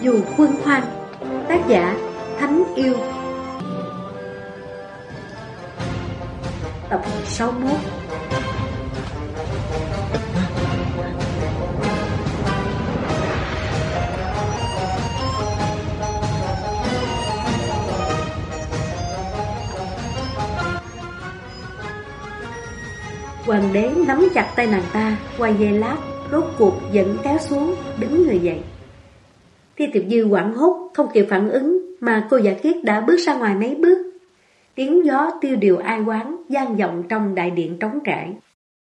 Dù Quân Hoang. Tác giả Thánh Yêu. Tập 61. Hoàng đế nắm chặt tay nàng ta, qua giây lát, rốt cuộc dẫn kéo xuống, đứng người dậy. Thi Tiệp Dư hoảng hốt, không kịp phản ứng, mà cô Dạ Kiết đã bước ra ngoài mấy bước. Tiếng gió tiêu điều ai oán, vang vọng trong đại điện trống trải.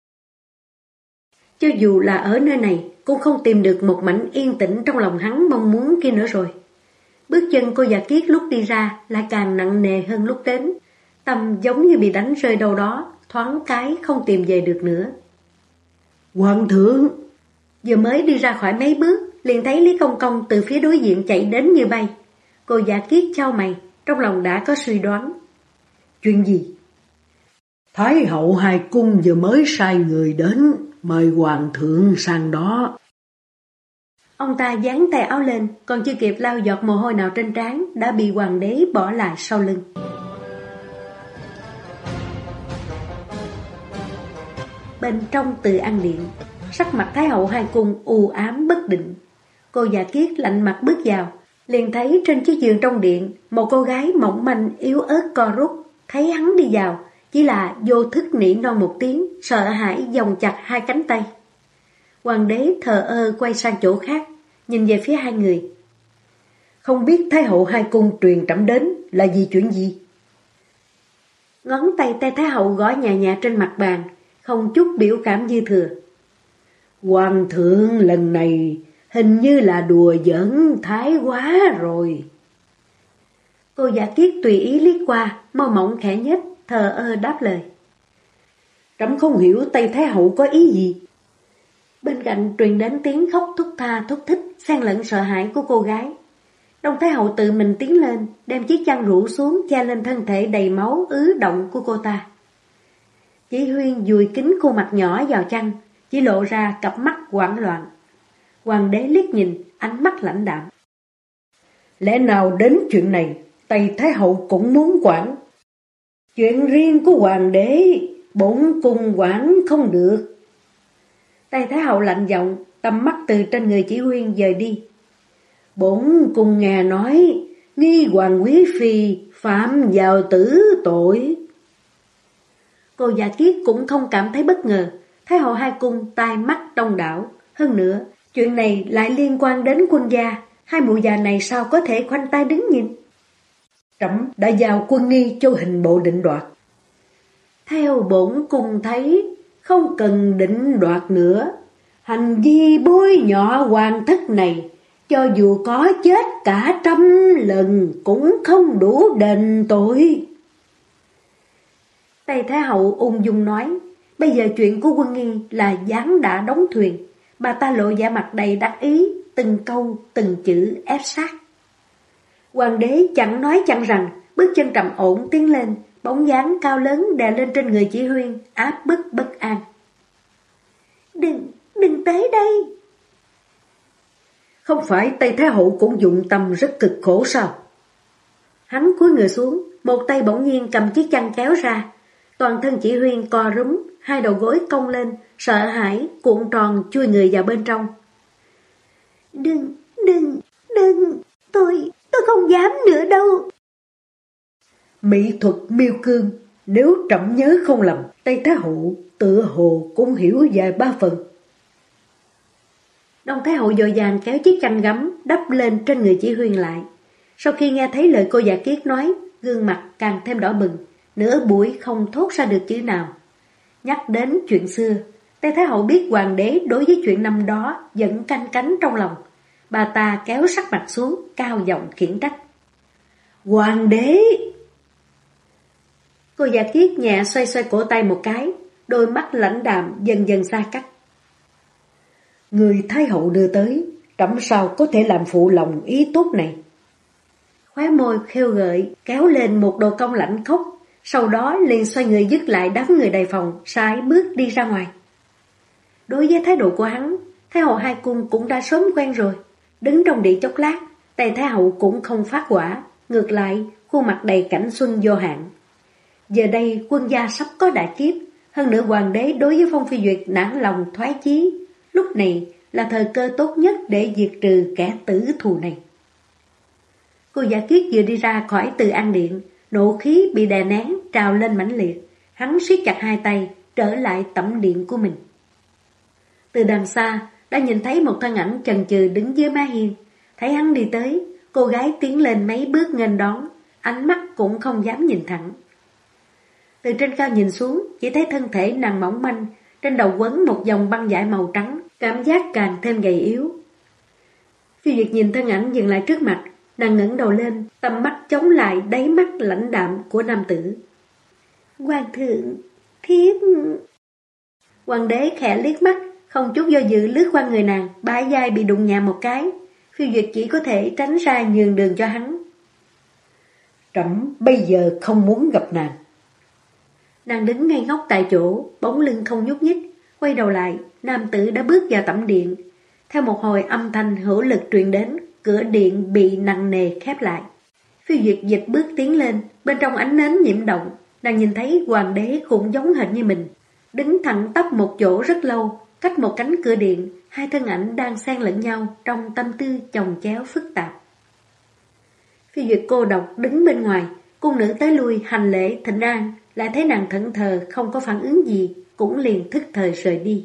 Cho dù là ở nơi này, cũng không tìm được một mảnh yên tĩnh trong lòng hắn mong muốn kia nữa rồi. Bước chân cô Dạ Kiết lúc đi ra lại càng nặng nề hơn lúc đến, tâm giống như bị đánh rơi đâu đó, thoáng cái không tìm về được nữa. Hoàng thượng! Vừa mới đi ra khỏi mấy bước, liền thấy Lý Công Công từ phía đối diện chạy đến như bay. Cô Dạ Kiết chau mày, trong lòng đã có suy đoán. Chuyện gì? Thái hậu hai cung vừa mới sai người đến, mời hoàng thượng sang đó. Ông ta dán tay áo lên, còn chưa kịp lau giọt mồ hôi nào trên trán, đã bị hoàng đế bỏ lại sau lưng. Bên trong Từ An điện, sắc mặt Thái hậu hai cung u ám bất định. Cô Dạ Kiết lạnh mặt bước vào, liền thấy trên chiếc giường trong điện, một cô gái mỏng manh yếu ớt co rút. Thấy hắn đi vào, chỉ là vô thức nỉ non một tiếng, sợ hãi vòng chặt hai cánh tay. Hoàng đế thờ ơ quay sang chỗ khác, nhìn về phía hai người. Không biết Thái hậu hai cung truyền trẫm đến là vì chuyện gì? Ngón tay Thái hậu gõ nhẹ nhẹ trên mặt bàn, không chút biểu cảm dư thừa. Hoàng thượng lần này hình như là đùa giỡn thái quá rồi. Cô Dạ Kiết tùy ý liếc qua, môi mỏng khẽ nhếch, thờ ơ đáp lời. Trẫm không hiểu Tây Thái hậu có ý gì. Bên cạnh truyền đến tiếng khóc thút tha thút thích, xen lẫn sợ hãi của cô gái. Đông Thái hậu tự mình tiến lên, đem chiếc chăn rủ xuống che lên thân thể đầy máu ứ động của cô ta. Chỉ Huyên dùi kín khuôn mặt nhỏ vào chăn, chỉ lộ ra cặp mắt hoảng loạn. Hoàng đế liếc nhìn, ánh mắt lãnh đạm. Lẽ nào đến chuyện này, Tây Thái hậu cũng muốn quản? Chuyện riêng của hoàng đế, bổn cung quản không được. Tây Thái hậu lạnh giọng, tầm mắt từ trên người Chỉ Huyên dời đi. Bổn cung nghe nói, nghi hoàng quý phi phạm vào tử tội. Cô Dạ Kiết cũng không cảm thấy bất ngờ. Thái hậu hai cung tai mắt đông đảo. Hơn nữa, chuyện này lại liên quan đến quân gia. Hai mụ già này sao có thể khoanh tay đứng nhìn? Trẫm đã giao quân nghi cho hình bộ định đoạt. Theo bổn cung thấy, không cần định đoạt nữa. Hành vi bôi nhọ hoàng thất này, cho dù có chết cả 100 lần cũng không đủ đền tội. Tây Thái hậu ung dung nói, bây giờ chuyện của quân nghi là gián đã đóng thuyền. Bà ta lộ vẻ mặt đầy đắc ý, từng câu, từng chữ ép sát. Hoàng đế chẳng nói chẳng rằng, bước chân trầm ổn tiến lên, bóng dáng cao lớn đè lên trên người Chỉ Huyên, áp bức bất an. Đừng tới đây. Không phải Tây Thái hậu cũng dụng tâm rất cực khổ sao? Hắn cúi người xuống, một tay bỗng nhiên cầm chiếc chăn kéo ra. Toàn thân Chỉ Huyên co rúm, hai đầu gối cong lên, sợ hãi, cuộn tròn chui người vào bên trong. Đừng, tôi không dám nữa đâu. Mỹ thuật miêu cương, nếu trẫm nhớ không lầm, Tây Thái hậu tựa hồ cũng hiểu vài ba phần. Đông Thái hậu vội vàng kéo chiếc chăn gấm đắp lên trên người Chỉ Huyên lại. Sau khi nghe thấy lời cô Dạ Kiết nói, gương mặt càng thêm đỏ bừng, nửa buổi không thốt ra được chữ nào. Nhắc đến chuyện xưa, Tây Thái hậu biết hoàng đế đối với chuyện năm đó vẫn canh cánh trong lòng. Bà ta kéo sắc mặt xuống, cao giọng khiển trách. Hoàng đế! Cô Dạ Kiết nhẹ xoay xoay cổ tay một cái, đôi mắt lãnh đạm dần dần xa cách. Người Thái hậu đưa tới, trẫm sao có thể làm phụ lòng ý tốt này? Khóe môi khêu gợi, kéo lên một độ cong lạnh khốc, sau đó liền xoay người dứt lại đám người đầy phòng, sải bước đi ra ngoài. Đối với thái độ của hắn, Thái hậu hai cung cũng đã sớm quen rồi. Đứng trong điện chốc lát, Tây Thái Hậu cũng không phát hỏa, ngược lại khuôn mặt đầy cảnh xuân vô hạn. Giờ đây quân gia sắp có đại kiếp, hơn nữa hoàng đế đối với Phong Phi Duyệt nản lòng thoái chí, lúc này là thời cơ tốt nhất để diệt trừ kẻ tử thù này. Cô Giả Kiết vừa đi ra khỏi Từ An Điện, nộ khí bị đè nén trào lên mãnh liệt, hắn siết chặt hai tay trở lại tẩm điện của mình. Từ đằng xa đã nhìn thấy một thân ảnh chần chừ đứng dưới mái hiên, thấy hắn đi tới, cô gái tiến lên mấy bước nghênh đón, ánh mắt cũng không dám nhìn thẳng. Từ trên cao nhìn xuống, chỉ thấy thân thể nàng mỏng manh, trên đầu quấn một vòng băng vải màu trắng, cảm giác càng thêm gầy yếu. Phi Duyệt nhìn thân ảnh dừng lại trước mặt, nàng ngẩng đầu lên, tầm mắt chống lại đáy mắt lãnh đạm của nam tử. Hoàng thượng, thiếp... Hoàng đế khẽ liếc mắt, không chút do dự lướt qua người nàng, bả vai bị đụng nhẹ một cái. Phi Duyệt chỉ có thể tránh ra nhường đường cho hắn. Trẫm bây giờ không muốn gặp nàng. Nàng đứng ngây ngốc tại chỗ, bóng lưng không nhúc nhích, quay đầu lại, nam tử đã bước vào tẩm điện. Theo một hồi âm thanh hữu lực truyền đến, cửa điện bị nặng nề khép lại. Phi Duyệt dịch bước tiến lên, bên trong ánh nến nhiễm động, nàng nhìn thấy hoàng đế cũng giống hệt như mình. Đứng thẳng tắp một chỗ rất lâu, cách một cánh cửa điện, hai thân ảnh đang xen lẫn nhau trong tâm tư chồng chéo phức tạp. Phi Duyệt cô độc đứng bên ngoài, cung nữ tới lui hành lễ thịnh an, lại thấy nàng thẫn thờ không có phản ứng gì, cũng liền thức thời rời đi.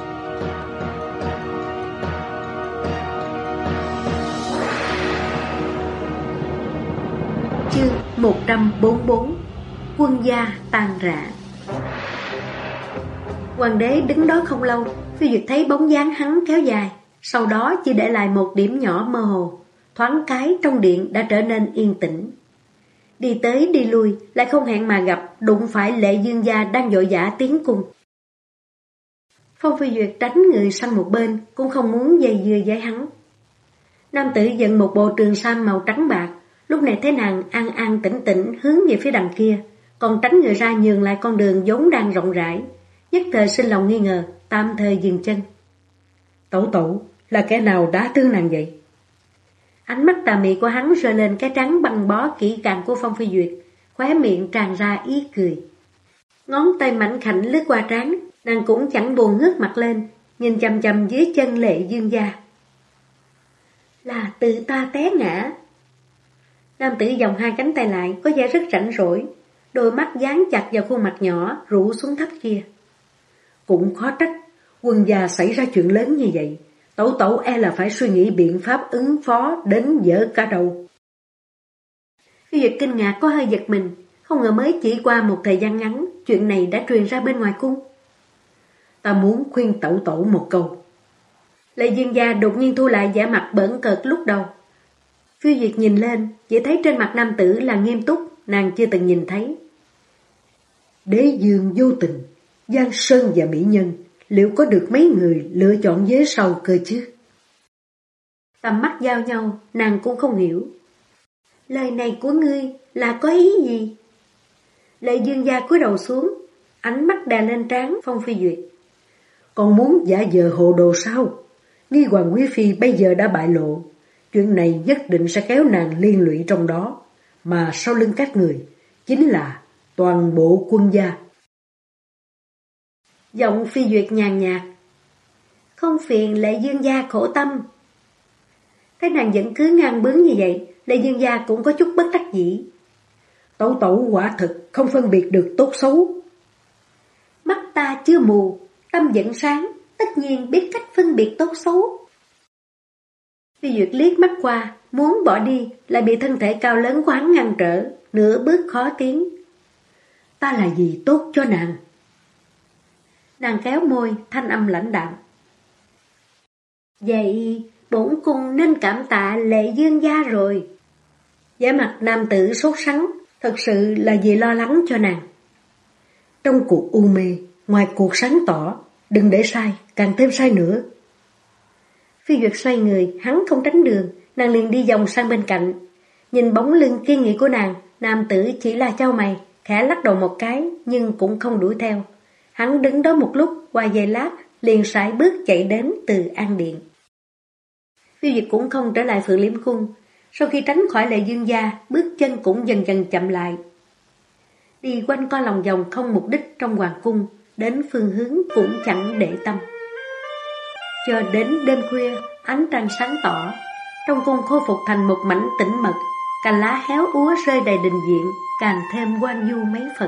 Chương 144 Quân gia tan rã. Hoàng đế đứng đó không lâu, Phi Duyệt thấy bóng dáng hắn kéo dài, sau đó chỉ để lại một điểm nhỏ mơ hồ, thoáng cái trong điện đã trở nên yên tĩnh. Đi tới đi lui, lại không hẹn mà gặp, đụng phải Lệ Dương gia đang vội vã tiến cung. Phong Phi Duyệt tránh người sang một bên, cũng không muốn dây dưa với hắn. Nam tử dẫn một bộ trường sam màu trắng bạc, lúc này thấy nàng an an tĩnh tĩnh hướng về phía đằng kia, còn tránh người ra nhường lại con đường vốn đang rộng rãi, nhất thời sinh lòng nghi ngờ, tạm thời dừng chân. Tẩu tẩu, là kẻ nào đã thương nàng vậy? Ánh mắt tà mị của hắn rơi lên cái trắng băng bó kỹ càng của Phong Phi Duyệt, khóe miệng tràn ra ý cười. Ngón tay mảnh khảnh lướt qua trán, nàng cũng chẳng buồn ngước mặt lên, nhìn chằm chằm dưới chân Lệ Dương gia. Là tự ta té ngã. Nam tử vòng hai cánh tay lại, có vẻ rất rảnh rỗi, đôi mắt dán chặt vào khuôn mặt nhỏ rũ xuống thấp kia. Cũng khó trách, quân gia xảy ra chuyện lớn như vậy, tẩu tẩu e là phải suy nghĩ biện pháp ứng phó đến dở cả đầu. Phi Duyệt kinh ngạc có hơi giật mình, không ngờ mới chỉ qua một thời gian ngắn, chuyện này đã truyền ra bên ngoài cung. Ta muốn khuyên tẩu tẩu một câu. Lệ Dương gia đột nhiên thu lại vẻ mặt bỡn cợt lúc đầu. Phi Duyệt nhìn lên, chỉ thấy trên mặt nam tử là nghiêm túc, nàng chưa từng nhìn thấy. Đế dương vô tình, Giang Sơn và mỹ nhân, liệu có được mấy người lựa chọn vế sau cơ chứ? Tầm mắt giao nhau, nàng cũng không hiểu. Lời này của ngươi là có ý gì? Lệ Dương gia cúi đầu xuống, ánh mắt đè lên trán Phong Phi Duyệt. Còn muốn giả vờ hồ đồ sao? Nghi Hoàng Quý Phi bây giờ đã bại lộ, chuyện này nhất định sẽ kéo nàng liên lụy trong đó, mà sau lưng các người chính là toàn bộ quân gia. Giọng Phi Duyệt nhàn nhạt. Không phiền Lệ Dương gia khổ tâm. Thấy nàng vẫn cứ ngang bướng như vậy, Lệ Dương gia cũng có chút bất đắc dĩ. Tẩu tẩu quả thực không phân biệt được tốt xấu. Mắt ta chưa mù, tâm vẫn sáng, tất nhiên biết cách phân biệt tốt xấu. Phi Duyệt liếc mắt qua, muốn bỏ đi, lại bị thân thể cao lớn của hắn ngăn trở, nửa bước khó tiến. Ta là gì tốt cho nàng? Nàng kéo môi, thanh âm lãnh đạm. Vậy, bổn cung nên cảm tạ Lệ Dương gia rồi. Vẻ mặt nam tử sốt sắng, thật sự là vì lo lắng cho nàng. Trong cuộc u mê, ngoài cuộc sáng tỏ, đừng để sai, càng thêm sai nữa. Phi Duyệt xoay người, hắn không tránh đường, nàng liền đi vòng sang bên cạnh. Nhìn bóng lưng kiên nghị của nàng, nam tử chỉ là chau mày, khẽ lắc đầu một cái, nhưng cũng không đuổi theo. Hắn đứng đó một lúc, qua giây lát, liền sải bước chạy đến Từ An Điện. Phi Duyệt cũng không trở lại Phượng Liễm Cung. Sau khi tránh khỏi Lệ Dương gia, bước chân cũng dần dần chậm lại. Đi quanh co lòng vòng không mục đích trong hoàng cung, đến phương hướng cũng chẳng để tâm. Cho đến đêm khuya, ánh trăng sáng tỏ, trong cung khôi phục thành một mảnh tĩnh mật, cành lá héo úa rơi đầy đình viện, càng thêm hoang vu mấy phần.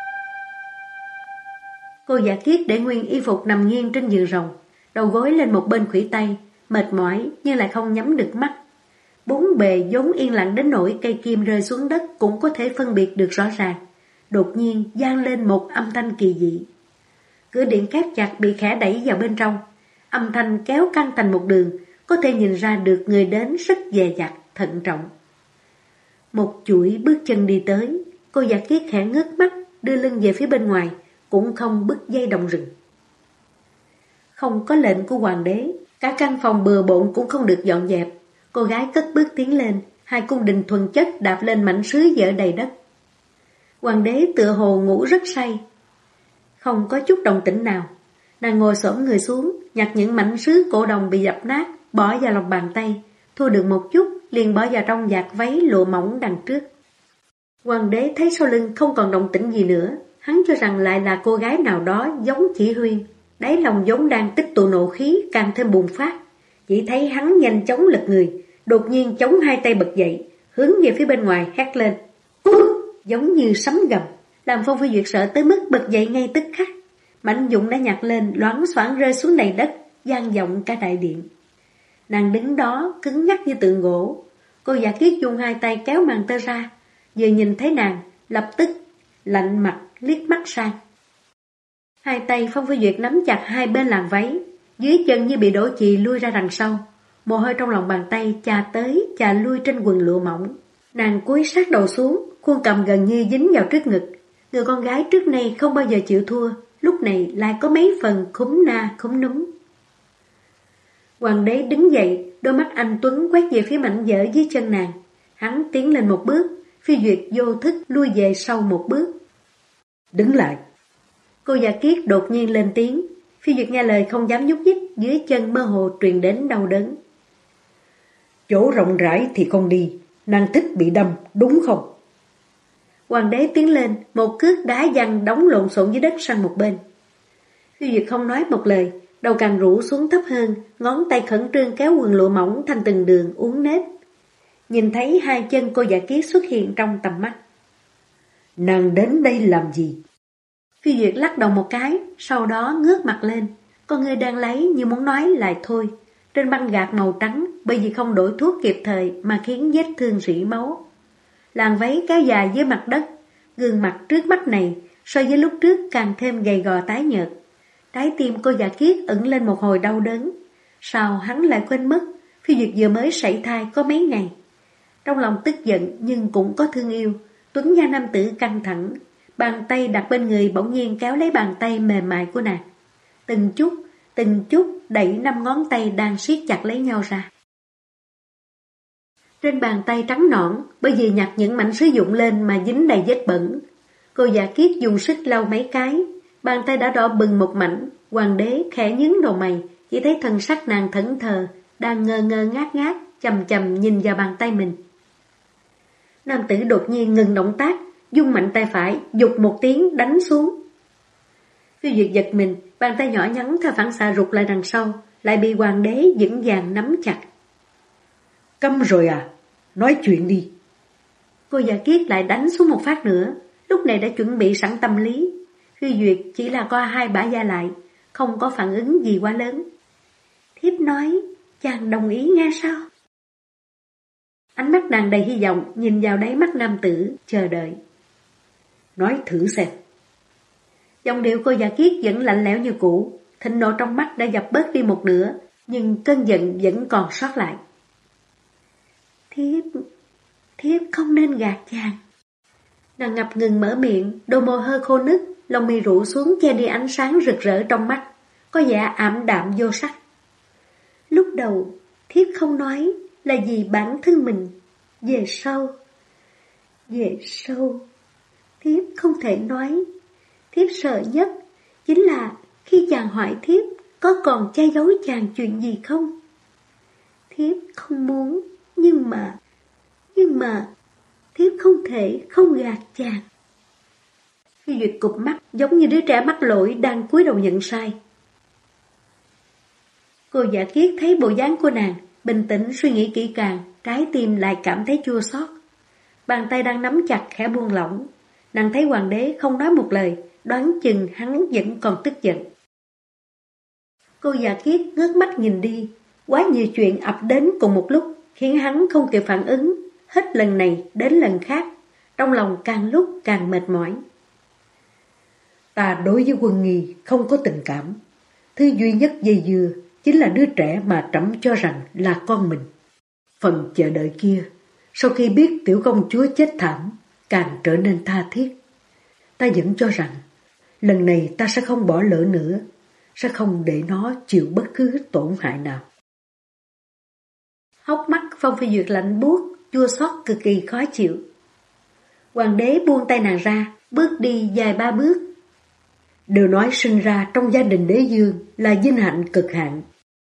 Cô Dạ Kiết để nguyên y phục nằm nghiêng trên giường rồng, đầu gối lên một bên khuỷu tay, mệt mỏi nhưng lại không nhắm được mắt. Bốn bề vốn yên lặng đến nỗi cây kim rơi xuống đất cũng có thể phân biệt được rõ ràng. Đột nhiên vang lên một âm thanh kỳ dị. Cửa điện khép chặt bị khẽ đẩy vào bên trong. Âm thanh kéo căng thành một đường, có thể nhìn ra được người đến rất dè dặt, thận trọng. Một chuỗi bước chân đi tới, cô Dạ Kiết khẽ ngước mắt, đưa lưng về phía bên ngoài, cũng không bứt dây động rừng. Không có lệnh của hoàng đế, cả căn phòng bừa bộn cũng không được dọn dẹp. Cô gái cất bước tiến lên, hai cung đình thuần chất đạp lên mảnh sứ dở đầy đất. Hoàng đế tựa hồ ngủ rất say, không có chút động tĩnh nào. Nàng ngồi xổm người xuống, nhặt những mảnh sứ cổ đồng bị dập nát, bỏ vào lòng bàn tay, thu được một chút, liền bỏ vào trong vạt váy lụa mỏng đằng trước. Hoàng đế thấy sau lưng không còn động tĩnh gì nữa, hắn cho rằng lại là cô gái nào đó giống Chỉ Huyên. Đáy lòng vốn đang tích tụ nộ khí càng thêm bùng phát. Chỉ thấy hắn nhanh chóng lật người, đột nhiên chống hai tay bật dậy, hướng về phía bên ngoài hét lên. Cút! Giống như sấm gầm, làm Phong Phi Duyệt sợ tới mức bật dậy ngay tức khắc. Mảnh dụng đã nhặt lên, loáng xoảng rơi xuống đầy đất, vang vọng cả đại điện. Nàng đứng đó cứng nhắc như tượng gỗ. Cô Dạ Kiết dùng hai tay kéo màn tơ ra, vừa nhìn thấy nàng, lập tức lạnh mặt liếc mắt sang. Hai tay Phong Phi Duyệt nắm chặt hai bên làn váy, dưới chân như bị đổ chì lui ra đằng sau, mồ hôi trong lòng bàn tay chà tới chà lui trên quần lụa mỏng. Nàng cúi sát đầu xuống, khuôn cằm gần như dính vào trước ngực. Người con gái trước nay không bao giờ chịu thua, lúc này lại có mấy phần khúm na khúm núm. Hoàng đế đứng dậy, đôi mắt anh tuấn quét về phía mảnh vỡ dưới chân nàng. Hắn tiến lên một bước, Phi Duyệt vô thức lui về sau một bước. Đứng lại. Cô Dạ Kiết đột nhiên lên tiếng. Phi Duyệt nghe lời không dám nhúc nhích, dưới chân mơ hồ truyền đến đau đớn. Chỗ rộng rãi thì không đi, nàng thích bị đâm, đúng không? Hoàng đế tiến lên, một cước đá văng đóng lộn xộn dưới đất sang một bên. Phi Duyệt không nói một lời, đầu càng rũ xuống thấp hơn, ngón tay khẩn trương kéo quần lụa mỏng thành từng đường uốn nếp. Nhìn thấy hai chân cô Dạ Kiết xuất hiện trong tầm mắt. Nàng đến đây làm gì? Phi Duyệt lắc đầu một cái, sau đó ngước mặt lên. Con người đang lấy như muốn nói lại thôi. Trên băng gạc màu trắng, bởi vì không đổi thuốc kịp thời mà khiến vết thương rỉ máu. Làn váy kéo dài dưới mặt đất, gương mặt trước mắt này so với lúc trước càng thêm gầy gò tái nhợt. Trái tim cô Dạ Kiết ẩn lên một hồi đau đớn. Sao hắn lại quên mất Phi Duyệt vừa mới sảy thai có mấy ngày. Trong lòng tức giận nhưng cũng có thương yêu. Tuấn gia nam tử căng thẳng, bàn tay đặt bên người bỗng nhiên kéo lấy bàn tay mềm mại của nàng. Từng chút đẩy 5 ngón tay đang siết chặt lấy nhau ra. Trên bàn tay trắng nõn, bởi vì nhặt những mảnh sứ dụng lên mà dính đầy vết bẩn. Cô Dạ Kiết dùng sức lau mấy cái, bàn tay đã đỏ bừng một mảnh. Hoàng đế khẽ nhướng đầu mày, chỉ thấy thần sắc nàng thẫn thờ, đang ngơ ngơ ngác ngác, chầm chầm nhìn vào bàn tay mình. Nam tử đột nhiên ngừng động tác, dung mạnh tay phải, giục một tiếng đánh xuống. Phi Duyệt giật mình, bàn tay nhỏ nhắn theo phản xạ rụt lại đằng sau, lại bị hoàng đế vững vàng nắm chặt. Câm rồi à? Nói chuyện đi. Cô Dạ Kiết lại đánh xuống một phát nữa, lúc này đã chuẩn bị sẵn tâm lý. Phi Duyệt chỉ là co hai bả vai lại, không có phản ứng gì quá lớn. Thiếp nói, chàng đồng ý nghe sao? Ánh mắt nàng đầy hy vọng, nhìn vào đáy mắt nam tử, chờ đợi. Nói thử xem. Giọng điệu cô Dạ Kiết vẫn lạnh lẽo như cũ, thịnh nộ trong mắt đã dập bớt đi một nửa, nhưng cơn giận vẫn còn sót lại. Thiếp không nên gạt chàng. Nàng ngập ngừng mở miệng, đôi môi hơi khô nứt, lông mi rũ xuống che đi ánh sáng rực rỡ trong mắt, có vẻ ảm đạm vô sắc. Lúc đầu, thiếp không nói là vì bản thân mình. Về sau, thiếp không thể nói. Thiếp sợ nhất chính là khi chàng hỏi thiếp có còn che giấu chàng chuyện gì không. Thiếp không muốn, nhưng mà Nhưng mà thiếp không thể không gạt chàng. Phi Duyệt cụp mắt giống như đứa trẻ mắc lỗi đang cúi đầu nhận sai. Cô Dạ Kiết thấy bộ dáng của nàng, bình tĩnh suy nghĩ kỹ càng, trái tim lại cảm thấy chua xót. Bàn tay đang nắm chặt khẽ buông lỏng. Nàng thấy hoàng đế không nói một lời, đoán chừng hắn vẫn còn tức giận. Cô Dạ Kiết ngước mắt nhìn đi, quá nhiều chuyện ập đến cùng một lúc, khiến hắn không kịp phản ứng, hết lần này đến lần khác, trong lòng càng lúc càng mệt mỏi. Ta đối với Quân Nghi không có tình cảm, thứ duy nhất dây dưa chính là đứa trẻ mà trẫm cho rằng là con mình. Phần chờ đợi kia, sau khi biết tiểu công chúa chết thảm, càng trở nên tha thiết. Ta vẫn cho rằng, lần này ta sẽ không bỏ lỡ nữa, sẽ không để nó chịu bất cứ tổn hại nào. Hốc mắt Phong Phi Duyệt lạnh buốt, chua xót cực kỳ khó chịu. Hoàng đế buông tay nàng ra, bước đi dài 3 bước. Đều nói sinh ra trong gia đình đế dương là vinh hạnh cực hạn.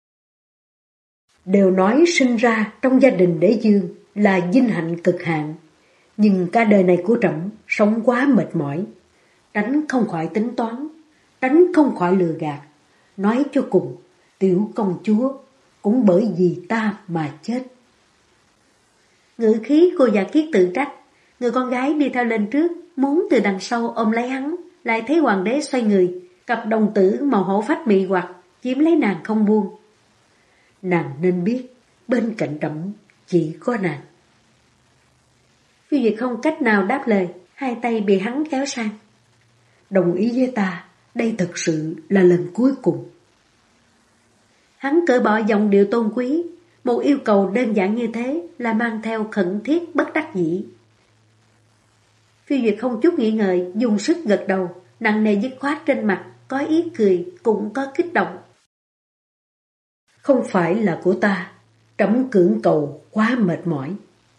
Đều nói sinh ra trong gia đình đế dương là vinh hạnh cực hạn. Nhưng cả đời này của trẫm sống quá mệt mỏi, tránh không khỏi tính toán, tránh không khỏi lừa gạt. Nói cho cùng, tiểu công chúa cũng bởi vì ta mà chết. Ngữ khí cô Dạ Kiết tự trách. Người con gái đi theo lên trước, muốn từ đằng sau ôm lấy hắn, lại thấy hoàng đế xoay người, cặp đồng tử màu hổ phách mị hoặc chiếm lấy nàng không buông. Nàng nên biết, bên cạnh trẫm chỉ có nàng. Phi Duyệt không cách nào đáp lời, hai tay bị hắn kéo sang. Đồng ý với ta, đây thật sự là lần cuối cùng. Hắn cởi bỏ giọng điệu tôn quý, một yêu cầu đơn giản như thế là mang theo khẩn thiết bất đắc dĩ. Phi Duyệt không chút nghĩ ngợi, dùng sức gật đầu, nặng nề dứt khoát trên mặt, có ý cười, cũng có kích động. Không phải là của ta, trẫm cưỡng cầu quá mệt mỏi.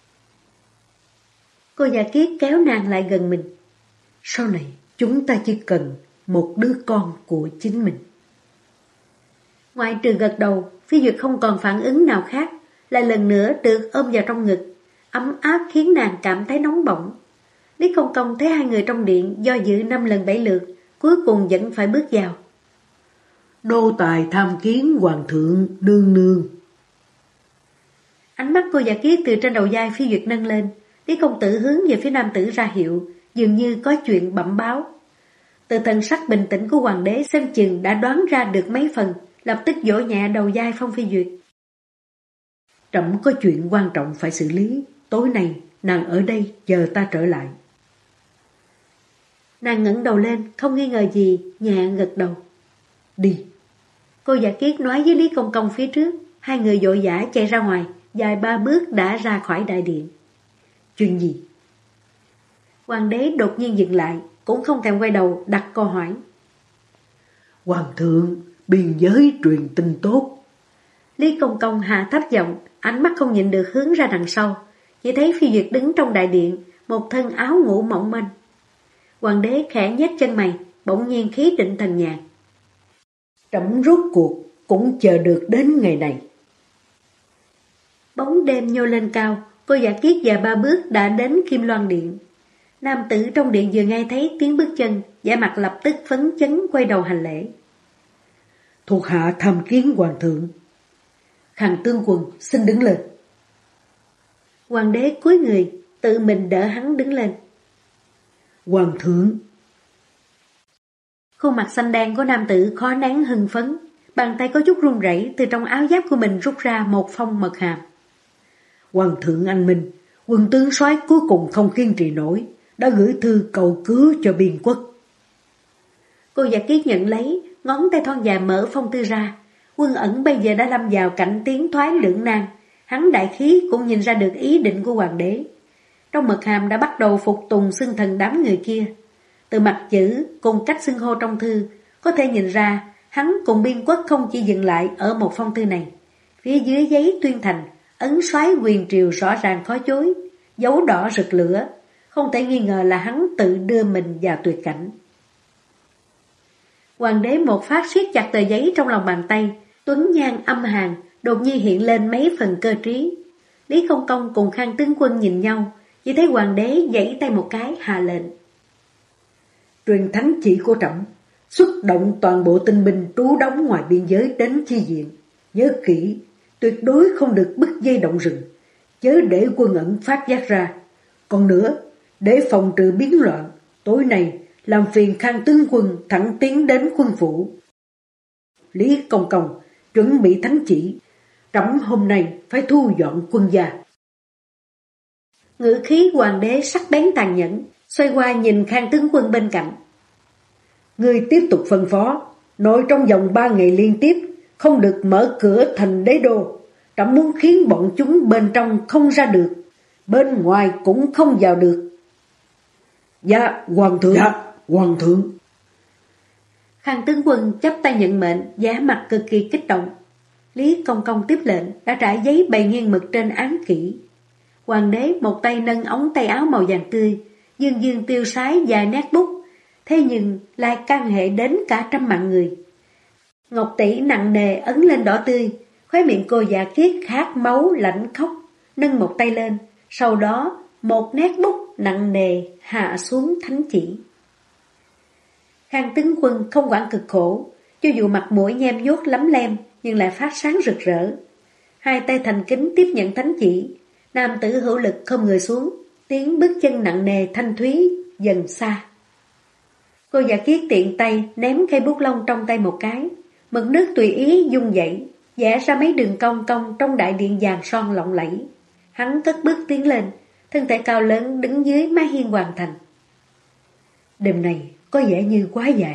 Cô Dạ Kiết kéo nàng lại gần mình. Sau này chúng ta chỉ cần một đứa con của chính mình. Ngoại trừ gật đầu, Phi Duyệt không còn phản ứng nào khác, lại lần nữa được ôm vào trong ngực, ấm áp khiến nàng cảm thấy nóng bỏng. Lý Công Công thấy hai người trong điện do dự 5 lần 7 lượt, cuối cùng vẫn phải bước vào. Đô tài tham kiến hoàng thượng nương nương. Ánh mắt cô Dạ Kiết từ trên đầu vai Phi Duyệt nâng lên, Lý công tử hướng về phía nam tử ra hiệu, dường như có chuyện bẩm báo. Từ thần sắc bình tĩnh của hoàng đế xem chừng đã đoán ra được mấy phần, lập tức vỗ nhẹ đầu vai Phong Phi Duyệt. Trẫm có chuyện quan trọng phải xử lý, tối nay nàng ở đây chờ ta trở lại. Nàng ngẩng đầu lên, không nghi ngờ gì, nhẹ gật đầu. Đi. Cô Dạ Kiết nói với Lý Công Công phía trước, hai người vội vã chạy ra ngoài, dài 3 bước đã ra khỏi đại điện. Chuyện gì? Hoàng đế đột nhiên dừng lại, cũng không thèm quay đầu đặt câu hỏi. Hoàng thượng, biên giới truyền tin tốt. Lý Công Công hạ thấp giọng, ánh mắt không nhịn được hướng ra đằng sau, chỉ thấy Phi Duyệt đứng trong đại điện, một thân áo ngủ mỏng manh. Hoàng đế khẽ nhếch chân mày, bỗng nhiên khí định thần nhàn. Trẫm rốt cuộc cũng chờ được đến ngày này. Bóng đêm nhô lên cao, cô Dạ Kiết và 3 bước đã đến Kim Loan Điện. Nam tử trong điện vừa nghe thấy tiếng bước chân, vẻ mặt lập tức phấn chấn quay đầu hành lễ. Thuộc hạ tham kiến hoàng thượng. Khang tướng quân xin đứng lên. Hoàng đế cúi người, tự mình đỡ hắn đứng lên. Hoàng thượng. Khuôn mặt xanh đen của nam tử khó nén hưng phấn, bàn tay có chút run rẩy từ trong áo giáp của mình rút ra một phong mật hàm. Hoàng thượng anh minh, quân tướng soái cuối cùng không kiên trì nổi, đã gửi thư cầu cứu cho biên quốc. Cô Dạ Kiết nhận lấy, ngón tay thon dài mở phong thư ra. Quân Ẩn bây giờ đã lâm vào cảnh tiến thoái lưỡng nan, hắn đại khí cũng nhìn ra được ý định của hoàng đế. Trong mật hàm đã bắt đầu phục tùng xưng thần đám người kia. Từ mặt chữ cùng cách xưng hô trong thư, có thể nhìn ra hắn cùng biên quốc không chỉ dừng lại ở một phong thư này. Phía dưới giấy tuyên thành, ấn soái quyền triều rõ ràng khó chối, dấu đỏ rực lửa, không thể nghi ngờ là hắn tự đưa mình vào tuyệt cảnh. Hoàng đế một phát siết chặt tờ giấy trong lòng bàn tay, tuấn nhan âm hàn, đột nhiên hiện lên mấy phần cơ trí. Lý Công Công cùng Khang tướng quân nhìn nhau, chỉ thấy hoàng đế giãy tay một cái hạ lệnh. Truyền thánh chỉ của trẫm, xuất động toàn bộ tinh binh trú đóng ngoài biên giới đến chi viện. Nhớ kỹ, tuyệt đối không được bứt dây động rừng, chớ để quân ẩn phát giác ra. Còn nữa, để phòng trừ biến loạn, tối nay làm phiền Khang tướng quân thẳng tiến đến quân phủ. Lý Công Công chuẩn bị thánh chỉ, trẫm hôm nay phải thu dọn quân gia. Ngữ khí hoàng đế sắc bén tàn nhẫn, xoay qua nhìn Khang tướng quân bên cạnh. Ngươi tiếp tục phân phó, nội trong vòng 3 ngày liên tiếp không được mở cửa thành đế đô. Trẫm muốn khiến bọn chúng bên trong không ra được, bên ngoài cũng không vào được. Dạ, hoàng thượng. Dạ, hoàng thượng. Khang tướng quân chắp tay nhận mệnh, vẻ mặt cực kỳ kích động. Lý Công Công tiếp lệnh, đã trải giấy bày nghiêng mực trên án kỹ. Hoàng đế một tay nâng ống tay áo màu vàng tươi, dương dương tiêu sái vài nét bút, thế nhưng lại can hệ đến cả trăm mạng người. Ngọc tỷ nặng nề ấn lên đỏ tươi, khóe miệng cô già kiết khát máu lạnh khóc, nâng một tay lên, sau đó một nét bút nặng nề hạ xuống thánh chỉ. Khang tướng quân không quản cực khổ, cho dù mặt mũi nhem nhuốc lấm lem nhưng lại phát sáng rực rỡ. Hai tay thành kính tiếp nhận thánh chỉ, nam tử hữu lực không người xuống, tiếng bước chân nặng nề thanh thúy dần xa. Cô già kiết tiện tay ném cây bút lông trong tay một cái, mực nước tùy ý dung dậy, vẽ ra mấy đường cong cong trong đại điện vàng son lộng lẫy. Hắn cất bước tiến lên, thân thể cao lớn đứng dưới mái hiên hoàng thành. Đêm này có vẻ như quá dài.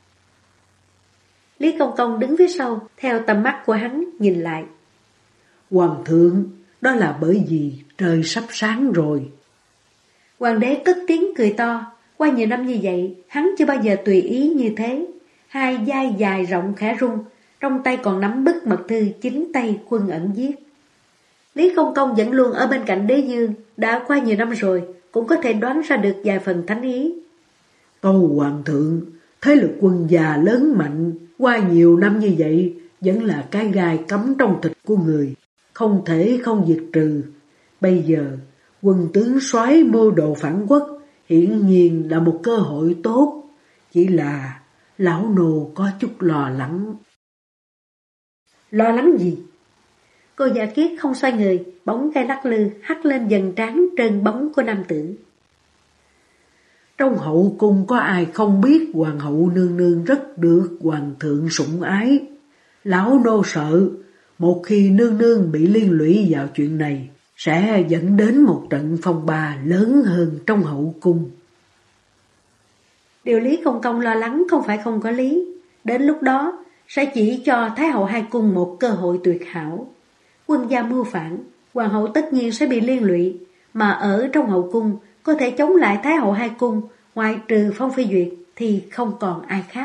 Lý Công Công đứng phía sau, theo tầm mắt của hắn nhìn lại. Hoàng thượng, đó là bởi vì trời sắp sáng rồi. Hoàng đế cất tiếng cười to. Qua nhiều năm như vậy, hắn chưa bao giờ tùy ý như thế. Hai vai dài rộng khẽ rung, trong tay còn nắm bức mật thư chính tay quân ẩn viết. Lý Công Công vẫn luôn ở bên cạnh đế dương, đã qua nhiều năm rồi, cũng có thể đoán ra được vài phần thánh ý. Tâu hoàng thượng, thế lực quân già lớn mạnh, qua nhiều năm như vậy, vẫn là cái gai cắm trong thịt của người, không thể không diệt trừ. Bây giờ, quân tướng soái mưu đồ phản quốc, hiển nhiên là một cơ hội tốt, chỉ là lão nô có chút lo lắng. Lo lắng gì? Cô già kiết không xoay người, bóng cây lắc lư hắt lên dần trán trơn bóng của nam tử. Trong hậu cung có ai không biết hoàng hậu nương nương rất được hoàng thượng sủng ái. Lão nô sợ, một khi nương nương bị liên lụy vào chuyện này, sẽ dẫn đến một trận phong ba lớn hơn trong hậu cung. Điều Lý Công Công lo lắng không phải không có lý. Đến lúc đó, sẽ chỉ cho Thái hậu hai cung một cơ hội tuyệt hảo. Quân gia mưu phản, hoàng hậu tất nhiên sẽ bị liên lụy, mà ở trong hậu cung có thể chống lại Thái hậu hai cung, ngoại trừ Phong Phi Duyệt thì không còn ai khác.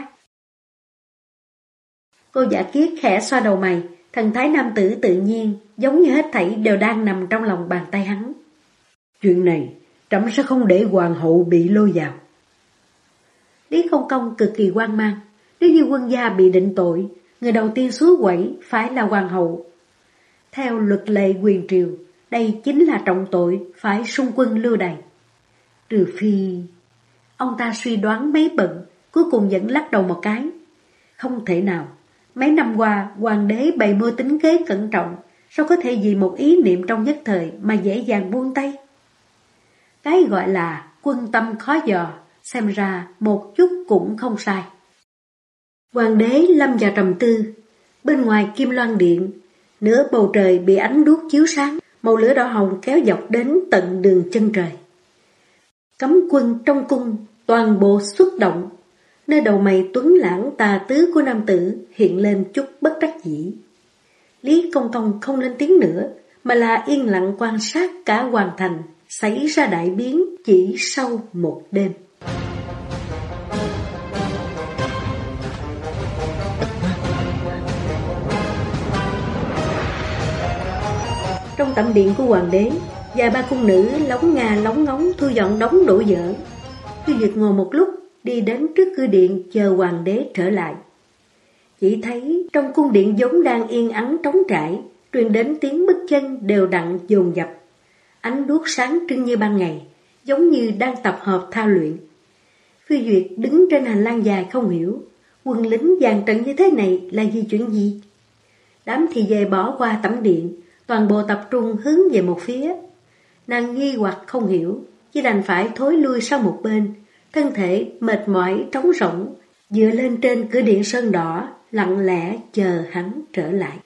Cô giả kiết khẽ xoa đầu mày, thần thái nam tử tự nhiên, giống như hết thảy đều đang nằm trong lòng bàn tay hắn. Chuyện này, trẫm sẽ không để hoàng hậu bị lôi vào. Lý Công Công cực kỳ hoang mang, nếu như quân gia bị định tội, người đầu tiên xúi quẩy phải là hoàng hậu. Theo luật lệ quyền triều, đây chính là trọng tội, phải xung quân lưu đày. Trừ phi... Ông ta suy đoán mấy bận, cuối cùng vẫn lắc đầu một cái. Không thể nào, mấy năm qua hoàng đế bày mưu tính kế cẩn trọng, sao có thể vì một ý niệm trong nhất thời mà dễ dàng buông tay? Cái gọi là quân tâm khó dò, xem ra một chút cũng không sai. Hoàng đế lâm vào trầm tư. Bên ngoài Kim Loan Điện, nửa bầu trời bị ánh đuốc chiếu sáng, màu lửa đỏ hồng kéo dọc đến tận đường chân trời. Cấm quân trong cung toàn bộ xuất động, nơi đầu mày tuấn lãng tà tứ của nam tử hiện lên chút bất đắc dĩ. Lý Công Công không lên tiếng nữa, mà là yên lặng quan sát cả hoàng thành xảy ra đại biến chỉ sau một đêm. Trong tẩm điện của hoàng đế, vài ba cung nữ lóng ngà lóng ngóng thu dọn đống đổ vỡ. Phi Duyệt ngồi một lúc, đi đến trước cửa điện chờ hoàng đế trở lại. Chỉ thấy trong cung điện vốn đang yên ắng trống trải, truyền đến tiếng bước chân đều đặn dồn dập. Ánh đuốc sáng trưng như ban ngày, giống như đang tập hợp thao luyện. Phi Duyệt đứng trên hành lang dài không hiểu, quân lính dàn trận như thế này là di chuyện gì? Đám thì về bỏ qua tẩm điện, toàn bộ tập trung hướng về một phía. Nàng nghi hoặc không hiểu, chỉ đành phải thối lui sang một bên, thân thể mệt mỏi trống rỗng, dựa lên trên cửa điện sơn đỏ, lặng lẽ chờ hắn trở lại.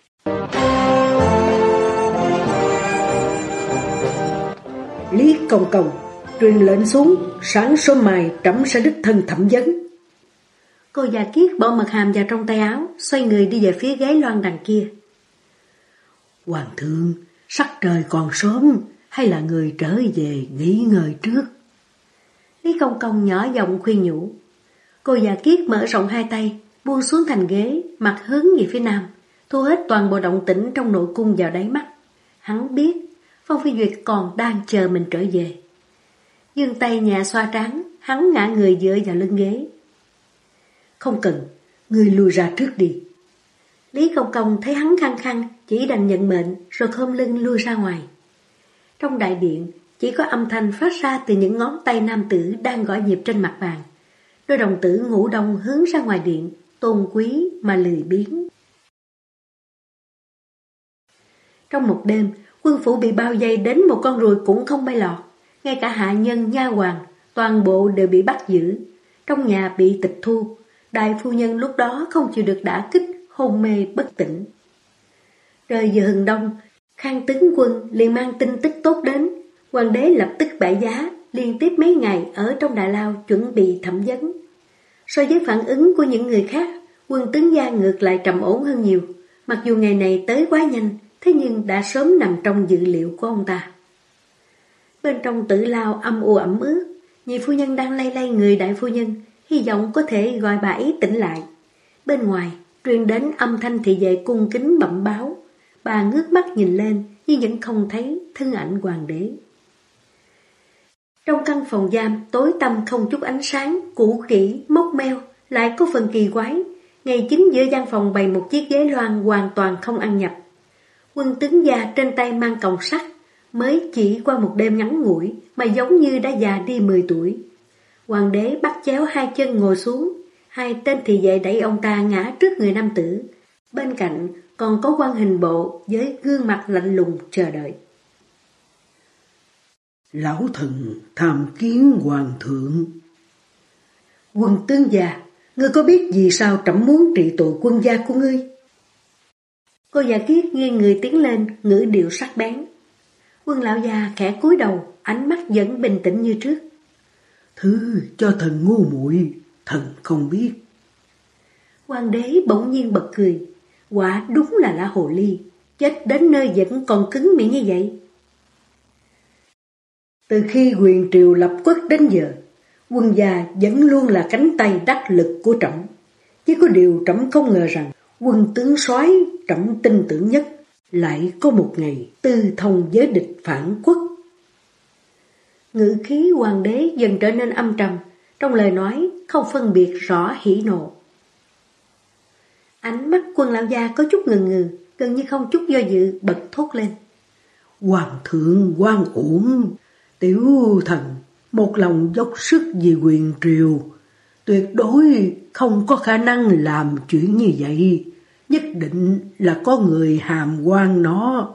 Lý Công Công, truyền lệnh xuống, sáng sớm mai trẫm sẽ đích thân thẩm vấn. Cô già Kiết bỏ mật hàm vào trong tay áo, xoay người đi về phía ghế loan đằng kia. Hoàng thượng, sắc trời còn sớm, hay là người trở về nghỉ ngơi trước? Lý Công Công nhỏ giọng khuyên nhủ. Cô già Kiết mở rộng hai tay, buông xuống thành ghế, mặt hướng về phía nam, thu hết toàn bộ động tĩnh trong nội cung vào đáy mắt. Hắn biết Phong Phi Duyệt còn đang chờ mình trở về. Dương tay nhà xoa trán, hắn ngã người dựa vào lưng ghế. Không cần, ngươi lui ra trước đi. Lý Công Công thấy hắn khăng khăng, chỉ đành nhận mệnh rồi khom lưng lui ra ngoài. Trong đại điện, chỉ có âm thanh phát ra từ những ngón tay nam tử đang gõ nhịp trên mặt bàn. Đôi đồng tử ngủ đông hướng ra ngoài điện, tôn quý mà lười biếng. Trong một đêm, quân phủ bị bao vây đến một con ruồi cũng không bay lọt. Ngay cả hạ nhân, nha hoàn, toàn bộ đều bị bắt giữ. Trong nhà bị tịch thu. Đại phu nhân lúc đó không chịu được đả kích, hôn mê bất tỉnh. Trời vừa hừng đông, Khang tướng quân liền mang tin tức tốt đến. Hoàng đế lập tức bãi giá, liên tiếp mấy ngày ở trong đại lao chuẩn bị thẩm vấn. So với phản ứng của những người khác, quân tướng gia ngược lại trầm ổn hơn nhiều. Mặc dù ngày này tới quá nhanh, thế nhưng đã sớm nằm trong dự liệu của ông ta. Bên trong tử lao âm u ẩm ướt, nhị phu nhân đang lay lay người đại phu nhân, hy vọng có thể gọi bà ấy tỉnh lại. Bên ngoài, truyền đến âm thanh thị vệ cung kính bẩm báo. Bà ngước mắt nhìn lên, nhưng vẫn không thấy thân ảnh hoàng đế. Trong căn phòng giam, tối tăm không chút ánh sáng, cũ kỹ, mốc meo, lại có phần kỳ quái. Ngay chính giữa gian phòng bày một chiếc ghế loan hoàn toàn không ăn nhập. Quân tướng già trên tay mang còng sắt, mới chỉ qua một đêm ngắn ngủi mà giống như đã già đi 10 tuổi. Hoàng đế bắt chéo hai chân ngồi xuống, hai tên thị vệ đẩy ông ta ngã trước người nam tử. Bên cạnh còn có quan hình bộ với gương mặt lạnh lùng chờ đợi. Lão thần tham kiến hoàng thượng. Quân tướng già, ngươi có biết vì sao trẫm muốn trị tội quân gia của ngươi? Cô già Kiết nghiêng người tiến lên, ngữ điệu sắc bén. Quân lão già khẽ cúi đầu, ánh mắt vẫn bình tĩnh như trước. Thứ cho thần ngu muội, thần không biết. Hoàng đế bỗng nhiên bật cười. Quả đúng là lã hồ ly, chết đến nơi vẫn còn cứng miệng như vậy. Từ khi quyền triều lập quốc đến giờ, quân gia vẫn luôn là cánh tay đắc lực của trẫm. Chỉ có điều trẫm không ngờ rằng quân tướng soái trẫm tin tưởng nhất lại có một ngày tư thông với địch phản quốc. Ngữ khí hoàng đế dần trở nên âm trầm, trong lời nói không phân biệt rõ hỉ nộ. Ánh mắt quân lão gia có chút ngần ngừ, gần như không chút do dự bật thốt lên. Hoàng thượng oan uổng, tiểu thần một lòng dốc sức vì quyền triều, tuyệt đối không có khả năng làm chuyện như vậy, nhất định là có người hàm oan nó.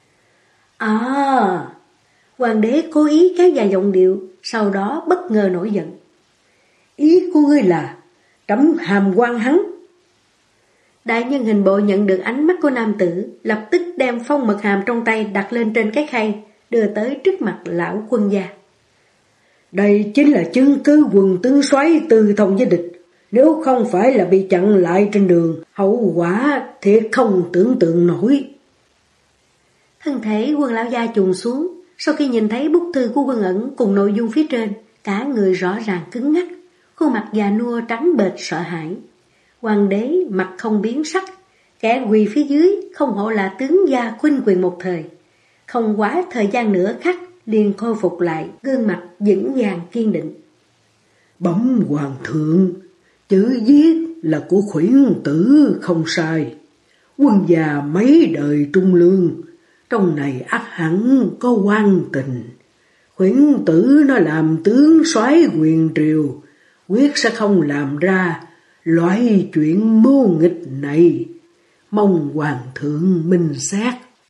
À, hoàng đế cố ý kéo dài giọng điệu, sau đó bất ngờ nổi giận. Ý của ngươi là trẫm hàm oan hắn? Đại nhân hình bộ nhận được ánh mắt của nam tử, lập tức đem phong mật hàm trong tay đặt lên trên cái khay, đưa tới trước mặt lão quân gia. Đây chính là chứng cứ quân tướng soái tư thông với địch. Nếu không phải là bị chặn lại trên đường, hậu quả thiệt không tưởng tượng nổi. Thân thể quân lão gia chùng xuống, sau khi nhìn thấy bức thư của Quân Ẩn cùng nội dung phía trên, cả người rõ ràng cứng ngắc, khuôn mặt già nua trắng bệch sợ hãi. Hoàng đế mặt không biến sắc, kẻ quỳ phía dưới không hổ là tướng gia khuynh quyền một thời. Không quá thời gian nữa khắc liền khôi phục lại gương mặt vững vàng kiên định. Bẩm hoàng thượng, chữ viết là của Khuyển tử không sai. Quân già mấy đời trung lương, trong này ắt hẳn có quan tình. Khuyển tử nó làm tướng soái quyền triều, quyết sẽ không làm ra loại chuyện mưu nghịch này. Mong hoàng thượng minh xét.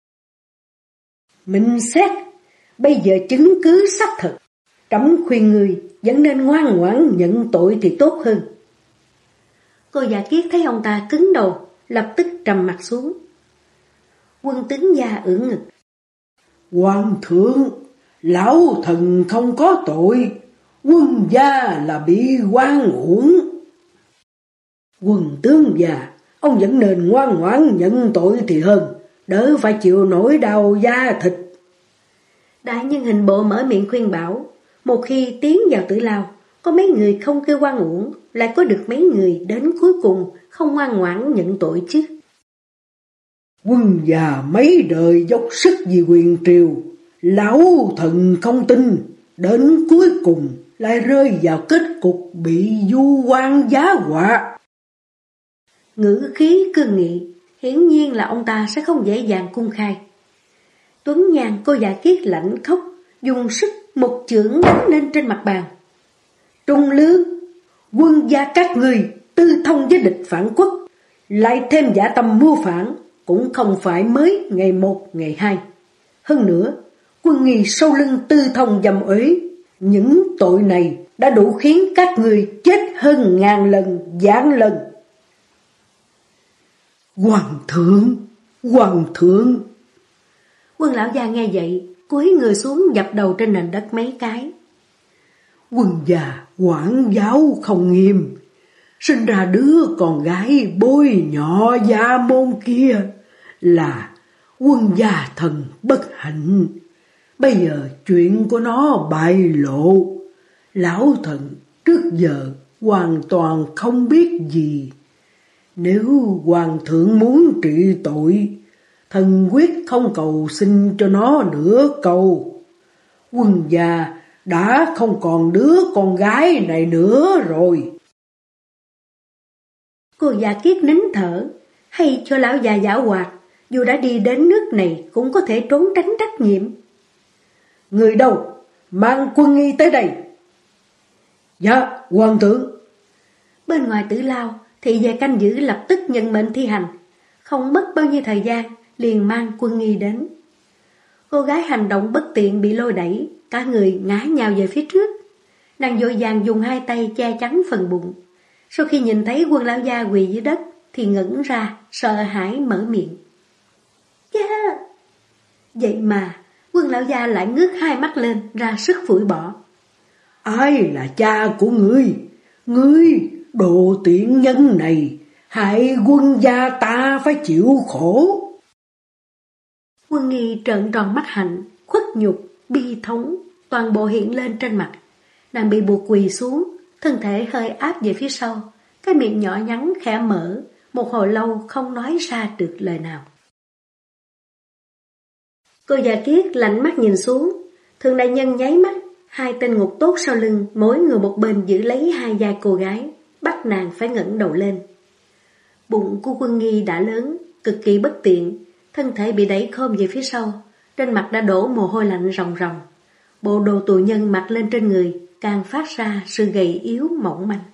Minh xét? Bây giờ chứng cứ xác thực. Trẫm khuyên người vẫn nên ngoan ngoãn nhận tội thì tốt hơn. Cô già Kiết thấy ông ta cứng đầu, lập tức trầm mặt xuống. Quân tướng gia ưỡn ngực. Hoàng thượng, lão thần không có tội, quân gia là bị oan uổng. Quân tướng già, ông vẫn nên ngoan ngoãn nhận tội thì hơn, đỡ phải chịu nỗi đau da thịt. Đại nhân hình bộ mở miệng khuyên bảo, một khi tiến vào tử lao, có mấy người không kêu oan uổng, lại có được mấy người đến cuối cùng không ngoan ngoãn nhận tội chứ. Quân già mấy đời dốc sức vì quyền triều, lão thần không tin, đến cuối cùng lại rơi vào kết cục bị vu oan giá họa. Ngữ khí cương nghị, hiển nhiên là ông ta sẽ không dễ dàng cung khai. Tuấn Nhan cô già Kiết lạnh khóc, dùng sức một chưởng đánh lên trên mặt bàn. Trung lương, quân gia các người tư thông với địch phản quốc, lại thêm dạ tâm mưu phản, cũng không phải mới ngày 1, ngày 2. Hơn nữa, quân nghi sau lưng tư thông dầm uế, những tội này đã đủ khiến các người chết hơn ngàn lần, vạn lần. Hoàng thượng, hoàng thượng. Quân lão già nghe vậy, cúi người xuống dập đầu trên nền đất mấy cái. Quân già quản giáo không nghiêm, sinh ra đứa con gái bôi nhọ gia môn kia là quân gia thần bất hạnh. Bây giờ chuyện của nó bại lộ, lão thần trước giờ hoàn toàn không biết gì. Nếu hoàng thượng muốn trị tội, thần quyết không cầu xin cho nó nửa câu. Quân gia đã không còn đứa con gái này nữa rồi. Cô già Kiết nín thở, hay cho lão già giảo hoạt, dù đã đi đến nước này cũng có thể trốn tránh trách nhiệm. Người đâu? Mang quân nghi tới đây. Dạ, hoàng thượng. Bên ngoài tử lao, thị vệ canh giữ lập tức nhận mệnh thi hành. Không mất bao nhiêu thời gian, liền mang quân nghi đến. Cô gái hành động bất tiện bị lôi đẩy, cả người ngã nhào về phía trước. Nàng vội vàng dùng hai tay che chắn phần bụng. Sau khi nhìn thấy quân lão gia quỳ dưới đất, thì ngẩn ra, sợ hãi mở miệng. Cha! Vậy mà, quân lão gia lại ngước hai mắt lên, ra sức phủi bỏ. Ai là cha của ngươi? Ngươi, đồ tiện nhân này, hại quân gia ta phải chịu khổ. Quân nghi trợn tròn mắt hạnh, khuất nhục, bi thống, toàn bộ hiện lên trên mặt. Nàng bị buộc quỳ xuống, thân thể hơi áp về phía sau, cái miệng nhỏ nhắn khẽ mở, một hồi lâu không nói ra được lời nào. Cô già Kiết lạnh mắt nhìn xuống, Thượng đại nhân nháy mắt, hai tên ngục tốt sau lưng, mỗi người một bên giữ lấy hai vai cô gái, bắt nàng phải ngẩng đầu lên. Bụng của Quân Nghi đã lớn, cực kỳ bất tiện, thân thể bị đẩy khom về phía sau, trên mặt đã đổ mồ hôi lạnh ròng ròng. Bộ đồ tù nhân mặc lên trên người càng phát ra sự gầy yếu mỏng manh.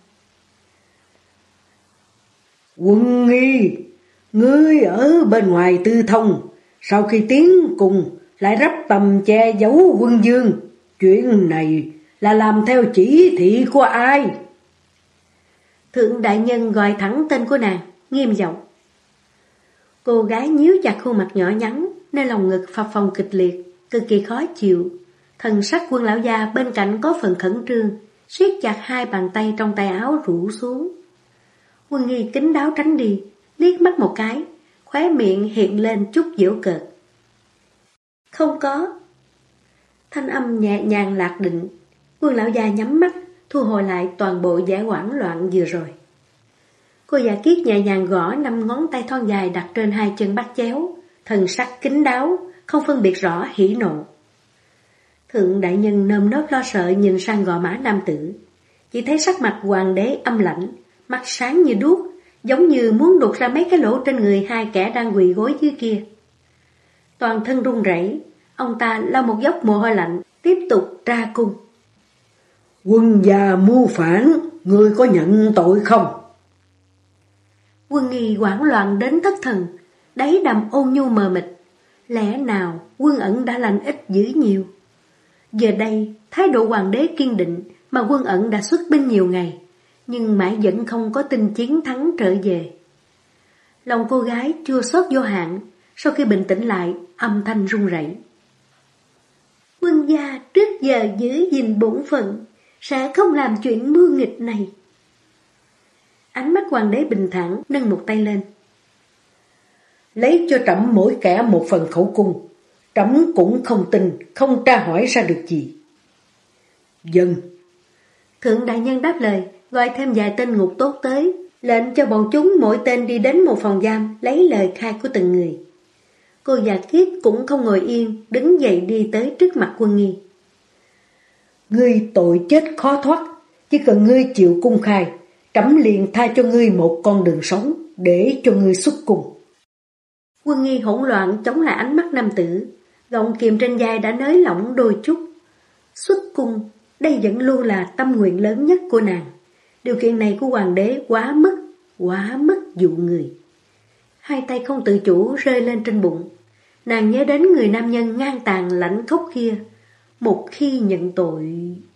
Quân Nghi, ngươi ở bên ngoài tư thông, sau khi tiến cùng lại rắp tầm che giấu quân dương, chuyện này là làm theo chỉ thị của ai? Thượng đại nhân gọi thẳng tên của nàng, nghiêm giọng. Cô gái nhíu chặt khuôn mặt nhỏ nhắn, nơi lòng ngực phập phồng kịch liệt, cực kỳ khó chịu. Thần sắc Quân lão gia bên cạnh có phần khẩn trương, siết chặt hai bàn tay trong tay áo rũ xuống. Quân Nghi kín đáo tránh đi, liếc mắt một cái, khóe miệng hiện lên chút giễu cợt. Không có. Thanh âm nhẹ nhàng lạc định. Quân lão gia nhắm mắt, thu hồi lại toàn bộ vẻ hoảng loạn vừa rồi. Cô già Kiết nhẹ nhàng gõ 5 ngón tay thon dài đặt trên hai chân bắt chéo, thần sắc kín đáo, không phân biệt rõ hỉ nộ. Thượng đại nhân nơm nớp lo sợ nhìn sang gò má nam tử, chỉ thấy sắc mặt hoàng đế âm lạnh, mắt sáng như đuốc, giống như muốn đục ra mấy cái lỗ trên người hai kẻ đang quỳ gối dưới kia. Toàn thân run rẩy, ông ta lau một dốc mồ hôi lạnh, tiếp tục ra cung. Quân gia mưu phản, ngươi có nhận tội không? Quân Nghi hoảng loạn đến thất thần, đáy đầm ôn nhu mờ mịt. Lẽ nào Quân Ẩn đã lành ít dữ nhiều? Giờ đây, thái độ hoàng đế kiên định mà Quân Ẩn đã xuất binh nhiều ngày, nhưng mãi vẫn không có tin chiến thắng trở về. Lòng cô gái chua xót vô hạn, sau khi bình tĩnh lại, âm thanh run rẩy. Quân gia trước giờ giữ gìn bổn phận, sẽ không làm chuyện mưu nghịch này. Ánh mắt hoàng đế bình thản, nâng một tay lên. Lấy cho trẫm mỗi kẻ một phần khẩu cung, trẫm cũng không tin, không tra hỏi ra được gì. Dân. Thượng đại nhân đáp lời, gọi thêm vài tên ngục tốt tới, lệnh cho bọn chúng mỗi tên đi đến một phòng giam, lấy lời khai của từng người. Cô già Kiết cũng không ngồi yên, đứng dậy đi tới trước mặt Quân Nghi. Ngươi tội chết khó thoát, chỉ cần ngươi chịu cung khai, trẫm liền tha cho ngươi một con đường sống, để cho ngươi xuất cung. Quân Nghi hỗn loạn chống lại ánh mắt nam tử, gọng kiềm trên vai đã nới lỏng đôi chút. Xuất cung, đây vẫn luôn là tâm nguyện lớn nhất của nàng. Điều kiện này của hoàng đế quá mức dụ người. Hai tay không tự chủ rơi lên trên bụng. Nàng nhớ đến người nam nhân ngang tàn lãnh khốc kia. Một khi nhận tội...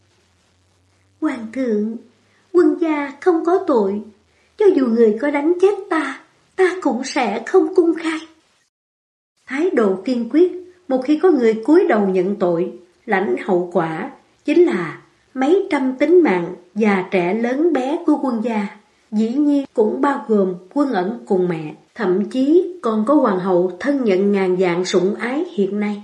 Hoàng thượng, quân gia không có tội. Cho dù người có đánh chết ta cũng sẽ không cung khai. Thái độ kiên quyết, một khi có người cúi đầu nhận tội, lãnh hậu quả chính là mấy trăm tính mạng già trẻ lớn bé của quân gia, dĩ nhiên cũng bao gồm Quân Ẩn cùng mẹ, thậm chí còn có hoàng hậu thân nhận ngàn vạn sủng ái hiện nay.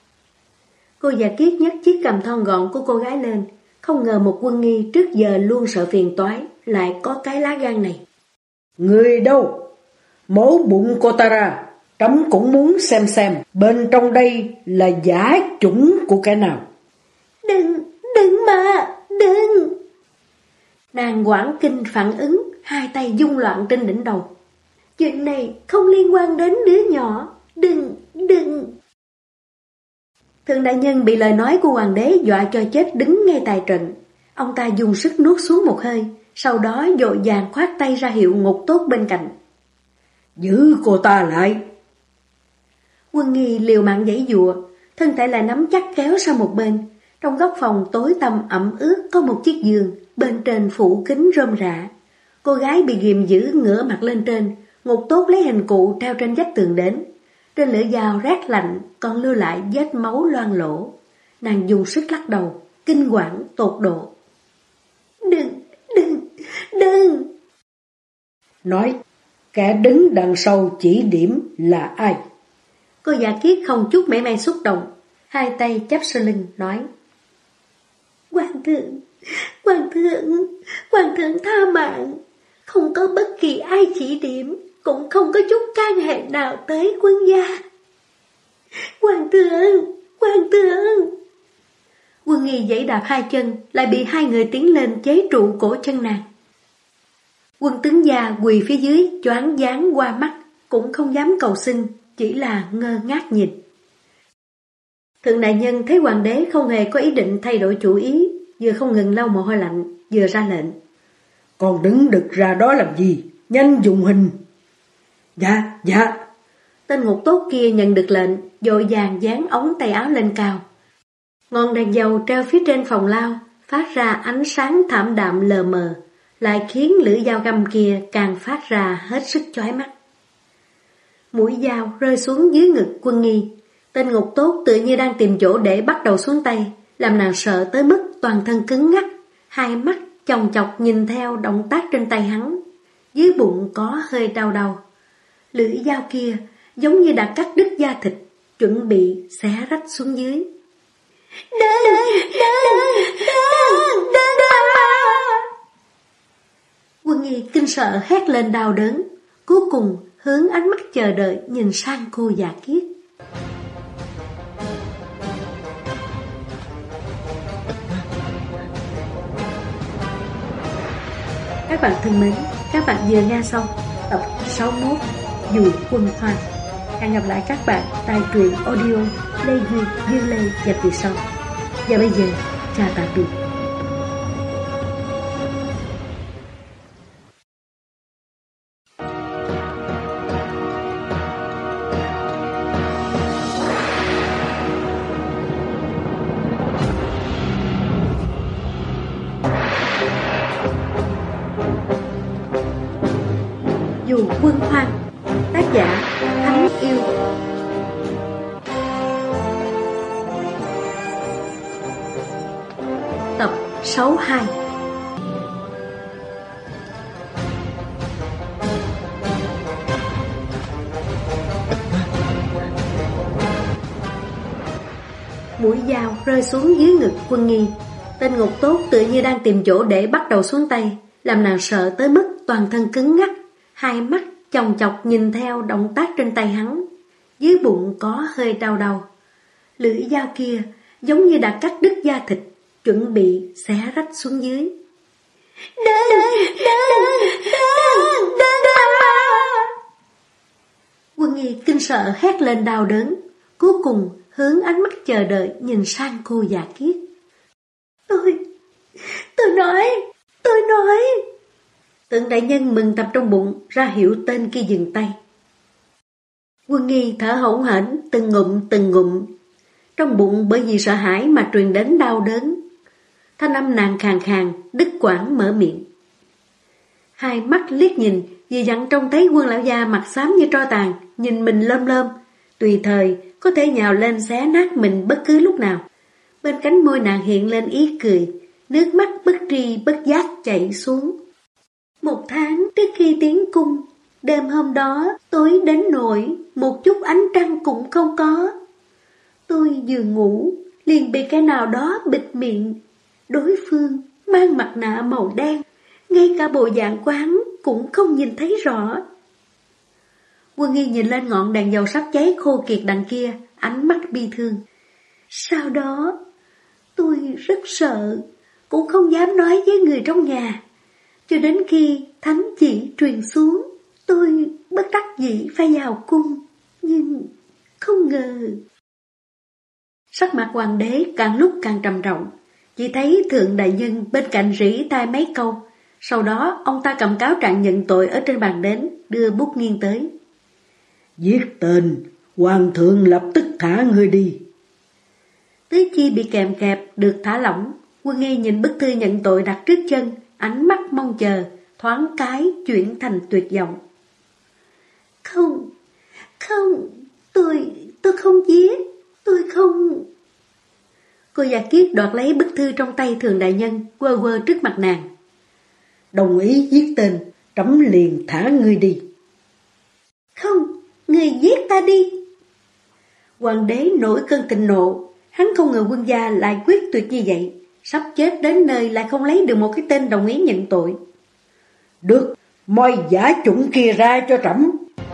Cô già Kiết nhấc chiếc cằm thon gọn của cô gái lên, không ngờ một Quân Nghi trước giờ luôn sợ phiền toái lại có cái lá gan này. Người đâu? Mổ bụng cô ta ra, trẫm cũng muốn xem bên trong đây là giả chủng của kẻ nào. Đừng! Nàng Quảng Kinh phản ứng, hai tay dung loạn trên đỉnh đầu. Chuyện này không liên quan đến đứa nhỏ, đừng! Thượng đại nhân bị lời nói của hoàng đế dọa cho chết đứng ngay tại trận. Ông ta dùng sức nuốt xuống một hơi, sau đó vội vàng khoát tay ra hiệu ngục tốt bên cạnh. Giữ cô ta lại! Quân Nghi liều mạng giãy giụa, thân thể lại nắm chắc kéo sang một bên. Trong góc phòng tối tăm ẩm ướt có một chiếc giường, bên trên phủ kính rơm rạ. Cô gái bị ghìm giữ ngửa mặt lên trên, ngục tốt lấy hình cụ treo trên vách tường đến. Trên lưỡi dao rát lạnh còn lưu lại vết máu loang lổ. Nàng dùng sức lắc đầu, kinh quản tột độ. Đừng! Nói, kẻ đứng đằng sau chỉ điểm là ai? Cô già Kiết không chút mảy may xúc động, hai tay chắp sau lưng nói. Hoàng thượng tha mạng, không có bất kỳ ai chỉ điểm, cũng không có chút can hệ nào tới quân gia. Hoàng thượng! Quân Nghi giãy đạp hai chân, lại bị hai người tiến lên chế trụ cổ chân nàng. Quân tướng già quỳ phía dưới, choáng váng qua mắt, cũng không dám cầu xin, chỉ là ngơ ngác nhìn. Thượng đại nhân thấy hoàng đế không hề có ý định thay đổi chủ ý, vừa không ngừng lau mồ hôi lạnh, vừa ra lệnh. Còn đứng đực ra đó làm gì? Nhanh dùng hình! Dạ! Tên ngục tốt kia nhận được lệnh, vội vàng dán ống tay áo lên cao. Ngọn đèn dầu treo phía trên phòng lao, phát ra ánh sáng thảm đạm lờ mờ, lại khiến lưỡi dao găm kia càng phát ra hết sức chói mắt. Mũi dao rơi xuống dưới ngực Quân Nghi. Tên ngục tốt tự như đang tìm chỗ để bắt đầu xuống tay, làm nàng sợ tới mức toàn thân cứng ngắc, hai mắt chòng chọc nhìn theo động tác trên tay hắn. Dưới bụng có hơi đau. Lưỡi dao kia giống như đã cắt đứt da thịt, chuẩn bị xé rách xuống dưới. Đừng! Quân Nghi kinh sợ hét lên đau đớn, cuối cùng hướng ánh mắt chờ đợi nhìn sang cô già Kiết. Các bạn thân mến, các bạn vừa nghe xong tập 61 Dù Quân Hoang. Hẹn gặp lại các bạn tại truyện audio Lê Duyên, Dương Lê và kỳ sau. Và bây giờ, chào tạm biệt. Dù Quân Hoang, tác giả Thánh Yêu. Tập 62. Mũi dao rơi xuống dưới ngực Quân Nghi. Tên Ngục Tốt tự như đang tìm chỗ để bắt đầu xuống tay, làm nàng sợ tới mức toàn thân cứng ngắc. Hai mắt chòng chọc nhìn theo động tác trên tay hắn. Dưới bụng có hơi đau đầu. Lưỡi dao kia giống như đã cắt đứt da thịt, chuẩn bị xé rách xuống dưới. Đừng! Quân Nghi kinh sợ hét lên đau đớn, cuối cùng hướng ánh mắt chờ đợi nhìn sang cô già Kiết. Tôi nói. Tượng đại nhân mừng tập trong bụng, ra hiệu tên kia dừng tay. Quân Nghi thở hổn hển từng ngụm. Trong bụng bởi vì sợ hãi mà truyền đến đau đớn. Thanh âm nàng khàn khàn, đứt quãng mở miệng. Hai mắt liếc nhìn, vì dặn trông thấy Quân lão gia mặt xám như tro tàn, nhìn mình lơm lơm, tùy thời có thể nhào lên xé nát mình bất cứ lúc nào. Bên cánh môi nàng hiện lên ý cười, nước mắt bất tri bất giác chảy xuống. 1 tháng trước khi tiến cung, đêm hôm đó tối đến nỗi một chút ánh trăng cũng không có. Tôi vừa ngủ, liền bị cái nào đó bịt miệng. Đối phương mang mặt nạ màu đen, ngay cả bộ dạng của hắn cũng không nhìn thấy rõ. Quân Nghi nhìn lên ngọn đèn dầu sắp cháy khô kiệt đằng kia, ánh mắt bi thương. Sau đó, tôi rất sợ, cũng không dám nói với người trong nhà. Cho đến khi thánh chỉ truyền xuống, tôi bất đắc dĩ phải vào cung, nhưng không ngờ. Sắc mặt hoàng đế càng lúc càng trầm trọng, chỉ thấy thượng đại nhân bên cạnh rỉ tai mấy câu. Sau đó ông ta cầm cáo trạng nhận tội ở trên bàn đến, đưa bút nghiêng tới. Viết tên, hoàng thượng lập tức thả ngươi đi. Tứ chi bị kèm kẹp được thả lỏng. Quân Nghi nhìn bức thư nhận tội đặt trước chân, ánh mắt mong chờ, thoáng cái chuyển thành tuyệt vọng. Không, tôi không giết, tôi không. Cô già Kiết đoạt lấy bức thư trong tay thường đại nhân, quơ quơ trước mặt nàng. Đồng ý viết tên, trẫm liền thả ngươi đi. Không, người giết ta đi. Hoàng đế nổi cơn thịnh nộ, hắn không ngờ Quân gia lại quyết tuyệt như vậy. Sắp chết đến nơi lại không lấy được một cái tên đồng ý nhận tội. Được, moi giả chủng kia ra cho trẫm.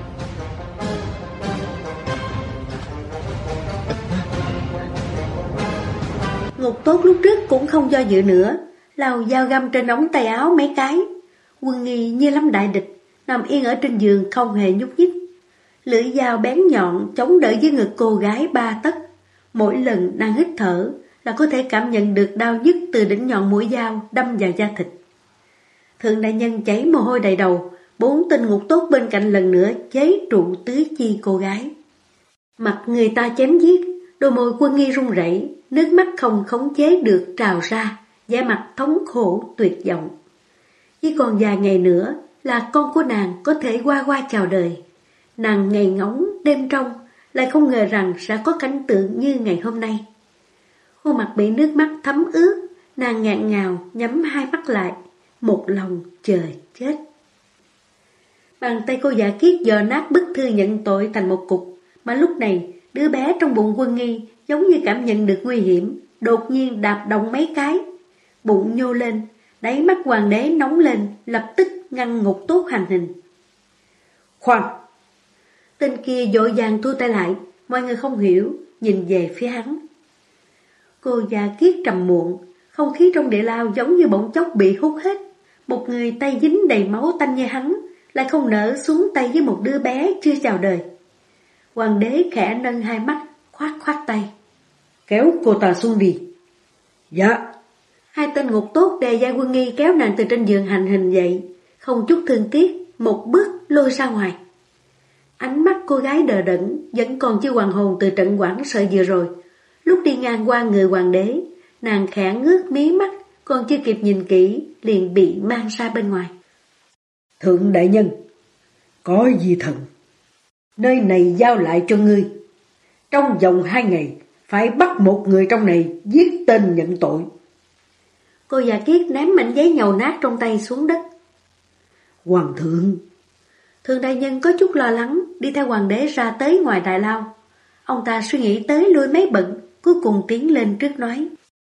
Ngục Tốt lúc trước cũng không do dự nữa, lao dao găm trên ống tay áo mấy cái. Quân Nghi như lâm đại địch, nằm yên ở trên giường không hề nhúc nhích. Lưỡi dao bén nhọn chống đỡ dưới ngực cô gái 3 tấc. Mỗi lần nàng hít thở là có thể cảm nhận được đau nhức từ đỉnh nhọn mũi dao đâm vào da thịt. Thượng đại nhân chảy mồ hôi đầy đầu, 4 tên Ngục Tốt bên cạnh lần nữa chế trụ tứ chi cô gái. Mặt người ta chém giết, đôi môi Quân Nghi run rẩy, nước mắt không khống chế được trào ra, vẻ mặt thống khổ tuyệt vọng. Chỉ còn vài ngày nữa là con của nàng có thể qua chào đời. Nàng ngày ngóng đêm trong, lại không ngờ rằng sẽ có cảnh tượng như ngày hôm nay. Khuôn mặt bị nước mắt thấm ướt, nàng ngạn ngào nhắm hai mắt lại, một lòng chờ chết. Bàn tay cô già Kiết giò nát bức thư nhận tội thành một cục, mà lúc này đứa bé trong bụng Quân Nghi giống như cảm nhận được nguy hiểm, đột nhiên đạp động mấy cái. Bụng nhô lên, đáy mắt hoàng đế nóng lên, lập tức ngăn Ngục Tốt hành hình. Khoan! Tên kia vội vàng thu tay lại, mọi người không hiểu, nhìn về phía hắn. Cô già Kiết trầm muộn, không khí trong địa lao giống như bỗng chốc bị hút hết. Một người tay dính đầy máu tanh như hắn, lại không nỡ xuống tay với một đứa bé chưa chào đời. Hoàng đế khẽ nâng hai mắt, khoát khoát tay. Kéo cô ta xuống đi. Dạ. Hai tên ngục tốt đè Gia Quân Nghi kéo nàng từ trên giường hành hình dậy, không chút thương tiếc, một bước lôi ra ngoài. Ánh mắt cô gái đờ đẫn, vẫn còn chưa hoàn hồn từ trận hoảng sợ vừa rồi. Lúc đi ngang qua người hoàng đế, nàng khẽ ngước mí mắt, còn chưa kịp nhìn kỹ, liền bị mang ra bên ngoài. Thượng đại nhân, có gì thần? Nơi này giao lại cho ngươi. Trong vòng 2 ngày, phải bắt một người trong này giết tên nhận tội. Cô già Kiết ném mảnh giấy nhầu nát trong tay xuống đất. Hoàng thượng. Thượng đại nhân có chút lo lắng, đi theo hoàng đế ra tới ngoài đại lao. Ông ta suy nghĩ tới lui mấy bận, cuối cùng tiến lên trước nói.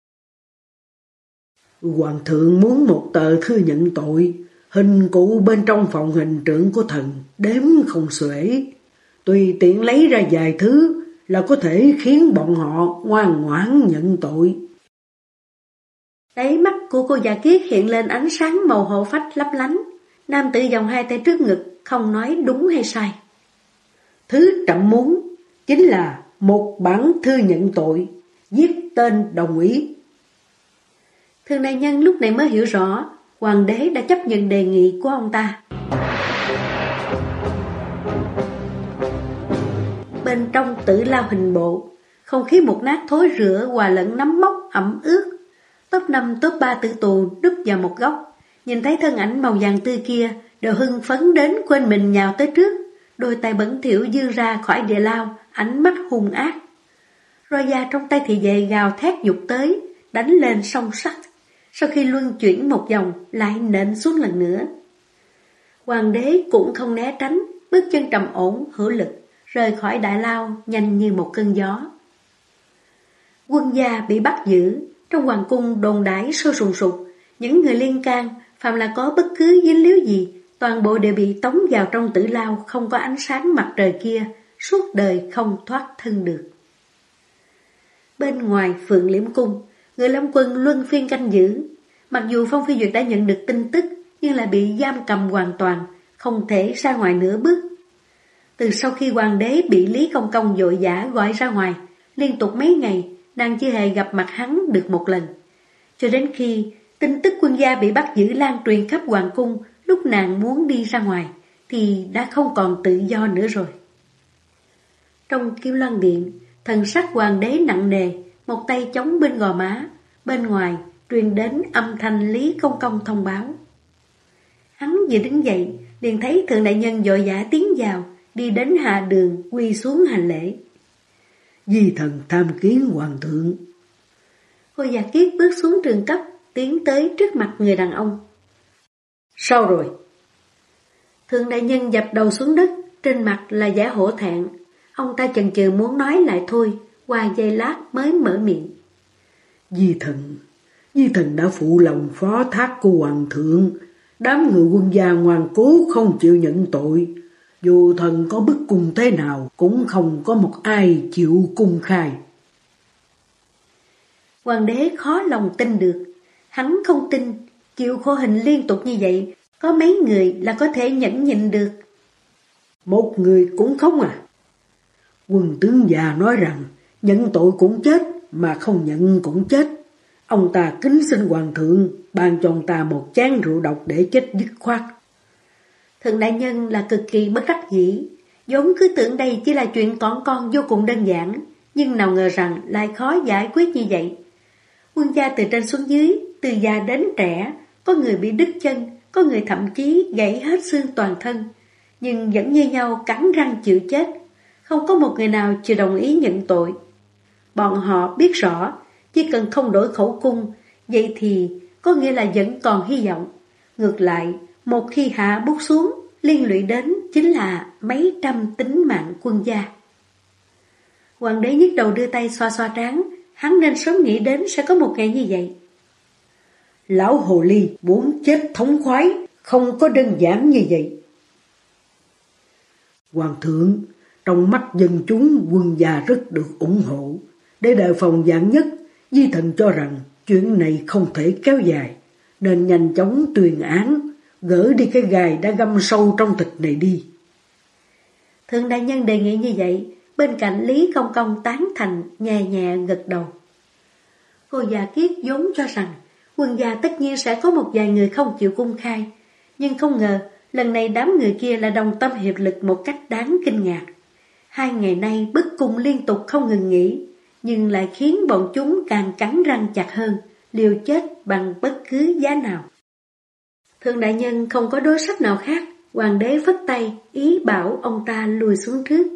Hoàng thượng muốn một tờ thư nhận tội, hình cụ bên trong phòng hình trưởng của thần, đếm không xuể. Tùy tiện lấy ra vài thứ là có thể khiến bọn họ ngoan ngoãn nhận tội. Đáy mắt của cô già Kiết hiện lên ánh sáng màu hổ phách lấp lánh. Nam tử vòng hai tay trước ngực, không nói đúng hay sai. Thứ trẫm muốn chính là một bản thư nhận tội, viết tên đồng ý. Thượng đại nhân lúc này mới hiểu rõ, hoàng đế đã chấp nhận đề nghị của ông ta. Bên trong tử lao hình bộ, không khí mục nát thối rữa hòa lẫn nấm mốc ẩm ướt. Top 5 top 3 tử tù núp vào một góc, nhìn thấy thân ảnh màu vàng tươi kia, đều hưng phấn đến quên mình nhào tới trước, đôi tay bẩn thỉu giương ra khỏi địa lao, ánh mắt hung ác. Roi da trong tay thị vệ gào thét dục tới, đánh lên song sắt, sau khi luân chuyển một vòng lại nện xuống lần nữa. Hoàng đế cũng không né tránh, bước chân trầm ổn hữu lực, rời khỏi đại lao nhanh như một cơn gió. Quân gia bị bắt giữ, trong hoàng cung đồn đãi sôi sùng sục, những người liên can, phàm là có bất cứ dính líu gì, toàn bộ đều bị tống vào trong tử lao không có ánh sáng mặt trời kia, suốt đời không thoát thân được. Bên ngoài Phượng Liễm Cung, người Long quân luân phiên canh giữ. Mặc dù Phong Phi Duyệt đã nhận được tin tức, nhưng lại bị giam cầm hoàn toàn, không thể ra ngoài nửa bước. Từ sau khi hoàng đế bị Lý Công Công vội vã gọi ra ngoài, liên tục mấy ngày, nàng chưa hề gặp mặt hắn được một lần. Cho đến khi tin tức quân gia bị bắt giữ lan truyền khắp hoàng cung, lúc nàng muốn đi ra ngoài, thì đã không còn tự do nữa rồi. Trong Kim Loan Điện, thần sắc hoàng đế nặng nề, một tay chống bên gò má, bên ngoài truyền đến âm thanh Lý Công Công thông báo. Hắn vừa đứng dậy, liền thấy thượng đại nhân vội vã tiến vào, đi đến hạ đường quỳ xuống hành lễ. Di thần tham kiến hoàng thượng. Cô già Kiết bước xuống trường cấp, tiến tới trước mặt người đàn ông. Sao rồi? Thượng đại nhân dập đầu xuống đất, trên mặt là vẻ hổ thẹn. Ông ta chần chừ muốn nói lại thôi, qua giây lát mới mở miệng. Di thần đã phụ lòng phó thác của hoàng thượng. Đám người quân gia ngoan cố không chịu nhận tội. Dù thần có bức cung thế nào, cũng không có một ai chịu cung khai. Hoàng đế khó lòng tin được. Hắn không tin, chịu khổ hình liên tục như vậy, có mấy người là có thể nhẫn nhịn được. Một người cũng không à? Quân tướng già nói rằng, nhận tội cũng chết, mà không nhận cũng chết. Ông ta kính xin hoàng thượng, ban cho ông ta một chén rượu độc để chết dứt khoát. Thượng đại nhân là cực kỳ bất đắc dĩ, vốn cứ tưởng đây chỉ là chuyện con vô cùng đơn giản, nhưng nào ngờ rằng lại khó giải quyết như vậy. Quân gia từ trên xuống dưới, từ già đến trẻ, có người bị đứt chân, có người thậm chí gãy hết xương toàn thân, nhưng vẫn như nhau cắn răng chịu chết, không có một người nào chịu đồng ý nhận tội. Bọn họ biết rõ, chỉ cần không đổi khẩu cung, vậy thì có nghĩa là vẫn còn hy vọng. Ngược lại, một khi hạ bút xuống, liên lụy đến chính là mấy trăm tính mạng quân gia. Hoàng đế nhức đầu đưa tay xoa xoa trán, hắn nên sớm nghĩ đến sẽ có một ngày như vậy. Lão hồ ly muốn chết thống khoái, không có đơn giản như vậy. Hoàng thượng, trong mắt dân chúng quân gia rất được ủng hộ. Để đề phòng vạn nhất, Di thần cho rằng chuyện này không thể kéo dài, nên nhanh chóng tuyên án, gỡ đi cái gài đã găm sâu trong thịt này đi. Thượng đại nhân đề nghị như vậy, bên cạnh Lý Công Công tán thành, nhẹ nhẹ gật đầu. Cô già Kiết vốn cho rằng Quân gia tất nhiên sẽ có một vài người không chịu cung khai, nhưng không ngờ lần này đám người kia là đồng tâm hiệp lực một cách đáng kinh ngạc. 2 ngày nay bức cung liên tục không ngừng nghỉ, nhưng lại khiến bọn chúng càng cắn răng chặt hơn, liều chết bằng bất cứ giá nào. Thượng đại nhân không có đối sách nào khác, hoàng đế phất tay, ý bảo ông ta lùi xuống trước.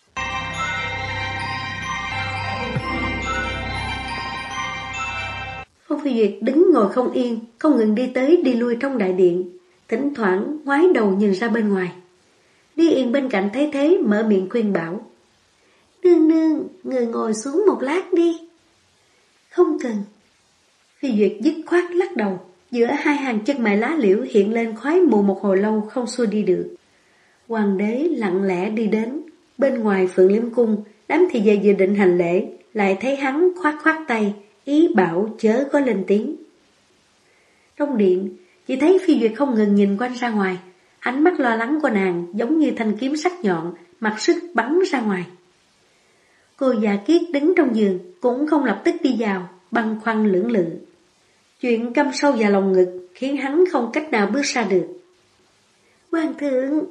Phong Phi Duyệt đứng ngồi không yên, không ngừng đi tới đi lui trong đại điện, thỉnh thoảng ngoái đầu nhìn ra bên ngoài. Lý Yên bên cạnh thấy thế mở miệng khuyên bảo. Nương nương, người ngồi xuống một lát đi. Không cần. Phi Duyệt dứt khoát lắc đầu, giữa 2 hàng chân mày lá liễu hiện lên khói mù một hồi lâu không xuôi đi được. Hoàng đế lặng lẽ đi đến, bên ngoài Phượng Liễm Cung, đám thị vệ vừa định hành lễ, lại thấy hắn khoát khoát tay, ý bảo chớ có lên tiếng. Trong điện, chỉ thấy Phi Duyệt không ngừng nhìn quanh ra ngoài, ánh mắt lo lắng của nàng giống như thanh kiếm sắc nhọn, mặc sức bắn ra ngoài. Cô già Kiết đứng trong giường, cũng không lập tức đi vào, băn khoăn lưỡng lự. Chuyện căm sâu vào lòng ngực khiến hắn không cách nào bước ra được. Hoàng thượng!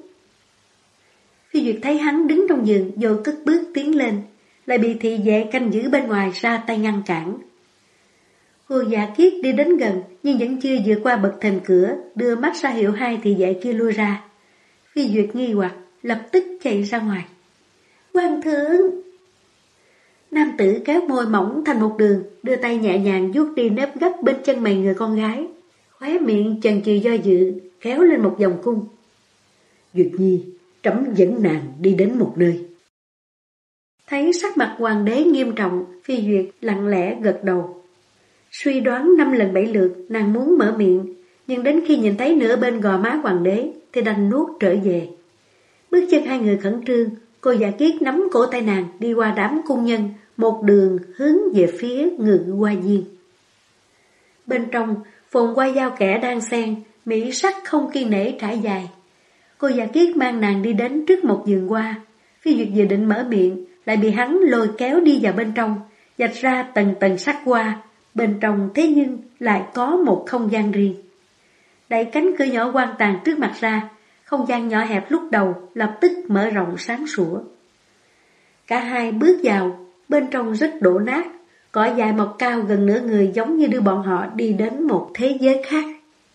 Phi Duyệt thấy hắn đứng trong giường, vô cất bước tiến lên, lại bị thị vệ canh giữ bên ngoài ra tay ngăn cản. Cô già Kiết đi đến gần, nhưng vẫn chưa vượt qua bậc thềm cửa, đưa mắt ra hiệu 2 thị vệ kia lui ra. Phi Duyệt nghi hoặc, lập tức chạy ra ngoài. Hoàng thượng! Nam tử kéo môi mỏng thành một đường, đưa tay nhẹ nhàng vuốt đi nếp gấp bên chân mày người con gái, khóe miệng chần chừ do dự, kéo lên một vòng cung. Duyệt nhi, trẫm dẫn nàng đi đến một nơi. Thấy sắc mặt hoàng đế nghiêm trọng, Phi Duyệt lặng lẽ gật đầu. Suy đoán 5 lần 7 lượt, nàng muốn mở miệng, nhưng đến khi nhìn thấy nửa bên gò má hoàng đế thì đành nuốt trở về. Bước chân 2 người khẩn trương, cô già Kiết nắm cổ tay nàng đi qua đám cung nhân, một đường hướng về phía Ngự Hoa Viên. Bên trong, phồn hoa dao kẻ đang xen, mỹ sắc không kiên nể trải dài. Cô già Kiết mang nàng đi đến trước một vườn hoa. Phi Duyệt vừa định mở miệng, lại bị hắn lôi kéo đi vào bên trong, vạch ra tầng tầng sắc hoa. Bên trong thế nhưng lại có một không gian riêng. Đẩy cánh cửa nhỏ quan tàn trước mặt ra, không gian nhỏ hẹp lúc đầu lập tức mở rộng sáng sủa. Cả hai bước vào, bên trong rất đổ nát, cỏ dại mọc cao gần nửa người giống như đưa bọn họ đi đến một thế giới khác.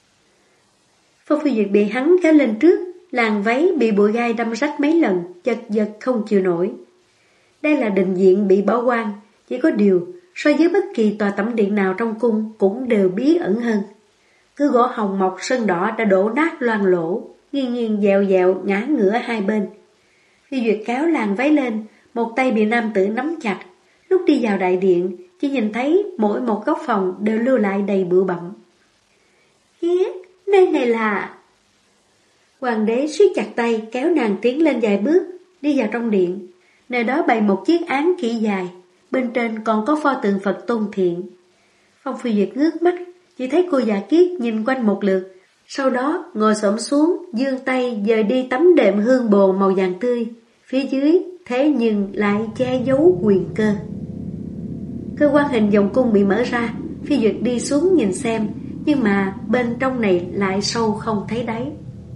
Phong Phi Duyệt bị hắn kéo lên trước, làn váy bị bụi gai đâm rách mấy lần, chật vật không chịu nổi. Đây là đình viện bị bỏ hoang, chỉ có điều so với bất kỳ tòa tẩm điện nào trong cung cũng đều bí ẩn hơn. Cứ gỗ hồng mọc sơn đỏ đã đổ nát loang lỗ, nghiêng nghiêng dèo dèo ngã ngửa hai bên. Phi Duyệt kéo làn váy lên, một tay bị nam tử nắm chặt. Lúc đi vào đại điện, chỉ nhìn thấy mỗi một góc phòng đều lưu lại đầy bụi bặm. Kiết, nơi này là... Hoàng đế siết chặt tay kéo nàng tiến lên vài bước, đi vào trong điện. Nơi đó bày một chiếc án kỹ dài, bên trên còn có pho tượng Phật tôn thiện. Phong Phi Duyệt ngước mắt, chỉ thấy cô già Kiết nhìn quanh một lượt, sau đó ngồi xổm xuống, giương tay dời đi tấm đệm hương bồ màu vàng tươi, phía dưới thế nhưng lại che giấu quyền cơ. Cơ quan hình vòng cung bị mở ra, Phi Duyệt đi xuống nhìn xem, nhưng mà bên trong này lại sâu không thấy đáy.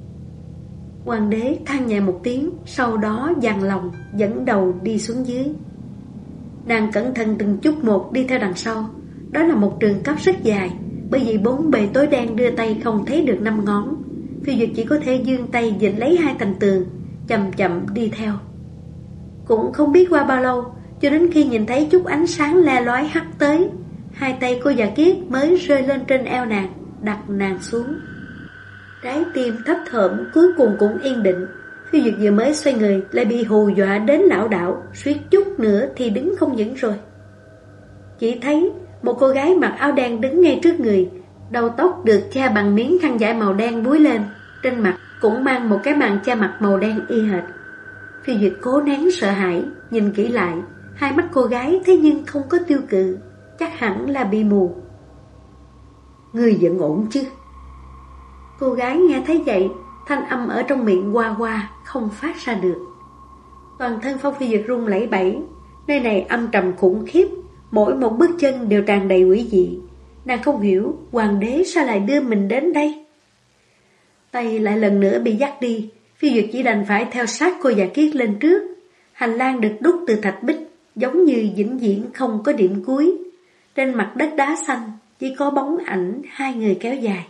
Hoàng đế than nhẹ một tiếng, sau đó dằn lòng dẫn đầu đi xuống dưới. Nàng cẩn thận từng chút một đi theo đằng sau. Đó là một trường cấp rất dài, bởi vì 4 bề tối đen đưa tay không thấy được 5 ngón. Phi Duyệt chỉ có thể giương tay vịn lấy 2 thành tường, chậm chậm đi theo. Cũng không biết qua bao lâu, cho đến khi nhìn thấy chút ánh sáng le lói hắt tới, 2 tay cô già Kiết mới rơi lên trên eo nàng, đặt nàng xuống. Trái tim thấp thởm cuối cùng cũng yên định. Phi Duyệt vừa mới xoay người lại bị hù dọa đến lảo đảo, suýt chút nữa thì đứng không vững rồi. Chỉ thấy một cô gái mặc áo đen đứng ngay trước người, đầu tóc được che bằng miếng khăn vải màu đen búi lên, trên mặt cũng mang một cái màn che mặt màu đen y hệt. Phi Duyệt cố nén sợ hãi, nhìn kỹ lại, hai mắt cô gái thế nhưng không có tiêu cự, chắc hẳn là bị mù. Ngươi vẫn ổn chứ? Cô gái nghe thấy vậy, thanh âm ở trong miệng qua qua không phát ra được. Toàn thân Phong Phi Duyệt run lẩy bẩy. Nơi này âm trầm khủng khiếp, mỗi một bước chân đều tràn đầy quỷ dị. Nàng không hiểu hoàng đế sao lại đưa mình đến đây. Tay lại lần nữa bị dắt đi. Phi Duyệt chỉ đành phải theo sát cô già kiết lên trước. Hành lang được đúc từ thạch bích, giống như vĩnh viễn không có điểm cuối. Trên mặt đất đá xanh chỉ có bóng ảnh hai người kéo dài.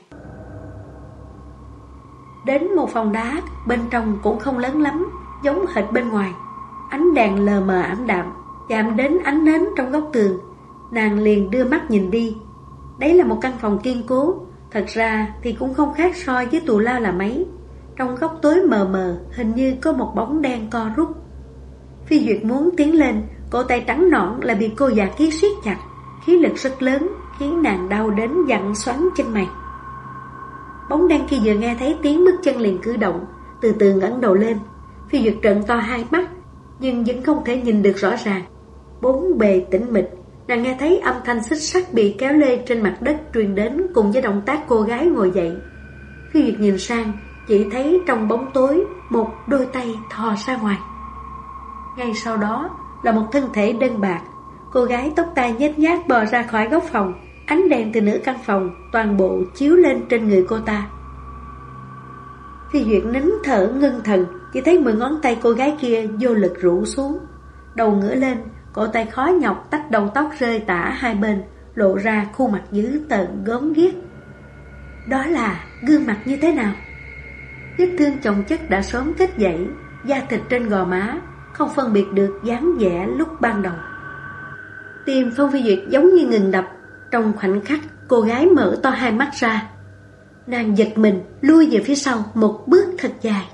Đến một phòng đá, bên trong cũng không lớn lắm, giống hệt bên ngoài. Ánh đèn lờ mờ ảm đạm, chạm đến ánh nến trong góc tường. Nàng liền đưa mắt nhìn đi. Đấy là một căn phòng kiên cố. Thật ra thì cũng không khác so với tù lao là mấy. Trong góc tối mờ mờ, hình như có một bóng đen co rút. Phi Duyệt muốn tiến lên, cổ tay trắng nõn lại bị cô già kiết siết chặt. Khí lực rất lớn, khiến nàng đau đến giận xoắn chân mày. Bóng đen khi vừa nghe thấy tiếng bước chân liền cử động, từ từ ngẩng đầu lên. Phi Duyệt trợn to hai mắt, nhưng vẫn không thể nhìn được rõ ràng. Bốn bề tĩnh mịch, nàng nghe thấy âm thanh xích sắt bị kéo lê trên mặt đất truyền đến cùng với động tác cô gái ngồi dậy. Phi Duyệt nhìn sang, chỉ thấy trong bóng tối một đôi tay thò ra ngoài. Ngay sau đó là một thân thể đơn bạc. Cô gái tóc tai nhếch nhác bò ra khỏi góc phòng. Ánh đèn từ nửa căn phòng toàn bộ chiếu lên trên người cô ta. Phi Duyệt nín thở ngưng thần, chỉ thấy 10 ngón tay cô gái kia vô lực rũ xuống. Đầu ngửa lên, cổ tay khó nhọc tách đầu tóc rơi tả hai bên, lộ ra khuôn mặt dữ tợn gớm ghiếc. Đó là gương mặt như thế nào? Vết thương chồng chất đã sớm kết dậy, da thịt trên gò má không phân biệt được dáng vẻ lúc ban đầu. Tim Phong Phi Duyệt giống như ngừng đập. Trong khoảnh khắc, cô gái mở to hai mắt ra. Nàng giật mình lui về phía sau một bước thật dài.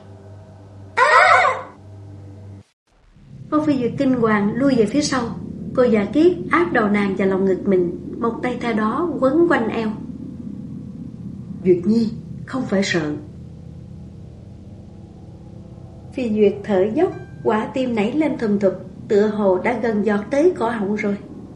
Phong Phi Duyệt kinh hoàng lui về phía sau. Cô già kiết áp đầu nàng vào lòng ngực mình, một tay theo đó quấn quanh eo. Duyệt Nhi, không phải sợ. Phi Duyệt thở dốc, quả tim nảy lên thùm thụp, tựa hồ đã gần giọt tới cổ họng rồi.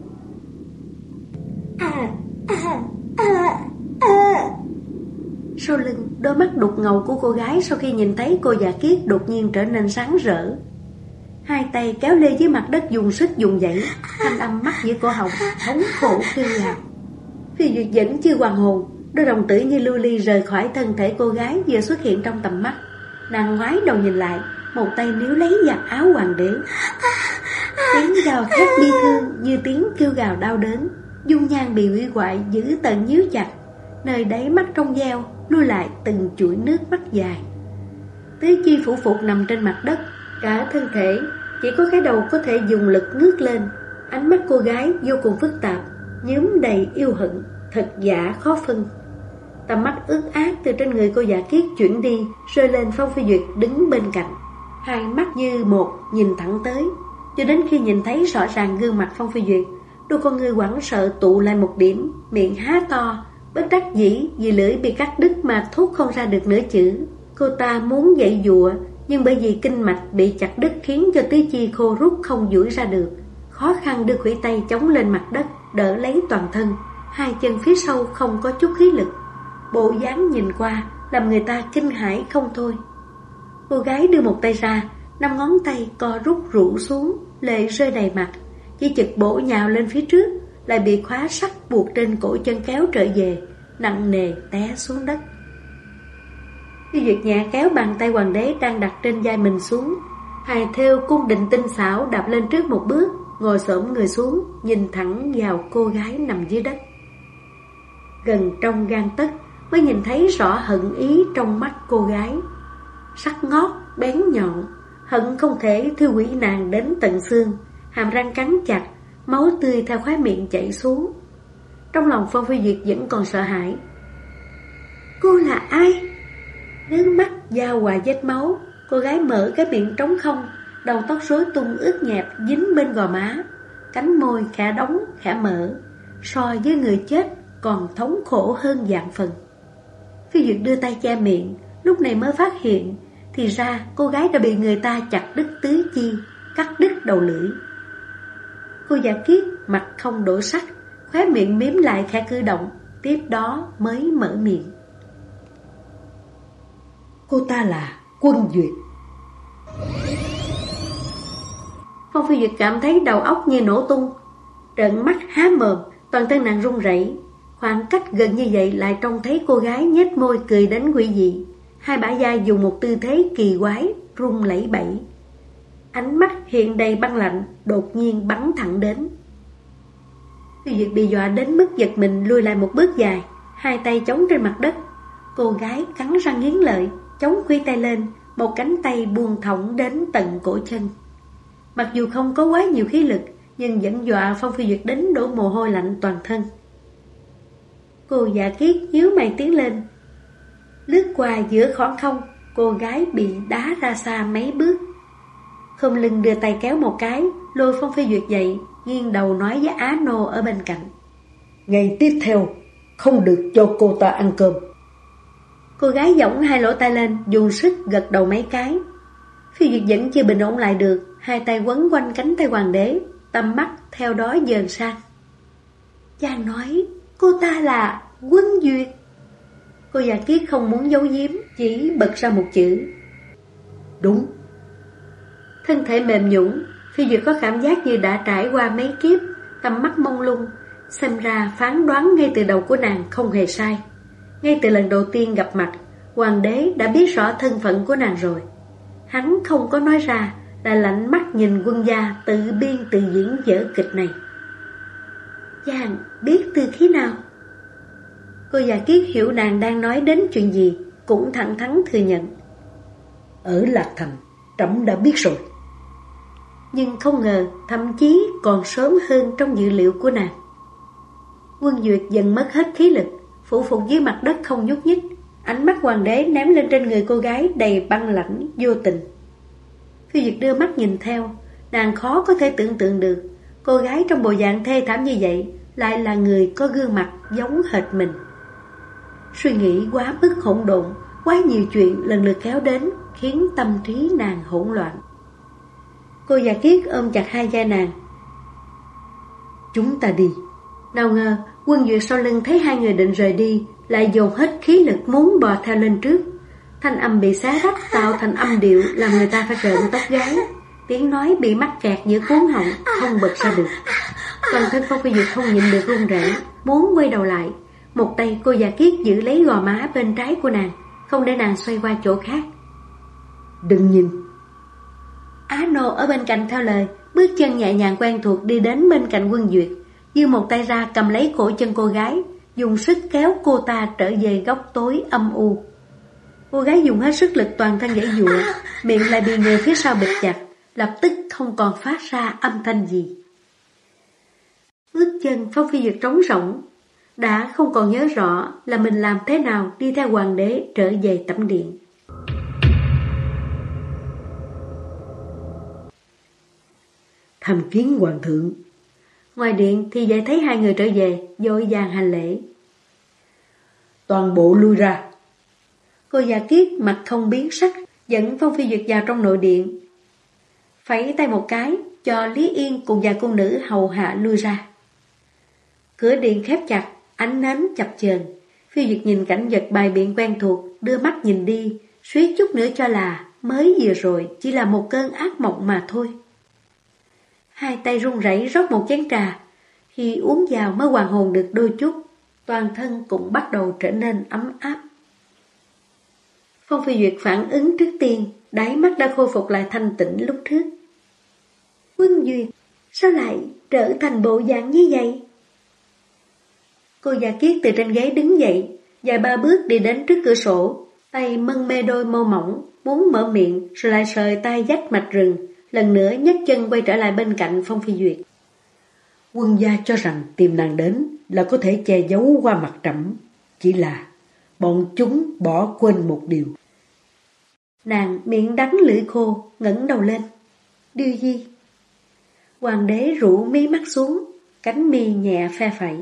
Sau lưng, đôi mắt đục ngầu của cô gái sau khi nhìn thấy cô già kiết đột nhiên trở nên sáng rỡ. Hai tay kéo lê dưới mặt đất dùng sức dùng dãy, thanh âm mắc giữa cổ họng, thống khổ kêu gào. Phi Duyệt vẫn chưa hoàn hồn, đôi đồng tử như lưu ly rời khỏi thân thể cô gái vừa xuất hiện trong tầm mắt. Nàng ngoái đầu nhìn lại, một tay níu lấy giặt áo hoàng đế. Tiếng gào thét bi thương như tiếng kêu gào đau đớn. Dung nhan bị hủy hoại giữ tận nhíu chặt, nơi đáy mắt trong veo lui lại từng chuỗi nước mắt dài. Tứ chi phủ phục nằm trên mặt đất, cả thân thể chỉ có cái đầu có thể dùng lực ngước lên. Ánh mắt cô gái vô cùng phức tạp, nhuốm đầy yêu hận, thật giả khó phân. Tầm mắt ướt át từ trên người cô giả kiết chuyển đi, rơi lên Phong Phi Duyệt đứng bên cạnh. Hai mắt như một nhìn thẳng tới, cho đến khi nhìn thấy rõ ràng gương mặt Phong Phi Duyệt, đôi con người hoảng sợ tụ lại một điểm, miệng há to, bất đắc dĩ vì lưỡi bị cắt đứt mà thốt không ra được nửa chữ. Cô ta muốn giãy giụa, nhưng bởi vì kinh mạch bị chặt đứt khiến cho tứ chi khô rút không duỗi ra được. Khó khăn đưa khuỷu tay chống lên mặt đất, đỡ lấy toàn thân. Hai chân phía sau không có chút khí lực. Bộ dáng nhìn qua làm người ta kinh hãi không thôi. Cô gái đưa một tay ra, 5 ngón tay co rút rũ xuống, lệ rơi đầy mặt. Chỉ chực bổ nhào lên phía trước, lại bị khóa sắt buộc trên cổ chân kéo trở về, nặng nề té xuống đất. Phi Duyệt nhẹ kéo bàn tay hoàng đế đang đặt trên vai mình xuống. Hài thêu cung định tinh xảo đạp lên trước một bước, ngồi xổm người xuống, nhìn thẳng vào cô gái nằm dưới đất. Gần trong gang tấc mới nhìn thấy rõ hận ý trong mắt cô gái. Sắc ngót, bén nhọn, hận không thể thiêu hủy nàng đến tận xương. Hàm răng cắn chặt, máu tươi theo khóe miệng chảy xuống. Trong lòng Phong Phi Duyệt vẫn còn sợ hãi. Cô là ai? Nước mắt giao hòa vết máu. Cô gái mở cái miệng trống không, đầu tóc rối tung ướt nhẹp dính bên gò má, cánh môi khẽ đóng khẽ mở, so với người chết còn thống khổ hơn vạn phần. Phi Duyệt đưa tay che miệng, lúc này mới phát hiện, thì ra cô gái đã bị người ta chặt đứt tứ chi, cắt đứt đầu lưỡi. Cô giả kiết mặt không đổi sắc, khóe miệng mím lại khẽ cử động, tiếp đó mới mở miệng. Cô ta là Quân Duyệt. Phong Phi Duyệt cảm thấy đầu óc như nổ tung, trợn mắt há mồm, toàn thân nàng run rẩy. Khoảng cách gần như vậy lại trông thấy cô gái nhếch môi cười đến quỷ dị, hai bả vai dùng một tư thế kỳ quái, run lẩy bẩy. Ánh mắt hiện đầy băng lạnh, đột nhiên bắn thẳng đến. Phi Duyệt bị dọa đến mức giật mình lùi lại một bước dài, hai tay chống trên mặt đất. Cô gái cắn răng nghiến lợi, chống khuỷu tay lên, một cánh tay buông thõng đến tận cổ chân. Mặc dù không có quá nhiều khí lực, nhưng vẫn dọa Phong Phi Duyệt đến đổ mồ hôi lạnh toàn thân. Cô Dạ Kiết nhíu mày tiến lên. Lướt qua giữa khoảng không, cô gái bị đá ra xa mấy bước. Khom lưng đưa tay kéo một cái, lôi Phong Phi Duyệt dậy, nghiêng đầu nói với Á Nô ở bên cạnh. Ngày tiếp theo, không được cho cô ta ăn cơm. Cô gái giỏng hai lỗ tai lên, dùng sức gật đầu mấy cái. Phi Duyệt vẫn chưa bình ổn lại được, hai tay quấn quanh cánh tay hoàng đế, tầm mắt theo đó dời sang. Cha nói cô ta là Quân Duyệt. Cô Dạ Kiết không muốn giấu giếm, chỉ bật ra một chữ. Đúng. Thân thể mềm nhũn, Phi Duyệt có cảm giác như đã trải qua mấy kiếp, tầm mắt mông lung. Xem ra phán đoán ngay từ đầu của nàng không hề sai. Ngay từ lần đầu tiên gặp mặt, hoàng đế đã biết rõ thân phận của nàng rồi. Hắn không có nói ra, là lạnh mắt nhìn Quân gia tự biên tự diễn vở kịch này. Chàng biết từ khi nào? Cô Dạ Kiết hiểu nàng đang nói đến chuyện gì, cũng thẳng thắn thừa nhận. Ở Lạc Thành, trẫm đã biết rồi. Nhưng không ngờ, thậm chí còn sớm hơn trong dự liệu của nàng. Quân Duyệt dần mất hết khí lực, phủ phục dưới mặt đất không nhúc nhích. Ánh mắt hoàng đế ném lên trên người cô gái đầy băng lãnh, vô tình. Phi Duyệt đưa mắt nhìn theo, nàng khó có thể tưởng tượng được cô gái trong bộ dạng thê thảm như vậy lại là người có gương mặt giống hệt mình. Suy nghĩ quá mức hỗn độn, quá nhiều chuyện lần lượt kéo đến, khiến tâm trí nàng hỗn loạn. Cô Dạ Kiết ôm chặt hai vai nàng. Chúng ta đi. Nào ngờ Quân Duyệt sau lưng thấy hai người định rời đi, lại dồn hết khí lực muốn bò theo lên trước. Thanh âm bị xé rách tạo thành âm điệu làm người ta phải rợn tóc gáy. Tiếng nói bị mắc kẹt giữa cuốn họng, không bật ra được. Toàn thân Phong Phi Duyệt không nhịn được run rẩy, muốn quay đầu lại. Một tay cô Dạ Kiết giữ lấy gò má bên trái của nàng, không để nàng xoay qua chỗ khác. Đừng nhìn. Á Nô ở bên cạnh theo lời, bước chân nhẹ nhàng quen thuộc đi đến bên cạnh Quân Duyệt, giơ một tay ra cầm lấy cổ chân cô gái, dùng sức kéo cô ta trở về góc tối âm u. Cô gái dùng hết sức lực toàn thân giãy giụa, miệng lại bị người phía sau bịt chặt, lập tức không còn phát ra âm thanh gì. Bước chân Phong Phi Duyệt trống rỗng, đã không còn nhớ rõ là mình làm thế nào đi theo hoàng đế trở về tẩm điện. Tham kiến hoàng thượng. Ngoài điện thì dễ thấy hai người trở về, vội vàng hành lễ. Toàn bộ lui ra. Cô Dạ Kiết mặt không biến sắc, dẫn Phong Phi Duyệt vào trong nội điện. Phẩy tay một cái, cho Lý Yên cùng vài cung nữ hầu hạ lui ra. Cửa điện khép chặt, ánh nến chập chờn. Phi Duyệt nhìn cảnh vật bài biện quen thuộc, đưa mắt nhìn đi, suýt chút nữa cho là mới vừa rồi chỉ là một cơn ác mộng mà thôi. Hai tay run rẩy rót một chén trà, khi uống vào mới hoàn hồn được đôi chút, toàn thân cũng bắt đầu trở nên ấm áp. Phong Phi Duyệt phản ứng trước tiên, đáy mắt đã khôi phục lại thanh tịnh lúc trước. Quân Duyệt, sao lại trở thành bộ dạng như vậy? Cô Dạ Kiết từ trên ghế đứng dậy, vài ba bước đi đến trước cửa sổ, tay mân mê đôi môi mỏng, muốn mở miệng rồi lại sờ tay dách mạch rừng, lần nữa nhấc chân quay trở lại bên cạnh Phong Phi Duyệt. Quân gia cho rằng tìm nàng đến là có thể che giấu qua mặt trẫm, chỉ là bọn chúng bỏ quên một điều. Nàng miệng đắng lưỡi khô, ngẩng đầu lên. Điều gì? Hoàng đế rũ mí mắt xuống, cánh mi nhẹ phe phẩy.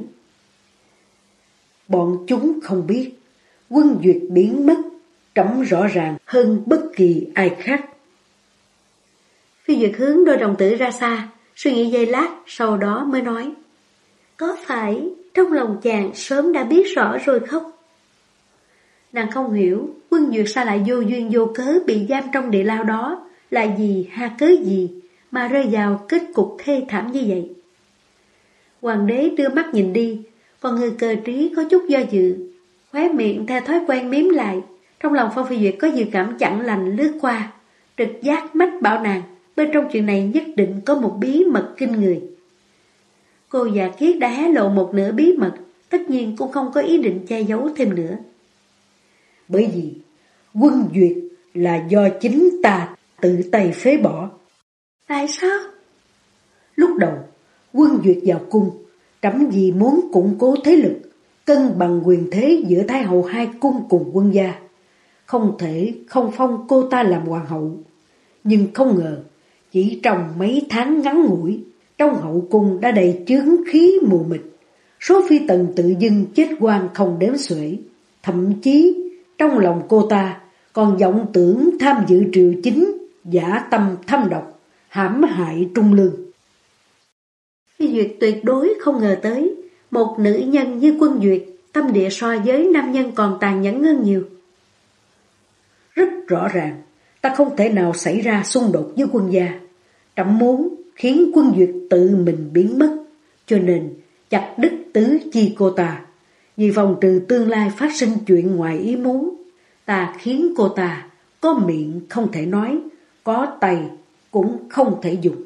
Bọn chúng không biết, Quân Duyệt biến mất, trẫm rõ ràng hơn bất kỳ ai khác. Phi Duyệt hướng đôi đồng tử ra xa, suy nghĩ giây lát, sau đó mới nói. Có phải trong lòng chàng sớm đã biết rõ rồi không? Nàng không hiểu Quân Duyệt sao lại vô duyên vô cớ bị giam trong địa lao đó, là vì ha cớ gì mà rơi vào kết cục thê thảm như vậy. Hoàng đế đưa mắt nhìn đi, còn người cờ trí có chút do dự, khóe miệng theo thói quen mím lại. Trong lòng Phong Phi Duyệt có dự cảm chẳng lành lướt qua, trực giác mách bảo nàng bên trong chuyện này nhất định có một bí mật kinh người. Cô già Kiết đã hé lộ một nửa bí mật, tất nhiên cũng không có ý định che giấu thêm nữa. Bởi vì Quân Duyệt là do chính ta tự tay phế bỏ. Tại sao? Lúc đầu Quân Duyệt vào cung, trẫm vì muốn củng cố thế lực, cân bằng quyền thế giữa Thái hậu hai cung cùng quân gia, không thể không phong cô ta làm hoàng hậu. Nhưng không ngờ chỉ trong mấy tháng ngắn ngủi, trong hậu cung đã đầy chướng khí mù mịt, số phi tần tự dưng chết oan không đếm xuể. Thậm chí trong lòng cô ta còn vọng tưởng tham dự triều chính, dã tâm thâm độc, hãm hại trung lương. Phi Duyệt tuyệt đối không ngờ tới một nữ nhân như Quân Duyệt tâm địa so với nam nhân còn tàn nhẫn hơn nhiều. Rất rõ ràng ta không thể nào xảy ra xung đột với quân gia. Trẫm muốn khiến Quân Duyệt tự mình biến mất, cho nên chặt đứt tứ chi cô ta. Vì phòng trừ tương lai phát sinh chuyện ngoài ý muốn, ta khiến cô ta có miệng không thể nói, có tay cũng không thể dùng.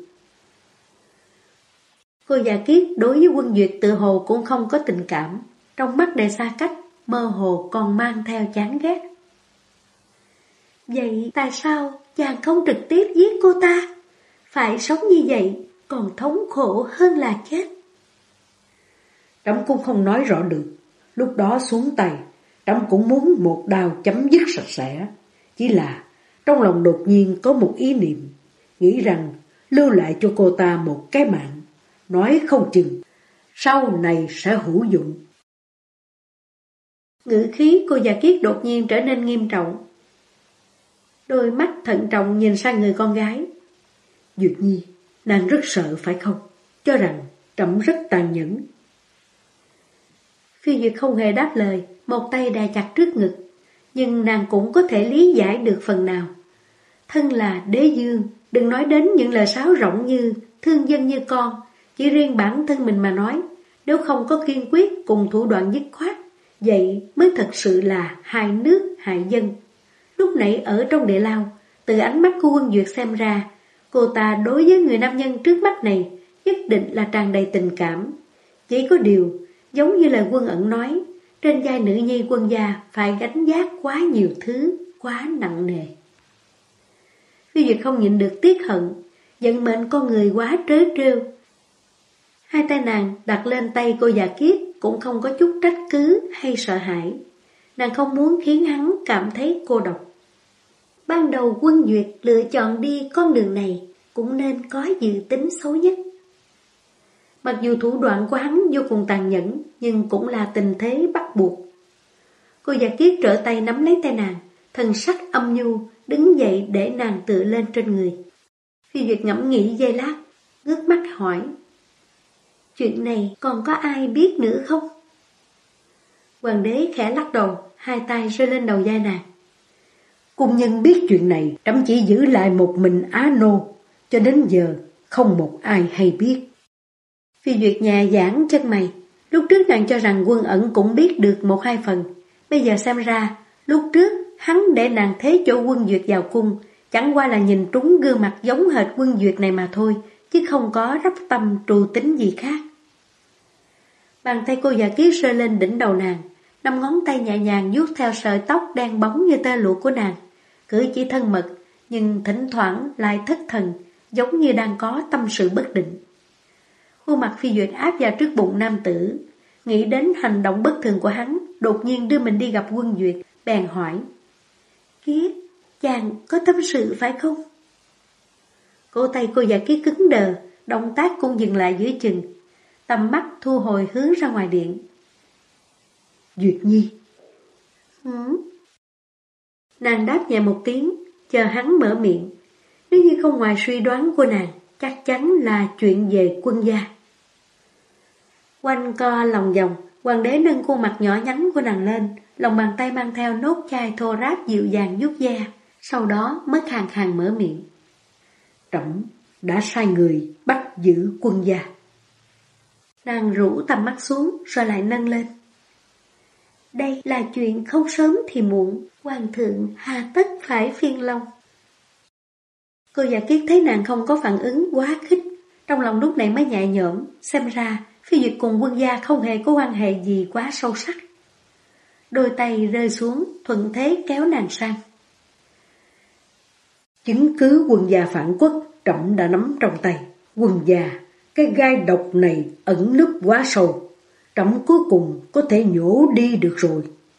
Cô già Kiết đối với Quân Duyệt tự hồ cũng không có tình cảm, trong mắt đầy xa cách, mơ hồ còn mang theo chán ghét. Vậy tại sao chàng không trực tiếp giết cô ta? Phải sống như vậy còn thống khổ hơn là chết. Trẫm cũng không nói rõ được. Lúc đó xuống tay, trẫm cũng muốn một đao chấm dứt sạch sẽ. Chỉ là trong lòng đột nhiên có một ý niệm, nghĩ rằng lưu lại cho cô ta một cái mạng, nói không chừng sau này sẽ hữu dụng. Ngữ khí cô già Kiết đột nhiên trở nên nghiêm trọng. Đôi mắt thận trọng nhìn sang người con gái. Duyệt Nhi, nàng rất sợ phải không? Cho rằng trẫm rất tàn nhẫn. Phi Duyệt không hề đáp lời, một tay đè chặt trước ngực, nhưng nàng cũng có thể lý giải được phần nào. Thân là đế dương, đừng nói đến những lời sáo rỗng như thương dân như con, chỉ riêng bản thân mình mà nói, nếu không có kiên quyết cùng thủ đoạn dứt khoát, vậy mới thật sự là hại nước hại dân. Lúc nãy ở trong địa lao, từ ánh mắt của Quân Duyệt xem ra, cô ta đối với người nam nhân trước mắt này nhất định là tràn đầy tình cảm. Chỉ có điều, giống như lời Quân Ẩn nói, trên vai nữ nhi quân gia phải gánh vác quá nhiều thứ, quá nặng nề. Phi Duyệt không nhịn được tiếc hận, vận mệnh con người quá trớ trêu. Hai tay nàng đặt lên tay cô già Kiết cũng không có chút trách cứ hay sợ hãi. Nàng không muốn khiến hắn cảm thấy cô độc. Ban đầu Quân Duyệt lựa chọn đi con đường này cũng nên có dự tính xấu nhất. Mặc dù thủ đoạn của hắn vô cùng tàn nhẫn, nhưng cũng là tình thế bắt buộc. Cô già Kiết trở tay nắm lấy tay nàng, thần sắc âm nhu, đứng dậy để nàng tựa lên trên người. Phi Duyệt ngẫm nghĩ giây lát, ngước mắt hỏi: chuyện này còn có ai biết nữa không? Hoàng đế khẽ lắc đầu, hai tay rơi lên đầu vai nàng. Cung nhân biết chuyện này, trẫm chỉ giữ lại một mình Á Nô, cho đến giờ không một ai hay biết. Phi Duyệt nhà giãn chân mày, lúc trước nàng cho rằng Quân Ẩn cũng biết được một hai phần, bây giờ xem ra, lúc trước hắn để nàng thế chỗ Quân Duyệt vào cung, chẳng qua là nhìn trúng gương mặt giống hệt Quân Duyệt này mà thôi, chứ không có rắp tâm trù tính gì khác. Bàn tay cô già Kiết rơi lên đỉnh đầu nàng, 5 ngón tay nhẹ nhàng vuốt theo sợi tóc đen bóng như tơ lụa của nàng, cử chỉ thân mật, nhưng thỉnh thoảng lại thất thần, giống như đang có tâm sự bất định. Khuôn mặt Phi Duyệt áp vào trước bụng nam tử, nghĩ đến hành động bất thường của hắn, đột nhiên đưa mình đi gặp Quân Duyệt, bèn hỏi: Kiết, chàng có tâm sự phải không? Cổ tay cô già Kiết cứng đờ, động tác cũng dừng lại dưới chừng, tầm mắt thu hồi hướng ra ngoài điện. Duyệt Nhi. Nàng đáp nhẹ một tiếng, chờ hắn mở miệng. Nếu như không ngoài suy đoán của nàng, chắc chắn là chuyện về quân gia. Quanh co lòng vòng, hoàng đế nâng khuôn mặt nhỏ nhắn của nàng lên, lòng bàn tay mang theo nốt chai thô ráp dịu dàng vuốt da, sau đó mới khàn khàn mở miệng. Trẫm đã sai người bắt giữ Quân gia. Nàng rũ tầm mắt xuống rồi lại nâng lên. Đây là chuyện không sớm thì muộn, hoàng thượng hà tất phải phiền lòng. Cô Dạ Kiết thấy nàng không có phản ứng quá khích, trong lòng lúc này mới nhẹ nhõm, xem ra Phi Duyệt cùng Quân gia không hề có quan hệ gì quá sâu sắc. Đôi tay rơi xuống, thuận thế kéo nàng sang. Chứng cứ Quân gia phản quốc, trẫm đã nắm trong tay. Quân gia, cái gai độc này ẩn núp quá sâu, trẫm cuối cùng có thể nhổ đi được rồi.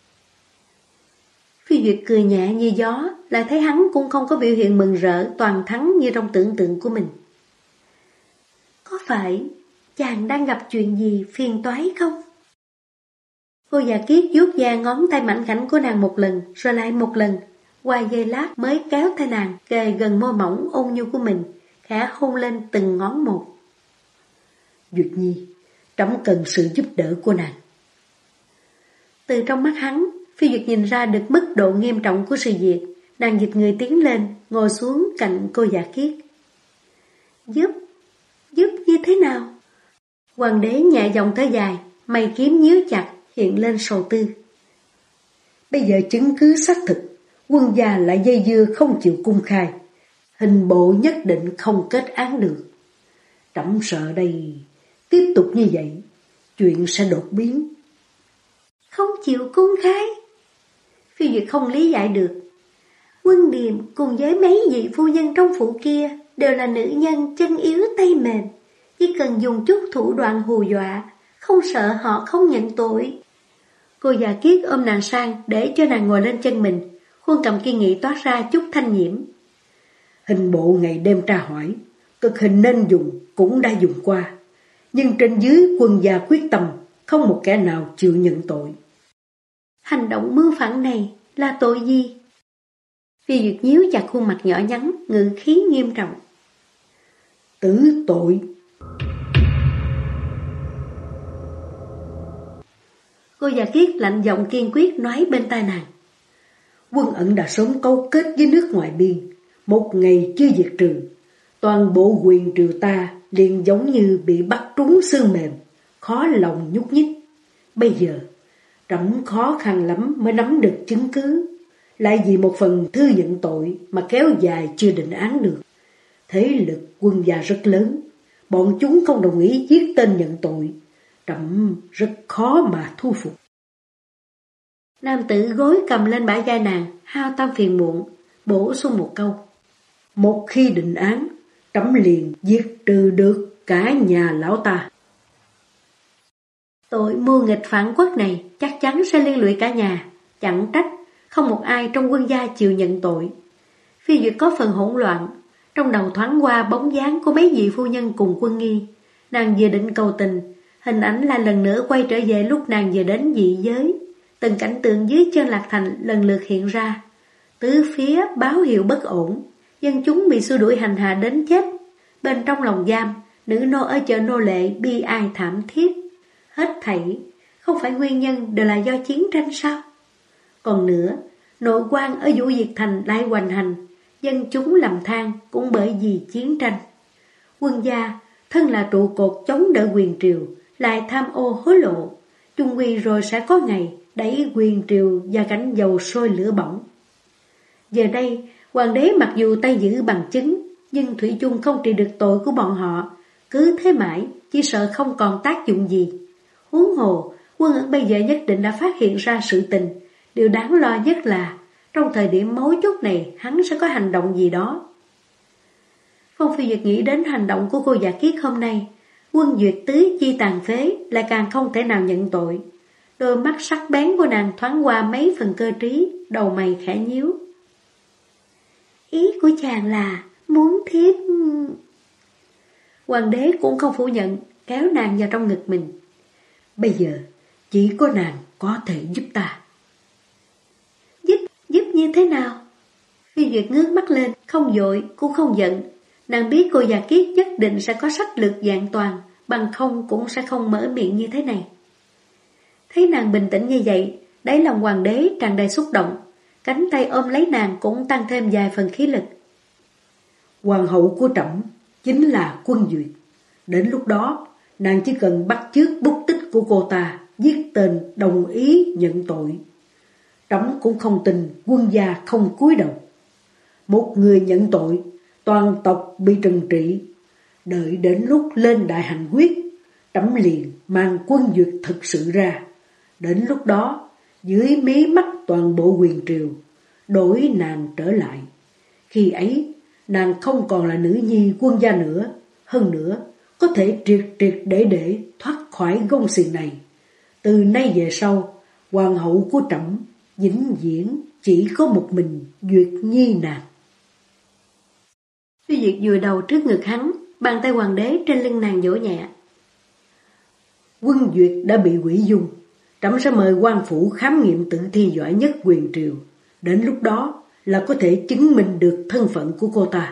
Phi Duyệt cười nhẹ như gió, lại thấy hắn cũng không có biểu hiện mừng rỡ toàn thắng như trong tưởng tượng của mình. Có phải chàng đang gặp chuyện gì phiền toái không? Cô Dạ Kiết vuốt da ngón tay mảnh khảnh của nàng một lần, rồi lại một lần, qua giây lát mới kéo tay nàng kề gần môi mỏng ôn nhu của mình, khẽ hôn lên từng ngón một. Duyệt Nhi, trẫm cần sự giúp đỡ của nàng. Từ trong mắt hắn, Phi Duyệt nhìn ra được mức độ nghiêm trọng của sự việc, nàng dịch người tiến lên, ngồi xuống cạnh cô Dạ Kiết. Giúp như thế nào? Hoàng đế nhẹ giọng thở dài, mày kiếm nhíu chặt, hiện lên sầu tư. Bây giờ chứng cứ xác thực, Quân gia lại dây dưa không chịu cung khai, hình bộ nhất định không kết án được. Trẫm sợ đây, tiếp tục như vậy, chuyện sẽ đột biến. Không chịu cung khai? Phi Duyệt không lý giải được. Quân Điềm cùng với mấy vị phu nhân trong phủ kia đều là nữ nhân chân yếu tay mềm, chỉ cần dùng chút thủ đoạn hù dọa, không sợ họ không nhận tội. Cô Dạ Kiết ôm nàng sang để cho nàng ngồi lên chân mình, khuôn cầm kiên nghị toát ra chút thanh nhiễm. Hình bộ ngày đêm tra hỏi, cực hình nên dùng cũng đã dùng qua, nhưng trên dưới Quân gia quyết tâm, không một kẻ nào chịu nhận tội. Hành động mưu phản này là tội gì? Phi Duyệt nhíu chặt khuôn mặt nhỏ nhắn, ngữ khí nghiêm trọng. Tử tội. Cô Dạ Kiết lạnh giọng kiên quyết nói bên tai nàng. Quân Ẩn đã sớm cấu kết với nước ngoài biên, một ngày chưa diệt trừ, toàn bộ quyền triều ta liền giống như bị bắt trúng xương mềm, khó lòng nhúc nhích. Bây giờ, trẫm khó khăn lắm mới nắm được chứng cứ, lại vì một phần thư nhận tội mà kéo dài chưa định án được. Thế lực Quân gia rất lớn, bọn chúng không đồng ý viết tên nhận tội, trẫm rất khó mà thu phục. Nam tử gối cầm lên bả vai nàng, hao tâm phiền muộn, bổ sung một câu. Một khi định án, trẫm liền diệt trừ được cả nhà lão ta. Tội mưu nghịch phản quốc này chắc chắn sẽ liên lụy cả nhà, chẳng trách không một ai trong Quân gia chịu nhận tội. Phi Duyệt có phần hỗn loạn, trong đầu thoáng qua bóng dáng của mấy vị phu nhân cùng Quân Nghi. Nàng vừa định cầu tình, hình ảnh lại lần nữa quay trở về lúc nàng vừa đến dị giới. Từng cảnh tượng dưới chân Lạc Thành lần lượt hiện ra, tứ phía báo hiệu bất ổn, dân chúng bị xua đuổi hành hạ đến chết. Bên trong lòng giam, nữ nô ở chợ nô lệ bi ai thảm thiết. Hết thảy, không phải nguyên nhân đều là do chiến tranh sao? Còn nữa, nội quan ở Vũ Diệt Thành lại hoành hành, dân chúng lầm than cũng bởi vì chiến tranh. Quân gia, thân là trụ cột chống đỡ quyền triều, lại tham ô hối lộ, chung quy rồi sẽ có ngày đẩy quyền triều và cảnh dầu sôi lửa bỏng. Giờ đây, hoàng đế mặc dù tay giữ bằng chứng, nhưng thủy chung không trị được tội của bọn họ, cứ thế mãi, chỉ sợ không còn tác dụng gì. Huống hồ, Quân Ẩn bây giờ nhất định đã phát hiện ra sự tình. Điều đáng lo nhất là, trong thời điểm mấu chốt này, hắn sẽ có hành động gì đó. Phong Phi Duyệt nghĩ đến hành động của cô Dạ Kiết hôm nay. Quân Duyệt tứ chi tàn phế, lại càng không thể nào nhận tội. Đôi mắt sắc bén của nàng thoáng qua mấy phần cơ trí, đầu mày khẽ nhíu. Ý của chàng là muốn thiếp... Hoàng đế cũng không phủ nhận, kéo nàng vào trong ngực mình. Bây giờ, chỉ có nàng có thể giúp ta. Giúp như thế nào? Phi Duyệt ngước mắt lên, không vội cũng không giận. Nàng biết cô Dạ Kiết nhất định sẽ có sách lược vẹn toàn, bằng không cũng sẽ không mở miệng như thế này. Thấy nàng bình tĩnh như vậy, đáy lòng hoàng đế tràn đầy xúc động, cánh tay ôm lấy nàng cũng tăng thêm vài phần khí lực. Hoàng hậu của trẫm chính là Quân Duyệt. Đến lúc đó, nàng chỉ cần bắt chước bút tích của cô ta, viết tên đồng ý nhận tội. Trẫm cũng không tin quân gia không cúi đầu. Một người nhận tội, toàn tộc bị trừng trị. Đợi đến lúc lên đại hành quyết, trẫm liền mang Quân Duyệt thực sự ra. Đến lúc đó, dưới mí mắt toàn bộ quyền triều, đổi nàng trở lại. Khi ấy, nàng không còn là nữ nhi quân gia nữa. Hơn nữa, có thể triệt để thoát khỏi gông xiềng này. Từ nay về sau, hoàng hậu của trẫm vĩnh viễn chỉ có một mình Duyệt Nhi nàng. Phi Duyệt vùi đầu trước ngực hắn, bàn tay hoàng đế trên lưng nàng vỗ nhẹ. Quân Duyệt đã bị hủy dung, trẫm sẽ mời quan phủ khám nghiệm tử thi giỏi nhất quyền triều. Đến lúc đó là có thể chứng minh được thân phận của cô ta.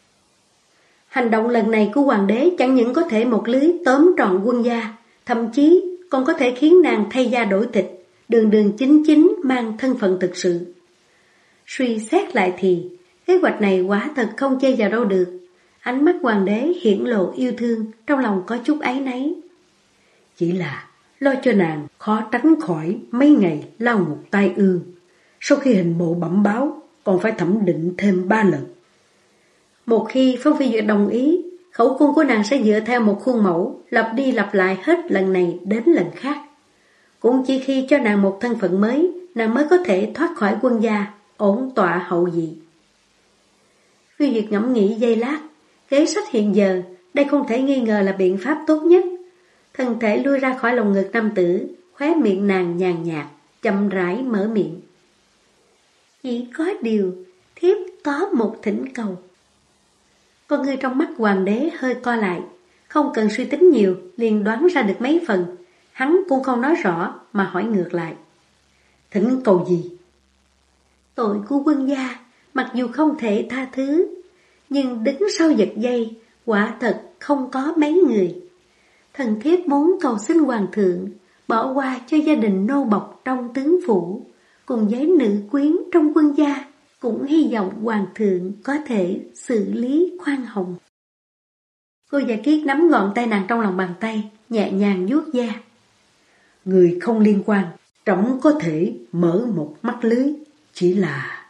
Hành động lần này của hoàng đế chẳng những có thể một lưới tóm trọn quân gia, thậm chí còn có thể khiến nàng thay da đổi thịt, đường chính mang thân phận thực sự. Suy xét lại thì, kế hoạch này quả thật không chê vào đâu được. Ánh mắt hoàng đế hiển lộ yêu thương, trong lòng có chút áy náy. Chỉ là lo cho nàng khó tránh khỏi mấy ngày lao ngục tai ương. Sau khi hình mộ bẩm báo, còn phải thẩm định thêm 3 lần. Một khi Phong Phi Duyệt đồng ý, khẩu cung của nàng sẽ dựa theo một khuôn mẫu, lặp đi lặp lại hết lần này đến lần khác. Cũng chỉ khi cho nàng một thân phận mới, nàng mới có thể thoát khỏi quân gia, ổn tọa hậu vị. Phi Duyệt ngẫm nghĩ giây lát, kế sách hiện giờ, đây không thể nghi ngờ là biện pháp tốt nhất. Thân thể lui ra khỏi lồng ngực nam tử, khóe miệng nàng nhàn nhạt, chậm rãi mở miệng. Chỉ có điều, thiếp có một thỉnh cầu. Con người trong mắt hoàng đế hơi co lại, không cần suy tính nhiều, liền đoán ra được mấy phần. Hắn cũng không nói rõ mà hỏi ngược lại. Thỉnh cầu gì? Tội của quân gia, mặc dù không thể tha thứ, nhưng đứng sau giật dây, quả thật không có mấy người. Thần thiếp muốn cầu xin hoàng thượng, bỏ qua cho gia đình nô bộc trong tướng phủ, cùng với nữ quyến trong quân gia, cũng hy vọng hoàng thượng có thể xử lý khoan hồng. Cô Dạ Kiết nắm gọn tay nàng trong lòng bàn tay, nhẹ nhàng vuốt da. Người không liên quan, trẫm có thể mở một mắt lưới, chỉ là...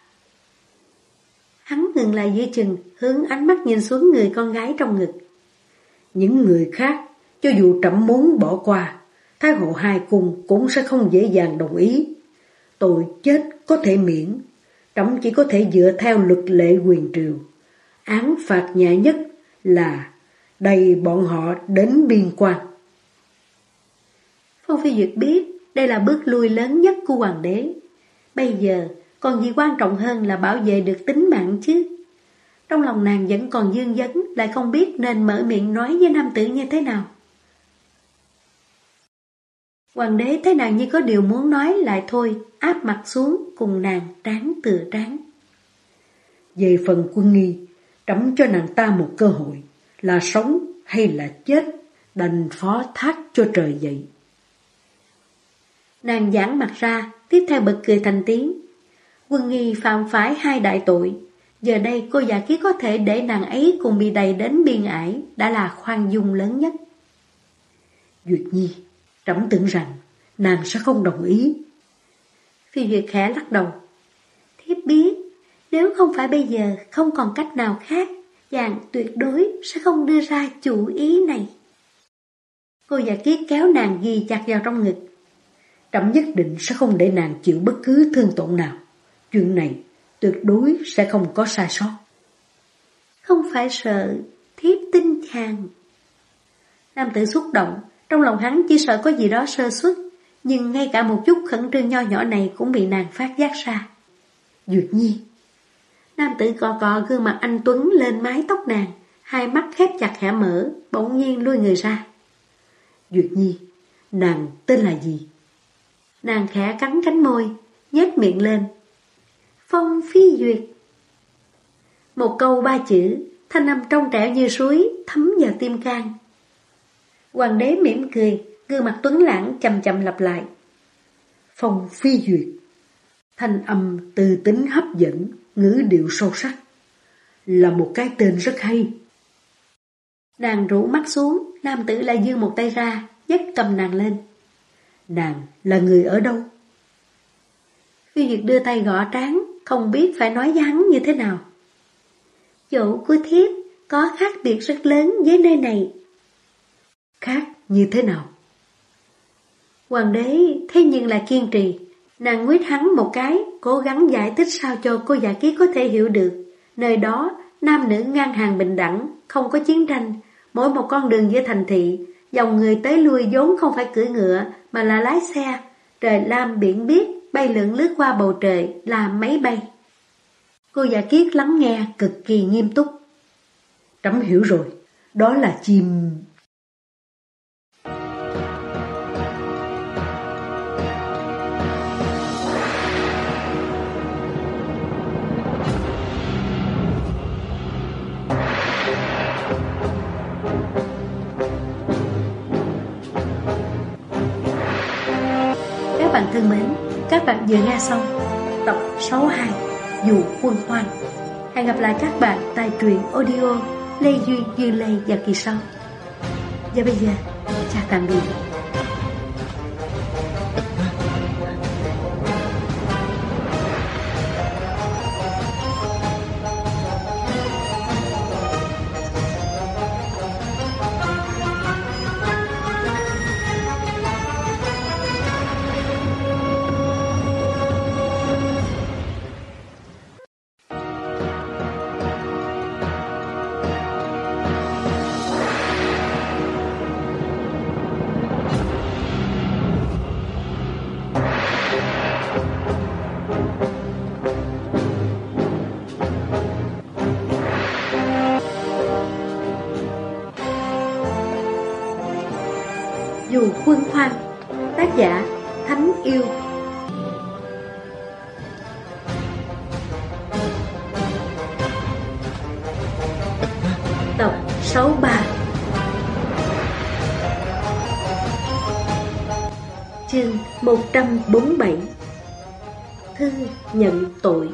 Hắn ngừng lại giữa chừng, hướng ánh mắt nhìn xuống người con gái trong ngực. Những người khác, cho dù trẫm muốn bỏ qua, Thái hậu hai cung cũng sẽ không dễ dàng đồng ý. Tội chết có thể miễn, trẫm chỉ có thể dựa theo luật lệ quyền triều. Án phạt nhẹ nhất là đày bọn họ đến biên quan. Phong Phi Duyệt biết đây là bước lui lớn nhất của hoàng đế. Bây giờ còn gì quan trọng hơn là bảo vệ được tính mạng chứ. Trong lòng nàng vẫn còn vương vấn, lại không biết nên mở miệng nói với nam tử như thế nào. Hoàng đế thấy nàng như có điều muốn nói lại thôi, áp mặt xuống cùng nàng trán từ trán. Về phần Quân Nghi, trẫm cho nàng ta một cơ hội, là sống hay là chết, đành phó thác cho trời vậy. Nàng giãn mặt ra, tiếp theo bật cười thành tiếng. Quân Nghi phạm phải 2 đại tội, giờ đây cô Dạ Kiết có thể để nàng ấy cùng bị đày đến biên ải, đã là khoan dung lớn nhất. Duyệt Nhi, trẫm tưởng rằng nàng sẽ không đồng ý. Phi Duyệt khẽ lắc đầu. Thiếp biết, nếu không phải bây giờ không còn cách nào khác, chàng tuyệt đối sẽ không đưa ra chủ ý này. Cô Dạ Kiết kéo nàng ghi chặt vào trong ngực. Trẫm nhất định sẽ không để nàng chịu bất cứ thương tổn nào. Chuyện này tuyệt đối sẽ không có sai sót. Không phải sợ, thiếp tin chàng. Nam tử xúc động, trong lòng hắn chỉ sợ có gì đó sơ suất, nhưng ngay cả một chút khẩn trương nho nhỏ này cũng bị nàng phát giác ra. Duyệt Nhi. Nam tử cọ cọ gương mặt anh tuấn lên mái tóc nàng, hai mắt khép chặt khẽ mở, bỗng nhiên lui người ra. Duyệt Nhi, nàng tên là gì? Nàng khẽ cắn cánh môi, nhếch miệng lên. Phong Phi Duyệt. Một câu 3 chữ, thanh âm trong trẻo như suối, thấm vào tim can. Hoàng đế mỉm cười, gương mặt tuấn lãng chậm chậm lặp lại. Phong Phi Duyệt. Thanh âm từ tính hấp dẫn, ngữ điệu sâu sắc. Là một cái tên rất hay. Nàng rũ mắt xuống, nam tử lại giương một tay ra, nhấc cầm nàng lên. Nàng là người ở đâu? Phi Duyệt đưa tay gõ trán, không biết phải nói với hắn như thế nào. Chỗ của thiếp có khác biệt rất lớn với nơi này. Khác như thế nào? Hoàng đế thế nhưng là kiên trì. Nàng nguyết hắn một cái, cố gắng giải thích sao cho cô giả kiết có thể hiểu được. Nơi đó, nam nữ ngang hàng bình đẳng, không có chiến tranh. Mỗi một con đường giữa thành thị, dòng người tới lui vốn không phải cưỡi ngựa, mà là lái xe. Trời lam biển biếc, bay lượn lướt qua bầu trời là máy bay. Cô giả kiết lắng nghe cực kỳ nghiêm túc. Trẫm hiểu rồi, đó là chim... Các bạn thân mến, các bạn vừa nghe xong tập 62 Dù Quân Hoang. Hẹn gặp lại các bạn tại truyện audio Lê Duy Dương Lê vào kỳ sau. Và bây giờ, chào tạm biệt. Dù Quân Hoang. Tác giả Thánh Yêu. Tập 63. Chương 147. Thư nhận tội.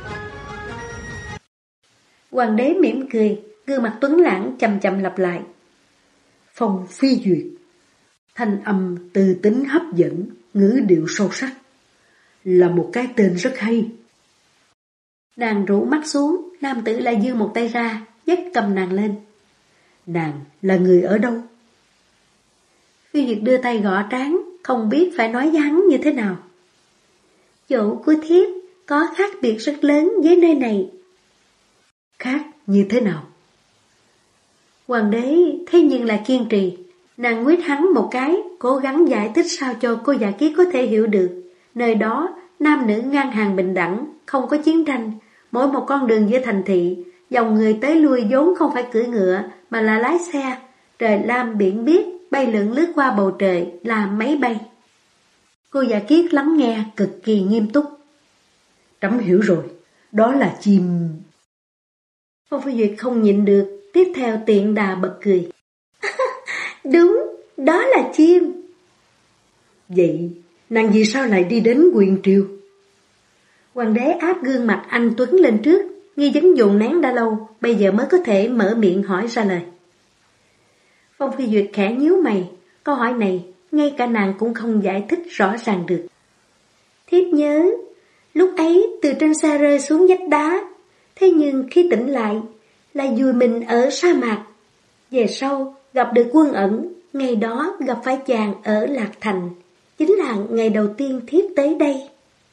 Hoàng đế mỉm cười, gương mặt tuấn lãng chậm chậm lặp lại. Phong Phi Duyệt. Thanh âm từ tính hấp dẫn, ngữ điệu sâu sắc. Là một cái tên rất hay. Nàng rũ mắt xuống, nam tử lại giương một tay ra, nhấc cầm nàng lên. Nàng là người ở đâu? Phi Duyệt đưa tay gõ trán, không biết phải nói với hắn như thế nào. Chỗ của thiếp có khác biệt rất lớn với nơi này. Khác như thế nào? Hoàng đế thế nhưng là kiên trì. Nàng nguyết hắn một cái, cố gắng giải thích sao cho cô giả kiết có thể hiểu được. Nơi đó, nam nữ ngang hàng bình đẳng, không có chiến tranh. Mỗi một con đường giữa thành thị, dòng người tới lui vốn không phải cưỡi ngựa, mà là lái xe. Trời lam biển biếc, bay lượn lướt qua bầu trời là máy bay. Cô giả kiết lắng nghe cực kỳ nghiêm túc. Trẫm hiểu rồi, đó là chim... Phong Phi Duyệt không nhịn được, tiếp theo tiện đà bật cười. Đúng, đó là chim. Vậy, nàng vì sao lại đi đến Quyền Triều? Hoàng đế áp gương mặt anh Tuấn lên trước, nghi vấn dồn nén đã lâu, bây giờ mới có thể mở miệng hỏi ra lời. Phong Phi Duyệt khẽ nhíu mày, câu hỏi này, ngay cả nàng cũng không giải thích rõ ràng được. Thiếp nhớ, lúc ấy từ trên xe rơi xuống vách đá, thế nhưng khi tỉnh lại, là vùi mình ở sa mạc. Về sau, gặp được Quân Ẩn, ngày đó gặp phải chàng ở Lạc Thành, chính là ngày đầu tiên thiếp tới đây.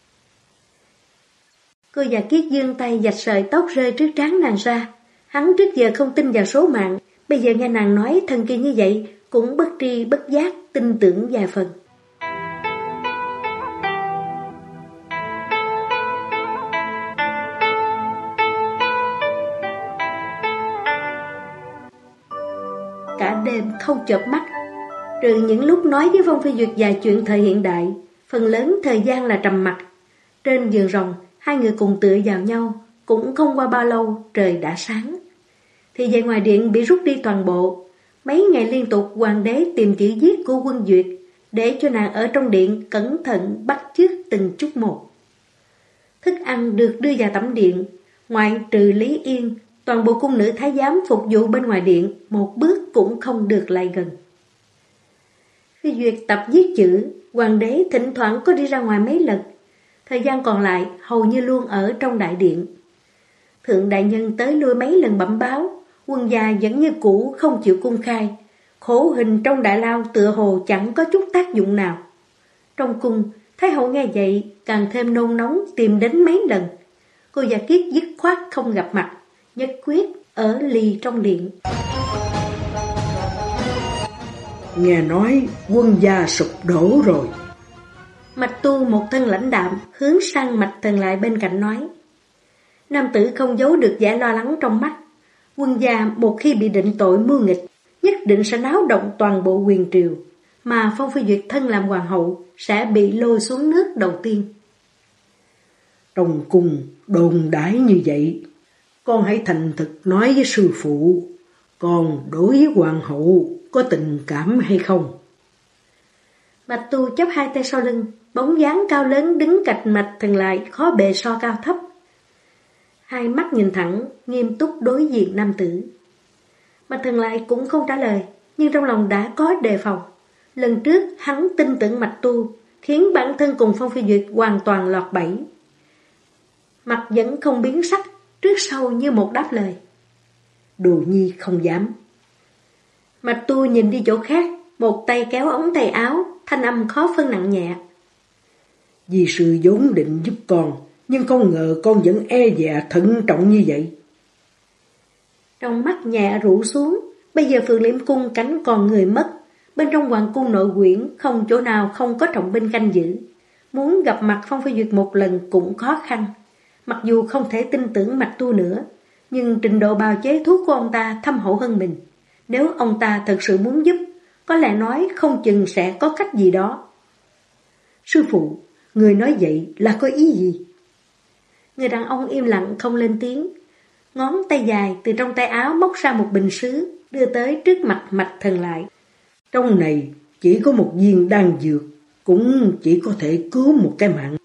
Cô già kiết giương tay vạch sợi tóc rơi trước trán nàng ra. Hắn trước giờ không tin vào số mạng, bây giờ nghe nàng nói thần kỳ như vậy, cũng bất tri bất giác tin tưởng vài phần. Cả đêm không chợp mắt, trừ những lúc nói với Phong Phi Duyệt vài chuyện thời hiện đại, phần lớn thời gian là trầm mặc. Trên giường rồng, hai người cùng tựa vào nhau, cũng không qua bao lâu trời đã sáng. Thì về ngoài điện bị rút đi toàn bộ. Mấy ngày liên tục hoàng đế tìm chữ viết của Quân Duyệt, để cho nàng ở trong điện cẩn thận bắt chước từng chút một. Thức ăn được đưa vào tẩm điện, ngoại trừ Lý Yên, toàn bộ cung nữ thái giám phục vụ bên ngoài điện, một bước cũng không được lại gần. Khi duyệt tập viết chữ, hoàng đế thỉnh thoảng có đi ra ngoài mấy lần, thời gian còn lại hầu như luôn ở trong đại điện. Thượng đại nhân tới lui mấy lần bẩm báo, quân gia vẫn như cũ không chịu công khai, khổ hình trong đại lao tựa hồ chẳng có chút tác dụng nào. Trong cung, Thái hậu nghe vậy càng thêm nôn nóng tìm đến mấy lần. Cô Gia Kiết dứt khoát không gặp mặt, nhất quyết ở lì trong điện. Nghe nói quân gia sụp đổ rồi. Mạch Tu một thân lãnh đạm hướng sang Mạch Thần Lại bên cạnh nói. Nam tử không giấu được vẻ lo lắng trong mắt. Quân gia một khi bị định tội mưu nghịch, nhất định sẽ náo động toàn bộ quyền triều, mà Phong Phi Duyệt thân làm hoàng hậu sẽ bị lôi xuống nước đầu tiên. Trong cung đồn đãi như vậy, con hãy thành thực nói với sư phụ, con đối với hoàng hậu có tình cảm hay không? Bạch Tu chắp hai tay sau lưng, bóng dáng cao lớn đứng cạnh Mạch Thần Lại khó bề so cao thấp. Hai mắt nhìn thẳng, nghiêm túc đối diện nam tử. Mạch Thần Lại cũng không trả lời, nhưng trong lòng đã có đề phòng. Lần trước hắn tin tưởng Mạch Tu, khiến bản thân cùng Phong Phi Duyệt hoàn toàn lọt bẫy. Mặt vẫn không biến sắc, trước sau như một đáp lời. Đồ nhi không dám. Mạch Tu nhìn đi chỗ khác, một tay kéo ống tay áo, thanh âm khó phân nặng nhẹ. Vì sư vốn định giúp con, nhưng không ngờ con vẫn e dè thận trọng như vậy. Trong mắt nhẹ rũ xuống, bây giờ Phượng Liễm cung cánh còn người mất. Bên trong hoàng cung nội quyển không chỗ nào không có trọng binh canh giữ. Muốn gặp mặt Phong Phi Duyệt một lần cũng khó khăn. Mặc dù không thể tin tưởng Mạch Tu nữa, nhưng trình độ bào chế thuốc của ông ta thâm hậu hơn mình. Nếu ông ta thật sự muốn giúp, có lẽ nói không chừng sẽ có cách gì đó. Sư phụ, người nói vậy là có ý gì? Người đàn ông im lặng không lên tiếng. Ngón tay dài từ trong tay áo móc ra một bình sứ, đưa tới trước mặt Mạch Thần Lại. Trong này chỉ có một viên đan dược, cũng chỉ có thể cứu một cái mạng.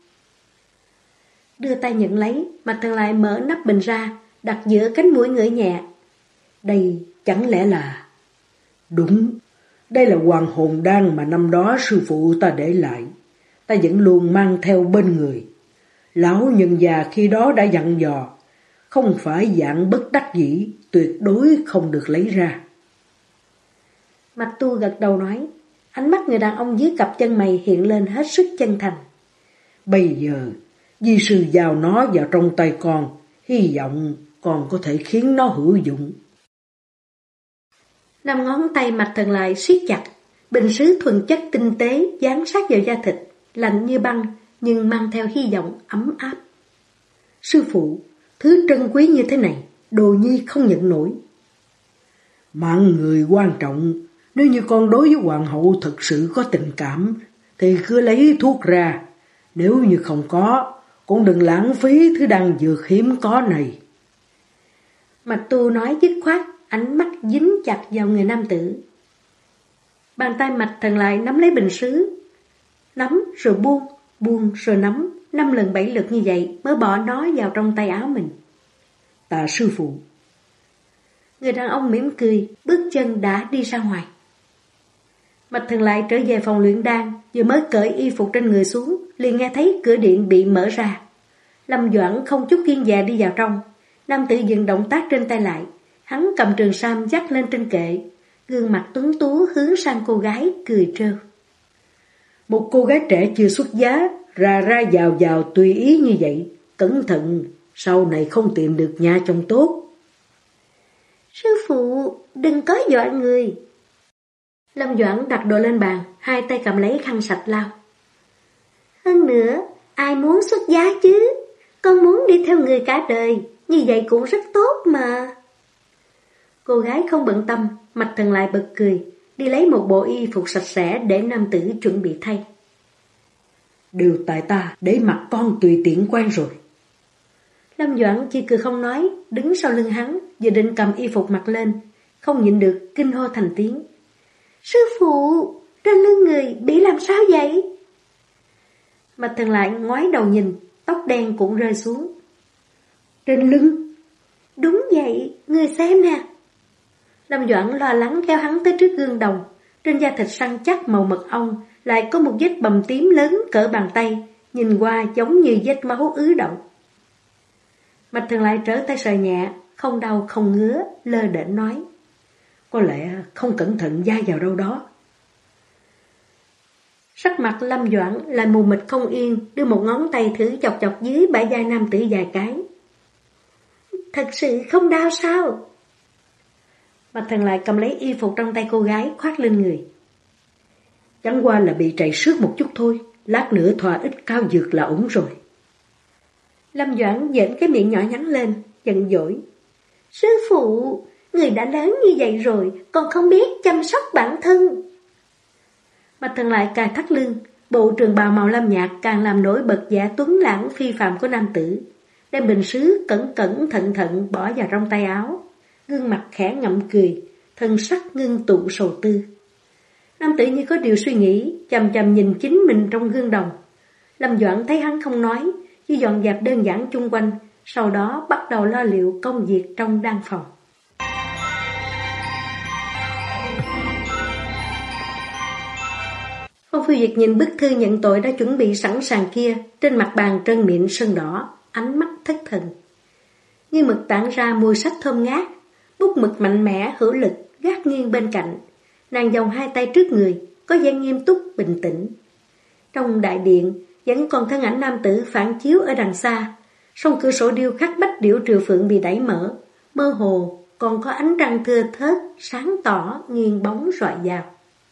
Đưa tay nhận lấy, Mạch Thần Lại mở nắp bình ra, đặt giữa cánh mũi ngửi nhẹ. Đây chẳng lẽ là... Đúng, đây là hoàng hồn đan mà năm đó sư phụ ta để lại. Ta vẫn luôn mang theo bên người. Lão nhân già khi đó đã dặn dò, không phải dạng bất đắc dĩ, tuyệt đối không được lấy ra. Mạch Tu gật đầu nói, ánh mắt người đàn ông dưới cặp chân mày hiện lên hết sức chân thành. Bây giờ, di sư giao nó vào trong tay con, hy vọng con có thể khiến nó hữu dụng. Năm ngón tay Mạch Thần Lại siết chặt, bình sứ thuần chất tinh tế dán sát vào da thịt, lạnh như băng nhưng mang theo hy vọng ấm áp. Sư phụ, thứ trân quý như thế này, đồ nhi không nhận nổi. Mạng người quan trọng, nếu như con đối với hoàng hậu thật sự có tình cảm, thì cứ lấy thuốc ra. Nếu như không có, cũng đừng lãng phí thứ đan dược hiếm có này. Mạch Tu nói dứt khoát, ánh mắt dính chặt vào người nam tử. Bàn tay Mạch Thần Lại nắm lấy bình sứ, nắm rồi buông, buông rồi nắm, 5 lần 7 lượt như vậy mới bỏ nó vào trong tay áo mình. Tạ sư phụ. Người đàn ông mỉm cười, bước chân đã đi ra ngoài. Mạch Thần Lại trở về phòng luyện đan, vừa mới cởi y phục trên người xuống, liền nghe thấy cửa điện bị mở ra. Lâm Doãn không chút kiêng dè đi vào trong. Nam tử dừng động tác trên tay lại, hắn cầm trường sam dắt lên trên kệ, gương mặt tuấn tú hướng sang cô gái cười trêu. Một cô gái trẻ chưa xuất giá, ra ra vào vào tùy ý như vậy, cẩn thận, sau này không tìm được nhà chồng tốt. Sư phụ, đừng có dọa người. Lâm Doãn đặt đồ lên bàn, hai tay cầm lấy khăn sạch lau. Hơn nữa, ai muốn xuất giá chứ? Con muốn đi theo người cả đời, như vậy cũng rất tốt mà. Cô gái không bận tâm, Mạch Thần Lại bật cười, đi lấy một bộ y phục sạch sẽ để nam tử chuẩn bị thay. Đều tại ta, để mặc con tùy tiện quen rồi. Lâm Doãn chỉ cười không nói, đứng sau lưng hắn, vừa định cầm y phục mặc lên, không nhịn được kinh hô thành tiếng. Sư phụ, trên lưng người bị làm sao vậy? Mạch Thần lại ngoái đầu nhìn, tóc đen cũng rơi xuống. Trên lưng? Đúng vậy, người xem nè. Lâm Doãn lo lắng kéo hắn tới trước gương đồng. Trên da thịt săn chắc màu mật ong lại có một vết bầm tím lớn cỡ bàn tay, nhìn qua giống như vết máu ứ động. Mạch Thần lại trở tay sờ nhẹ, không đau không ngứa, lơ đễnh nói. Có lẽ không cẩn thận da vào đâu đó. Sắc mặt Lâm Doãn lại mù mịt không yên, đưa một ngón tay thử chọc chọc dưới bả vai nam tử vài cái. Thật sự không đau sao? Mạch Thần lại cầm lấy y phục trong tay cô gái khoác lên người. Chẳng qua là bị trầy xước một chút thôi, lát nữa thoa ít cao dược là ổn rồi. Lâm Doãn giãn cái miệng nhỏ nhắn lên, giận dỗi. Sư phụ, người đã lớn như vậy rồi, còn không biết chăm sóc bản thân. Mạch Thần lại cài thắt lưng, bộ trường bào màu lam nhạt càng làm nổi bật vẻ tuấn lãng phi phàm của nam tử. Đem bình sứ cẩn cẩn thận thận bỏ vào trong tay áo, gương mặt khẽ ngậm cười, thân sắc ngưng tụ sầu tư. Nam tử như có điều suy nghĩ, chằm chằm nhìn chính mình trong gương đồng. Lâm Doãn thấy hắn không nói, chỉ dọn dẹp đơn giản chung quanh, sau đó bắt đầu lo liệu công việc trong đan phòng. Phong Phi Duyệt nhìn bức thư nhận tội đã chuẩn bị sẵn sàng kia, trên mặt bàn trơn mịn sơn đỏ, ánh mắt thất thần. Như mực tản ra mùi sách thơm ngát, bút mực mạnh mẽ hữu lực gác nghiêng bên cạnh. Nàng dòng hai tay trước người, có vẻ nghiêm túc bình tĩnh. Trong đại điện vẫn còn thân ảnh nam tử phản chiếu ở đằng xa, song cửa sổ điêu khắc bách điểu triều phượng bị đẩy mở, mơ hồ còn có ánh trăng thưa thớt sáng tỏ nghiêng bóng rọi vào.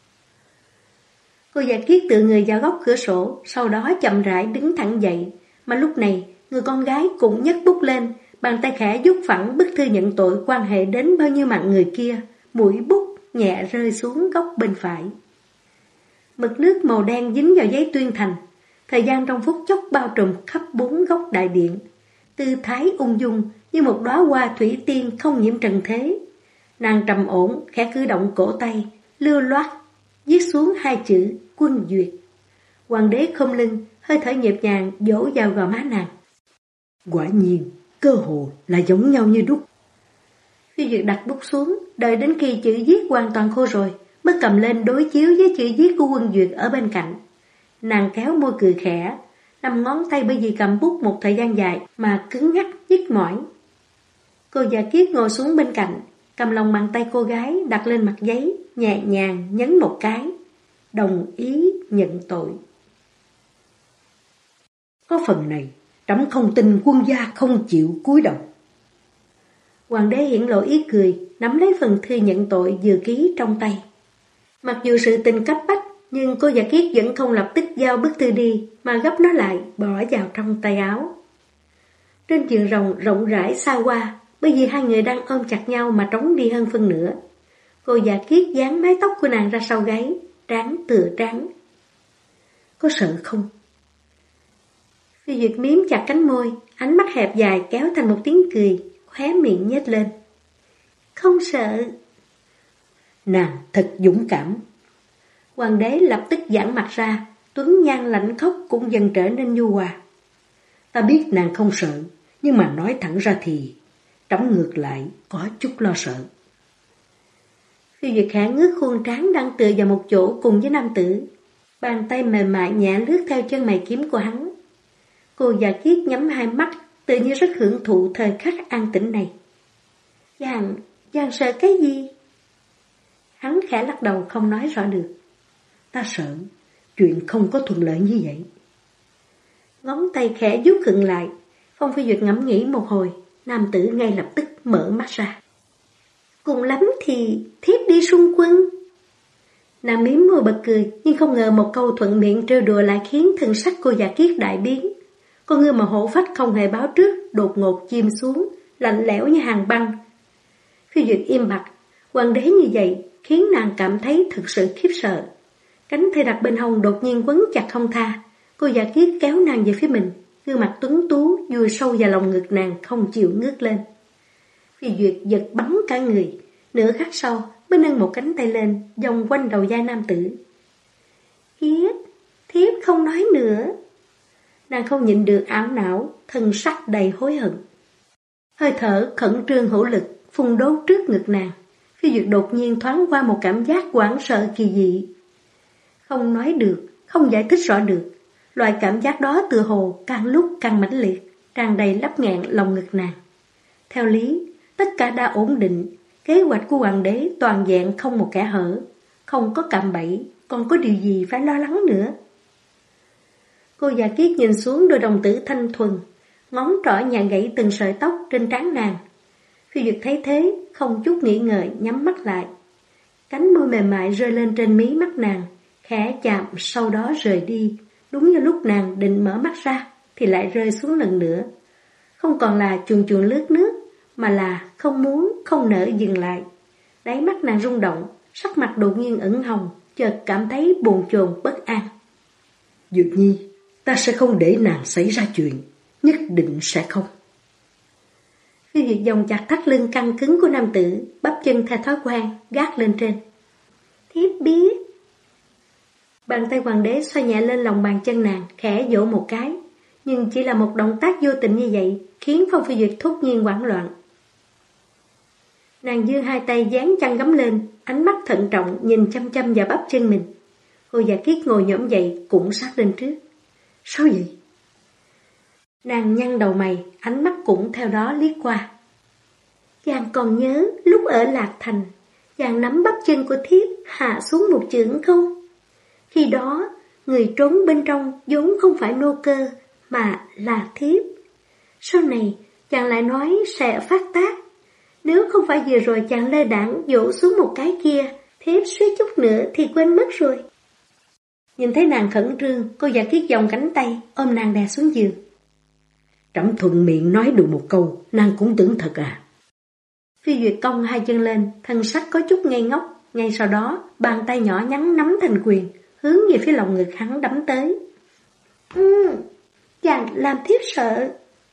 Cô Dạ Kiết tựa người vào góc cửa sổ, sau đó chậm rãi đứng thẳng dậy, mà lúc này người con gái cũng nhấc bút lên, bàn tay khẽ vuốt phẳng bức thư nhận tội quan hệ đến bao nhiêu mạng người kia, mũi bút nhẹ rơi xuống góc bên phải. Mực nước màu đen dính vào giấy tuyên thành, thời gian trong phút chốc bao trùm khắp bốn góc đại điện, tư thái ung dung như một đóa hoa thủy tiên không nhiễm trần thế. Nàng trầm ổn khẽ cử động cổ tay, lưu loát viết xuống hai chữ Quân Duyệt. Hoàng đế không lưng, hơi thở nhịp nhàng vỗ vào gò má nàng. Quả nhiên, cơ hồ là giống nhau như đúc. Phi Duyệt đặt bút xuống, đợi đến khi chữ viết hoàn toàn khô rồi, mới cầm lên đối chiếu với chữ viết của Quân Duyệt ở bên cạnh. Nàng kéo môi cười khẽ, năm ngón tay bởi vì cầm bút một thời gian dài mà cứng ngắc nhức mỏi. Cô Dạ Kiết ngồi xuống bên cạnh, cầm lòng bàn tay cô gái đặt lên mặt giấy, nhẹ nhàng nhấn một cái, đồng ý nhận tội. Có phần này, trẫm không tin quân gia không chịu cúi đầu. Hoàng đế hiển lộ ý cười, nắm lấy phần thư nhận tội vừa ký trong tay. Mặc dù sự tình cấp bách, nhưng cô Dạ Kiết vẫn không lập tức giao bức thư đi, mà gấp nó lại, bỏ vào trong tay áo. Trên giường rồng rộng rãi xa hoa, bởi vì hai người đang ôm chặt nhau mà trống đi hơn phân nửa. Cô Dạ Kiết dán mái tóc của nàng ra sau gáy, trán tựa trán. Có sợ không? Phi Duyệt miếm chặt cánh môi, ánh mắt hẹp dài kéo thành một tiếng cười, khóe miệng nhếch lên. Không sợ. Nàng thật dũng cảm. Hoàng đế lập tức giãn mặt ra, tuấn nhan lạnh khóc cũng dần trở nên nhu hòa. Ta biết nàng không sợ, nhưng mà nói thẳng ra thì trẫm ngược lại có chút lo sợ. Phi Duyệt khẽ ngước khuôn trán đang tựa vào một chỗ cùng với nam tử, bàn tay mềm mại nhẹ lướt theo chân mày kiếm của hắn. Cô Dạ Kiết nhắm hai mắt, tự như rất hưởng thụ thời khắc an tĩnh này. Giang sợ cái gì? Hắn khẽ lắc đầu không nói rõ được. Ta sợ, chuyện không có thuận lợi như vậy. Ngón tay khẽ vuốt khựng lại, Phong Phi Duyệt ngẫm nghĩ một hồi, nam tử ngay lập tức mở mắt ra. Cùng lắm thì thiếp đi xung quân. Nàng mím môi bật cười, nhưng không ngờ một câu thuận miệng trêu đùa lại khiến thân sắc cô Dạ Kiết đại biến. Con ngựa mà hổ phách không hề báo trước, đột ngột chìm xuống, lạnh lẽo như hàng băng. Phi Duyệt im bặt, hoàng đế như vậy khiến nàng cảm thấy thực sự khiếp sợ. Cánh tay đặt bên hông đột nhiên quấn chặt không tha. Cô Dạ Kiết kéo nàng về phía mình, gương mặt tuấn tú vùi sâu vào lòng ngực nàng không chịu ngước lên. Phi Duyệt giật bắn cả người, nửa khắc sau mới nâng một cánh tay lên, vòng quanh đầu vai nam tử. Kiết, thiếp không nói nữa. Nàng không nhịn được ảo não, thân sắc đầy hối hận. Hơi thở khẩn trương hữu lực phun đốt trước ngực nàng. Phi Duyệt đột nhiên thoáng qua một cảm giác hoảng sợ kỳ dị. Không nói được, không giải thích rõ được. Loại cảm giác đó tựa hồ càng lúc càng mãnh liệt, tràn đầy lấp nghẹn lòng ngực nàng. Theo lý, tất cả đã ổn định, kế hoạch của hoàng đế toàn vẹn không một kẽ hở, không có cạm bẫy, còn có điều gì phải lo lắng nữa. Cô già Kiết nhìn xuống đôi đồng tử thanh thuần, ngón trỏ nhẹ gãy từng sợi tóc trên trán nàng. Phi Duyệt thấy thế, không chút nghĩ ngợi nhắm mắt lại. Cánh môi mềm mại rơi lên trên mí mắt nàng, khẽ chạm sau đó rời đi. Đúng như lúc nàng định mở mắt ra thì lại rơi xuống lần nữa. Không còn là chuồn chuồn lướt nước, mà là không muốn, không nỡ dừng lại. Đáy mắt nàng rung động, sắc mặt đột nhiên ửng hồng, chợt cảm thấy bồn chồn bất an. Duyệt Nhi, ta sẽ không để nàng xảy ra chuyện, nhất định sẽ không. Phi Duyệt vòng chặt thắt lưng căng cứng của nam tử, bắp chân theo thói quen gác lên trên. Thiếp biết. Bàn tay hoàng đế xoay nhẹ lên lòng bàn chân nàng, khẽ vỗ một cái, nhưng chỉ là một động tác vô tình như vậy, khiến Phong Phi Duyệt thốt nhiên hoảng loạn. Nàng giương hai tay dán chăn gấm lên, ánh mắt thận trọng nhìn chăm chăm vào bắp chân mình. Cô già Kiết ngồi nhổm dậy cũng sát lên trước. Sao vậy? Nàng nhăn đầu mày, ánh mắt cũng theo đó liếc qua. Chàng còn nhớ lúc ở Lạc Thành, chàng nắm bắp chân của thiếp hạ xuống một chưởng không? Khi đó, người trốn bên trong vốn không phải nô cơ, mà là thiếp. Sau này, chàng lại nói sẽ phát tác. Nếu không phải vừa rồi chàng lơ đãng vỗ xuống một cái kia, thiếp suýt chút nữa thì quên mất rồi. Nhìn thấy nàng khẩn trương, cô già Kiết vòng cánh tay, ôm nàng đè xuống giường. Trẫm thuận miệng nói được một câu, nàng cũng tưởng thật à? Phi Duyệt cong hai chân lên, thân sắc có chút ngây ngốc. Ngay sau đó, bàn tay nhỏ nhắn nắm thành quyền, hướng về phía lòng ngực hắn đấm tới. Chàng làm thiếp sợ.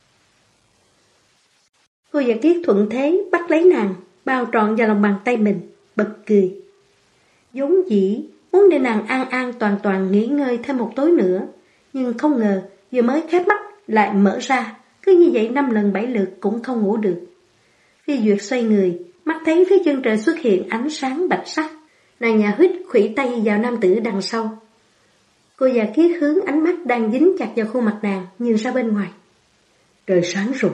Cô già Kiết thuận thế bắt lấy nàng, bao trọn vào lòng bàn tay mình, bật cười. Vốn dĩ muốn để nàng an an toàn toàn nghỉ ngơi thêm một tối nữa, nhưng không ngờ vừa mới khép mắt lại mở ra, cứ như vậy 5 lần 7 lượt cũng không ngủ được. Phi Duyệt xoay người, mắt thấy phía chân trời xuất hiện ánh sáng bạch sắc, nàng nhà huýt khuỷu tay vào nam tử đằng sau. Cô già Kiết hướng ánh mắt đang dính chặt vào khuôn mặt nàng, nhìn ra bên ngoài. Trời sáng rồi.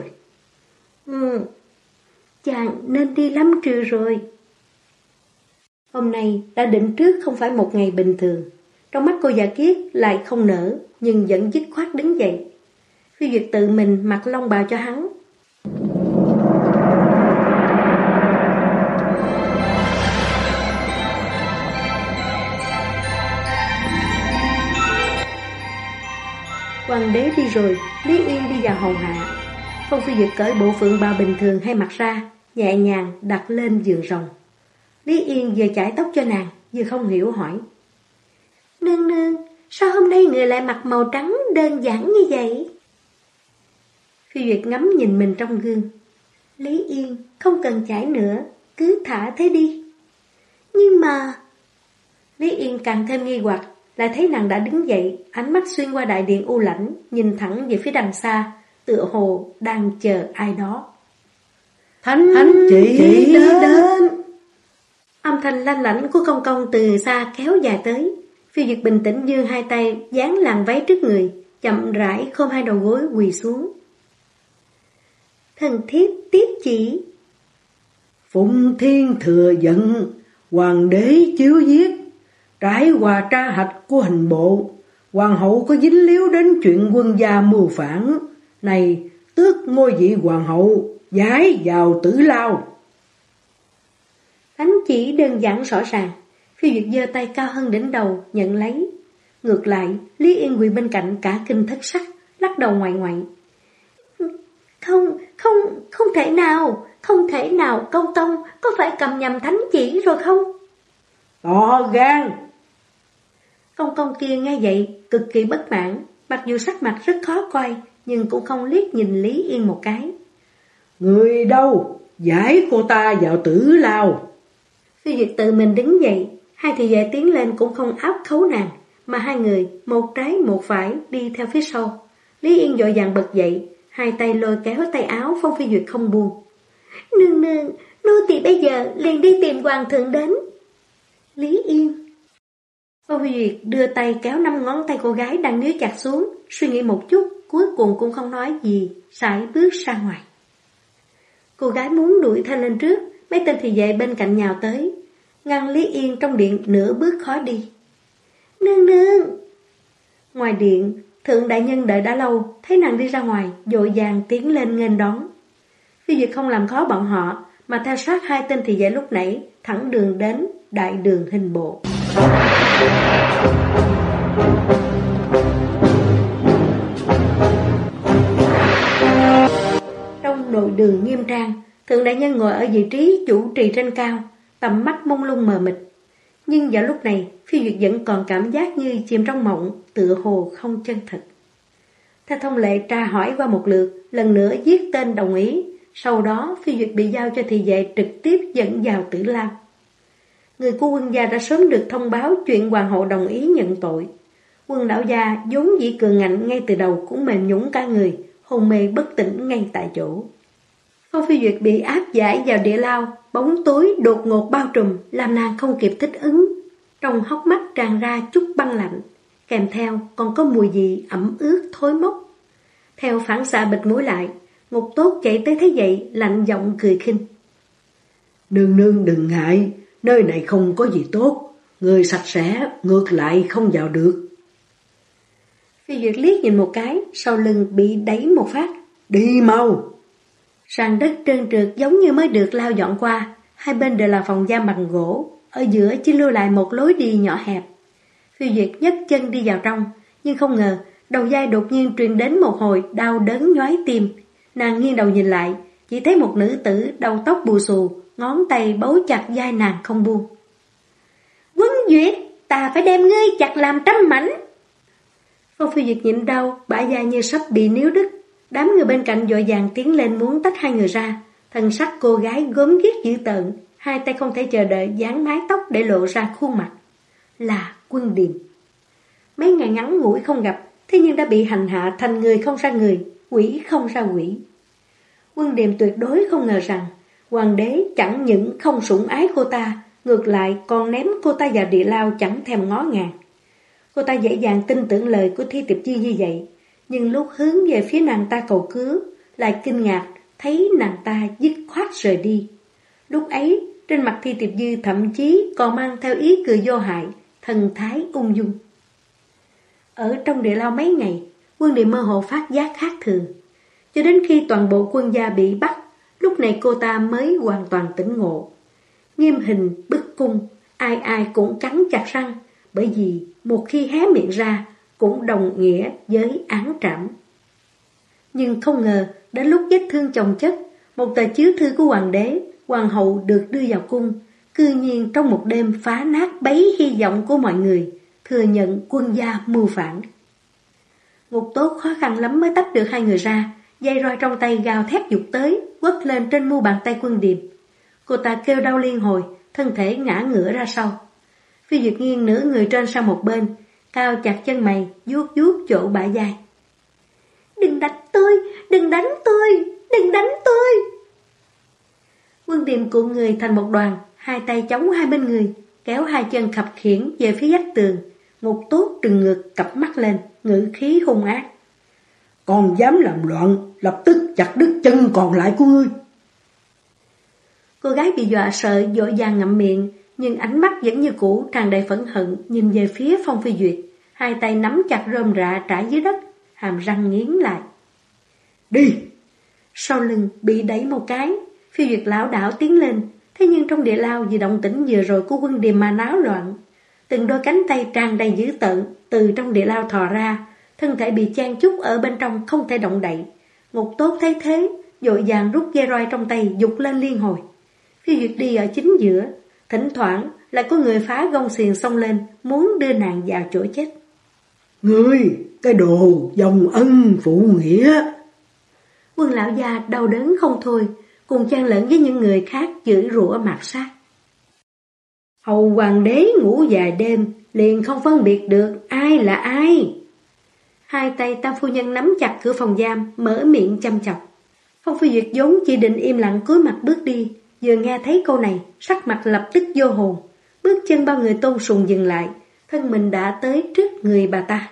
Chàng nên đi lắm trưa rồi. Hôm nay đã định trước không phải một ngày bình thường. Trong mắt cô già Kiết lại không nở, nhưng vẫn dứt khoát đứng dậy. Phi Duyệt tự mình mặc long bào cho hắn. Hoàng đế đi rồi, Lý Yên đi vào hầu hạ. Phong Phi Duyệt cởi bộ phượng bào bình thường hay mặc ra, nhẹ nhàng đặt lên giường rồng. Lý Yên vừa chải tóc cho nàng, vừa không hiểu hỏi. Nương nương, sao hôm nay người lại mặc màu trắng đơn giản như vậy? Phi Duyệt ngắm nhìn mình trong gương. Lý Yên, không cần chải nữa, cứ thả thế đi. Nhưng mà... Lý Yên càng thêm nghi hoặc, lại thấy nàng đã đứng dậy, ánh mắt xuyên qua đại điện u lãnh, nhìn thẳng về phía đằng xa, tựa hồ đang chờ ai đó. Thánh chỉ đến. Âm thanh lanh lảnh của công công từ xa kéo dài tới. Phi Duyệt bình tĩnh giương hai tay dán làn váy trước người, chậm rãi khom hai đầu gối quỳ xuống. Thần thiếp tiếp chỉ. Phụng Thiên thừa giận, hoàng đế chiếu giết. Trải qua tra hạch của hình bộ, hoàng hậu có dính líu đến chuyện quân gia mưu phản. Này tước ngôi vị hoàng hậu, giải vào tử lao. Thánh chỉ đơn giản rõ ràng. Phi Duyệt giơ tay cao hơn đỉnh đầu nhận lấy. Ngược lại, Lý Yên quỳ bên cạnh cả kinh thất sắc, lắc đầu ngoại ngoại. Không thể nào, công tông có phải cầm nhầm thánh chỉ rồi không? To gan. Công công kia nghe vậy cực kỳ bất mãn, mặc dù sắc mặt rất khó coi, nhưng cũng không liếc nhìn Lý Yên một cái. Người đâu, giải cô ta vào tử lao. Phi Duyệt tự mình đứng dậy, hai thị vệ tiến lên cũng không áp khấu nàng, mà hai người, một trái một phải đi theo phía sau. Lý Yên vội vàng bật dậy, hai tay lôi kéo tay áo Phong Phi Duyệt không buông. Nương nương, nô tỳ bây giờ liền đi tìm hoàng thượng đến. Lý Yên. Phong Phi Duyệt đưa tay kéo 5 ngón tay cô gái đang níu chặt xuống, suy nghĩ một chút, cuối cùng cũng không nói gì, sải bước ra ngoài. Cô gái muốn đuổi theo lên trước, mấy tên thị vệ bên cạnh nhào tới, ngăn Lý Yên trong điện nửa bước khó đi. Nương nương. Ngoài điện, thượng đại nhân đợi đã lâu, thấy nàng đi ra ngoài, vội vàng tiến lên nghênh đón. Phi Duyệt không làm khó bọn họ, mà theo sát hai tên thị vệ lúc nãy, thẳng đường đến đại đường Hình Bộ. Trong nội đường nghiêm trang, thượng đại nhân ngồi ở vị trí chủ trì trên cao, tầm mắt mông lung mờ mịt. Nhưng vào lúc này, Phi Duyệt vẫn còn cảm giác như chìm trong mộng, tựa hồ không chân thật. Theo thông lệ tra hỏi qua một lượt, lần nữa viết tên đồng ý, sau đó Phi Duyệt bị giao cho thị vệ trực tiếp dẫn vào tử lao. Người của quân gia đã sớm được thông báo chuyện hoàng hậu đồng ý nhận tội. Quân lão gia vốn dĩ cường ngạnh ngay từ đầu cũng mềm nhũn cả người, hôn mê bất tỉnh ngay tại chỗ. Phong Phi Duyệt bị áp giải vào địa lao, bóng tối đột ngột bao trùm, làm nàng không kịp thích ứng. Trong hốc mắt tràn ra chút băng lạnh, kèm theo còn có mùi gì ẩm ướt thối mốc. Theo phản xạ bịt mũi lại, Ngục Tốt chạy tới thấy vậy, lạnh giọng cười khinh. Nương nương đừng ngại, nơi này không có gì tốt, người sạch sẽ, ngược lại không vào được. Phi Duyệt liếc nhìn một cái, sau lưng bị đẩy một phát. Đi mau! Sàn đất trơn trượt giống như mới được lau dọn qua, hai bên đều là phòng giam bằng gỗ, ở giữa chỉ lưu lại một lối đi nhỏ hẹp. Phi Duyệt nhấc chân đi vào trong, nhưng không ngờ, đầu vai đột nhiên truyền đến một hồi đau đớn nhói tim. Nàng nghiêng đầu nhìn lại, chỉ thấy một nữ tử đầu tóc bù xù, ngón tay bấu chặt vai nàng không buông. Quân Duyệt, ta phải đem ngươi chặt làm trăm mảnh. Phong Phi Duyệt nhịn đau, bả vai như sắp bị níu đứt. Đám người bên cạnh vội vàng tiến lên muốn tách hai người ra. Thân sắc cô gái gớm ghiếc dữ tợn, hai tay không thể chờ đợi dán mái tóc để lộ ra khuôn mặt. Là Quân Điềm. Mấy ngày ngắn ngủi không gặp, thế nhưng đã bị hành hạ thành người không ra người, quỷ không ra quỷ. Quân Điềm tuyệt đối không ngờ rằng hoàng đế chẳng những không sủng ái cô ta, ngược lại còn ném cô ta vào địa lao chẳng thèm ngó ngàng. Cô ta dễ dàng tin tưởng lời của Thi Tiệp Dư như vậy, nhưng lúc hướng về phía nàng ta cầu cứu, lại kinh ngạc thấy nàng ta dứt khoát rời đi. Lúc ấy, trên mặt Thi Tiệp Dư thậm chí còn mang theo ý cười vô hại, thần thái ung dung. Ở trong địa lao mấy ngày, Quân Điềm mơ hồ phát giác khác thường. Cho đến khi toàn bộ quân gia bị bắt, lúc này cô ta mới hoàn toàn tỉnh ngộ. Nghiêm hình, bức cung, ai ai cũng cắn chặt răng, bởi vì một khi hé miệng ra, cũng đồng nghĩa với án trảm. Nhưng không ngờ, đến lúc vết thương chồng chất, một tờ chiếu thư của hoàng đế, hoàng hậu được đưa vào cung, cư nhiên trong một đêm phá nát bấy hy vọng của mọi người, thừa nhận quân gia mưu phản. Ngục Tốt khó khăn lắm mới tách được hai người ra, dây roi trong tay gào thét giục tới, quất lên trên mu bàn tay Quân Điềm. Cô ta kêu đau liên hồi, thân thể ngã ngửa ra sau. Phi Duyệt nghiêng nửa người trên sang một bên, cao chặt chân mày, vuốt vuốt chỗ bả vai. Đừng đánh tôi, đừng đánh tôi, đừng đánh tôi. Quân Điềm cuộn người thành một đoàn, hai tay chống hai bên người, kéo hai chân khập khiễng về phía vách tường. Ngục Tốt trừng ngược cặp mắt lên, ngữ khí hung ác. Còn dám làm loạn, lập tức chặt đứt chân còn lại của ngươi. Cô gái bị dọa sợ vội vàng ngậm miệng, nhưng ánh mắt vẫn như cũ tràn đầy phẫn hận, nhìn về phía Phong Phi Duyệt, hai tay nắm chặt rơm rạ trải dưới đất, hàm răng nghiến lại. Đi! Sau lưng bị đẩy một cái, Phi Duyệt lão đảo tiến lên, thế nhưng trong địa lao vì động tĩnh vừa rồi của Quân Điềm mà náo loạn. Từng đôi cánh tay tràn đầy dữ tợn từ trong địa lao thò ra, thân thể bị chen chúc ở bên trong không thể động đậy. Ngục Tốt thấy thế, vội vàng rút dây roi trong tay giục lên liên hồi. Phi Duyệt đi ở chính giữa, thỉnh thoảng lại có người phá gông xiềng xông lên, muốn đưa nàng vào chỗ chết. Ngươi, cái đồ dòng ân phụ nghĩa! Quân lão gia đau đớn không thôi, cùng chan lẫn với những người khác chửi rủa mạt sát. Hầu hoàng đế ngủ dài đêm, liền không phân biệt được ai là ai. Hai tay Tam phu nhân nắm chặt cửa phòng giam, mở miệng chăm chọc. Phong Phi Duyệt vốn chỉ định im lặng cúi mặt bước đi, vừa nghe thấy câu này, sắc mặt lập tức vô hồn. Bước chân bao người tôn sùng dừng lại, thân mình đã tới trước người bà ta.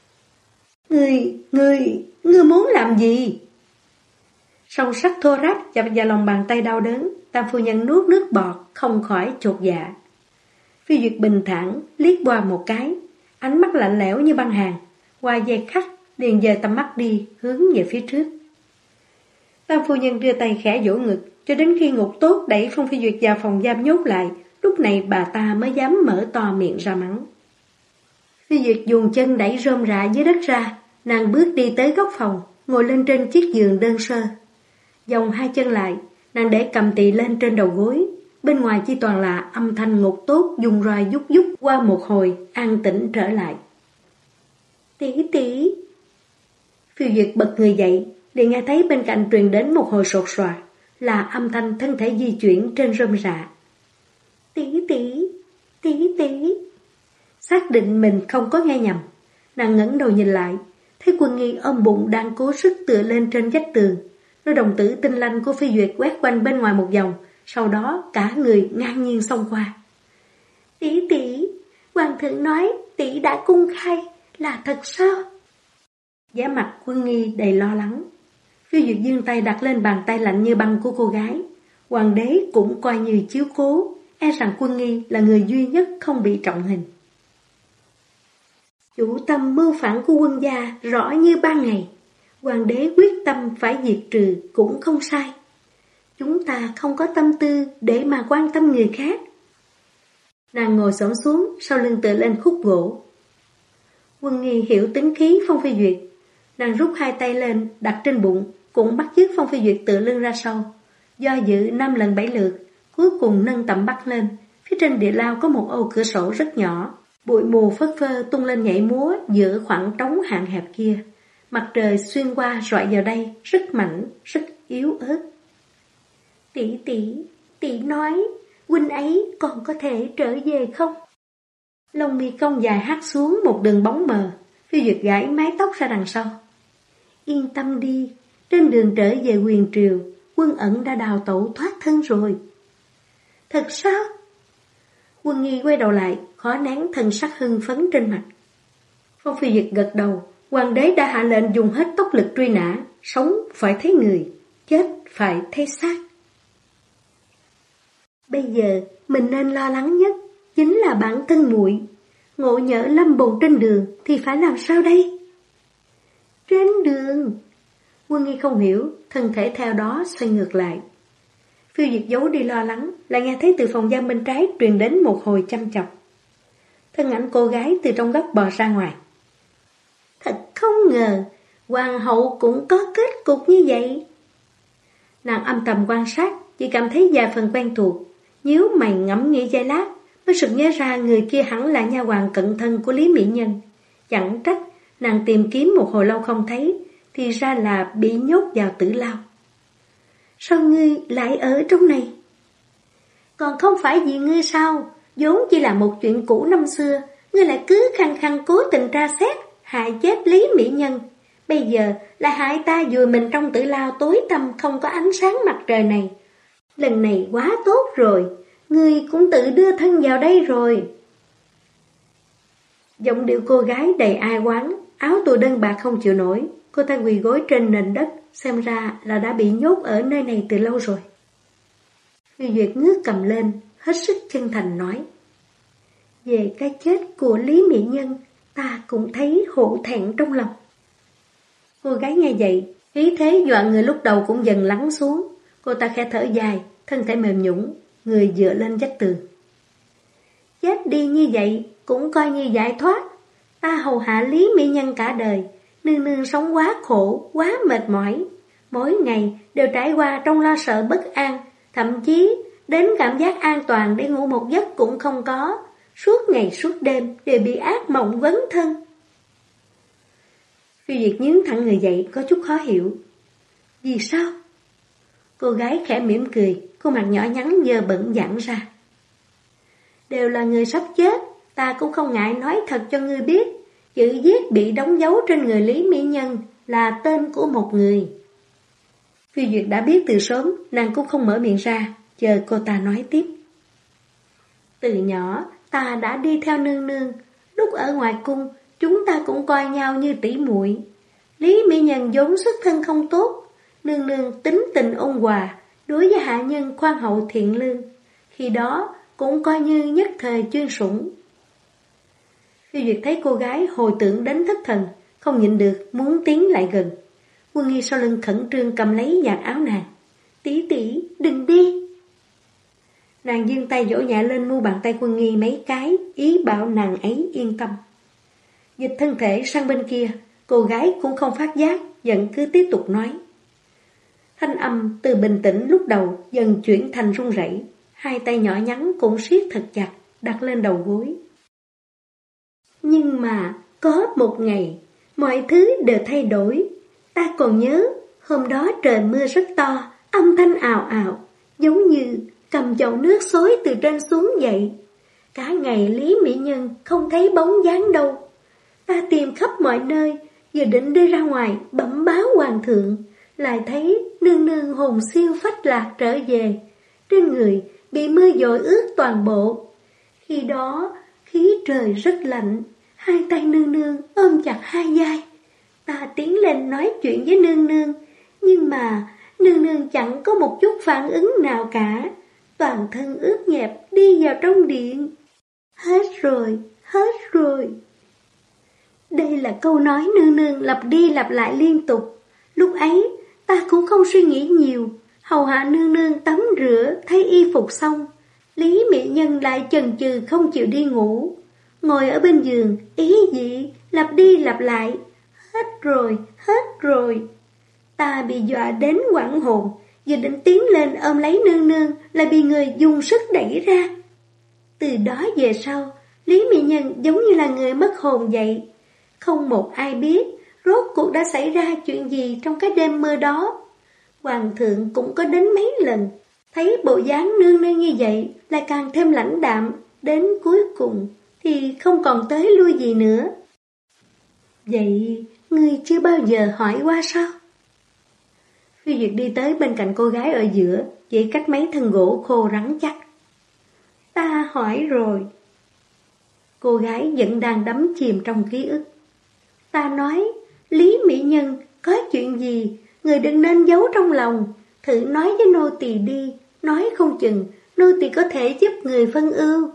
Ngươi muốn làm gì? Song sắc thô ráp chạm vào lòng bàn tay đau đớn, Tam phu nhân nuốt nước bọt, không khỏi chột dạ. Phi Duyệt bình thản liếc qua một cái, ánh mắt lạnh lẽo như băng hàn, qua giây khắc liền dời tầm mắt đi, hướng về phía trước. Tam phu nhân đưa tay khẽ vỗ ngực, cho đến khi Ngục Tốt đẩy Phong Phi Duyệt vào phòng giam nhốt lại, lúc này bà ta mới dám mở to miệng ra mắng. Phi Duyệt dùng chân đẩy rơm rạ dưới đất ra, nàng bước đi tới góc phòng, ngồi lên trên chiếc giường đơn sơ. Vòng hai chân lại, nàng để cầm tỳ lên trên đầu gối, bên ngoài chỉ toàn là âm thanh Ngục Tốt dùng roi dút dút. Qua một hồi, an tĩnh trở lại. Tỷ. Phi Duyệt bật người dậy, liền nghe thấy bên cạnh truyền đến một hồi sột soạt, là âm thanh thân thể di chuyển trên rơm rạ. Tỷ. Xác định mình không có nghe nhầm, nàng ngẩng đầu nhìn lại, thấy Quân Nghi ôm bụng đang cố sức tựa lên trên vách tường. Đôi đồng tử tinh lanh của Phi Duyệt quét quanh bên ngoài một vòng, sau đó cả người ngang nhiên xông qua. Tỷ, hoàng thượng nói tỷ đã cung khai, là thật sao? Vẻ mặt Quân Nghi đầy lo lắng. Phi Duyệt giương tay đặt lên bàn tay lạnh như băng của cô gái. Hoàng đế cũng coi như chiếu cố, e rằng Quân Nghi là người duy nhất không bị trọng hình. Chủ tâm mưu phản của quân gia rõ như ban ngày. Hoàng đế quyết tâm phải diệt trừ cũng không sai. Chúng ta không có tâm tư để mà quan tâm người khác. Nàng ngồi xổm xuống, sau lưng tựa lên khúc gỗ. Quân Nghi hiểu tính khí Phong Phi Duyệt. Nàng rút hai tay lên, đặt trên bụng, cũng bắt chước Phong Phi Duyệt tựa lưng ra sau. Do dự 5 lần 7 lượt, cuối cùng nâng tầm bắt lên. Phía trên địa lao có một ô cửa sổ rất nhỏ. Bụi mù phất phơ tung lên nhảy múa giữa khoảng trống hạn hẹp kia. Mặt trời xuyên qua rọi vào đây, rất mạnh, rất yếu ớt. Tỷ nói, huynh ấy còn có thể trở về không? Lông mi cong dài hát xuống một đường bóng mờ. Phi Duyệt gãi mái tóc ra đằng sau. Yên tâm đi, trên đường trở về Huyền Triều, Quân Ẩn đã đào tẩu thoát thân rồi. Thật sao? Quân Nghi quay đầu lại, khó nén thân sắc hưng phấn trên mặt. Phong Phi Duyệt gật đầu, hoàng đế đã hạ lệnh dùng hết tốc lực truy nã, sống phải thấy người, chết phải thấy xác. Bây giờ mình nên lo lắng nhất chính là bản thân muội. Ngộ nhỡ lâm bồn trên đường thì phải làm sao đây? Trên đường? Quân Nghi không hiểu, thân thể theo đó xoay ngược lại. Phi Duyệt giấu đi lo lắng, lại nghe thấy từ phòng giam bên trái truyền đến một hồi chăm chọc. Thân ảnh cô gái từ trong góc bò ra ngoài. Thật không ngờ, hoàng hậu cũng có kết cục như vậy. Nàng âm thầm quan sát, chỉ cảm thấy vài phần quen thuộc. Nhíu mày ngẫm nghĩ giây lát, mới sực nhớ ra người kia hẳn là nha hoàn cận thân của Lý Mỹ Nhân. Chẳng trách, nàng tìm kiếm một hồi lâu không thấy, thì ra là bị nhốt vào tử lao. Sao ngươi lại ở trong này? Còn không phải vì ngươi sao? Vốn chỉ là một chuyện cũ năm xưa, ngươi lại cứ khăng khăng cố tình tra xét, hại chết Lý Mỹ Nhân. Bây giờ là hại ta vùi mình trong tử lao tối tăm không có ánh sáng mặt trời này. Lần này quá tốt rồi, ngươi cũng tự đưa thân vào đây rồi. Giọng điệu cô gái đầy ai oán, áo tù đơn bạc không chịu nổi. Cô ta quỳ gối trên nền đất, xem ra là đã bị nhốt ở nơi này từ lâu rồi. Phi Duyệt ngước cầm lên, hết sức chân thành nói. Về cái chết của Lý Mỹ Nhân, ta cũng thấy hổ thẹn trong lòng. Cô gái nghe vậy, khí thế dọa người lúc đầu cũng dần lắng xuống. Cô ta khẽ thở dài, thân thể mềm nhũn, người dựa lên vách tường. Chết đi như vậy cũng coi như giải thoát. Ta hầu hạ Lý Mỹ Nhân cả đời, nương nương sống quá khổ, quá mệt mỏi. Mỗi ngày đều trải qua trong lo sợ bất an, thậm chí đến cảm giác an toàn để ngủ một giấc cũng không có. Suốt ngày suốt đêm đều bị ác mộng vấn thân. Phi Duyệt nhướng thẳng người dậy, có chút khó hiểu. Vì sao? Cô gái khẽ mỉm cười, khuôn mặt nhỏ nhắn dơ bẩn giãn ra. Đều là người sắp chết, ta cũng không ngại nói thật cho ngươi biết. Chữ giết bị đóng dấu trên người Lý Mỹ Nhân là tên của một người. Phi Duyệt đã biết từ sớm, nàng cũng không mở miệng ra, chờ cô ta nói tiếp. Từ nhỏ, ta đã đi theo nương nương, lúc ở ngoài cung, chúng ta cũng coi nhau như tỷ muội. Lý Mỹ Nhân vốn xuất thân không tốt, nương nương tính tình ôn hòa, đối với hạ nhân khoan hậu thiện lương. Khi đó, cũng coi như nhất thời chuyên sủng. Phi Duyệt thấy cô gái hồi tưởng đến thất thần, không nhịn được muốn tiến lại gần. Quân Nghi sau lưng khẩn trương cầm lấy vạt áo nàng. Tỷ tỷ, đừng đi. Nàng giương tay vỗ nhẹ lên mu bàn tay Quân Nghi mấy cái, ý bảo nàng ấy yên tâm. Dịch thân thể sang bên kia, cô gái cũng không phát giác, vẫn cứ tiếp tục nói. Thanh âm từ bình tĩnh lúc đầu dần chuyển thành run rẩy, hai tay nhỏ nhắn cũng siết thật chặt, đặt lên đầu gối. Nhưng mà có một ngày, mọi thứ đều thay đổi. Ta còn nhớ, hôm đó trời mưa rất to, âm thanh ào ào, giống như cầm chậu nước xối từ trên xuống vậy. Cả ngày Lý Mỹ Nhân không thấy bóng dáng đâu. Ta tìm khắp mọi nơi, vừa định đi ra ngoài bẩm báo hoàng thượng, lại thấy nương nương hồn siêu phách lạc trở về. Trên người bị mưa dội ướt toàn bộ. Khi đó, khí trời rất lạnh, hai tay nương nương ôm chặt hai vai. Ta tiến lên nói chuyện với nương nương, nhưng mà nương nương chẳng có một chút phản ứng nào cả. Toàn thân ướt nhẹp đi vào trong điện. Hết rồi, hết rồi. Đây là câu nói nương nương lặp đi lặp lại liên tục. Lúc ấy ta cũng không suy nghĩ nhiều, hầu hạ nương nương tắm rửa, thay y phục xong. Lý Mỹ Nhân lại chần chừ không chịu đi ngủ, ngồi ở bên giường, ý dị, lặp đi lặp lại. Hết rồi, hết rồi. Ta bị dọa đến hoảng hồn, vừa định tiến lên ôm lấy nương nương, lại bị người dùng sức đẩy ra. Từ đó về sau, Lý Mỹ Nhân giống như là người mất hồn vậy. Không một ai biết rốt cuộc đã xảy ra chuyện gì trong cái đêm mưa đó. Hoàng thượng cũng có đến mấy lần, thấy bộ dáng nương nương như vậy lại càng thêm lãnh đạm, đến cuối cùng thì không còn tới lui gì nữa. Vậy ngươi chưa bao giờ hỏi qua sao? Phi Duyệt đi tới bên cạnh cô gái ở giữa, chỉ cách mấy thân gỗ khô rắn chắc. Ta hỏi rồi. Cô gái vẫn đang đắm chìm trong ký ức. Ta nói, Lý Mỹ Nhân, có chuyện gì, người đừng nên giấu trong lòng, thử nói với nô tỳ đi, nói không chừng, nô tỳ có thể giúp người phân ưu.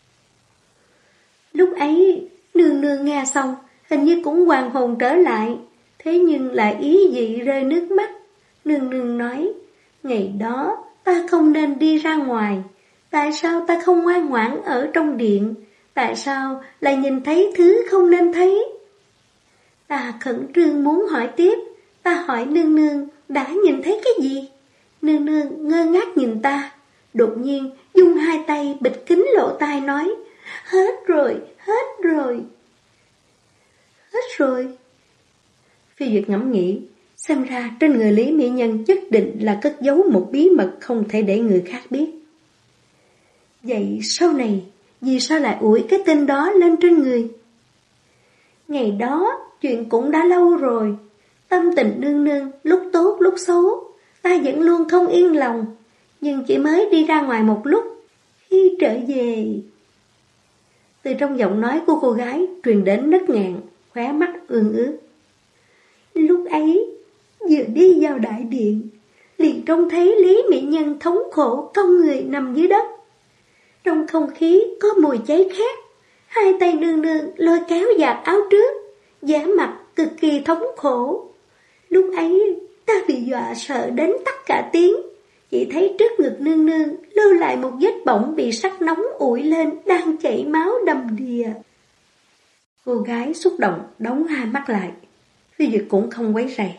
Lúc ấy, nương nương nghe xong, hình như cũng hoàn hồn trở lại, thế nhưng lại ý dị rơi nước mắt. Nương nương nói, ngày đó ta không nên đi ra ngoài, tại sao ta không ngoan ngoãn ở trong điện, tại sao lại nhìn thấy thứ không nên thấy. Ta khẩn trương muốn hỏi tiếp, ta hỏi nương nương đã nhìn thấy cái gì? Nương nương ngơ ngác nhìn ta, đột nhiên dung hai tay bịt kín lỗ tai nói, hết rồi, hết rồi. Hết rồi. Phi Duyệt ngẫm nghĩ, xem ra trên người Lý Mỹ Nhân nhất định là cất giấu một bí mật không thể để người khác biết. Vậy sau này, vì sao lại ủi cái tên đó lên trên người? Ngày đó, chuyện cũng đã lâu rồi. Tâm tình nương nương lúc tốt lúc xấu, ta vẫn luôn không yên lòng. Nhưng chỉ mới đi ra ngoài một lúc, khi trở về... Từ trong giọng nói của cô gái truyền đến nấc nghẹn, khóe mắt ương ướt. Lúc ấy, vừa đi vào đại điện, liền trông thấy Lý Mỹ Nhân thống khổ cong người nằm dưới đất. Trong không khí có mùi cháy khét, hai tay nương nương lôi kéo vạt áo trước, vẻ mặt cực kỳ thống khổ. Lúc ấy ta bị dọa sợ đến tắt cả tiếng, chỉ thấy trước ngực nương nương lưu lại một vết bỏng bị sắt nóng ủi lên đang chảy máu đầm đìa. Cô gái xúc động đóng hai mắt lại, Phi Duyệt cũng không quấy rầy.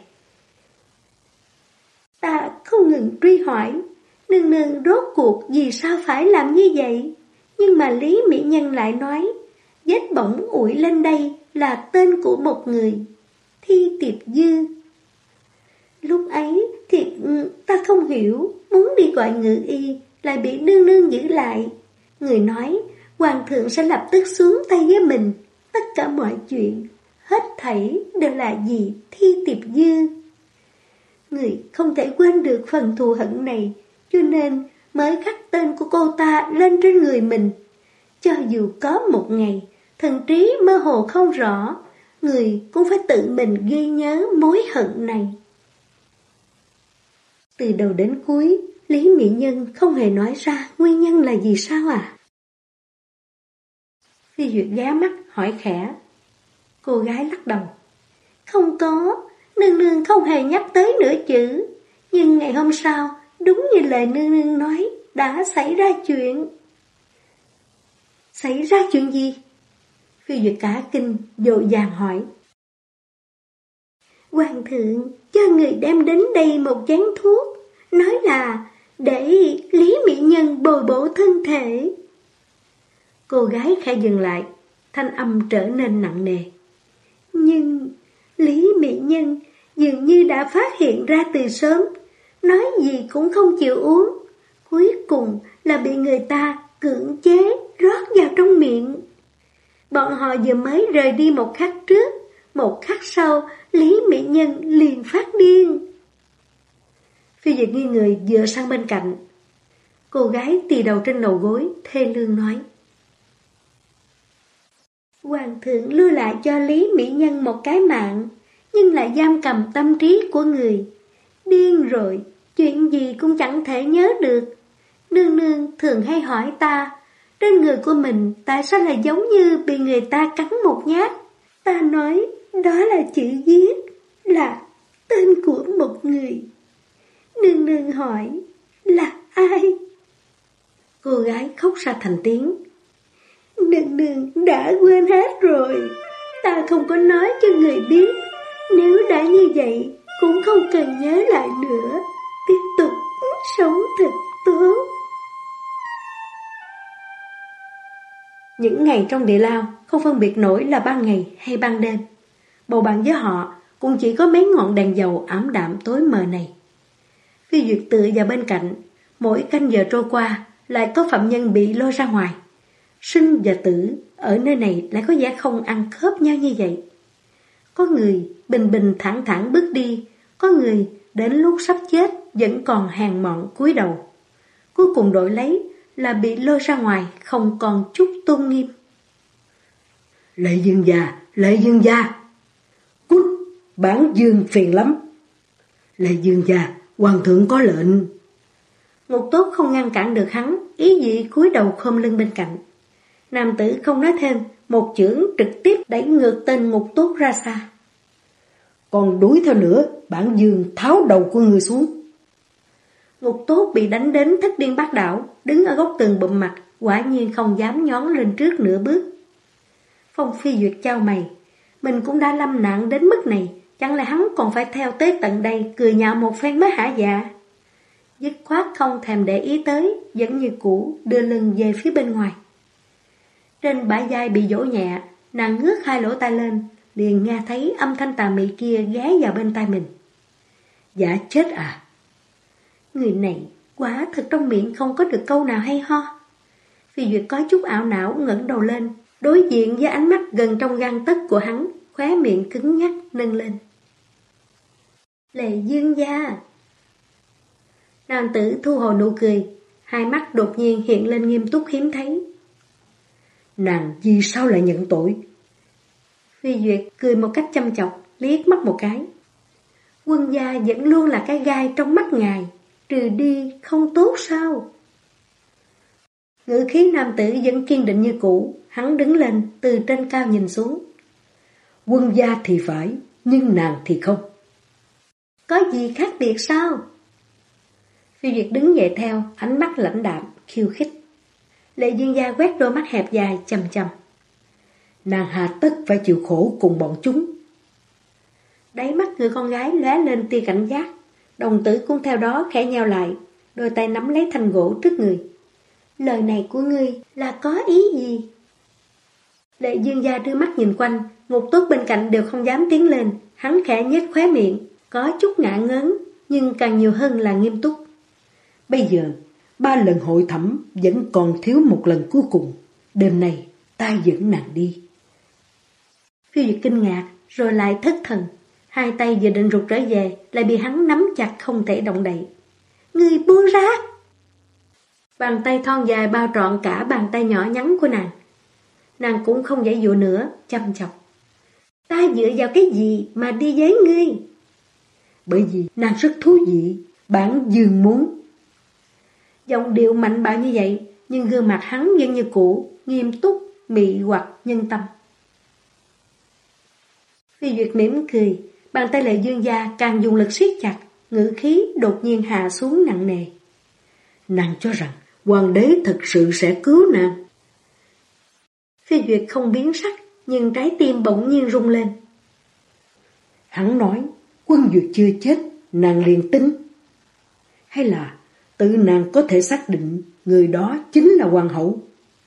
Ta không ngừng truy hỏi, nương nương rốt cuộc vì sao phải làm như vậy, nhưng mà Lý Mỹ Nhân lại nói, vết bỏng ủi lên đây là tên của một người, Thi Tiệp Dư. Lúc ấy thì ta không hiểu, muốn đi gọi ngự y, lại bị nương nương giữ lại. Người nói, Hoàng thượng sẽ lập tức xuống tay với mình. Tất cả mọi chuyện, hết thảy đều là vì Thi Tiệp Dư. Người không thể quên được phần thù hận này, cho nên mới khắc tên của cô ta lên trên người mình. Cho dù có một ngày thần trí mơ hồ không rõ, người cũng phải tự mình ghi nhớ mối hận này. Từ đầu đến cuối, Lý Mỹ Nhân không hề nói ra nguyên nhân là gì sao à? Phi Duyệt ghé mắt hỏi khẽ. Cô gái lắc đầu. Không có, nương nương không hề nhắc tới nửa chữ. Nhưng ngày hôm sau, đúng như lời nương nương nói, đã xảy ra chuyện. Xảy ra chuyện gì? Phi Duyệt cả kinh, vội vàng hỏi. Hoàng thượng cho người đem đến đây một chén thuốc, nói là để Lý Mỹ Nhân bồi bổ thân thể. Cô gái khẽ dừng lại, thanh âm trở nên nặng nề. Nhưng Lý Mỹ Nhân dường như đã phát hiện ra từ sớm, nói gì cũng không chịu uống. Cuối cùng là bị người ta cưỡng chế rót vào trong miệng. Bọn họ vừa mới rời đi một khắc trước, một khắc sau Lý Mỹ Nhân liền phát điên. Phi Duyệt nghiêng người dựa sang bên cạnh. Cô gái tì đầu trên đầu gối, thê lương nói. Hoàng thượng lưu lại cho Lý Mỹ Nhân một cái mạng, nhưng lại giam cầm tâm trí của người. Điên rồi, chuyện gì cũng chẳng thể nhớ được. Nương nương thường hay hỏi ta, trên người của mình tại sao lại giống như bị người ta cắn một nhát. Ta nói đó là chữ viết, là tên của một người. Nương nương hỏi là ai? Cô gái khóc ra thành tiếng. Nương nương đã quên hết rồi. Ta không có nói cho người biết. Nếu đã như vậy cũng không cần nhớ lại nữa. Tiếp tục sống thật tốt. Những ngày trong địa lao không phân biệt nổi là ban ngày hay ban đêm. Bầu bạn với họ cũng chỉ có mấy ngọn đèn dầu ảm đạm tối mờ này. Phi Duyệt tựa vào bên cạnh, mỗi canh giờ trôi qua lại có phạm nhân bị lôi ra ngoài. Sinh và tử ở nơi này lại có vẻ không ăn khớp nhau như vậy. Có người bình bình thản thản bước đi, có người đến lúc sắp chết vẫn còn hèn mọn cúi đầu. Cuối cùng đổi lấy là bị lôi ra ngoài không còn chút tôn nghiêm. Lệ Dương gia, cút, bản Dương phiền lắm. Lệ Dương gia, hoàng thượng có lệnh. Ngục Tốt không ngăn cản được hắn, ý dị cúi đầu khom lưng bên cạnh. Nam tử không nói thêm, một chưởng trực tiếp đẩy ngược tên Ngục Tốt ra xa. Còn đuổi theo nữa, bản Dương tháo đầu của người xuống. Ngục Tốt bị đánh đến thất điên bát đảo, đứng ở góc tường bụm mặt, quả nhiên không dám nhón lên trước nửa bước. Phong Phi Duyệt chau mày, mình cũng đã lâm nạn đến mức này, chẳng lẽ hắn còn phải theo tới tận đây cười nhạo một phen mới hả dạ? Dứt khoát không thèm để ý tới, vẫn như cũ đưa lưng về phía bên ngoài. Trên bả vai bị dỗ nhẹ, nàng ngước hai lỗ tai lên, liền nghe thấy âm thanh tà mị kia ghé vào bên tai mình. Dạ chết à? Người này quả thật trong miệng không có được câu nào hay ho. Phi Duyệt có chút ảo não ngẩng đầu lên, đối diện với ánh mắt gần trong gang tấc của hắn, khóe miệng cứng nhắc nâng lên. Lệ Dương gia. Nam tử thu hồi nụ cười, hai mắt đột nhiên hiện lên nghiêm túc hiếm thấy. Nàng vì sao lại nhận tội? Phi Duyệt cười một cách chăm chọc, liếc mắt một cái. Quân gia vẫn luôn là cái gai trong mắt ngài, trừ đi không tốt sao? Ngữ khí nam tử vẫn kiên định như cũ, hắn đứng lên từ trên cao nhìn xuống. Quân gia thì phải, nhưng nàng thì không. Có gì khác biệt sao? Phi Duyệt đứng dậy theo, ánh mắt lãnh đạm, khiêu khích. Lệ Dương gia quét đôi mắt hẹp dài chằm chằm. Nàng hà tất phải chịu khổ cùng bọn chúng. Đáy mắt người con gái lóe lên tia cảnh giác, đồng tử cũng theo đó khẽ nheo lại, đôi tay nắm lấy thanh gỗ trước người. Lời này của ngươi là có ý gì? Lệ Dương gia đưa mắt nhìn quanh, Ngục Tốt bên cạnh đều không dám tiến lên, hắn khẽ nhếch khóe miệng, có chút ngạ ngớn, nhưng càng nhiều hơn là nghiêm túc. Bây giờ, 3 lần hội thẩm vẫn còn thiếu một lần cuối cùng. Đêm nay ta dẫn nàng đi. Phiêu Duyệt kinh ngạc, rồi lại thất thần. Hai tay vừa định rụt trở về, lại bị hắn nắm chặt không thể động đậy. Ngươi buông ra! Bàn tay thon dài bao trọn cả bàn tay nhỏ nhắn của nàng. Nàng cũng không giãy dụa nữa, chăm chọc. Ta dựa vào cái gì mà đi với ngươi? Bởi vì nàng rất thú vị, bản dương muốn. Giọng điệu mạnh bạo như vậy, nhưng gương mặt hắn vẫn như cũ, nghiêm túc, mị hoặc nhân tâm. Phi Duyệt mỉm cười, bàn tay Lệ Dương gia càng dùng lực siết chặt, ngữ khí đột nhiên hạ xuống nặng nề. Nàng cho rằng hoàng đế thật sự sẽ cứu nàng. Phi Duyệt không biến sắc, nhưng trái tim bỗng nhiên rung lên. Hắn nói, Quân Duyệt chưa chết, nàng liền tin. Hay là tự nàng có thể xác định người đó chính là hoàng hậu?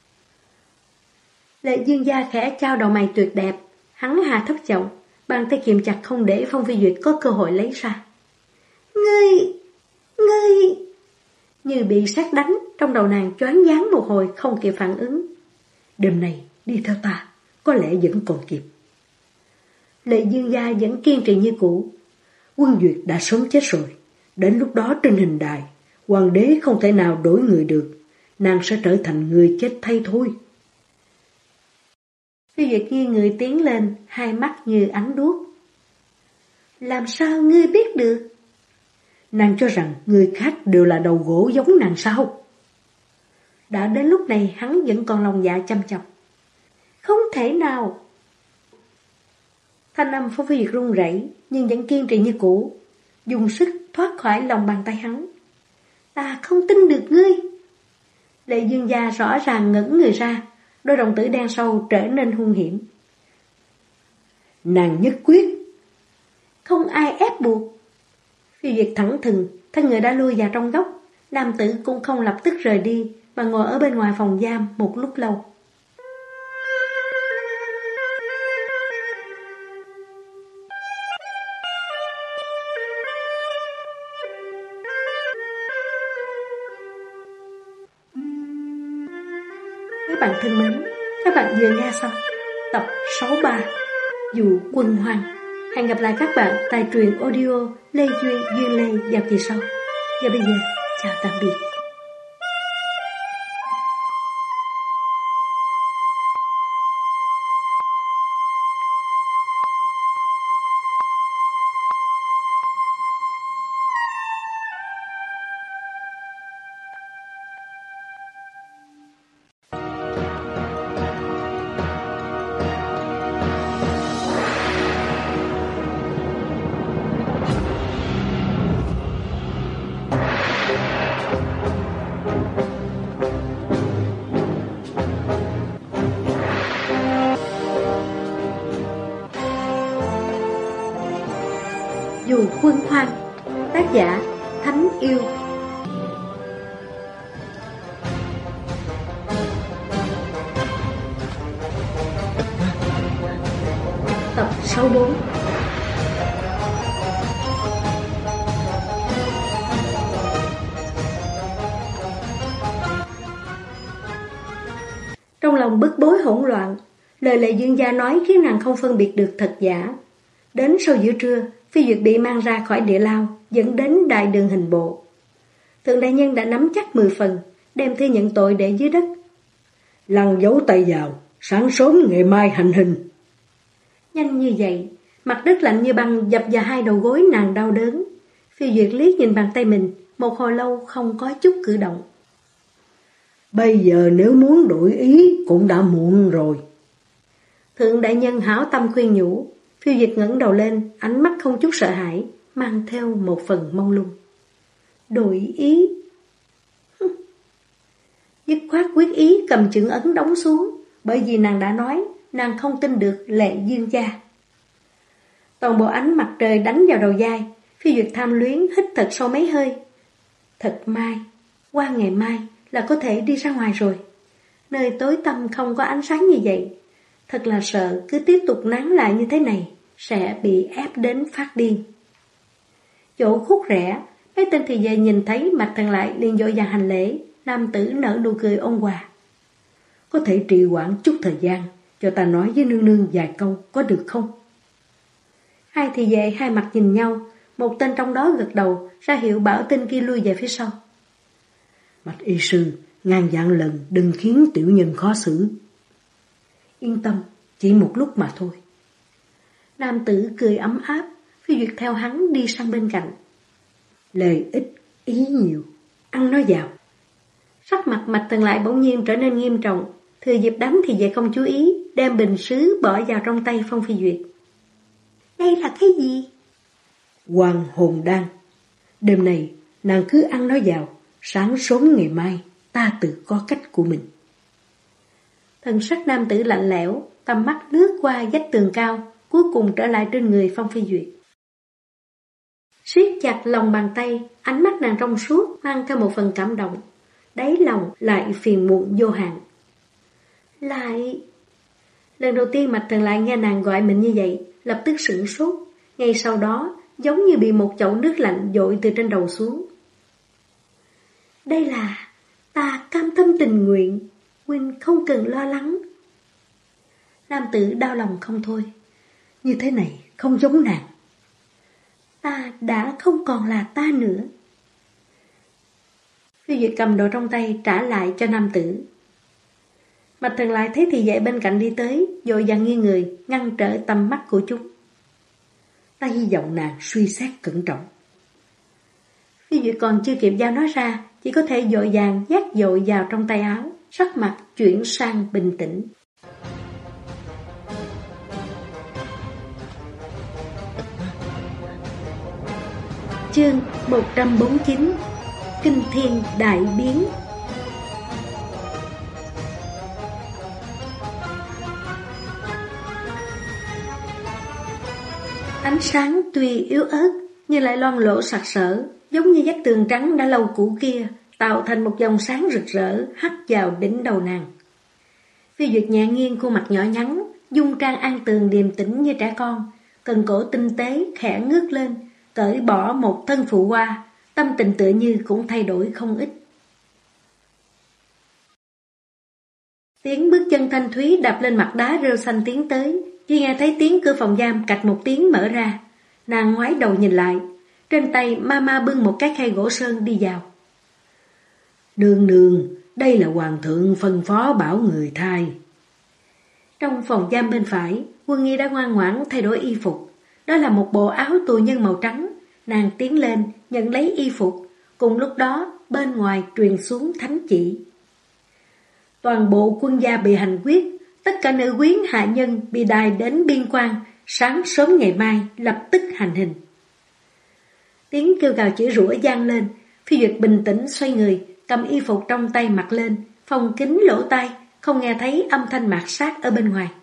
Lệ Dương gia khẽ trao đầu mày tuyệt đẹp, hắn hạ thấp giọng, bàn tay kiềm chặt không để Phong Phi Duyệt có cơ hội lấy ra. Ngươi! Như bị sét đánh, trong đầu nàng choáng váng một hồi không kịp phản ứng. Đêm nay đi theo ta, có lẽ vẫn còn kịp. Lệ Dương gia vẫn kiên trì như cũ. Quân Duyệt đã sớm chết rồi, đến lúc đó trên hình đài, hoàng đế không thể nào đổi người được, nàng sẽ trở thành người chết thay thôi. Phi Duyệt nghiêng người tiến lên, hai mắt như ánh đuốc. Làm sao ngươi biết được? Nàng cho rằng người khác đều là đầu gỗ giống nàng sao? Đã đến lúc này hắn vẫn còn lòng dạ chăm chọc. Không thể nào! Thanh âm Phong Phi Duyệt run rẩy nhưng vẫn kiên trì như cũ, dùng sức thoát khỏi lòng bàn tay hắn. Ta không tin được ngươi! Lệ Dương gia rõ ràng ngẩng người ra, đôi đồng tử đen sâu trở nên hung hiểm. Nàng nhất quyết. Không ai ép buộc. Phi Duyệt thẳng thừng, thân người đã lui vào trong góc. Nam tử cũng không lập tức rời đi, mà ngồi ở bên ngoài phòng giam một lúc lâu. Các bạn thân mến, các bạn vừa nghe xong tập 63 Dụ Quân Hoang. Hẹn gặp lại các bạn tại truyện audio Lê Duy Duyên Lê vào kỳ sau. Và bây giờ, chào tạm biệt. Dụ Quân Hoang. Tác giả Thánh Yêu. Tập 64. Trong lòng bức bối hỗn loạn, lời Lệ Dương gia nói khiến nàng không phân biệt được thật giả. Đến sau giữa trưa, Phi Duyệt bị mang ra khỏi địa lao, dẫn đến đại đường hình bộ. Thượng đại nhân đã nắm chắc 10 phần, đem thư nhận tội để dưới đất. Lăn giấu tay vào, sáng sớm ngày mai hành hình. Nhanh như vậy, mặt đất lạnh như băng dập vào hai đầu gối nàng đau đớn. Phi Duyệt liếc nhìn bàn tay mình, một hồi lâu không có chút cử động. Bây giờ nếu muốn đổi ý cũng đã muộn rồi. Thượng đại nhân hảo tâm khuyên nhủ. Phi Duyệt ngẩng đầu lên, ánh mắt không chút sợ hãi, mang theo một phần mông lung. Đổi ý? Dứt khoát quyết ý cầm chưởng ấn đóng xuống, bởi vì nàng đã nói, nàng không tin được Lệ Dương gia. Toàn bộ ánh mặt trời đánh vào đầu vai, Phi Duyệt tham luyến hít thật sâu mấy hơi. Thật may, qua ngày mai là có thể đi ra ngoài rồi. Nơi tối tăm không có ánh sáng như vậy. Thật là sợ cứ tiếp tục nán lại như thế này, sẽ bị ép đến phát điên. Chỗ khúc rẽ, mấy tên thì về nhìn thấy Mạch Thần lại liền vội vàng hành lễ, nam tử nở nụ cười ôn hòa. có thể trì hoãn chút thời gian, cho ta nói với nương nương vài câu, có được không? Hai thị vệ hai mặt nhìn nhau, một tên trong đó gật đầu, ra hiệu bảo tên kia lui về phía sau. Bạch y sư, ngàn vạn lần đừng khiến tiểu nhân khó xử. Yên tâm, chỉ một lúc mà thôi. Nam tử cười ấm áp, Phi Duyệt theo hắn đi sang bên cạnh. Lời ít, ý nhiều, ăn nói vào. Sắc mặt Mạch Thần lại bỗng nhiên trở nên nghiêm trọng, thừa dịp đám thì vệ không chú ý, đem bình sứ bỏ vào trong tay Phong Phi Duyệt. Đây là cái gì? Hoàng hồn đan. Đêm này nàng cứ ăn nói vào, sáng sớm ngày mai ta tự có cách của mình. Thần sắc nam tử lạnh lẽo, tầm mắt lướt qua vách tường cao, cuối cùng trở lại trên người Phong Phi Duyệt. Siết chặt lòng bàn tay, ánh mắt nàng trong suốt mang theo một phần cảm động, đáy lòng lại phiền muộn vô hạn. Lại... Lần đầu tiên Mạch Thần lại nghe nàng gọi mình như vậy, lập tức sửng sốt, ngay sau đó giống như bị một chậu nước lạnh dội từ trên đầu xuống. Đây là ta cam tâm tình nguyện, huynh không cần lo lắng. Nam tử đau lòng không thôi. Như thế này không giống nàng. Ta đã không còn là ta nữa. Phi Duyệt cầm đồ trong tay trả lại cho nam tử. Mạch Thần lại thấy thị vệ bên cạnh đi tới, vội vàng nghiêng người, ngăn trở tầm mắt của chúng. Ta hy vọng nàng suy xét cẩn trọng. Phi Duyệt còn chưa kịp giao nói ra, chỉ có thể vội vàng nhét vội vào trong tay áo, sắc mặt chuyển sang bình tĩnh. Chương 149 Kinh thiên đại biến. Ánh sáng tuy yếu ớt nhưng lại loang lổ sặc sỡ, giống như vách tường trắng đã lâu cũ kia, tạo thành một dòng sáng rực rỡ hắt vào đỉnh đầu nàng. Phi Duyệt nhẹ nghiêng khuôn mặt nhỏ nhắn, dung trang an tường điềm tĩnh như trẻ con, cần cổ tinh tế khẽ ngước lên, cởi bỏ một thân phụ hoa, tâm tình tựa như cũng thay đổi không ít. Tiếng bước chân thanh thúy đạp lên mặt đá rêu xanh tiến tới, khi nghe thấy tiếng cửa phòng giam cạch một tiếng mở ra, nàng ngoái đầu nhìn lại, trên tay Mama bưng một cái khay gỗ sơn đi vào. Nương nương, đây là hoàng thượng phân phó bảo người thay. Trong phòng giam bên phải, Quân Nghi đã ngoan ngoãn thay đổi y phục, đó là một bộ áo tù nhân màu trắng. Nàng tiến lên nhận lấy y phục, cùng lúc đó bên ngoài truyền xuống thánh chỉ. Toàn bộ quân gia bị hành quyết, tất cả nữ quyến hạ nhân bị đày đến biên quan, sáng sớm ngày mai lập tức hành hình. Tiếng kêu gào chửi rủa vang lên, Phi Duyệt bình tĩnh xoay người, cầm y phục trong tay mặc lên, phòng kính lỗ tai, không nghe thấy âm thanh mạt sát ở bên ngoài.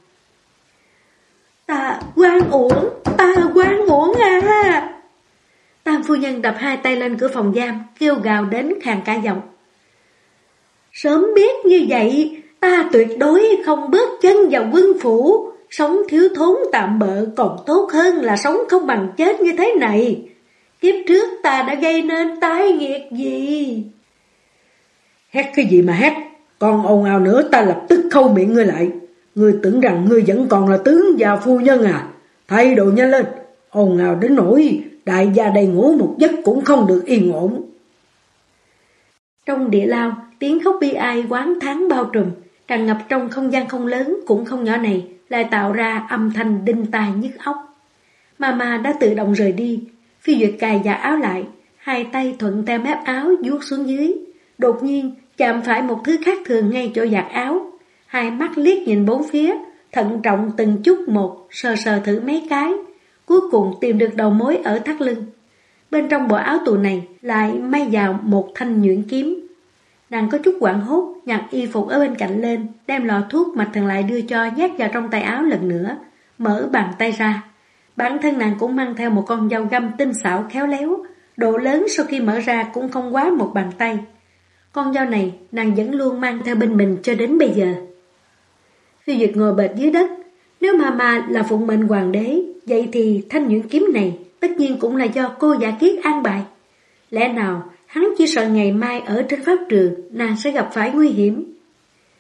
Ta oan uổng à! Tam phu nhân đập hai tay lên cửa phòng giam, kêu gào đến khàn cả giọng. Sớm biết như vậy, ta tuyệt đối không bước chân vào quân phủ, sống thiếu thốn tạm bợ còn tốt hơn là sống không bằng chết như thế này. Kiếp trước ta đã gây nên tai nghiệt gì? Hét cái gì mà hét, còn ồn ào nữa ta lập tức khâu miệng ngươi lại. Ngươi tưởng rằng ngươi vẫn còn là tướng và phu nhân à? Thay đồ nhanh lên, ồn ào đến nỗi đại gia đây ngủ một giấc cũng không được yên ổn. Trong địa lao, tiếng khóc bi ai oán thán bao trùm, tràn ngập trong không gian không lớn cũng không nhỏ này, lại tạo ra âm thanh đinh tai nhức óc. Mama đã tự động rời đi, Phi Duyệt cài vạt áo lại, hai tay thuận theo mép áo vuốt xuống dưới, đột nhiên chạm phải một thứ khác thường ngay chỗ vạt áo, hai mắt liếc nhìn bốn phía, thận trọng từng chút một, sờ sờ thử mấy cái, cuối cùng tìm được đầu mối ở thắt lưng. Bên trong bộ áo tù này lại may vào một thanh nhuyễn kiếm. Nàng có chút hoảng hốt, nhặt y phục ở bên cạnh lên, đem lọ thuốc Mạch Thần lại đưa cho nhét vào trong tay áo lần nữa, mở bàn tay ra. Bản thân nàng cũng mang theo một con dao găm tinh xảo khéo léo, độ lớn sau khi mở ra cũng không quá một bàn tay. Con dao này nàng vẫn luôn mang theo bên mình cho đến bây giờ. Phi Duyệt ngồi bệt dưới đất, nếu Mama là phụng mệnh hoàng đế, vậy thì thanh nhuyễn kiếm này tất nhiên cũng là do cô Dạ Kiết an bài. Lẽ nào hắn chỉ sợ ngày mai ở trên pháp trường nàng sẽ gặp phải nguy hiểm?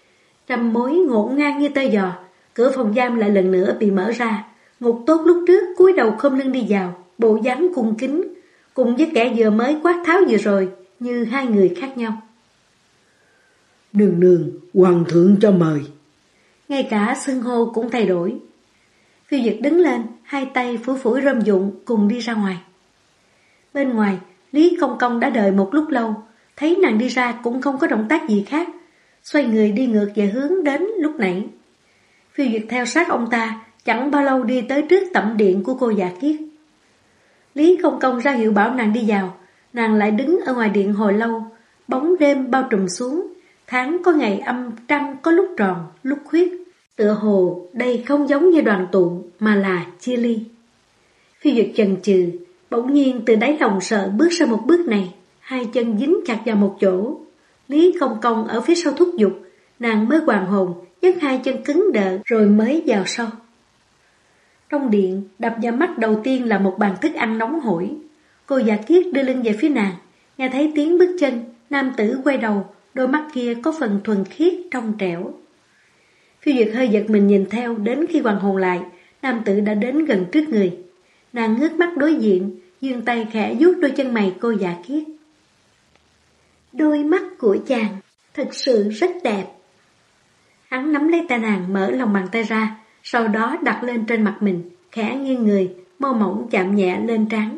trăm mối ngổn ngang như tơ giò. Cửa phòng giam lại lần nữa bị mở ra. Ngục tốt lúc trước cúi đầu khom lưng đi vào, bộ dáng cung kính, cùng với kẻ vừa mới quát tháo vừa rồi, như hai người khác nhau. Nương nương, hoàng thượng cho mời. Ngay cả xưng hô cũng thay đổi. Phiêu Dực đứng lên, hai tay phủi phủi rơm rụng cùng đi ra ngoài. Bên ngoài, Lý Công Công đã đợi một lúc lâu, thấy nàng đi ra cũng không có động tác gì khác, xoay người đi ngược về hướng đến lúc nãy. Phiêu Dực theo sát ông ta, chẳng bao lâu đi tới trước tẩm điện của cô già Kiết. Lý Công Công ra hiệu bảo nàng đi vào, nàng lại đứng ở ngoài điện hồi lâu, bóng đêm bao trùm xuống, tháng có ngày âm, trăng có lúc tròn, lúc khuyết. Tựa hồ đây không giống như đoàn tụ mà là chia ly. Phiêu Dực chần chừ, bỗng nhiên từ đáy lòng sợ bước ra một bước này, hai chân dính chặt vào một chỗ. Lý Công Công ở phía sau thúc giục, nàng mới hoàn hồn, nhấc hai chân cứng đờ rồi mới vào sau. Trong điện, đập vào mắt đầu tiên là một bàn thức ăn nóng hổi. Cô già Kiết đưa lưng về phía nàng, nghe thấy tiếng bước chân, nam tử quay đầu, đôi mắt kia có phần thuần khiết trong trẻo. Phiêu Dực hơi giật mình nhìn theo, đến khi hoàn hồn lại, nam tử đã đến gần trước người. Nàng ngước mắt đối diện, giương tay khẽ vuốt đôi chân mày cô già Kiết. Đôi mắt của chàng thật sự rất đẹp. Hắn nắm lấy tay nàng, mở lòng bàn tay ra, sau đó đặt lên trên mặt mình, khẽ nghiêng người, môi mỏng chạm nhẹ lên trán.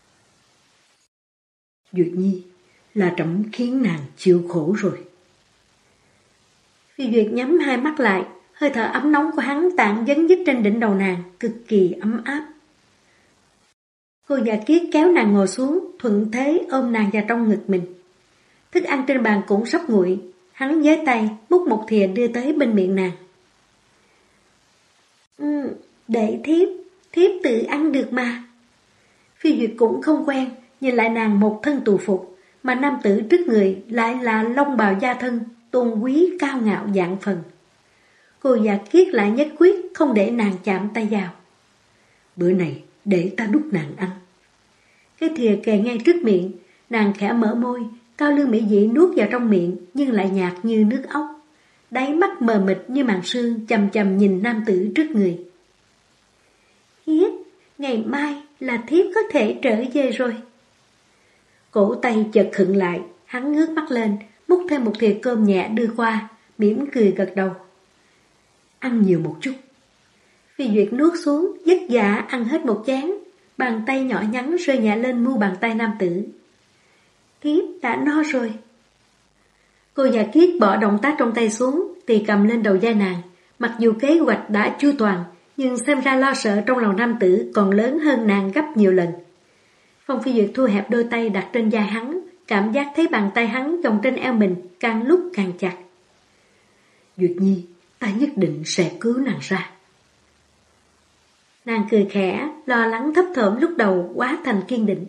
Duyệt Nhi, là trẫm khiến nàng chịu khổ rồi. Phiêu Duyệt nhắm hai mắt lại, hơi thở ấm nóng của hắn tản dấn dứt trên đỉnh đầu nàng, cực kỳ ấm áp. Cô già Kiết kéo nàng ngồi xuống, thuận thế ôm nàng vào trong ngực mình. Thức ăn trên bàn cũng sắp nguội, hắn giơ tay múc một thìa đưa tới bên miệng nàng. Để thiếp tự ăn được mà. Phiêu Duyệt cũng không quen, nhìn lại nàng một thân tù phục, mà nam tử trước người lại là long bào gia thân, tôn quý cao ngạo vạn phần. Cô già Kiết lại nhất quyết không để nàng chạm tay vào. Bữa này để ta đút nàng ăn. Cái thìa kề ngay trước miệng, nàng khẽ mở môi, cao lương mỹ dị nuốt vào trong miệng nhưng lại nhạt như nước ốc. Đáy mắt mờ mịt như màn sương chằm chằm nhìn nam tử trước người. Kiết, ngày mai là thiếp có thể trở về rồi. Cổ tay chợt khựng lại, hắn ngước mắt lên, múc thêm một thìa cơm nhẹ đưa qua, mỉm cười gật đầu. Ăn nhiều một chút. Phi Duyệt nuốt xuống, vất vả ăn hết một chén, bàn tay nhỏ nhắn rơi nhẹ lên mu bàn tay nam tử. Thiếp đã no rồi. Cô già Kiết bỏ động tác trong tay xuống, tì cầm lên đầu vai nàng. Mặc dù kế hoạch đã chu toàn, nhưng xem ra lo sợ trong lòng nam tử còn lớn hơn nàng gấp nhiều lần. Phong Phi Duyệt thu hẹp đôi tay đặt trên vai hắn, cảm giác thấy bàn tay hắn vòng trên eo mình càng lúc càng chặt. Duyệt Nhi, ta nhất định sẽ cứu nàng ra. Nàng cười khẽ, lo lắng thấp thỏm lúc đầu hóa thành kiên định.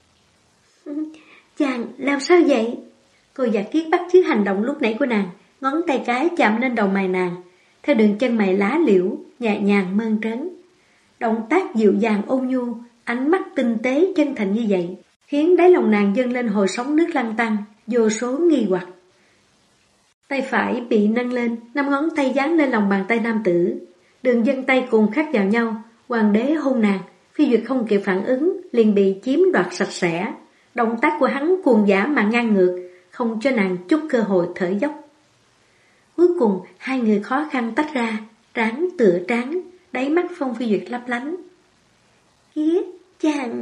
Chàng làm sao vậy? Cô già Kiết bắt chước hành động lúc nãy của nàng, ngón tay cái chạm lên đầu mày nàng, theo đường chân mày lá liễu, nhẹ nhàng mơn trớn. Động tác dịu dàng ôn nhu, ánh mắt tinh tế chân thành như vậy, khiến đáy lòng nàng dâng lên hồi sóng nước lăn tăn, vô số nghi hoặc. Tay phải bị nâng lên, 5 ngón tay dán lên lòng bàn tay nam tử. Đường chân tay cùng khắc vào nhau, hoàng đế hôn nàng, Phi Duyệt không kịp phản ứng, liền bị chiếm đoạt sạch sẽ. Động tác của hắn cuồng dã mà ngang ngược, không cho nàng chút cơ hội thở dốc. Cuối cùng, hai người khó khăn tách ra, trán tựa trán, đáy mắt Phong Phi Duyệt lấp lánh. Kiết, chàng...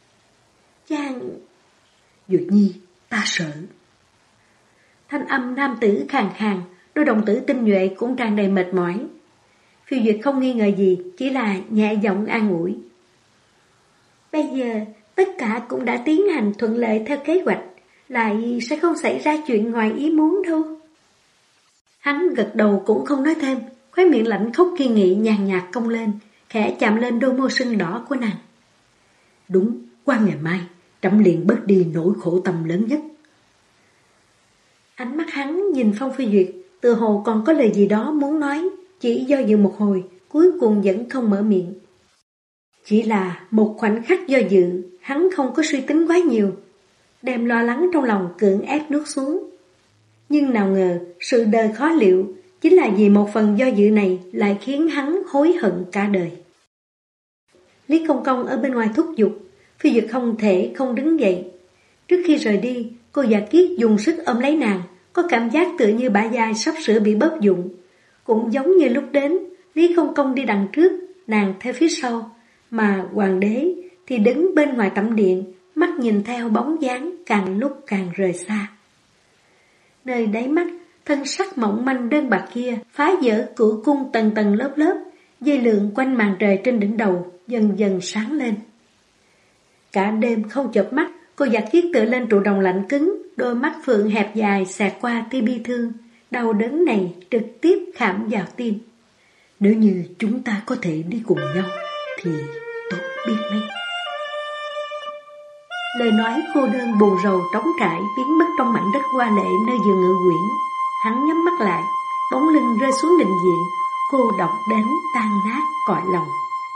Duyệt Nhi, ta sợ. Thanh âm nam tử khàn khàn, đôi đồng tử tinh nhuệ cũng tràn đầy mệt mỏi. Phiêu Duyệt không nghi ngờ gì, chỉ là nhẹ giọng an ủi. Bây giờ, tất cả cũng đã tiến hành thuận lợi theo kế hoạch, lại sẽ không xảy ra chuyện ngoài ý muốn đâu. Hắn gật đầu cũng không nói thêm, khóe miệng lạnh khóc kiên nghị nhàn nhạt cong lên, khẽ chạm lên đôi môi sưng đỏ của nàng. Đúng, qua ngày mai, trẫm liền bớt đi nỗi khổ tâm lớn nhất. Ánh mắt hắn nhìn Phong Phi Duyệt, tựa hồ còn có lời gì đó muốn nói, chỉ do dự một hồi, cuối cùng vẫn không mở miệng. Chỉ là một khoảnh khắc do dự, hắn không có suy tính quá nhiều, đem lo lắng trong lòng cưỡng ép nuốt xuống. Nhưng nào ngờ, sự đời khó liệu, chính là vì một phần do dự này lại khiến hắn hối hận cả đời. Lý Công Công ở bên ngoài thúc giục, Phi Duyệt không thể không đứng dậy. Trước khi rời đi, cô Dạ Kiết dùng sức ôm lấy nàng, có cảm giác tựa như bả vai sắp sửa bị bóp dụng. Cũng giống như lúc đến, Lý Công Công đi đằng trước, nàng theo phía sau, mà hoàng đế thì đứng bên ngoài tẩm điện, mắt nhìn theo bóng dáng càng lúc càng rời xa. Nơi đáy mắt, thân sắc mỏng manh đơn bạc kia phá vỡ cửa cung tầng tầng lớp lớp, dây lượn quanh màn trời trên đỉnh đầu dần dần sáng lên. Cả đêm không chợp mắt, cô Dạ Kiết tựa lên trụ đồng lạnh cứng, đôi mắt phượng hẹp dài xẹt qua tia bi thương, đau đớn này trực tiếp khảm vào tim. Nếu như chúng ta có thể đi cùng nhau thì tốt biết mấy. Lời nói cô đơn buồn rầu trống trải biến mất trong mảnh đất hoa lệ nơi giường ngự quyển. Hắn nhắm mắt lại, bóng lưng rơi xuống định diện, cô độc đến tan nát cõi lòng.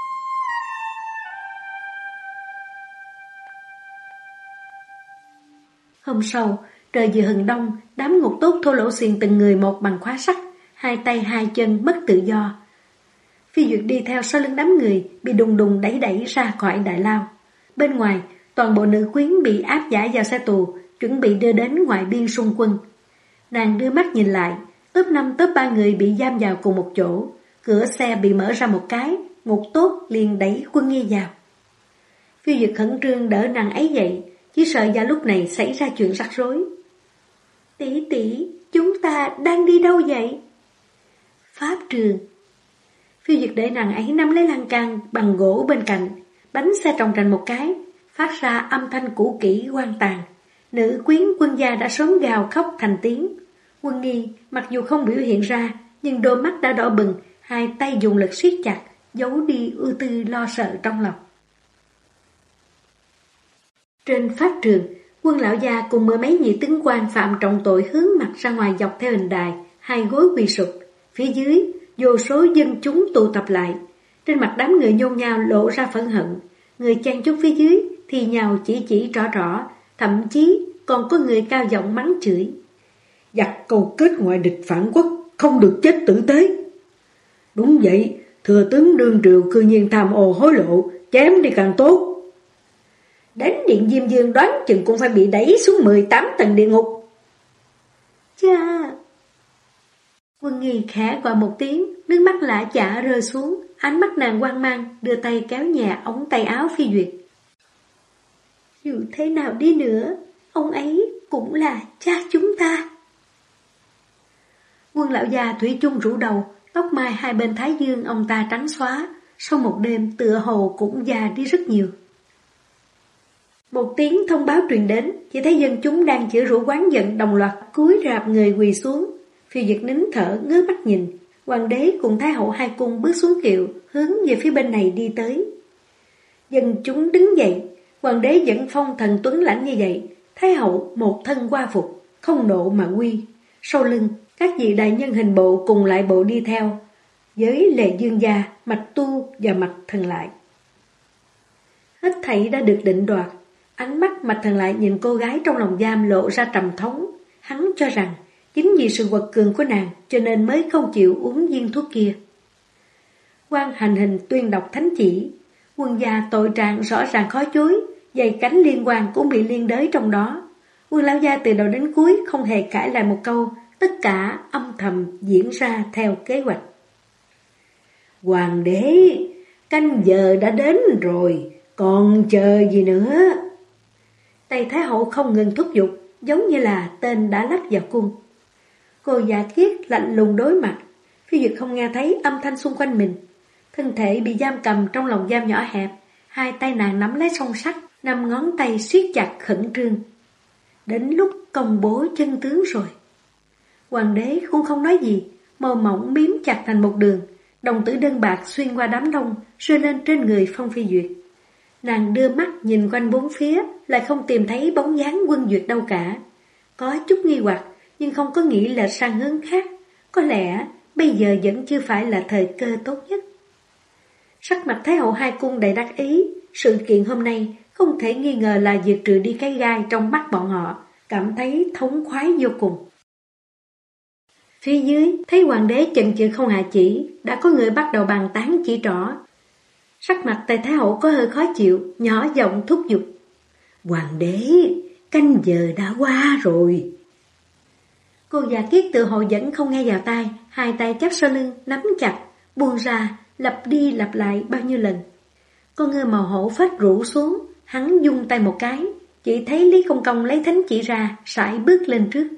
Hôm sau, trời vừa hừng đông, đám ngục tốt thô lỗ xiền từng người một bằng khóa sắt, hai tay hai chân mất tự do. Phi Duyệt đi theo sau lưng đám người, bị đùng đùng đẩy đẩy ra khỏi đại lao. Bên ngoài, toàn bộ nữ quyến bị áp giải vào xe tù, chuẩn bị đưa đến ngoại biên xung quân. Nàng đưa mắt nhìn lại, top 5 top 3 người bị giam vào cùng một chỗ. Cửa xe bị mở ra một cái, ngục tốt liền đẩy Quân Nghi vào. Phi Duyệt khẩn trương đỡ nàng ấy dậy, chỉ sợ vào lúc này xảy ra chuyện rắc rối. Tỷ tỷ, chúng ta đang đi đâu vậy? Pháp trường. Phi Duyệt để nàng ấy nắm lấy lan can bằng gỗ bên cạnh, bánh xe trồng trành một cái, phát ra âm thanh cũ kỹ quan tàn. Nữ quyến quân gia đã sớm gào khóc thành tiếng. Quân Nghi mặc dù không biểu hiện ra, nhưng đôi mắt đã đỏ bừng, hai tay dùng lực siết chặt, giấu đi ưu tư lo sợ trong lòng. Trên pháp trường, Quân lão gia cùng mười mấy nhị tướng quan phạm trọng tội hướng mặt ra ngoài dọc theo hình đài, hai gối quỳ sụp. Phía dưới, vô số dân chúng tụ tập lại. Trên mặt đám người nhôn nhao lộ ra phẫn hận. Người chen chúc phía dưới thì nhào chỉ rõ, thậm chí còn có người cao giọng mắng chửi. Giặc câu kết ngoại địch phản quốc, không được chết tử tế. Đúng vậy, thừa tướng đương triều cư nhiên tham ô hối lộ, chém đi càng tốt. Đến điện Diêm Dương đoán chừng cũng phải bị đẩy xuống 18 tầng địa ngục. Cha! Quân Nghi khẽ gọi một tiếng, nước mắt lã chả rơi xuống, ánh mắt nàng hoang mang, đưa tay kéo nhẹ ống tay áo Phi Duyệt. Dù thế nào đi nữa, ông ấy cũng là cha chúng ta. Quân lão già thủy chung rũ đầu, tóc mai hai bên thái dương ông ta trắng xóa, sau một đêm tựa hồ cũng già đi rất nhiều. Một tiếng thông báo truyền đến, chỉ thấy dân chúng đang chửi rủa oán giận đồng loạt cúi rạp người quỳ xuống. Phi Duyệt nín thở ngước mắt nhìn, hoàng đế cùng thái hậu hai cung bước xuống kiệu, hướng về phía bên này đi tới. Dân chúng đứng dậy, hoàng đế dẫn phong thần tuấn lãnh như vậy, thái hậu một thân hoa phục, không nộ mà quy. Sau lưng, các vị đại nhân hình bộ cùng lại bộ đi theo, với Lệ Dương gia, Mạch Tu và Mạch Thần Lại. Hết thảy đã được định đoạt. Ánh mắt Mạch Thần Lại nhìn cô gái trong lòng giam lộ ra trầm thống. Hắn cho rằng chính vì sự quật cường của nàng cho nên mới không chịu uống viên thuốc kia. Quan hành hình tuyên đọc thánh chỉ, quân gia tội trạng rõ ràng khó chối, dày cánh liên quan cũng bị liên đới trong đó. Quân lão gia từ đầu đến cuối không hề cãi lại một câu, tất cả âm thầm diễn ra theo kế hoạch. Hoàng đế, canh giờ đã đến rồi, còn chờ gì nữa? Tay thái hậu không ngừng thúc giục, giống như là tên đã lắp vào cung. Cô Dạ Kiết lạnh lùng đối mặt, Phi Duyệt không nghe thấy âm thanh xung quanh mình. Thân thể bị giam cầm trong lòng giam nhỏ hẹp, hai tay nàng nắm lấy song sắt, 5 ngón tay siết chặt khẩn trương. Đến lúc công bố chân tướng rồi. Hoàng đế cũng không nói gì, màu mỏng miếm chặt thành một đường, đồng tử đơn bạc xuyên qua đám đông, rơi lên trên người Phong Phi Duyệt. Nàng đưa mắt nhìn quanh bốn phía, lại không tìm thấy bóng dáng Quân Duyệt đâu cả. Có chút nghi hoặc, nhưng không có nghĩ lệch sang hướng khác. Có lẽ bây giờ vẫn chưa phải là thời cơ tốt nhất. Sắc mặt Thái hậu hai cung đầy đắc ý, sự kiện hôm nay không thể nghi ngờ là diệt trừ đi cái gai trong mắt bọn họ, cảm thấy thống khoái vô cùng. Phía dưới, thấy hoàng đế chần chừ không hạ chỉ, đã có người bắt đầu bàn tán chỉ trỏ. Sắc mặt Tề Thái Hậu có hơi khó chịu, nhỏ giọng thúc giục. Hoàng đế, canh giờ đã qua rồi. Cô già Kiết tự hồ vẫn không nghe vào tai, hai tay chắp sau lưng, nắm chặt, buông ra, lặp đi lặp lại bao nhiêu lần. Con ngựa màu hổ phách rũ xuống, hắn dung tay một cái, chỉ thấy Lý Công Công lấy thánh chỉ ra, sải bước lên trước.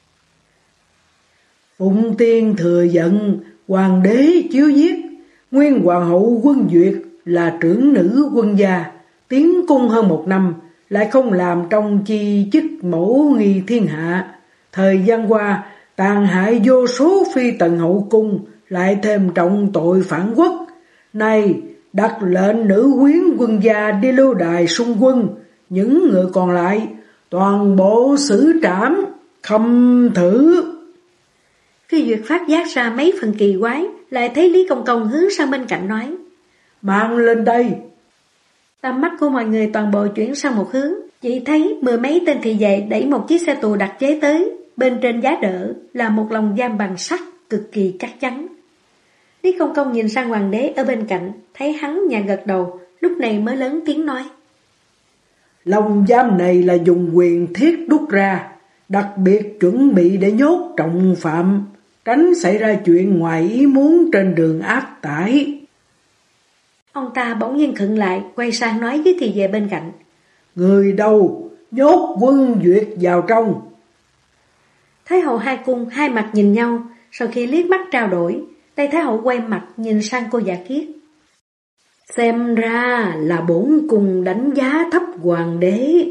Phụng Tiên thừa giận, hoàng đế chiếu giết, nguyên hoàng hậu Quân Duyệt là trưởng nữ quân gia, tiến cung hơn 1 năm, lại không làm trong chi chức mẫu nghi thiên hạ. Thời gian qua, tàn hại vô số phi tần hậu cung, lại thêm trọng tội phản quốc. Nay, đặt lệnh nữ quyến quân gia đi lưu đài xung quân, những người còn lại, toàn bộ xử trảm, khâm thử. Phi Duyệt phát giác ra mấy phần kỳ quái, lại thấy Lý Công Công hướng sang bên cạnh nói. Mang lên đây. Tầm mắt của mọi người toàn bộ chuyển sang một hướng, chỉ thấy 10 mấy tên thị vệ đẩy một chiếc xe tù đặc chế tới, bên trên giá đỡ là một lồng giam bằng sắt cực kỳ chắc chắn. Lý Công Công nhìn sang hoàng đế ở bên cạnh, thấy hắn nhà gật đầu, lúc này mới lớn tiếng nói. Lồng giam này là dùng quyền thiết đúc ra, đặc biệt chuẩn bị để nhốt trọng phạm, tránh xảy ra chuyện ngoài ý muốn trên đường áp tải. Ông ta bỗng nhiên khựng lại, quay sang nói với thị vệ bên cạnh. Người đâu, nhốt Quân Duyệt vào trong. Thái hậu hai cung hai mặt nhìn nhau, sau khi liếc mắt trao đổi, Tây Thái hậu quay mặt nhìn sang cô Dạ Kiết. Xem ra là bổn cung đánh giá thấp hoàng đế.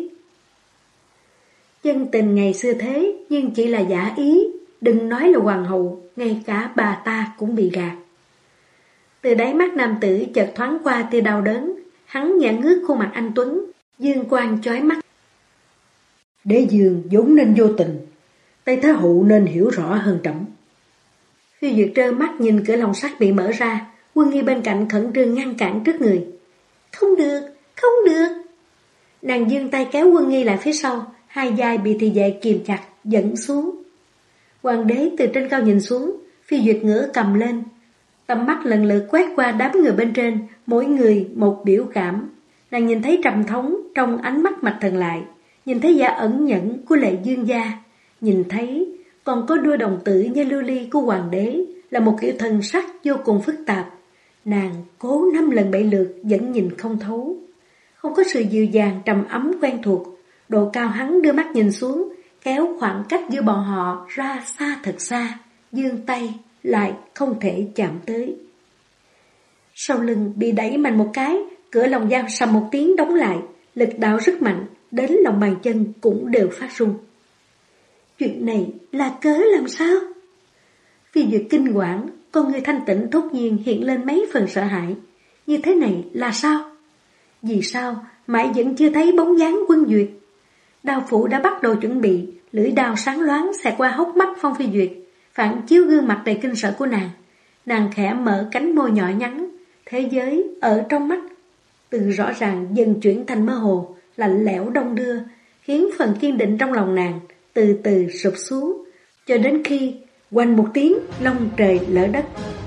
Chân tình ngày xưa thế, nhưng chỉ là giả ý, đừng nói là hoàng hậu, ngay cả bà ta cũng bị gạt. Từ đáy mắt nam tử chợt thoáng qua tia đau đớn, hắn nhẹ ngước khuôn mặt anh tuấn, dương quang chói mắt. Đế dương vốn nên vô tình, Tây Thái hậu nên hiểu rõ hơn trẫm. Phi Duyệt trơ mắt nhìn cửa lồng sắt bị mở ra, Quân Nghi bên cạnh khẩn trương ngăn cản trước người. Không được, không được. Nàng giương tay kéo Quân Nghi lại phía sau, hai vai bị thị vệ kìm chặt, dẫn xuống. Hoàng đế từ trên cao nhìn xuống, Phi Duyệt ngửa cầm lên. Tầm mắt lần lượt quét qua đám người bên trên, mỗi người một biểu cảm. Nàng nhìn thấy trầm thống trong ánh mắt mạch thần lại, nhìn thấy vẻ ẩn nhẫn của Lệ Dương gia, nhìn thấy còn có đôi đồng tử như lưu ly của hoàng đế, là một kiểu thần sắc vô cùng phức tạp. Nàng cố 5 lần 7 lượt vẫn nhìn không thấu. Không có sự dịu dàng trầm ấm quen thuộc. Độ cao hắn đưa mắt nhìn xuống, kéo khoảng cách giữa bọn họ ra xa thật xa, giương tay lại không thể chạm tới. Sau lưng bị đẩy mạnh một cái, cửa lồng giam sầm một tiếng đóng lại, lực đạo rất mạnh, đến lòng bàn chân cũng đều phát run. Chuyện này là cớ làm sao? Phi Duyệt kinh quản, con người thanh tịnh thốt nhiên hiện lên mấy phần sợ hãi. Như thế này là sao? Vì sao mãi vẫn chưa thấy bóng dáng Quân Duyệt? Đao phủ đã bắt đầu chuẩn bị, lưỡi đao sáng loáng xẹt qua hốc mắt Phong Phi Duyệt, phản chiếu gương mặt đầy kinh sợ của nàng. Nàng khẽ mở cánh môi nhỏ nhắn, thế giới ở trong mắt từ rõ ràng dần chuyển thành mơ hồ, lạnh lẽo đông đưa, khiến phần kiên định trong lòng nàng từ từ sụp xuống, cho đến khi oanh một tiếng long trời lở đất.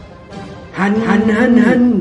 Hành.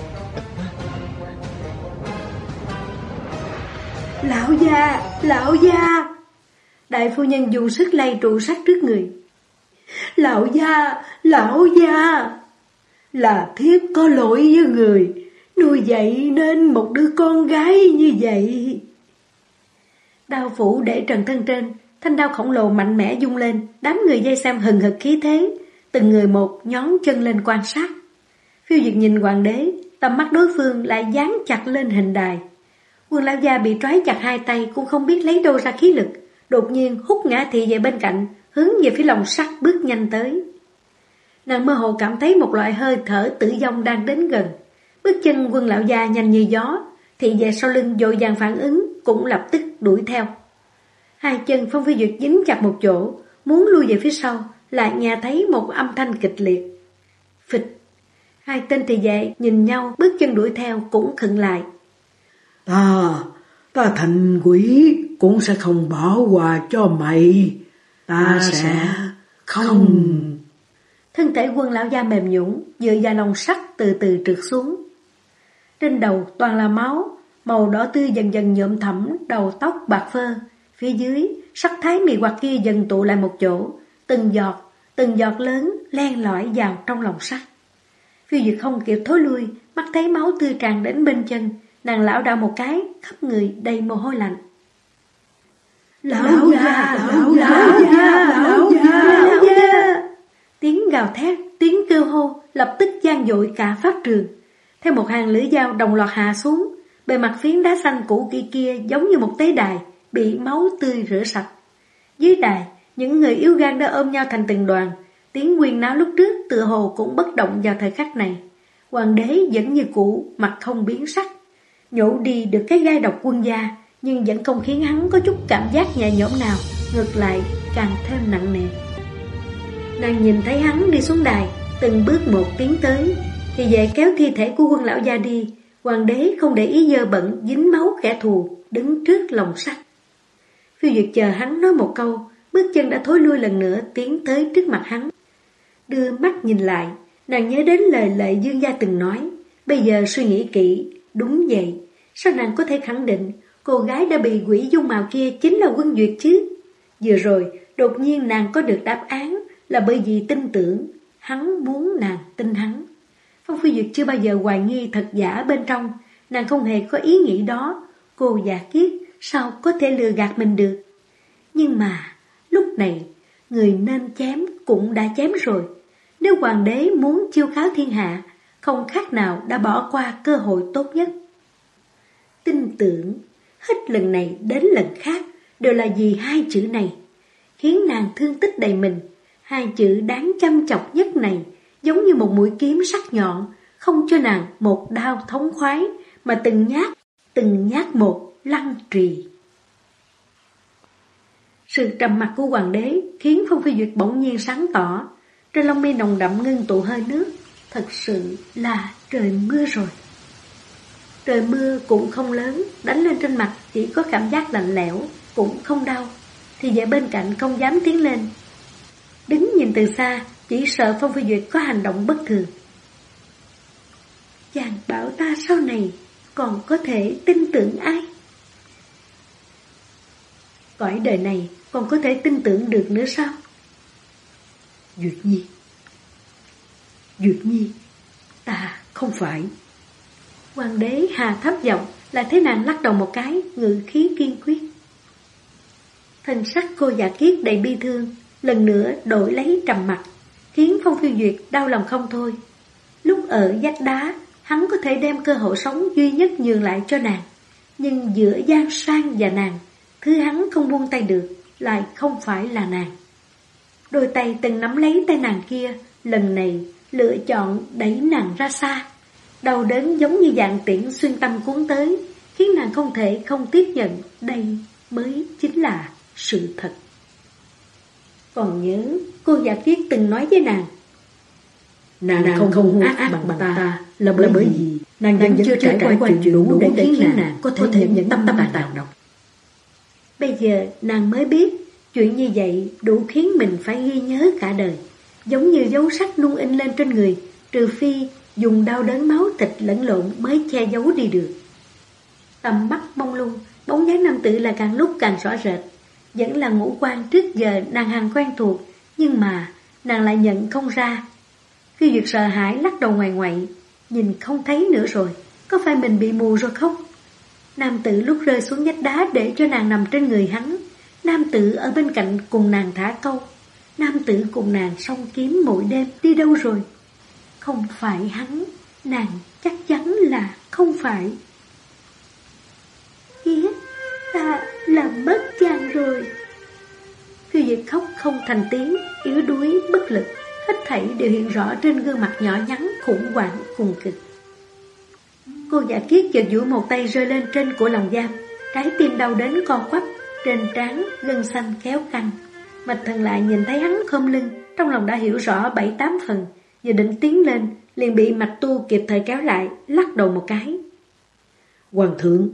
Lão gia. Đại phu nhân dùng sức lay trụ sắt trước người. Lão gia, là thiếp có lỗi với người, nuôi dạy nên một đứa con gái như vậy. Đao phủ để trần thân trên, thanh đao khổng lồ mạnh mẽ vung lên, đám người vây xem hừng hực khí thế, từng người một nhón chân lên quan sát. Phiêu Duyệt nhìn hoàng đế, tầm mắt đối phương lại dán chặt lên hình đài. Quân lão gia bị trói chặt hai tay cũng không biết lấy đâu ra khí lực, đột nhiên hút ngã thị về bên cạnh, hướng về phía lồng sắt bước nhanh tới. Nàng mơ hồ cảm thấy một loại hơi thở tử vong đang đến gần. Bước chân Quân lão gia nhanh như gió, thị vệ sau lưng vội vàng phản ứng, cũng lập tức đuổi theo. Hai chân Phong Phi Duyệt dính chặt một chỗ, muốn lui về phía sau, lại nghe thấy một âm thanh kịch liệt. Phịch! Hai tên thị vệ nhìn nhau, bước chân đuổi theo cũng khựng lại. Ta thành quỷ cũng sẽ không bỏ qua cho mày. Ta sẽ không... Thân thể Quân lão gia mềm nhũn, dựa vào lồng sắt từ từ trượt xuống. Trên đầu toàn là máu, màu đỏ tươi dần dần nhuộm thẫm đầu tóc bạc phơ. Phía dưới, sắc thái mì hoặc kia dần tụ lại một chỗ, từng giọt lớn len lỏi vào trong lồng sắt. Phiêu Duyệt không kịp thối lui, mắt thấy máu tươi tràn đến bên chân, nàng lảo đảo một cái, khắp người đầy mồ hôi lạnh. Lão gia. Tiếng gào thét, tiếng kêu hô lập tức vang dội cả pháp trường. Theo một hàng lưỡi dao đồng loạt hạ xuống, bề mặt phiến đá xanh cũ kia giống như một tế đài bị máu tươi rửa sạch. Dưới đài, những người yếu gan đã ôm nhau thành từng đoàn. Tiếng huyên náo lúc trước tựa hồ cũng bất động vào thời khắc này. Hoàng đế vẫn như cũ, mặt không biến sắc. Nhổ đi được cái gai độc Quân gia, nhưng vẫn không khiến hắn có chút cảm giác nhẹ nhõm nào, ngược lại càng thêm nặng nề. Nàng nhìn thấy hắn đi xuống đài, từng bước một tiến tới, thì vệ kéo thi thể của Quân lão gia đi. Hoàng đế không để ý dơ bẩn dính máu kẻ thù, đứng trước lồng sắt. Phiêu Duyệt chờ hắn nói một câu, bước chân đã thối lui lần nữa tiến tới trước mặt hắn. Đưa mắt nhìn lại, nàng nhớ đến lời Lệ Dương gia từng nói. Bây giờ suy nghĩ kỹ, đúng vậy. Sao nàng có thể khẳng định cô gái đã bị quỷ dung mạo kia chính là Quân Duyệt chứ? Vừa rồi, đột nhiên nàng có được đáp án là bởi vì tin tưởng, hắn muốn nàng tin hắn. Phong Phi Duyệt chưa bao giờ hoài nghi thật giả bên trong, nàng không hề có ý nghĩ đó. Cô già kiết sao có thể lừa gạt mình được? Nhưng mà, lúc này, người nên chém cũng đã chém rồi. Nếu hoàng đế muốn chiêu kháo thiên hạ, không khác nào đã bỏ qua cơ hội tốt nhất. Tin tưởng, hết lần này đến lần khác, đều là vì hai chữ này, khiến nàng thương tích đầy mình. Hai chữ đáng chăm chọc nhất này, giống như một mũi kiếm sắc nhọn, không cho nàng một đao thống khoái, mà từng nhát một lăng trì. Sự trầm mặc của hoàng đế khiến Phong Phi Duyệt bỗng nhiên sáng tỏ. Trên lông mi nồng đậm ngưng tụ hơi nước, thật sự là trời mưa rồi. Trời mưa cũng không lớn, đánh lên trên mặt chỉ có cảm giác lạnh lẽo, cũng không đau. Thì vệ bên cạnh không dám tiến lên, đứng nhìn từ xa, chỉ sợ Phong Phi Duyệt có hành động bất thường. Chàng bảo ta sau này còn có thể tin tưởng ai? Cõi đời này còn có thể tin tưởng được nữa sao? Duyệt Nhi, ta không phải. Hoàng đế hà thấp giọng, lại thấy nàng lắc đầu một cái, ngữ khí kiên quyết. Thân sắc cô già kiết đầy bi thương, lần nữa đổi lấy trầm mặc, khiến Phong Phi Duyệt đau lòng không thôi. Lúc ở vách đá, hắn có thể đem cơ hội sống duy nhất nhường lại cho nàng, nhưng giữa Giang Sang và nàng, thứ hắn không buông tay được lại không phải là nàng. Đôi tay từng nắm lấy tay nàng kia, lần này lựa chọn đẩy nàng ra xa. Đau đớn giống như dạng tiễn xuyên tâm cuốn tới, khiến nàng không thể không tiếp nhận đây mới chính là sự thật. Còn nhớ cô già kiết từng nói với nàng, Nàng không ác bằng ta là bởi vì nàng vẫn chưa trải qua chuyện đủ để khiến nàng có thể nhận tâm tàn độc. Bây giờ nàng mới biết, chuyện như vậy đủ khiến mình phải ghi nhớ cả đời, giống như dấu sắc nung in lên trên người, trừ phi dùng đau đớn máu thịt lẫn lộn mới che giấu đi được. Tầm mắt mông lung, bóng dáng nam tử là càng lúc càng rõ rệt. Vẫn là ngũ quan trước giờ nàng hằng quen thuộc, nhưng mà nàng lại nhận không ra. Khi Duyệt sợ hãi lắc đầu ngoài ngoại, nhìn không thấy nữa rồi, có phải mình bị mù rồi không? Nam tử lúc rơi xuống vách đá để cho nàng nằm trên người hắn, nam tử ở bên cạnh cùng nàng thả câu, nam tử cùng nàng song kiếm mỗi đêm đi đâu rồi? Không phải hắn, nàng chắc chắn là không phải. Kiết, ta làm mất chàng rồi. Khi Duyệt khóc không thành tiếng, yếu đuối, bất lực, hết thảy đều hiện rõ trên gương mặt nhỏ nhắn khủng hoảng cùng cực. Cô giả kiết chợt duỗi một tay rơi lên trên của lòng giam, trái tim đau đến co quắp, trên trán gân xanh kéo căng. Mạch Thần lại nhìn thấy hắn khom lưng, trong lòng đã hiểu rõ 7-8 phần, vừa định tiến lên, liền bị Mạch Tu kịp thời kéo lại, lắc đầu một cái. Hoàng thượng.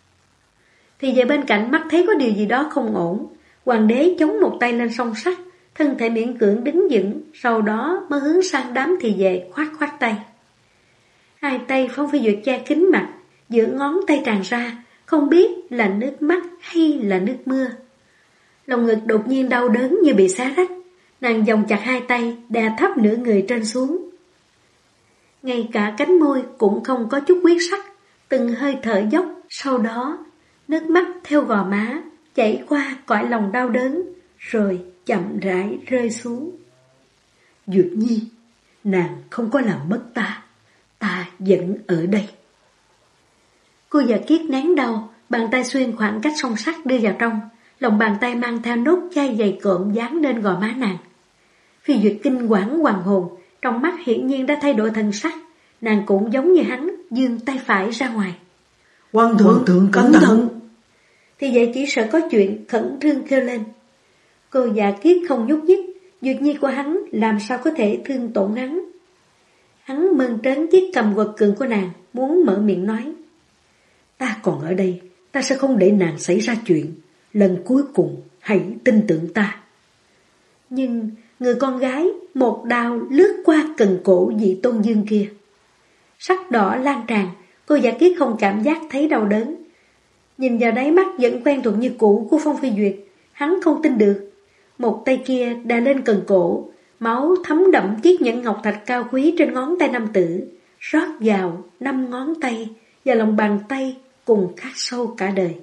Thì về bên cạnh mắt thấy có điều gì đó không ổn, hoàng đế chống một tay lên song sắt, thân thể miễn cưỡng đứng vững, sau đó mới hướng sang đám thì về khoát khoát tay. Hai tay Phong Phi Duyệt che kín mặt, giữa ngón tay tràn ra, không biết là nước mắt hay là nước mưa. Lòng ngực đột nhiên đau đớn như bị xé rách, nàng vòng chặt hai tay, đè thấp nửa người trên xuống. Ngay cả cánh môi cũng không có chút huyết sắc, từng hơi thở dốc, sau đó nước mắt theo gò má chảy qua cõi lòng đau đớn, rồi chậm rãi rơi xuống. Duyệt Nhi, nàng không có làm mất ta, ta vẫn ở đây. Cô Dạ Kiết nén đau, bàn tay xuyên khoảng cách song sắt đưa vào trong, lòng bàn tay mang theo nốt chai dày cộm dán lên gò má nàng. Phi Duyệt kinh quản hoàng hồn, trong mắt hiển nhiên đã thay đổi thần sắc, nàng cũng giống như hắn, giương tay phải ra ngoài. Hoàng thượng cẩn thận. Thì vậy chỉ sợ có chuyện, khẩn trương kêu lên. Cô Dạ Kiết không nhúc nhích, Duyệt Nhi của hắn làm sao có thể thương tổn hắn. Hắn mơn trớn chiếc cầm quật cường của nàng, muốn mở miệng nói. Ta còn ở đây, ta sẽ không để nàng xảy ra chuyện. Lần cuối cùng, hãy tin tưởng ta. Nhưng người con gái một đao lướt qua cần cổ vị Tôn Dương kia. Sắc đỏ lan tràn, cô Dạ Kiết không cảm giác thấy đau đớn. Nhìn vào đáy mắt vẫn quen thuộc như cũ của Phong Phi Duyệt, hắn không tin được. Một tay kia đè lên cần cổ, máu thấm đậm chiếc nhẫn ngọc thạch cao quý trên ngón tay nam tử, rót vào 5 ngón tay và lòng bàn tay cùng khắc sâu cả đời.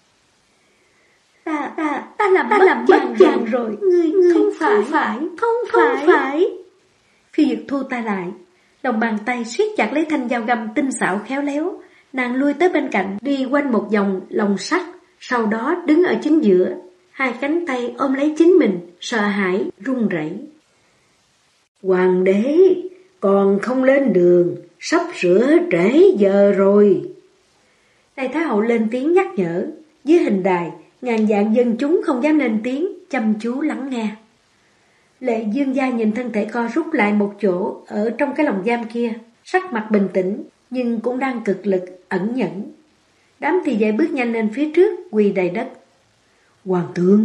Ta làm mất chàng rồi, ngươi không phải. Phi Duyệt thu tay lại, lòng bàn tay siết chặt lấy thanh dao găm tinh xảo khéo léo, nàng lui tới bên cạnh, đi quanh một vòng lồng sắt, sau đó đứng ở chính giữa, hai cánh tay ôm lấy chính mình, sợ hãi, run rẩy. Hoàng đế, còn không lên đường, sắp sửa trễ giờ rồi. Đại Thái Hậu lên tiếng nhắc nhở, dưới hình đài, ngàn vạn dân chúng không dám lên tiếng, chăm chú lắng nghe. Lệ Dương gia nhìn thân thể co rút lại một chỗ ở trong cái lồng giam kia, sắc mặt bình tĩnh, nhưng cũng đang cực lực, ẩn nhẫn. Đám thì vệ bước nhanh lên phía trước, quỳ đầy đất. Hoàng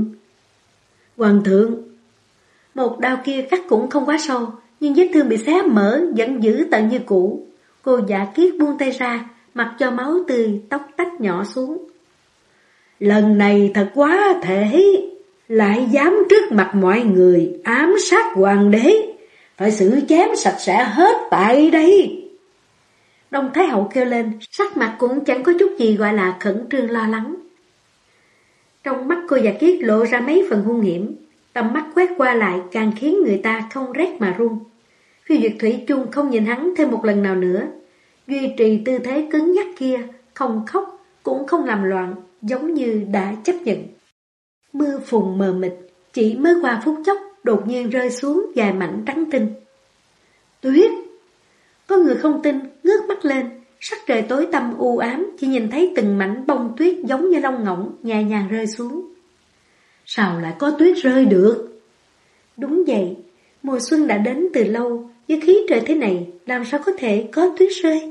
thượng. Một đao kia cắt cũng không quá sâu, nhưng vết thương bị xé mở vẫn giữ tận như cũ. Cô Dạ Kiết buông tay ra, mặc cho máu tươi tóc tách nhỏ xuống. Lần này thật quá thể, lại dám trước mặt mọi người ám sát hoàng đế, phải xử chém sạch sẽ hết tại đây. Đông Thái Hậu kêu lên, sắc mặt cũng chẳng có chút gì gọi là khẩn trương lo lắng. Trong mắt cô Dạ Kiết lộ ra mấy phần hung hiểm, tầm mắt quét qua lại càng khiến người ta không rét mà run. Phi Duyệt thủy chung không nhìn hắn thêm một lần nào nữa, duy trì tư thế cứng nhắc kia, không khóc cũng không làm loạn, giống như đã chấp nhận. Mưa phùn mờ mịt, chỉ mới qua phút chốc đột nhiên rơi xuống vài mảnh trắng tinh. Tuyết! Có người không tin, ngước mắt lên, sắc trời tối tăm u ám, chỉ nhìn thấy từng mảnh bông tuyết giống như lông ngỗng nhẹ nhàng rơi xuống. Sao lại có tuyết rơi được? Đúng vậy, mùa xuân đã đến từ lâu, với khí trời thế này, làm sao có thể có tuyết rơi?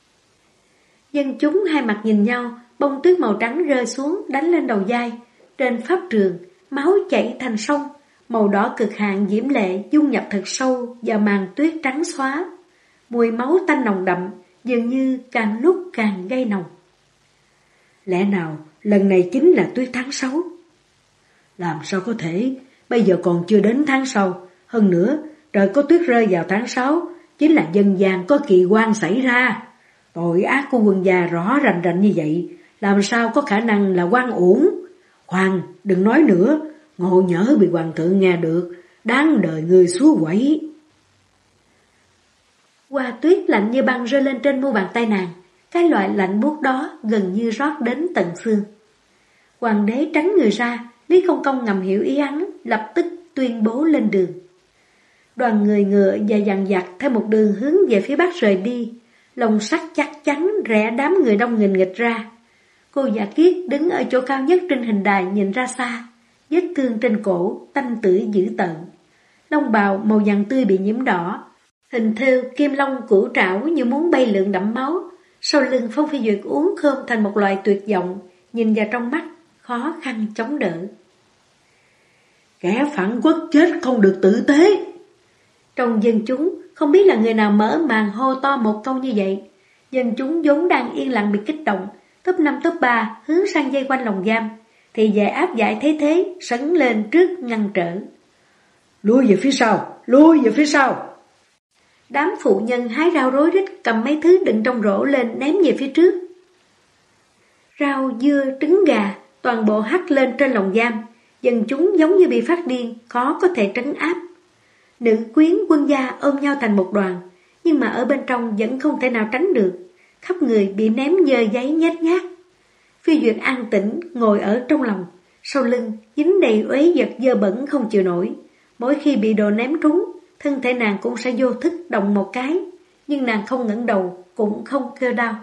Dân chúng hai mặt nhìn nhau, bông tuyết màu trắng rơi xuống đánh lên đầu vai. Trên pháp trường, máu chảy thành sông, màu đỏ cực hạn diễm lệ dung nhập thật sâu vào màn tuyết trắng xóa. Mùi máu tanh nồng đậm, dường như càng lúc càng gây nồng. Lẽ nào lần này chính là tuyết tháng 6? Làm sao có thể, bây giờ còn chưa đến tháng sau. Hơn nữa, trời có tuyết rơi vào tháng 6, chính là dân gian có kỳ quan xảy ra. Tội ác của quân gia rõ rành như vậy, làm sao có khả năng là oan uổng? Khoan, đừng nói nữa, ngộ nhỡ bị hoàng thượng nghe được, đáng đời người xúa quẩy. Hoa tuyết lạnh như băng rơi lên trên mu bàn tay nàng, cái loại lạnh buốt đó gần như rót đến tận xương. Hoàng đế tránh người ra, Lý Không Công ngầm hiểu ý hắn, lập tức tuyên bố lên đường. Đoàn người ngựa và dằn vặt theo một đường hướng về phía bắc rời đi, lồng sắt chắc chắn rẽ đám người đông nghìn nghịch ra. Cô Dạ Kiết đứng ở chỗ cao nhất trên hình đài nhìn ra xa, vết thương trên cổ, tanh tưởi dữ tợn. Lông bào màu vàng tươi bị nhiễm đỏ, hình thêu kim long cửu trảo như muốn bay lượn đẫm máu. Sau lưng Phong Phi Duyệt uốn khom thành một loại tuyệt vọng, nhìn vào trong mắt, khó khăn chống đỡ. Kẻ phản quốc chết không được tử tế. Trong dân chúng, không biết là người nào mở màn hô to một câu như vậy. Dân chúng vốn đang yên lặng bị kích động, top 5 top 3 hướng sang dây quanh lồng giam. Thì vệ áp giải thấy thế, sấn lên trước ngăn trở. Lui về phía sau, lui về phía sau. Đám phụ nhân hái rau rối rít cầm mấy thứ đựng trong rổ lên ném về phía trước. Rau, dưa, trứng gà, toàn bộ hắt lên trên lồng giam. Dân chúng giống như bị phát điên, khó có thể trấn áp. Nữ quyến quân gia ôm nhau thành một đoàn, nhưng mà ở bên trong vẫn không thể nào tránh được. Khắp người bị ném nhơ giấy nhét nhát. Phi Duyệt an tĩnh ngồi ở trong lòng, sau lưng dính đầy uế vật dơ bẩn không chịu nổi. Mỗi khi bị đồ ném trúng, thân thể nàng cũng sẽ vô thức động một cái, nhưng nàng không ngẩng đầu, cũng không kêu đau.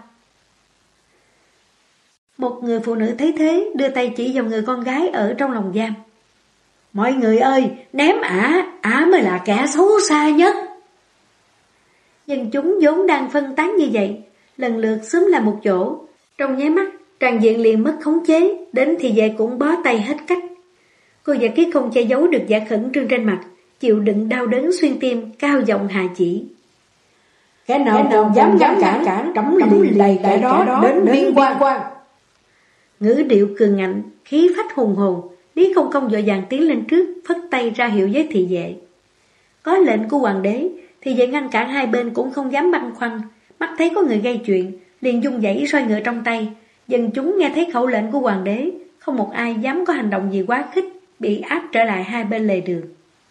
Một người phụ nữ thấy thế, đưa tay chỉ vào người con gái ở trong lồng giam. Mọi người ơi, ném ả mới là kẻ xấu xa nhất. Dân chúng vốn đang phân tán như vậy, lần lượt xúm lại một chỗ. Trong nháy mắt, tràng diện liền mất khống chế, đến thì vệ cũng bó tay hết cách. Cô Giả Kiết không che giấu được vẻ khẩn trương trên mặt, chịu đựng đau đớn xuyên tim, cao giọng hạ chỉ. Kẻ nào còn dám cản, cấm liền lầy kẻ đó đến biên quan. Ngữ điệu cường ngạnh, khí phách hùng hồn, Lý Công Công vội vàng tiến lên trước, phất tay ra hiệu với thị vệ. Có lệnh của hoàng đế, thị vệ ngăn cản hai bên cũng không dám băn khoăn, mắt thấy có người gây chuyện, liền dung dãy roi ngựa trong tay. Dân chúng nghe thấy khẩu lệnh của hoàng đế, không một ai dám có hành động gì quá khích, bị áp trở lại hai bên lề đường.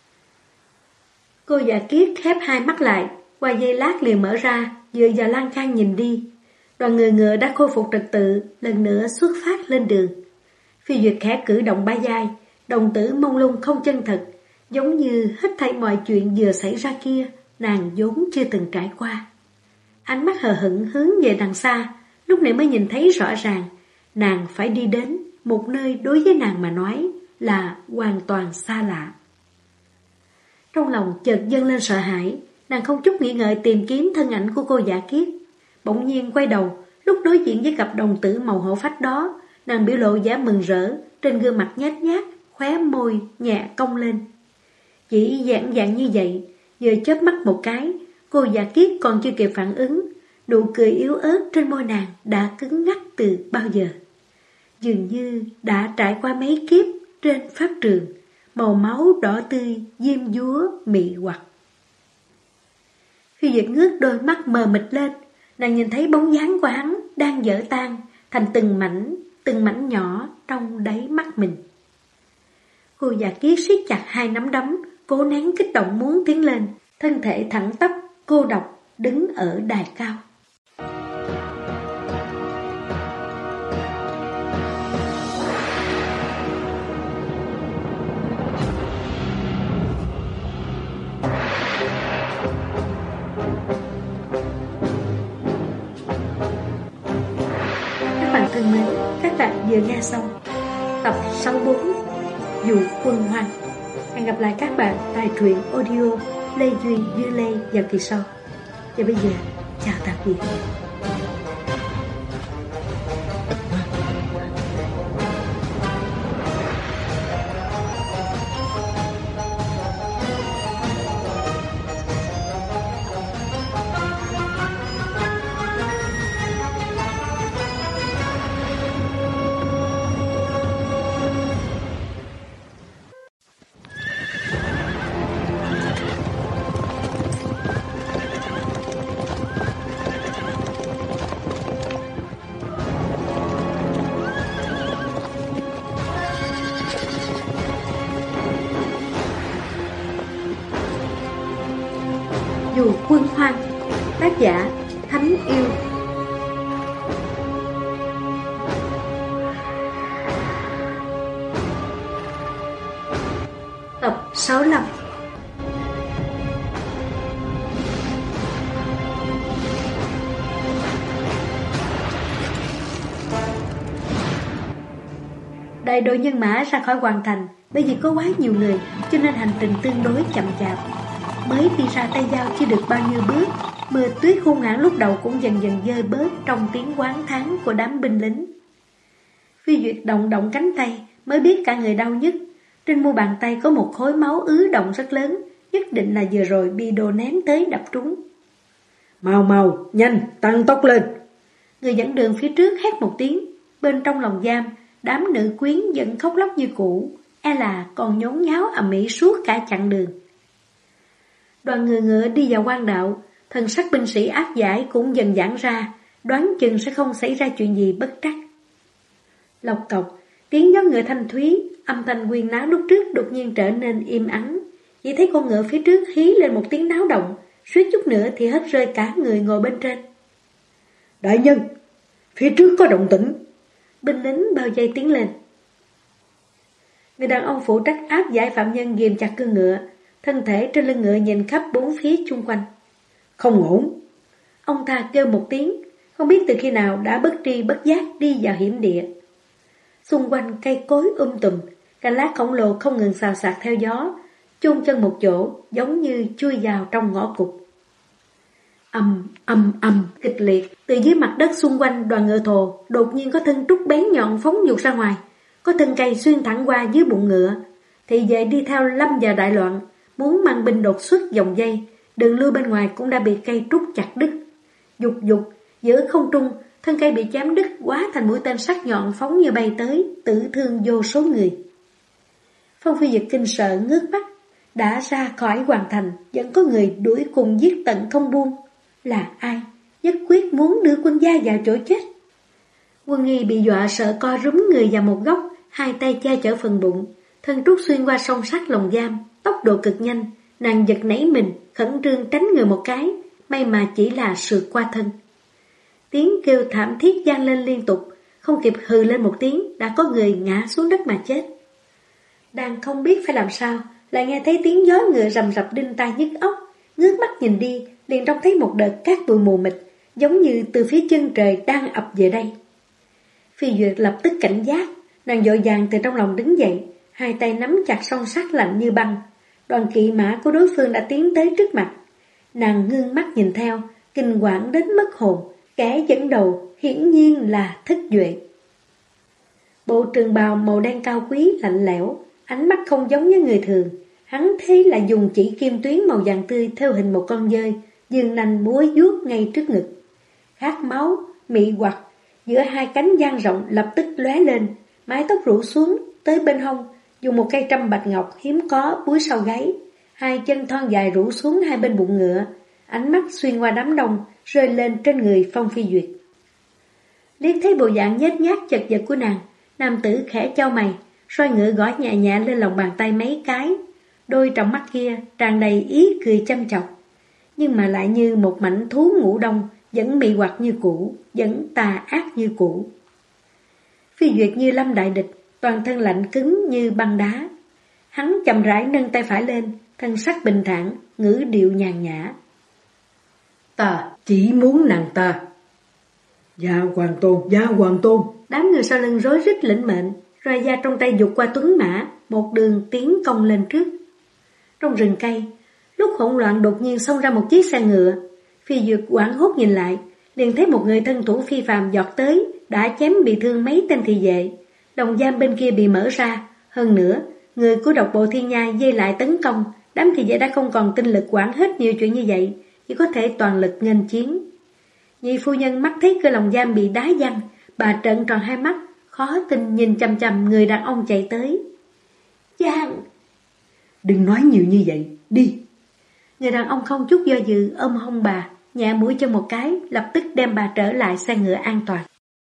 Cô Giả Kiết khép hai mắt lại, qua giây lát liền mở ra, dựa vào lan can nhìn đi. Đoàn người ngựa đã khôi phục trật tự, lần nữa xuất phát lên đường. Phi Duyệt khẽ cử động ba vai, đồng tử mông lung không chân thật, giống như hết thảy mọi chuyện vừa xảy ra kia, nàng vốn chưa từng trải qua. Ánh mắt hờ hững hướng về đằng xa, lúc này mới nhìn thấy rõ ràng, nàng phải đi đến một nơi đối với nàng mà nói là hoàn toàn xa lạ. Trong lòng chợt dâng lên sợ hãi, nàng không chút nghĩ ngợi tìm kiếm thân ảnh của cô Giả Kiết. Bỗng nhiên quay đầu, lúc đối diện với cặp đồng tử màu hổ phách đó, nàng biểu lộ vẻ mừng rỡ, trên gương mặt nhát nhát, khóe môi nhẹ cong lên. Chỉ dạng như vậy, vừa chớp mắt một cái, cô Giả Kiết còn chưa kịp phản ứng, nụ cười yếu ớt trên môi nàng đã cứng ngắc từ bao giờ. Dường như đã trải qua mấy kiếp trên pháp trường, màu máu đỏ tươi, diêm dúa, mị hoặc. Khi Duyệt ngước đôi mắt mờ mịt lên, nàng nhìn thấy bóng dáng của hắn đang vỡ tan thành từng mảnh nhỏ trong đáy mắt mình. Cô Giả Kiết siết chặt hai nắm đấm, cố nén kích động muốn tiến lên, thân thể thẳng tắp, cô độc, đứng ở đài cao. Các bạn thân mến, các bạn vừa nghe xong tập 64 Dụ Quân Hoang. Hẹn gặp lại các bạn tại truyện audio Lê Duy Dư Lê vào kỳ sau. Và bây giờ, chào tạm biệt. Dụ Quân Hoang, tác giả Thánh Yêu. Tập 65. Đại đội nhân mã ra khỏi hoàng thành, bởi vì có quá nhiều người cho nên hành trình tương đối chậm chạp. Mới đi ra Tây Giao chưa được bao nhiêu bước, mưa tuyết hung hãn lúc đầu cũng dần dần dơi bớt trong tiếng oán thán của đám binh lính. Phi Duyệt động cánh tay, mới biết cả người đau nhức. Trên mu bàn tay có một khối máu ứ động rất lớn, nhất định là vừa rồi bị đồ ném tới đập trúng. Mau mau, nhanh, tăng tốc lên. Người dẫn đường phía trước hét một tiếng. Bên trong lồng giam, đám nữ quyến vẫn khóc lóc như cũ, e là còn nhốn nháo ầm ĩ suốt cả chặng đường. Đoàn người ngựa đi vào quan đạo, thần sắc binh sĩ áp giải cũng dần giãn ra, đoán chừng sẽ không xảy ra chuyện gì bất trắc. Lộc cộc, tiếng gió ngựa thanh thúy, âm thanh huyên náo lúc trước đột nhiên trở nên im ắng. Chỉ thấy con ngựa phía trước hí lên một tiếng náo động, suýt chút nữa thì hất rơi cả người ngồi bên trên. Đại nhân, phía trước có động tĩnh. Binh lính bao vây tiến lên. Người đàn ông phụ trách áp giải phạm nhân ghìm chặt cương ngựa, thân thể trên lưng ngựa nhìn khắp bốn phía chung quanh. Không ổn. Ông ta kêu một tiếng, không biết từ khi nào đã bất tri bất giác đi vào hiểm địa. Xung quanh cây cối tùm, cành lá khổng lồ không ngừng xào xạc theo gió, chôn chân một chỗ giống như chui vào trong ngõ cụt. Ầm kịch liệt, từ dưới mặt đất xung quanh đoàn ngựa thồ đột nhiên có thân trúc bén nhọn phóng vụt ra ngoài, có thân cây xuyên thẳng qua dưới bụng ngựa. Thị vệ đi theo lâm vào đại loạn, muốn mang binh đột xuất dòng dây, đường lui bên ngoài cũng đã bị cây trúc chặt đứt. Dục giữa không trung, thân cây bị chém đứt hóa thành mũi tên sắc nhọn phóng như bay tới, tử thương vô số người. Phong Phi Duyệt kinh sợ ngước mắt, đã ra khỏi hoàng thành, vẫn có người đuổi cùng giết tận không buông. Là ai? Nhất quyết muốn đưa quân gia vào chỗ chết. Quân Nghi bị dọa sợ co rúm người vào một góc, hai tay che chở phần bụng, thân trúc xuyên qua song sắt lồng giam, tốc độ cực nhanh, nàng giật nảy mình, khẩn trương tránh người một cái, may mà chỉ là sượt qua thân. Tiếng kêu thảm thiết vang lên liên tục, không kịp hừ lên một tiếng, đã có người ngã xuống đất mà chết. Đang không biết phải làm sao, lại nghe thấy tiếng gió ngựa rầm rập đinh tai nhức óc, ngước mắt nhìn đi, liền trông thấy một đợt cát bụi mù mịt, giống như từ phía chân trời đang ập về đây. Phi Duyệt lập tức cảnh giác, nàng vội vàng từ trong lòng đứng dậy, hai tay nắm chặt song sắt lạnh như băng. Đoàn kỵ mã của đối phương đã tiến tới trước mặt. Nàng ngưng mắt nhìn theo, kinh hoàng đến mất hồn, kẻ dẫn đầu hiển nhiên là Thất Duệ. Bộ trường bào màu đen cao quý lạnh lẽo, ánh mắt không giống với người thường. Hắn thấy là dùng chỉ kim tuyến màu vàng tươi theo hình một con dơi, dương nanh múa vuốt ngay trước ngực. Khát máu, mị hoặc, giữa hai cánh dang rộng lập tức lóe lên, mái tóc rủ xuống tới bên hông, dùng một cây trâm bạch ngọc hiếm có búi sau gáy, hai chân thon dài rủ xuống hai bên bụng ngựa, ánh mắt xuyên qua đám đông rơi lên trên người Phong Phi Duyệt. Liếc thấy bộ dạng nhếch nhác chật vật của nàng, nam tử khẽ chau mày, xoay ngựa gõ nhẹ nhẹ lên lòng bàn tay mấy cái, đôi tròng mắt kia tràn đầy ý cười chăm chọc, nhưng mà lại như một mảnh thú ngủ đông, vẫn mị hoặc như cũ, vẫn tà ác như cũ. Phi Duyệt như lâm đại địch, toàn thân lạnh cứng như băng đá. Hắn chậm rãi nâng tay phải lên, thân sắc bình thản, ngữ điệu nhàn nhã. Ta chỉ muốn nàng ta. Dạ hoàng tôn. Đám người sau lưng rối rít lĩnh mệnh, roi da trong tay giục qua tuấn mã, một đường tiến công lên trước. Trong rừng cây, lúc hỗn loạn đột nhiên xông ra một chiếc xe ngựa. Phi Duyệt hoảng hốt nhìn lại, liền thấy một người thân thủ phi phàm giọt tới, đã chém bị thương mấy tên thị vệ. Lồng giam bên kia bị mở ra, hơn nữa, người của độc bộ thiên nhai dây lại tấn công, đám thị vệ đã không còn tinh lực quản hết nhiều chuyện như vậy, chỉ có thể toàn lực nghênh chiến. Nhị phu nhân mắt thấy cửa lồng giam bị đá văng, bà trợn tròn hai mắt, khó tin nhìn chằm chằm người đàn ông chạy tới. Giang! Đừng nói nhiều như vậy, đi! Người đàn ông không chút do dự ôm hông bà, nhẹ mũi chân một cái, lập tức đem bà trở lại xe ngựa an toàn.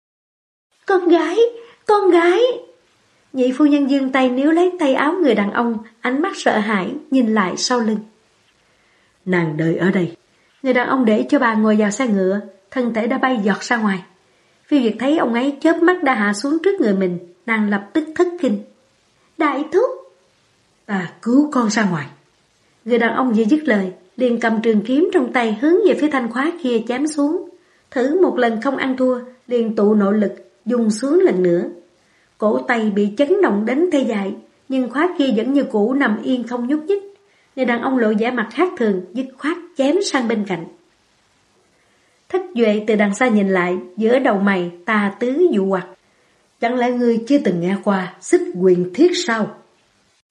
Con gái! Nhị phu nhân giương tay níu lấy tay áo người đàn ông, ánh mắt sợ hãi, nhìn lại sau lưng. Nàng đợi ở đây. Người đàn ông để cho bà ngồi vào xe ngựa, thân thể đã bay giọt ra ngoài. Phi Duyệt thấy ông ấy chớp mắt đã hạ xuống trước người mình, nàng lập tức thất kinh. Đại thúc! Ta cứu con ra ngoài. Người đàn ông vừa dứt lời, liền cầm trường kiếm trong tay hướng về phía thanh khóa kia chém xuống. Thử một lần không ăn thua, liền tụ nội lực, dùng xuống lần nữa. Cổ tay bị chấn động đến tê dại, nhưng khóa kia vẫn như cũ nằm yên không nhúc nhích. Người đàn ông lộ vẻ mặt khác thường, dứt khoát chém sang bên cạnh. Thất Duệ từ đằng xa nhìn lại, giữa đầu mày tà tứ dụ hoặc. Chẳng lẽ ngươi chưa từng nghe qua xích quyền thiết sao?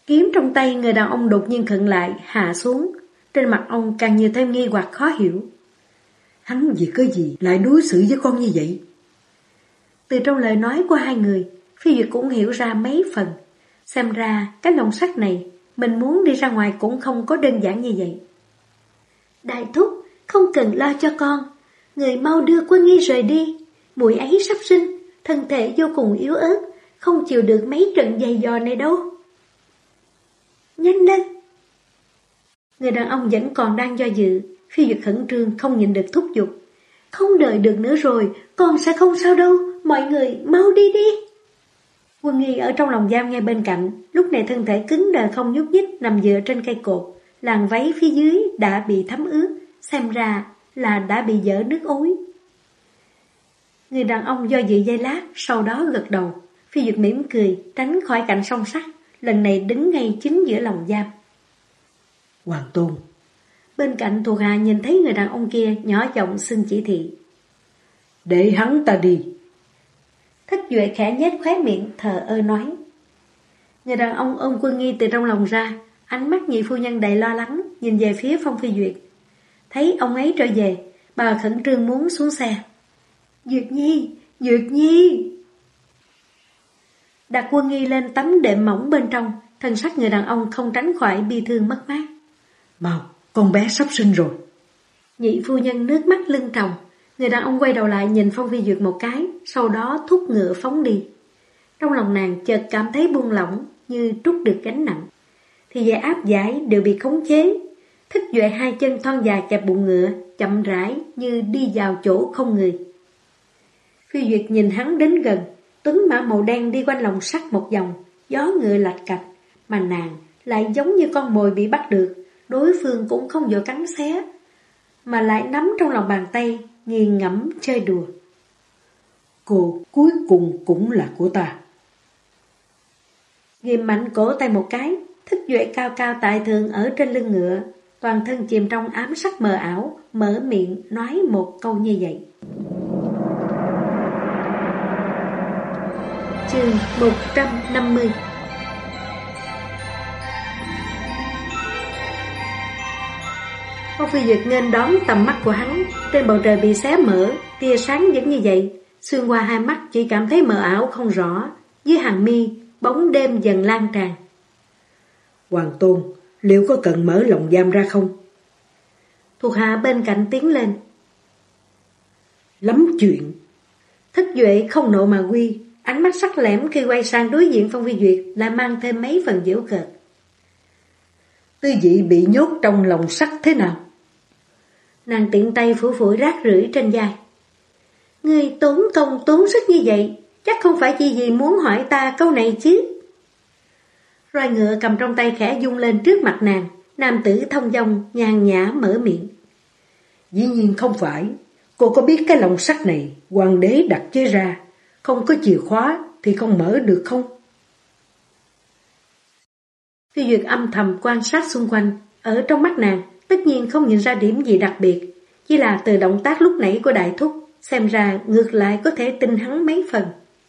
Kiếm trong tay người đàn ông đột nhiên khựng lại, hạ xuống. Trên mặt ông càng nhiều thêm nghi hoặc khó hiểu. Hắn vì cái gì lại đối xử với con như vậy? Từ trong lời nói của hai người, Phi Duyệt cũng hiểu ra mấy phần. Xem ra cái lồng sắt này, mình muốn đi ra ngoài cũng không có đơn giản như vậy. Đại thúc, không cần lo cho con. Người mau đưa Quân Nghi rời đi. Muội ấy sắp sinh, thân thể vô cùng yếu ớt, không chịu được mấy trận giày dò này đâu. Nhanh lên! Người đàn ông vẫn còn đang do dự. Phi Duyệt khẩn trương không nhịn được thúc giục. Không đợi được nữa rồi, con sẽ không sao đâu, mọi người mau đi đi. Quân Nghi ở trong lòng giam ngay bên cạnh, lúc này thân thể cứng đờ không nhúc nhích nằm dựa trên cây cột, làn váy phía dưới đã bị thấm ướt, xem ra là đã bị dở nước ối. Người đàn ông do dự giây lát, sau đó gật đầu. Phi Duyệt mỉm cười, tránh khỏi cạnh song sắt, lần này đứng ngay chính giữa lòng giam. Hoàng Tôn. Bên cạnh thuộc hạ nhìn thấy người đàn ông kia nhỏ giọng xin chỉ thị. Để hắn ta đi. Thích Duệ khẽ nhếch khóe miệng thờ ơ nói. Người đàn ông ôm Quân Nghi từ trong lòng ra, ánh mắt nhị phu nhân đầy lo lắng nhìn về phía Phong Phi Duyệt. Thấy ông ấy trở về, bà khẩn trương muốn xuống xe. Duyệt Nhi, Duyệt Nhi. Đặt Quân Nghi lên tấm đệm mỏng bên trong, thân sắc người đàn ông không tránh khỏi bi thương mất mát. Mau, con bé sắp sinh rồi. Nhị phu nhân nước mắt lưng tròng. Người đàn ông quay đầu lại nhìn Phong Phi Duyệt một cái, sau đó thúc ngựa phóng đi. Trong lòng nàng chợt cảm thấy buông lỏng, như trút được gánh nặng. Thì về áp giải đều bị khống chế. Thích Duệ hai chân thon dài kẹp bụng ngựa, chậm rãi như đi vào chỗ không người. Phi Duyệt nhìn hắn đến gần, tuấn mã màu đen đi quanh lồng sắt một vòng, gió ngựa lạch cạch, mà nàng lại giống như con mồi bị bắt được, đối phương cũng không vội cắn xé, mà lại nắm trong lòng bàn tay, nghiền ngẫm chơi đùa. Cô cuối cùng cũng là của ta. Ghim mạnh cổ tay một cái, Thích Duệ cao cao tại thượng ở trên lưng ngựa, toàn thân chìm trong ám sắc mờ ảo, mở miệng nói một câu như vậy. Chương 150. Phong Phi Duyệt nghênh đón tầm mắt của hắn, trên bầu trời bị xé mở, tia sáng vẫn như vậy, xuyên qua hai mắt chỉ cảm thấy mờ ảo không rõ, dưới hàng mi bóng đêm dần lan tràn. Hoàng Tôn, liệu có cần mở lồng giam ra không? Thuộc hạ bên cạnh tiến lên. Lắm chuyện. Thích Duệ không nộ mà quy, ánh mắt sắc lẻm khi quay sang đối diện Phong Phi Duyệt lại mang thêm mấy phần giễu cợt. Tư Dị bị nhốt trong lồng sắt thế nào? Nàng tiện tay phủ phủi rác rưởi trên vai. Ngươi tốn công tốn sức như vậy, chắc không phải chỉ vì muốn hỏi ta câu này chứ. Roi ngựa cầm trong tay khẽ rung lên trước mặt nàng, nam tử thông dong nhàn nhã mở miệng. Dĩ nhiên không phải, cô có biết cái lồng sắt này hoàng đế đặt chế ra, không có chìa khóa thì không mở được không? Phi Duyệt âm thầm quan sát xung quanh, ở trong mắt nàng tất nhiên không nhìn ra điểm gì đặc biệt, chỉ là từ động tác lúc nãy của đại thúc, xem ra ngược lại có thể tin hắn mấy phần.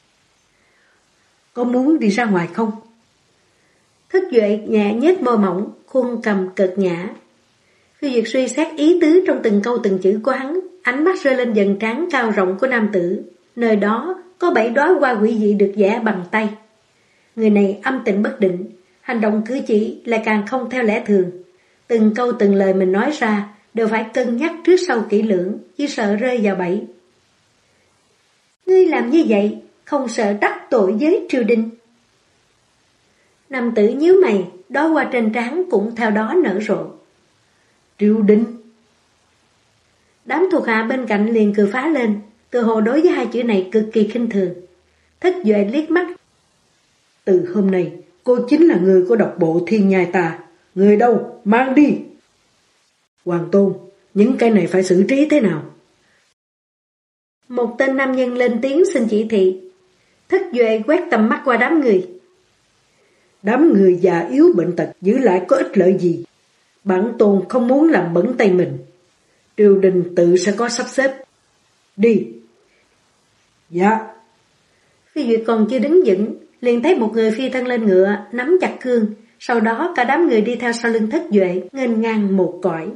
Có muốn đi ra ngoài không? Thích Duệ nhẹ nhếch môi mỏng, khuôn cầm cợt nhã. Phi Duyệt suy xét ý tứ trong từng câu từng chữ của hắn, ánh mắt rơi lên dần trán cao rộng của nam tử, nơi đó có 7 đóa hoa quỷ dị được vẽ bằng tay. Người này âm tình bất định, hành động cử chỉ lại càng không theo lẽ thường. Từng câu từng lời mình nói ra đều phải cân nhắc trước sau kỹ lưỡng, chỉ sợ rơi vào bẫy. Ngươi làm như vậy, không sợ đắc tội với triều đình. Nam tử nhíu mày, đóa hoa trên trán cũng theo đó nở rộ. Triều đình? Đám thuộc hạ bên cạnh liền cười phá lên, tự hồ đối với hai chữ này cực kỳ khinh thường. Thích Duệ liếc mắt. Từ hôm nay, cô chính là người của độc bộ thiên nhai ta. Người đâu, mang đi. Hoàng Tôn, những cái này phải xử trí thế nào? Một tên nam nhân lên tiếng xin chỉ thị. Thích Duệ quét tầm mắt qua đám người. Đám người già yếu bệnh tật giữ lại có ích lợi gì? Bản Tôn không muốn làm bẩn tay mình. Triều đình tự sẽ có sắp xếp. Đi. Dạ. Phi Duyệt còn chưa đứng vững, liền thấy một người phi thân lên ngựa, nắm chặt cương, sau đó cả đám người đi theo sau lưng Thất Duệ, nghênh ngang một cõi.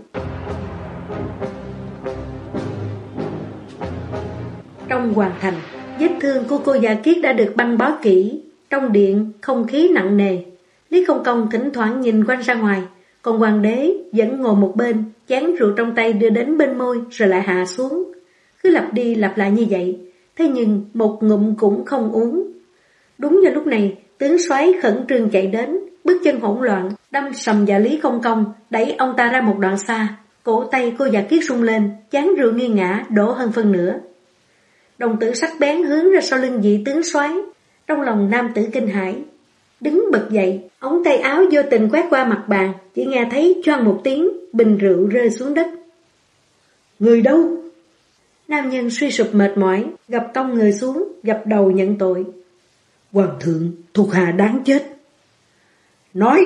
Trong hoàng thành, vết thương của cô già Kiết đã được băng bó kỹ. Trong điện, không khí nặng nề. Lý Công Công thỉnh thoảng nhìn quanh ra ngoài, còn hoàng đế vẫn ngồi một bên, chén rượu trong tay đưa đến bên môi rồi lại hạ xuống. Cứ lặp đi lặp lại như vậy, thế nhưng một ngụm cũng không uống. Đúng vào lúc này, tướng soái khẩn trương chạy đến, bước chân hỗn loạn, đâm sầm vào Lý Công Công, đẩy ông ta ra một đoạn xa. Cổ tay cô già Kiết rung lên, chén rượu nghiêng ngã, đổ hơn phân nửa. Đồng tử sắc bén hướng ra sau lưng vị tướng soái. Trong lòng nam tử kinh hãi, đứng bật dậy, ống tay áo vô tình quét qua mặt bàn, chỉ nghe thấy choang một tiếng, bình rượu rơi xuống đất. Người đâu? Nam nhân suy sụp mệt mỏi, gập cong người xuống, gập đầu nhận tội. Hoàng thượng, thuộc hạ đáng chết. Nói!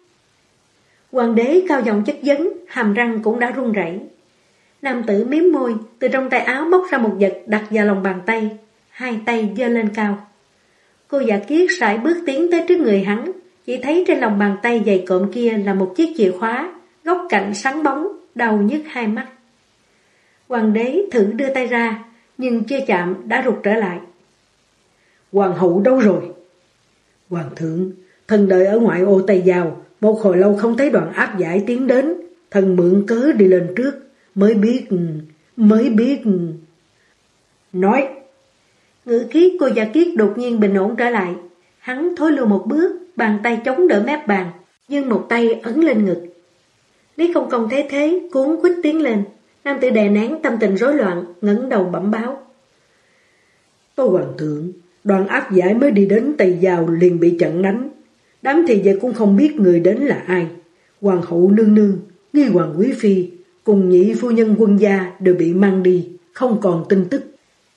Hoàng đế cao giọng chất vấn, hàm răng cũng đã run rẩy. Nam tử miếm môi, từ trong tay áo móc ra một vật đặt vào lòng bàn tay, hai tay giơ lên cao. Cô già Kiết sải bước tiến tới trước người hắn, chỉ thấy trên lòng bàn tay dày cộm kia là một chiếc chìa khóa, góc cạnh sáng bóng, đau nhức hai mắt. Hoàng đế thử đưa tay ra, nhưng chưa chạm đã rụt trở lại. Hoàng hậu đâu rồi? Hoàng thượng, thần đợi ở ngoại ô Tây Giao, một hồi lâu không thấy đoàn áp giải tiến đến, thần mượn cớ đi lên trước, mới biết. Nói. Ngữ khí cô già Kiết đột nhiên bình ổn trở lại. Hắn thối lui một bước, bàn tay chống đỡ mép bàn, nhưng một tay ấn lên ngực. Lý Công Công thấy thế, cuốn quýt tiến lên. Nam tử đè nén tâm tình rối loạn, ngẩng đầu bẩm báo. Tô hoàng thượng, đoàn áp giải mới đi đến Tây Giao liền bị chặn đánh. Đám thị vệ cũng không biết người đến là ai. Hoàng hậu nương nương, nghi hoàng quý phi, cùng nhị phu nhân quân gia đều bị mang đi, không còn tin tức.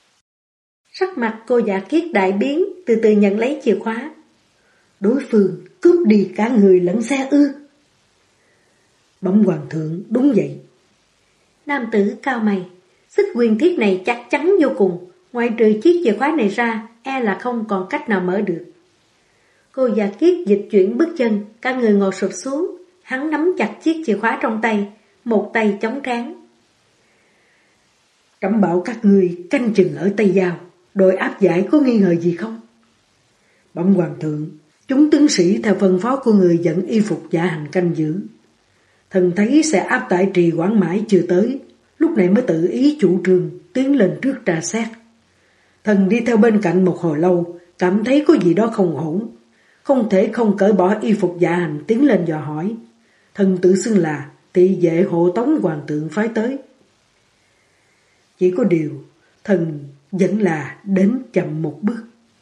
Sắc mặt cô già Kiết đại biến, từ từ nhận lấy chìa khóa. Đối phương cướp đi cả người lẫn xe ư? Bẩm hoàng thượng, đúng vậy. Nam tử cao mày, xích quyền thiết này chắc chắn vô cùng, ngoại trừ chiếc chìa khóa này ra, e là không còn cách nào mở được. Cô già Kiết dịch chuyển bước chân, cả người ngồi sụp xuống, hắn nắm chặt chiếc chìa khóa trong tay, một tay chống trán. Trẫm bảo các ngươi canh chừng ở Tây Giao, đội áp giải có nghi ngờ gì không? Bẩm hoàng thượng, chúng tướng sĩ theo phân phó của người dẫn y phục dạ hành canh giữ. Thần thấy sẽ áp tại Trì Quảng mãi chưa tới, lúc này mới tự ý chủ trương tiến lên trước tra xét. Thần đi theo bên cạnh một hồi lâu, cảm thấy có gì đó không ổn, không thể không cởi bỏ y phục dạ hành tiến lên dò hỏi. Thần tự xưng là thị vệ hộ tống hoàng thượng phái tới. Chỉ có điều, thần vẫn là đến chậm một bước.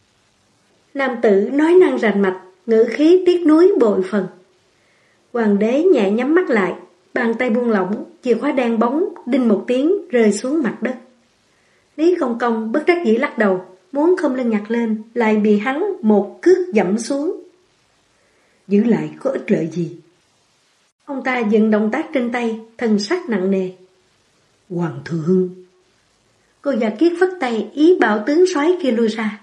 Nam tử nói năng rành mạch, ngữ khí tiếc nuối bội phần. Hoàng đế nhẹ nhắm mắt lại, bàn tay buông lỏng, chìa khóa đen bóng, đinh một tiếng rơi xuống mặt đất. Lý Công Công bất đắc dĩ lắc đầu, muốn không lưng nhặt lên, lại bị hắn một cước dẫm xuống. Giữ lại có ích lợi gì? Ông ta dừng động tác trên tay, thần sắc nặng nề. Hoàng thượng. Cô già Kiết phất tay ý bảo tướng soái kia lui ra.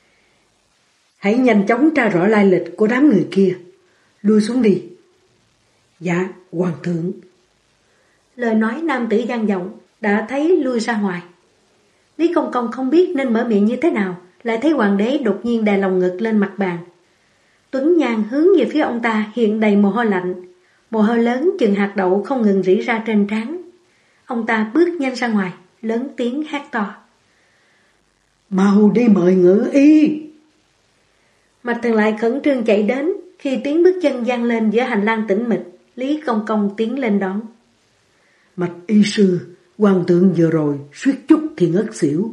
Hãy nhanh chóng tra rõ lai lịch của đám người kia. Lui xuống đi. Dạ, hoàng thượng. Lời nói nam tử gian vọng, đã thấy lui ra ngoài. Lý Công Công không biết nên mở miệng như thế nào, lại thấy hoàng đế đột nhiên đè lòng ngực lên mặt bàn. Tuấn Nhan hướng về phía ông ta hiện đầy mồ hôi lạnh, mồ hôi lớn chừng hạt đậu không ngừng rỉ ra trên trán. Ông ta bước nhanh ra ngoài, lớn tiếng hét to. Mau đi mời ngự y. Mạch Thần lại khẩn trương chạy đến, khi tiếng bước chân vang lên giữa hành lang tĩnh mịch, Lý Công Công tiến lên đón. Mạch y sư, hoàng thượng vừa rồi suýt chút thì ngất xỉu.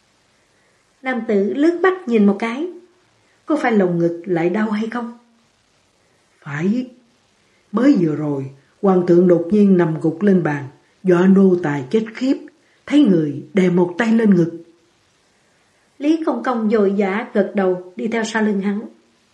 Nam tử lướt mắt nhìn một cái. Có phải lồng ngực lại đau hay không? Phải. Mới vừa rồi, hoàng thượng đột nhiên nằm gục lên bàn, dọa nô tài chết khiếp, thấy người đè một tay lên ngực. Lý Công Công vội vã gật đầu đi theo sau lưng hắn.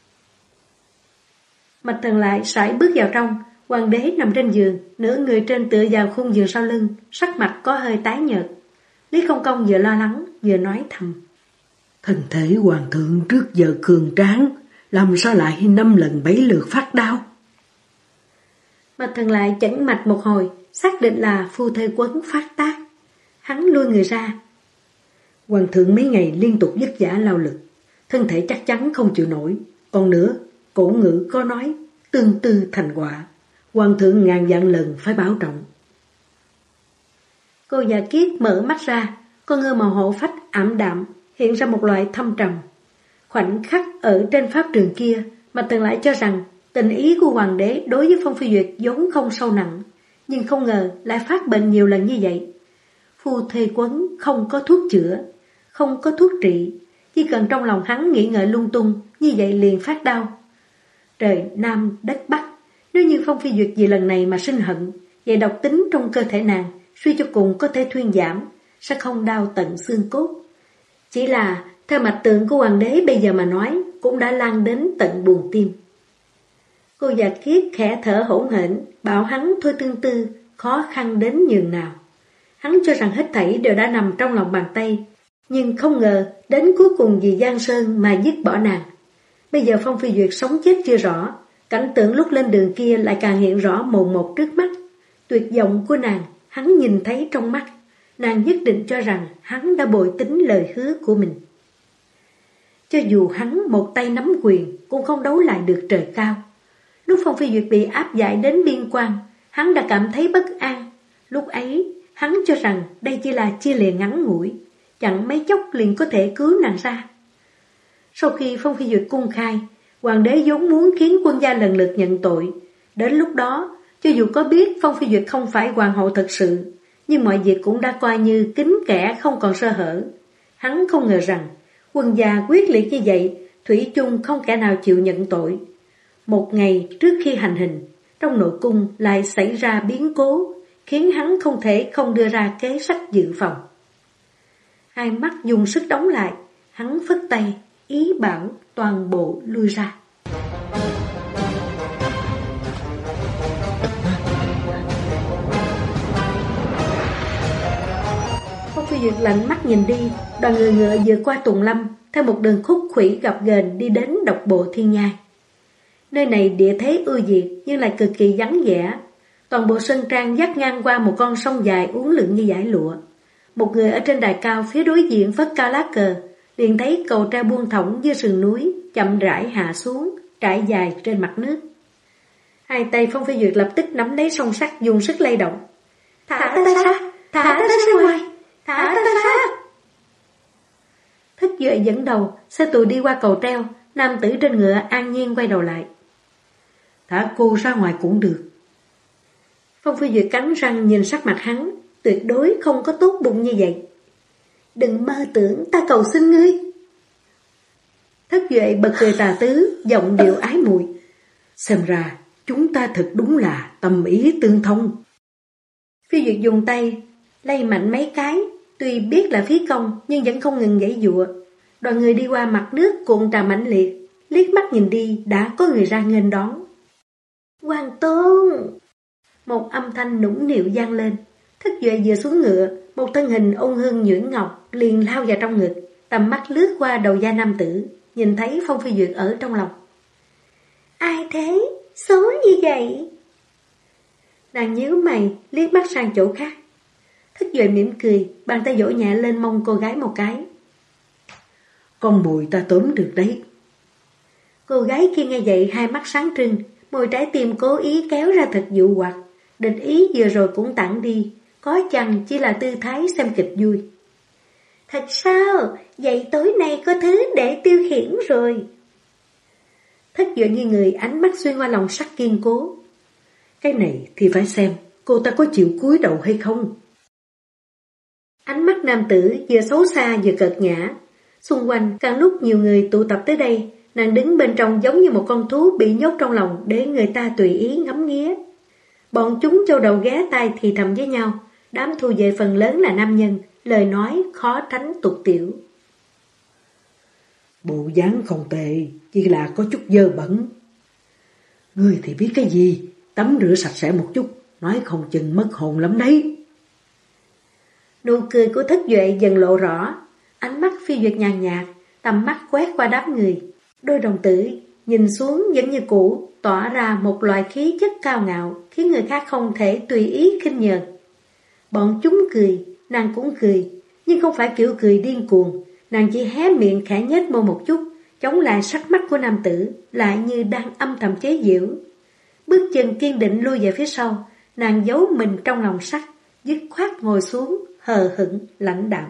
Mạch Thần lại sải bước vào trong, hoàng đế nằm trên giường, nửa người trên tựa vào khung giường sau lưng, sắc mặt có hơi tái nhợt. Lý Công Công vừa lo lắng vừa nói thầm. Thân thể hoàng thượng trước giờ cường tráng, làm sao lại 5 lần 7 lượt phát đau? Mạch Thần lại chẩn mạch một hồi, xác định là Phu Thê Quấn phát tác. Hắn lui người ra. Hoàng thượng mấy ngày liên tục vất vả lao lực, thân thể chắc chắn không chịu nổi. Còn nữa, cổ ngữ có nói, tương tư thành họa. Hoàng thượng ngàn vạn lần phải bảo trọng. Cô già Kiết mở mắt ra, con ngươi màu hổ phách ảm đạm, hiện ra một loại thâm trầm. Khoảnh khắc ở trên pháp trường kia, Mạch Thần lại cho rằng tình ý của hoàng đế đối với Phong Phi Duyệt vốn không sâu nặng, nhưng không ngờ lại phát bệnh nhiều lần như vậy. Phu Thê Quấn không có thuốc chữa, không có thuốc trị, chỉ cần trong lòng hắn nghĩ ngợi lung tung, như vậy liền phát đau. Trời Nam đất Bắc, nếu như Phong Phi Duyệt vì lần này mà sinh hận, vậy độc tính trong cơ thể nàng suy cho cùng có thể thuyên giảm, sẽ không đau tận xương cốt. Chỉ là theo mạch tượng của hoàng đế bây giờ mà nói, cũng đã lan đến tận buồng tim. Cô già Kiết khẽ thở hổn hển, bảo hắn thôi tương tư, khó khăn đến nhường nào. Hắn cho rằng hết thảy đều đã nằm trong lòng bàn tay, nhưng không ngờ đến cuối cùng vì Giang Sơn mà dứt bỏ nàng. Bây giờ Phong Phi Duyệt sống chết chưa rõ, cảnh tượng lúc lên đường kia lại càng hiện rõ mồn một trước mắt. Tuyệt vọng của nàng, hắn nhìn thấy trong mắt, nàng nhất định cho rằng hắn đã bội tín lời hứa của mình. Cho dù hắn một tay nắm quyền cũng không đấu lại được trời cao. Lúc Phong Phi Duyệt bị áp giải đến biên quan, hắn đã cảm thấy bất an. Lúc ấy, hắn cho rằng đây chỉ là chia lìa ngắn ngủi, chẳng mấy chốc liền có thể cứu nàng ra. Sau khi Phong Phi Duyệt cung khai, hoàng đế vốn muốn khiến quân gia lần lượt nhận tội. Đến lúc đó, cho dù có biết Phong Phi Duyệt không phải hoàng hậu thật sự, nhưng mọi việc cũng đã coi như kín kẽ không còn sơ hở. Hắn không ngờ rằng, quân gia quyết liệt như vậy, thủy chung không kẻ nào chịu nhận tội. Một ngày trước khi hành hình, trong nội cung lại xảy ra biến cố, khiến hắn không thể không đưa ra kế sách dự phòng. Hai mắt dùng sức đóng lại, hắn phất tay, ý bảo toàn bộ lui ra. Phong Phi Duyệt lạnh mắt nhìn đi, đoàn người ngựa vừa qua Tùng Lâm, theo một đường khúc khuỷu gập ghềnh đi đến Độc Bộ Thiên Nhai. Nơi này địa thế ưu việt nhưng lại cực kỳ vắng vẻ. Toàn bộ sân trang dắt ngang qua một con sông dài uốn lượn như dải lụa. Một người ở trên đài cao phía đối diện phất cao lá cờ, liền thấy cầu tre buông thõng dưới sườn núi, chậm rãi hạ xuống, trải dài trên mặt nước. Hai tay Phong Phi Duyệt lập tức nắm lấy song sắt dùng sức lay động. Thả ta ra, thả ta ra ngoài, thả ta ra. Thức Duệ dẫn đầu, xe tù đi qua cầu treo, nam tử trên ngựa an nhiên quay đầu lại. Thả cô ra ngoài cũng được. Phong Phi Duyệt cắn răng nhìn sắc mặt hắn, tuyệt đối không có tốt bụng như vậy. Đừng mơ tưởng ta cầu xin ngươi. Thất Duệ bật cười tà tứ, giọng điệu ái muội. Xem ra chúng ta thật đúng là tâm ý tương thông. Phi Duyệt dùng tay lay mạnh mấy cái, tuy biết là phí công nhưng vẫn không ngừng giãy giụa. Đoàn người đi qua mặt nước cuộn trào mãnh liệt, liếc mắt nhìn đi đã có người ra nghênh đón. Hoàng tôn! Một âm thanh nũng nịu vang lên. Thức Duệ vừa xuống ngựa, một thân hình ôn hương nhuyễn ngọc liền lao vào trong ngực, tầm mắt lướt qua đầu da nam tử, nhìn thấy Phong Phi Duyệt ở trong lòng. Ai thế? Xấu như vậy? Nàng nhíu mày, liếc mắt sang chỗ khác. Thức Duệ mỉm cười, bàn tay vỗ nhẹ lên mông cô gái một cái. Con mồi ta tóm được đấy. Cô gái kia nghe vậy hai mắt sáng trưng, môi trái tim cố ý kéo ra thật dụ hoặc. Địch ý vừa rồi cũng tặng đi, có chăng chỉ là tư thái xem kịch vui. Thật sao? Vậy tối nay có thứ để tiêu khiển rồi. Thất Duệ như người ánh mắt xuyên qua lòng sắt kiên cố. Cái này thì phải xem cô ta có chịu cúi đầu hay không. Ánh mắt nam tử vừa xấu xa vừa cợt nhã. Xung quanh càng lúc nhiều người tụ tập tới đây, nàng đứng bên trong giống như một con thú bị nhốt trong lòng để người ta tùy ý ngắm nghía. Bọn chúng châu đầu ghé tai thì thầm với nhau, đám thu về phần lớn là nam nhân, lời nói khó tránh tục tiểu. Bộ dáng không tệ, chỉ là có chút dơ bẩn. Ngươi thì biết cái gì, tắm rửa sạch sẽ một chút, nói không chừng mất hồn lắm đấy. Nụ cười của Thất Duệ dần lộ rõ, ánh mắt Phi Duyệt nhàn nhạt, tầm mắt quét qua đám người, đôi đồng tử nhìn xuống vẫn như cũ, tỏa ra một loại khí chất cao ngạo, khiến người khác không thể tùy ý khinh nhờn. Bọn chúng cười, nàng cũng cười, nhưng không phải kiểu cười điên cuồng, nàng chỉ hé miệng khẽ nhếch môi một chút, chống lại sắc mắt của nam tử, lại như đang âm thầm chế giễu. Bước chân kiên định lui về phía sau, nàng giấu mình trong lòng sắt, dứt khoát ngồi xuống, hờ hững, lãnh đạm.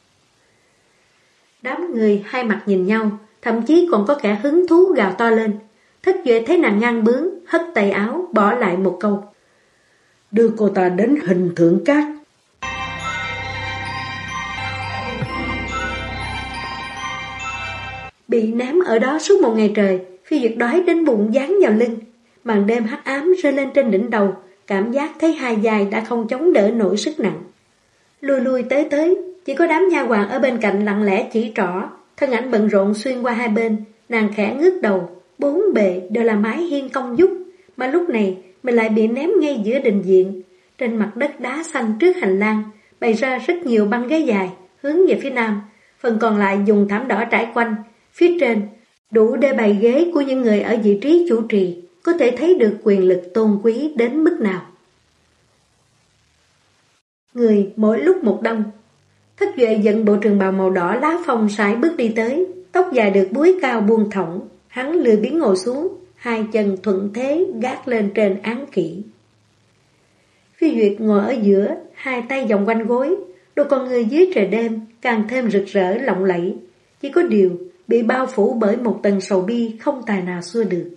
Đám người hai mặt nhìn nhau, thậm chí còn có kẻ hứng thú gào to lên. Thất Duệ thấy nàng ngang bướng, hất tay áo, bỏ lại một câu: đưa cô ta đến Hình Thượng Các. Bị ném ở đó suốt một ngày trời, Phi Duyệt đói đến bụng dán vào lưng. Màn đêm hắc ám rơi lên trên đỉnh đầu, cảm giác thấy hai vai đã không chống đỡ nổi sức nặng. Lui lui tới, chỉ có đám nha hoàn ở bên cạnh lặng lẽ chỉ trỏ, thân ảnh bận rộn xuyên qua hai bên. Nàng khẽ ngước đầu, bốn bề đều là mái hiên cong vút, mà lúc này mình lại bị ném ngay giữa đình viện. Trên mặt đất đá xanh trước hành lang bày ra rất nhiều băng ghế dài hướng về phía nam, phần còn lại dùng thảm đỏ trải quanh. Phía trên đủ để bày ghế của những người ở vị trí chủ trì, có thể thấy được quyền lực tôn quý đến mức nào. Người mỗi lúc một đông. Thất Duệ dẫn bộ trường bào màu đỏ lá phong sải bước đi tới, tóc dài được búi cao buông thõng, hắn lười biếng ngồi xuống, hai chân thuận thế gác lên trên án kỷ. Phi Duyệt ngồi ở giữa, hai tay vòng quanh gối, đôi con người dưới trời đêm càng thêm rực rỡ lộng lẫy, chỉ có điều bị bao phủ bởi một tầng sầu bi không tài nào xua được.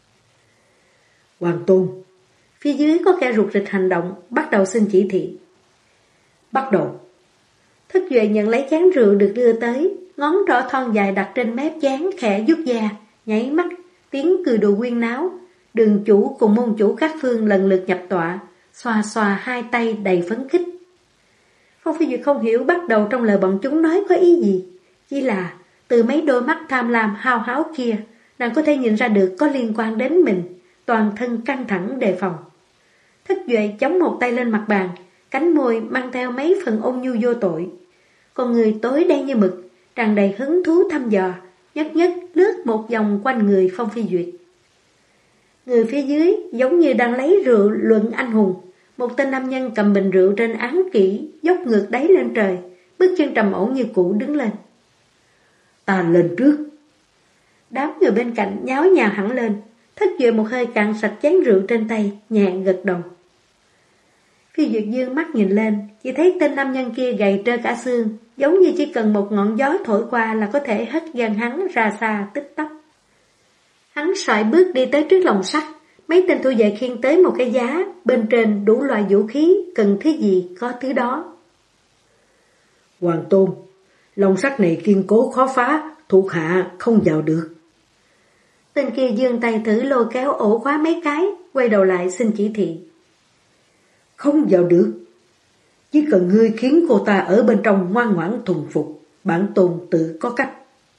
Hoàng tôn. Phía dưới có kẻ rụt rịch hành động, bắt đầu xin chỉ thị. Bắt đầu. Thất Duệ nhận lấy chén rượu được đưa tới, ngón trỏ thon dài đặt trên mép chén khẽ vuốt da, nháy mắt, tiếng cười đùa huyên náo. Đường chủ cùng môn chủ các phương lần lượt nhập tọa, xoa xoa hai tay đầy phấn khích. Phong Phi Duyệt không hiểu bắt đầu trong lời bọn chúng nói có ý gì, chỉ là từ mấy đôi mắt tham lam hao háo kia, nàng có thể nhìn ra được có liên quan đến mình, toàn thân căng thẳng đề phòng. Thất Duệ chống một tay lên mặt bàn, cánh môi mang theo mấy phần ôn nhu vô tội. Con người tối đen như mực, tràn đầy hứng thú thăm dò, nhất nhất lướt một vòng quanh người Phong Phi Duyệt. Người phía dưới giống như đang lấy rượu luận anh hùng. Một tên nam nhân cầm bình rượu trên án kỹ, dốc ngược đáy lên trời, bước chân trầm ổn như cũ đứng lên. Ta lên trước. Đám người bên cạnh nháo nhào hẳn lên. Thất Duệ một hơi cạn sạch chén rượu trên tay, nhẹ gật đầu. Phi Duyệt dương mắt nhìn lên, chỉ thấy tên nam nhân kia gầy trơ cả xương, giống như chỉ cần một ngọn gió thổi qua là có thể hất gan hắn ra xa tích tắp. Hắn sải bước đi tới trước lồng sắt, mấy tên thủ vệ khiêng tới một cái giá, bên trên đủ loại vũ khí, cần thứ gì có thứ đó. Hoàng tôn, lồng sắt này kiên cố khó phá, thuộc hạ không vào được. Tên kia giương tay thử lôi kéo ổ khóa mấy cái, quay đầu lại xin chỉ thị. Không vào được. Chỉ cần ngươi khiến cô ta ở bên trong ngoan ngoãn thuần phục, bản tôn tự có cách.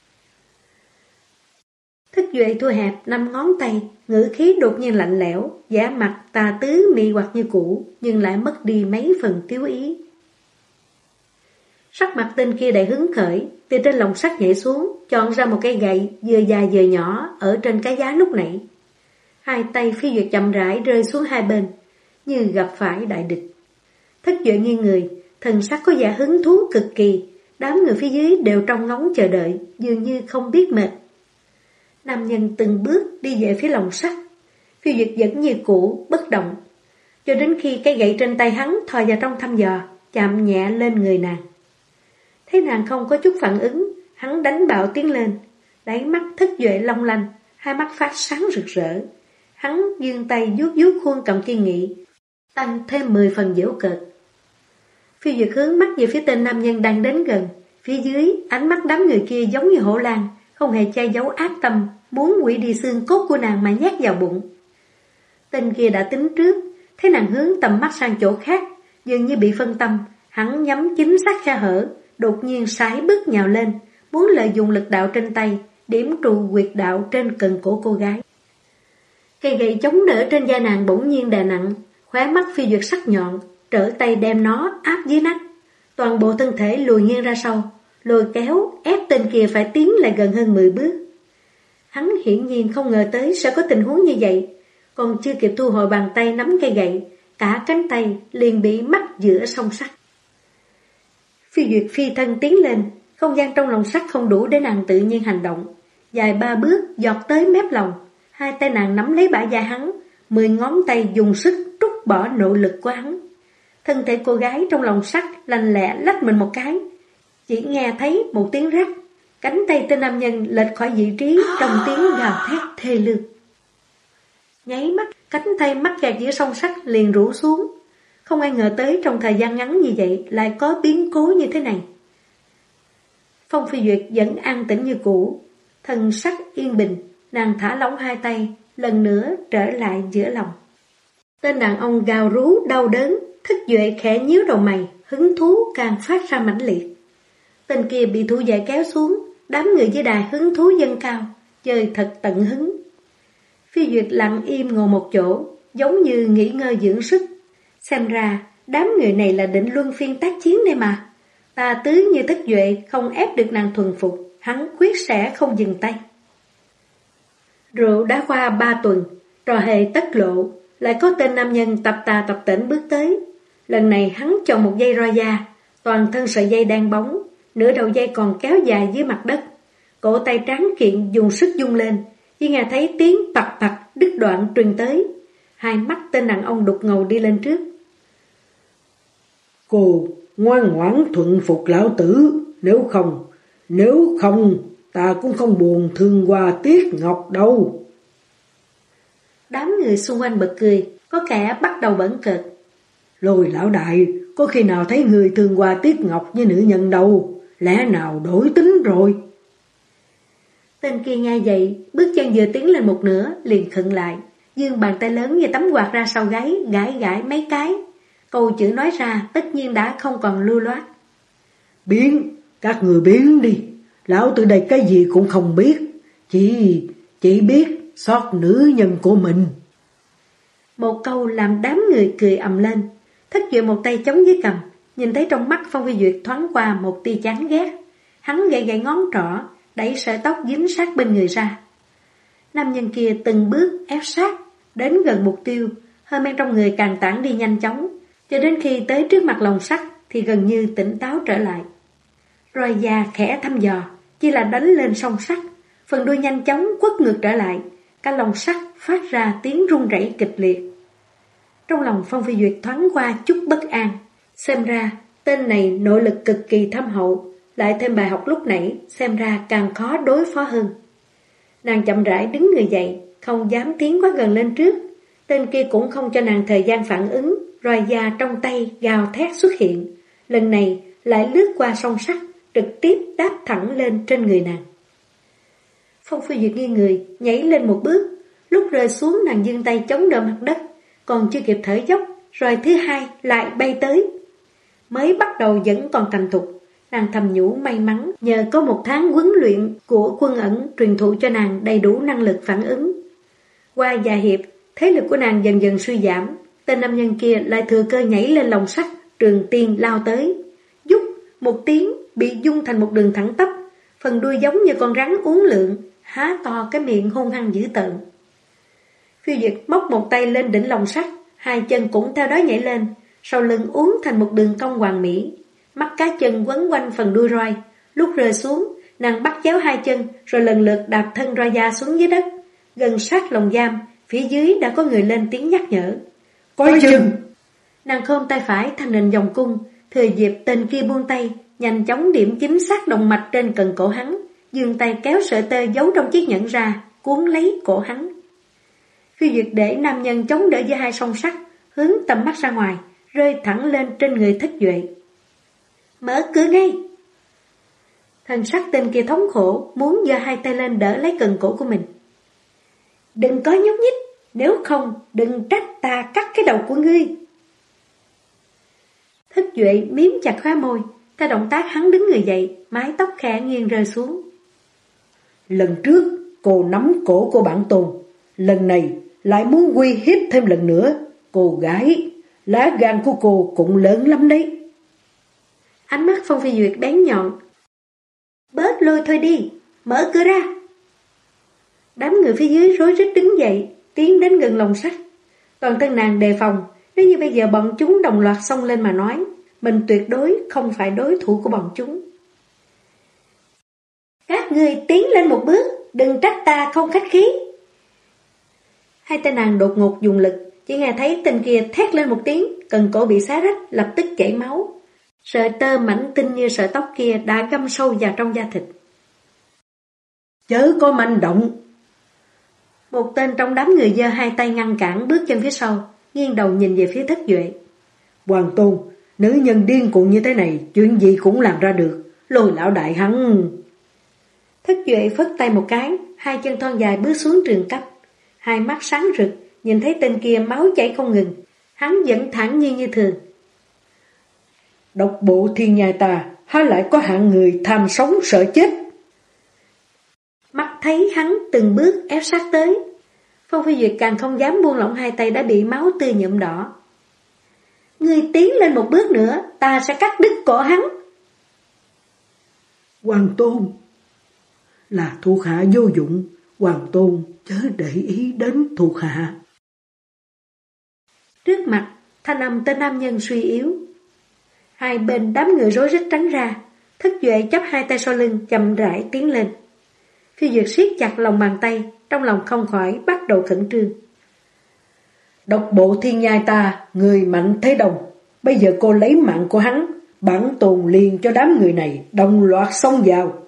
Thất Duệ thu hẹp 5 ngón tay, ngữ khí đột nhiên lạnh lẽo, vẻ mặt tà tứ mị hoặc như cũ, nhưng lại mất đi mấy phần tiếu ý. Sắc mặt tên kia đầy hứng khởi, từ trên lồng sắt nhảy xuống, chọn ra một cây gậy vừa dài vừa nhỏ ở trên cái giá lúc nãy. Hai tay Phi Duyệt chậm rãi rơi xuống hai bên, như gặp phải đại địch. Thất Duệ nghiêng người, thần sắc có vẻ hứng thú cực kỳ, đám người phía dưới đều trong ngóng chờ đợi, dường như không biết mệt. Nam nhân từng bước đi về phía lồng sắt, Phi Duyệt vẫn như cũ, bất động, cho đến khi cái gậy trên tay hắn thò vào trong thăm dò, chạm nhẹ lên người nàng. Thấy nàng không có chút phản ứng, hắn đánh bạo tiến lên, đáy mắt Thất Duệ long lanh, hai mắt phát sáng rực rỡ. Hắn giương tay vuốt vuốt khuôn cầm kiên nghị, tăng thêm 10 phần giễu cợt. Phi Duyệt hướng mắt về phía tên nam nhân đang đến gần, phía dưới ánh mắt đám người kia giống như hổ lang, không hề che giấu ác tâm, muốn quỷ đi xương cốt của nàng mà nhét vào bụng. Tên kia đã tính trước, thấy nàng hướng tầm mắt sang chỗ khác, dường như bị phân tâm, hắn nhắm chính xác khe hở, đột nhiên sải bước nhào lên, muốn lợi dụng lực đạo trên tay, điểm trụ huyệt đạo trên cần cổ cô gái. Cây gậy chống đỡ trên da nàng bỗng nhiên đè nặng, khóe mắt Phi Duyệt sắc nhọn, trở tay đem nó áp dưới nách, toàn bộ thân thể lùi nghiêng ra sau, lôi kéo ép tên kia phải tiến lại gần hơn 10 bước. Hắn hiển nhiên không ngờ tới sẽ có tình huống như vậy, còn chưa kịp thu hồi bàn tay nắm cây gậy, cả cánh tay liền bị mắc giữa song sắt. Phi Duyệt phi thân tiến lên, không gian trong lồng sắt không đủ để nàng tự nhiên hành động. Dài 3 bước giọt tới mép lồng, hai tay nàng nắm lấy bả vai hắn, 10 ngón tay dùng sức trút bỏ nội lực của hắn. Thân thể cô gái trong lồng sắt lành lẹ lách mình một cái, chỉ nghe thấy một tiếng rắc, cánh tay tên nam nhân lệch khỏi vị trí trong tiếng gào thét thê lương. Nháy mắt, cánh tay mắc kẹt giữa song sắt liền rũ xuống. Không ai ngờ tới trong thời gian ngắn như vậy lại có biến cố như thế này. Phong Phi Duyệt vẫn an tĩnh như cũ, thần sắc yên bình, nàng thả lỏng hai tay, lần nữa trở lại giữa lòng. Tên đàn ông gào rú đau đớn, Thức Duệ khẽ nhíu đầu mày, hứng thú càng phát ra mãnh liệt. Tên kia bị thủ vệ kéo xuống, đám người dưới đài hứng thú dâng cao, chơi thật tận hứng. Phi Duyệt lặng im ngồi một chỗ, giống như nghỉ ngơi dưỡng sức. Xem ra, đám người này là định luân phiên tác chiến đây mà. Tà tứ như Thức Duệ không ép được nàng thuần phục, hắn quyết sẽ không dừng tay. Rượu đã qua 3 tuần, trò hề tất lộ, lại có tên nam nhân tập tà tập tễnh bước tới. Lần này hắn chọn một dây roi da, toàn thân sợi dây đen bóng, nửa đầu dây còn kéo dài dưới mặt đất. Cổ tay tráng kiện dùng sức vung lên, chỉ nghe thấy tiếng pạch pạch đứt đoạn truyền tới. Hai mắt tên đàn ông đục ngầu đi lên trước. Cô ngoan ngoãn thuận phục lão tử, nếu không ta cũng không buồn thương Hoa Tiết Ngọc đâu. Đám người xung quanh bật cười, có kẻ bắt đầu bẩn cợt. Lôi lão đại, có khi nào thấy người thương Hoa Tiết Ngọc như nữ nhân đâu, lẽ nào đổi tính rồi? Tên kia nghe vậy, bước chân vừa tiến lên một nửa, liền khựng lại, giương bàn tay lớn như tấm quạt ra sau gáy, gãi mấy cái. Câu chữ nói ra tất nhiên đã không còn lưu loát. Biến, các người biến đi, lão tử đây cái gì cũng không biết, chỉ biết xót nữ nhân của mình. Một câu làm đám người cười ầm lên. Thất Duệ một tay chống dưới cằm, nhìn thấy trong mắt Phong Phi Duyệt thoáng qua một tia chán ghét. Hắn gậy ngón trỏ, đẩy sợi tóc dính sát bên người ra. Nam nhân kia từng bước ép sát, đến gần mục tiêu, hơi men trong người càng tản đi nhanh chóng, cho đến khi tới trước mặt lồng sắt thì gần như tỉnh táo trở lại. Roi da khẽ thăm dò, chỉ là đánh lên song sắt, phần đuôi nhanh chóng quất ngược trở lại, cả lồng sắt phát ra tiếng rung rẩy kịch liệt. Trong lòng Phong Phi Duyệt thoáng qua chút bất an, xem ra tên này nội lực cực kỳ thâm hậu, lại thêm bài học lúc nãy, xem ra càng khó đối phó hơn. Nàng chậm rãi đứng người dậy, không dám tiến quá gần lên trước. Tên kia cũng không cho nàng thời gian phản ứng, roi da trong tay gào thét xuất hiện. Lần này lại lướt qua song sắt, trực tiếp đáp thẳng lên trên người nàng. Phong Phi Duyệt nghiêng người, nhảy lên một bước. Lúc rơi xuống nàng giương tay chống đỡ mặt đất, còn chưa kịp thở dốc, roi thứ hai lại bay tới. Mới bắt đầu vẫn còn thành thục, nàng thầm nhủ may mắn nhờ có 1 tháng huấn luyện của quân ẩn truyền thụ cho nàng đầy đủ năng lực phản ứng. Qua vài hiệp, thế lực của nàng dần dần suy giảm, tên nam nhân kia lại thừa cơ nhảy lên lồng sắt, trường tiên lao tới. Dúc một tiếng bị dung thành một đường thẳng tắp, phần đuôi giống như con rắn uốn lượn, há to cái miệng hung hăng dữ tợn. Phiêu Duyệt móc một tay lên đỉnh lồng sắt, hai chân cũng theo đó nhảy lên, sau lưng uốn thành một đường cong hoàn mỹ. Mắt cá chân quấn quanh phần đuôi roi, lúc rơi xuống, nàng bắt chéo hai chân rồi lần lượt đạp thân roi da xuống dưới đất. Gần sát lồng giam, phía dưới đã có người lên tiếng nhắc nhở. Coi chừng! Nàng khom tay phải thành hình vòng cung, thừa dịp tên kia buông tay, nhanh chóng điểm chính xác động mạch trên cần cổ hắn, giương tay kéo sợi tơ giấu trong chiếc nhẫn ra, cuốn lấy cổ hắn. Phi Duyệt để nam nhân chống đỡ với hai song sắt, hướng tầm mắt ra ngoài, rơi thẳng lên trên người Thất Duệ. Mở cửa ngay! Thần sắc tên kia thống khổ, muốn giơ hai tay lên đỡ lấy cần cổ của mình. Đừng có nhúc nhích, nếu không đừng trách ta cắt cái đầu của ngươi. Thất Duệ miếm chặt khóe môi, theo động tác hắn đứng người dậy, mái tóc khẽ nghiêng rơi xuống. Lần trước cô nắm cổ của bản tôn, lần này lại muốn uy hiếp thêm lần nữa. Cô gái, lá gan của cô cũng lớn lắm đấy. Ánh mắt Phong Phi Duyệt bén nhọn. Bớt lôi thôi đi, mở cửa ra. Đám người phía dưới rối rít đứng dậy, tiến đến gần lồng sắt. Toàn thân nàng đề phòng, nếu như bây giờ bọn chúng đồng loạt xông lên mà nói, mình tuyệt đối không phải đối thủ của bọn chúng. Các ngươi tiến lên một bước, đừng trách ta không khách khí. Hai tay nàng đột ngột dùng lực, chỉ nghe thấy tên kia thét lên một tiếng, cần cổ bị xé rách, lập tức chảy máu. Sợi tơ mảnh tinh như sợi tóc kia đã găm sâu vào trong da thịt. Chớ có manh động. Một tên trong đám người giơ hai tay ngăn cản bước chân phía sau, nghiêng đầu nhìn về phía Thất Duệ. Hoàng Tôn, nữ nhân điên cuồng như thế này, chuyện gì cũng làm ra được. Lôi lão đại hắn. Thất Duệ phất tay một cái, hai chân thon dài bước xuống trường cấp. Hai mắt sáng rực, nhìn thấy tên kia máu chảy không ngừng. Hắn vẫn thản nhiên như thường. Độc bộ thiên nhai ta, há lại có hạng người tham sống sợ chết. Mắt thấy hắn từng bước ép sát tới, Phong Phi Duyệt càng không dám buông lỏng hai tay đã bị máu tươi nhuộm đỏ. Ngươi tiến lên một bước nữa, ta sẽ cắt đứt cổ hắn. Hoàng Tôn, là thuộc hạ vô dụng, Hoàng Tôn chớ để ý đến thuộc hạ. Trước mặt, thanh âm tên nam nhân suy yếu. Hai bên đám người rối rít tránh ra, Thất Duệ chắp hai tay sau lưng chậm rãi tiến lên. Phi Duyệt siết chặt lòng bàn tay, trong lòng không khỏi bắt đầu khẩn trương. Độc bộ thiên nhai ta, người mạnh thế đồng. Bây giờ cô lấy mạng của hắn, bản tồn liền cho đám người này đồng loạt xông vào.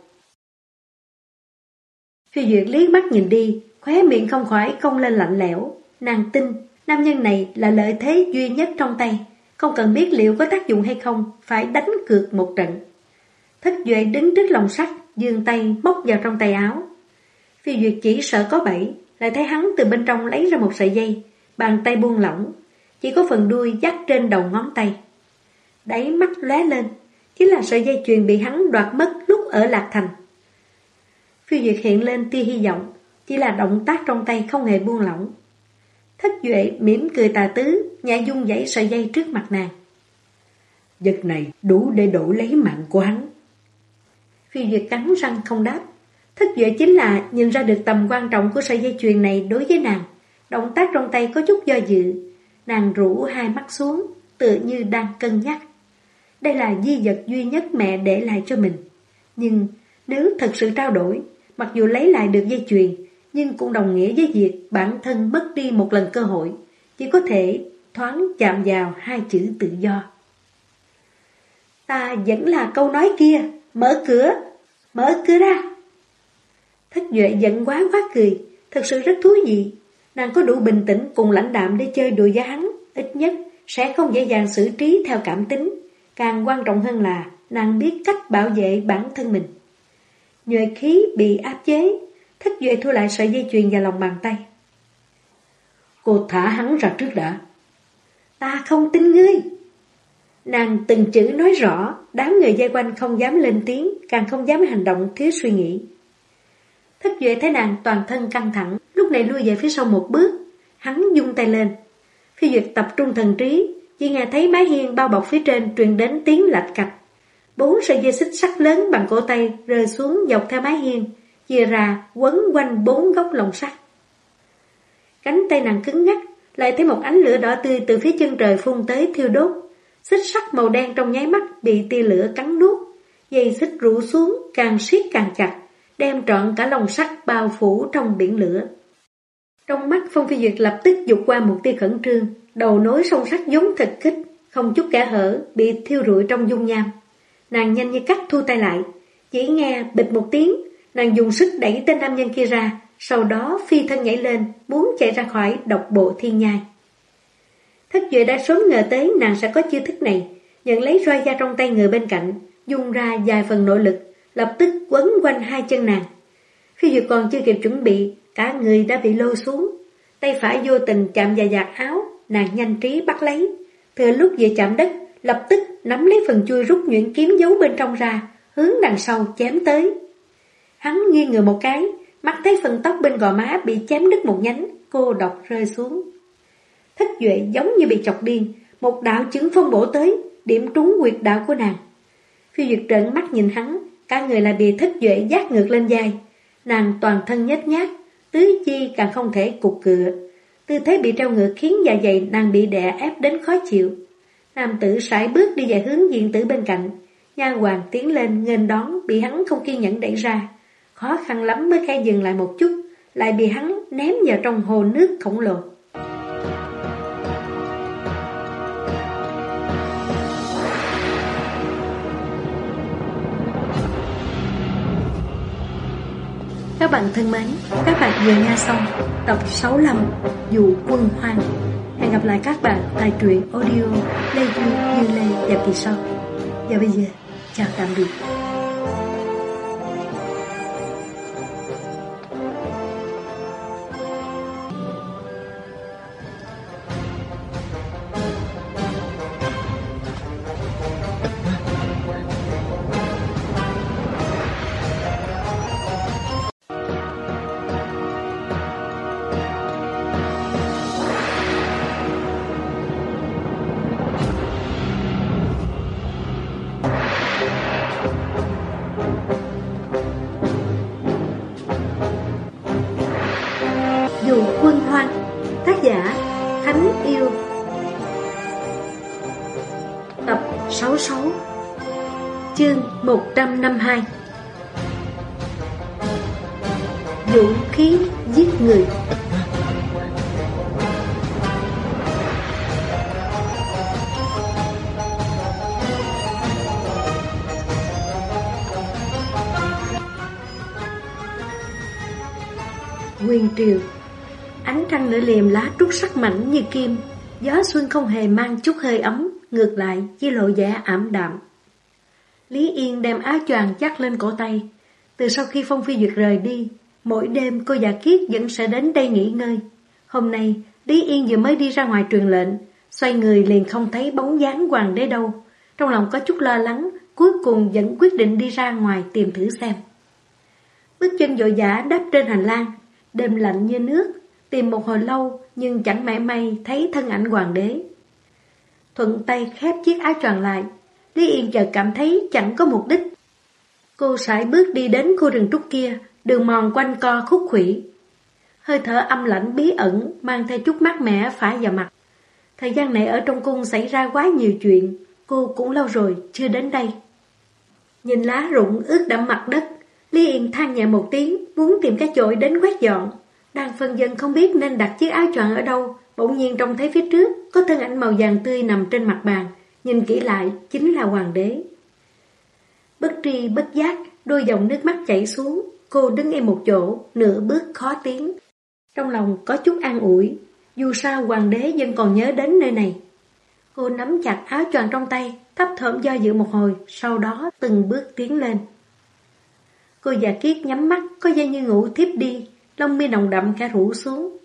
Phi Duyệt liếc mắt nhìn đi, khóe miệng không khỏi cong lên lạnh lẽo. Nàng tin, nam nhân này là lợi thế duy nhất trong tay, không cần biết liệu có tác dụng hay không, phải đánh cược một trận. Thất Duệ đứng trước lồng sắt, giương tay móc vào trong tay áo. Phi Duyệt chỉ sợ có bẫy, lại thấy hắn từ bên trong lấy ra một sợi dây, bàn tay buông lỏng, chỉ có phần đuôi dắt trên đầu ngón tay. Đáy mắt lóe lên, chính là sợi dây chuyền bị hắn đoạt mất lúc ở Lạc Thành. Phi Duyệt hiện lên tia hy vọng, chỉ là động tác trong tay không hề buông lỏng. Thất Duệ mỉm cười tà tứ, nhẹ dung dãy sợi dây trước mặt nàng. Vật này đủ để đổi lấy mạng của hắn. Phi Duyệt cắn răng không đáp. Thất Duệ chính là nhìn ra được tầm quan trọng của sợi dây chuyền này đối với nàng. Động tác trong tay có chút do dự. Nàng rũ hai mắt xuống, tựa như đang cân nhắc. Đây là di vật duy nhất mẹ để lại cho mình. Nhưng nếu thật sự trao đổi, mặc dù lấy lại được dây chuyền, nhưng cũng đồng nghĩa với việc bản thân mất đi một lần cơ hội, chỉ có thể thoáng chạm vào hai chữ tự do. Ta vẫn là câu nói kia, mở cửa ra. Thất Duệ giận quá quá cười, thật sự rất thú vị. Nàng có đủ bình tĩnh cùng lãnh đạm để chơi đùa với hắn, ít nhất sẽ không dễ dàng xử trí theo cảm tính. Càng quan trọng hơn là nàng biết cách bảo vệ bản thân mình. Nhuệ khí bị áp chế, Thất Duệ thu lại sợi dây chuyền vào lòng bàn tay. Cô thả hắn ra trước đã. Ta không tin ngươi. Nàng từng chữ nói rõ, đám người vây quanh không dám lên tiếng, càng không dám hành động thiếu suy nghĩ. Thất Duệ thấy nàng toàn thân căng thẳng, lúc này lui về phía sau một bước, hắn vung tay lên. Phi Duyệt tập trung thần trí, chỉ nghe thấy mái hiên bao bọc phía trên truyền đến tiếng lạch cạch. 4 sợi dây xích sắt lớn bằng cổ tay rơi xuống dọc theo mái hiên, chia ra quấn quanh 4 góc lồng sắt. Cánh tay nàng cứng ngắc, lại thấy một ánh lửa đỏ tươi từ phía chân trời phun tới thiêu đốt. Xích sắt màu đen trong nháy mắt bị tia lửa cắn nuốt, dây xích rũ xuống càng siết càng chặt, đem trọn cả lồng sắt bao phủ trong biển lửa. Trong mắt Phong Phi Duyệt lập tức dục qua một tia khẩn trương, đầu nối song sắt giống thịt kích, không chút kẽ hở, bị thiêu rụi trong dung nham. Nàng nhanh như cắt thu tay lại, chỉ nghe bịch một tiếng, nàng dùng sức đẩy tên nam nhân kia ra, sau đó phi thân nhảy lên, muốn chạy ra khỏi độc bộ thiên nhai. Thất Duệ đã sớm ngờ tới nàng sẽ có chiêu thức này, nhận lấy roi da trong tay người bên cạnh, dùng ra vài phần nội lực, lập tức quấn quanh hai chân nàng. Phi Duyệt còn chưa kịp chuẩn bị, cả người đã bị lôi xuống, tay phải vô tình chạm vào vạt áo, nàng nhanh trí bắt lấy, thừa lúc vừa chạm đất, lập tức nắm lấy phần chui rút nhuyễn kiếm giấu bên trong ra, hướng đằng sau chém tới. Hắn nghiêng người một cái, mắt thấy phần tóc bên gò má bị chém đứt một nhánh, cô độc rơi xuống. Thất Duệ giống như bị chọc điên, một đạo chưởng phong bổ tới, điểm trúng huyệt đạo của nàng. Phi Duyệt trợn mắt nhìn hắn, cả người lại bị Thất Duệ dát ngược lên vai. Nàng toàn thân nhếch nhác, tứ chi càng không thể cục cựa. Tư thế bị treo ngược khiến dạ dày nàng bị đè ép đến khó chịu. Nam tử sải bước đi về hướng diện tử bên cạnh. Nha hoàn tiến lên nghênh đón, bị hắn không kiên nhẫn đẩy ra. Khó khăn lắm mới khẽ dừng lại một chút, lại bị hắn ném vào trong hồ nước khổng lồ. Các bạn thân mến, các bạn vừa nghe xong tập 65 Dụ Quân Hoang. Hẹn gặp lại các bạn tại truyện audio Lê Du Như Lê vào kỳ sau. Và bây giờ, chào tạm biệt. Dụ Quân Hoang. Tác giả Thánh Yêu. Tập 66. Chương 152. Dũng khí giết người. Nguyên triều. Ánh trăng nửa liềm lá trúc sắc mảnh như kim. Gió xuân không hề mang chút hơi ấm, ngược lại chỉ lộ vẻ ảm đạm. Lý Yên đem áo choàng chắt lên cổ tay. Từ sau khi Phong Phi Duyệt rời đi, mỗi đêm cô Dạ Kiết vẫn sẽ đến đây nghỉ ngơi. Hôm nay, Lý Yên vừa mới đi ra ngoài truyền lệnh, xoay người liền không thấy bóng dáng hoàng đế đâu. Trong lòng có chút lo lắng, cuối cùng vẫn quyết định đi ra ngoài tìm thử xem. Bước chân vội vã đáp trên hành lang, đêm lạnh như nước, tìm một hồi lâu nhưng chẳng mảy may thấy thân ảnh hoàng đế. Thuận tay khép chiếc áo choàng lại, Lý Yên chợt cảm thấy chẳng có mục đích. Cô sải bước đi đến khu rừng trúc kia, đường mòn quanh co khúc khuỷu. Hơi thở âm lãnh bí ẩn mang theo chút mát mẻ phả vào mặt. Thời gian này ở trong cung xảy ra quá nhiều chuyện, cô cũng lâu rồi chưa đến đây. Nhìn lá rụng ướt đẫm mặt đất, Lý Yên than nhẹ một tiếng, muốn tìm cái chổi đến quét dọn. Đang phân vân không biết nên đặt chiếc áo choàng ở đâu, bỗng nhiên trông thấy phía trước có thân ảnh màu vàng tươi nằm trên mặt bàn, nhìn kỹ lại chính là hoàng đế. Bất tri bất giác, đôi dòng nước mắt chảy xuống, cô đứng im một chỗ, nửa bước khó tiến. Trong lòng có chút an ủi, dù sao hoàng đế vẫn còn nhớ đến nơi này. Cô nắm chặt áo choàng trong tay, thấp thỏm do dự một hồi, sau đó từng bước tiến lên. Cô Dạ Kiết nhắm mắt, có vẻ như ngủ thiếp đi, lông mi nồng đậm cả rủ xuống.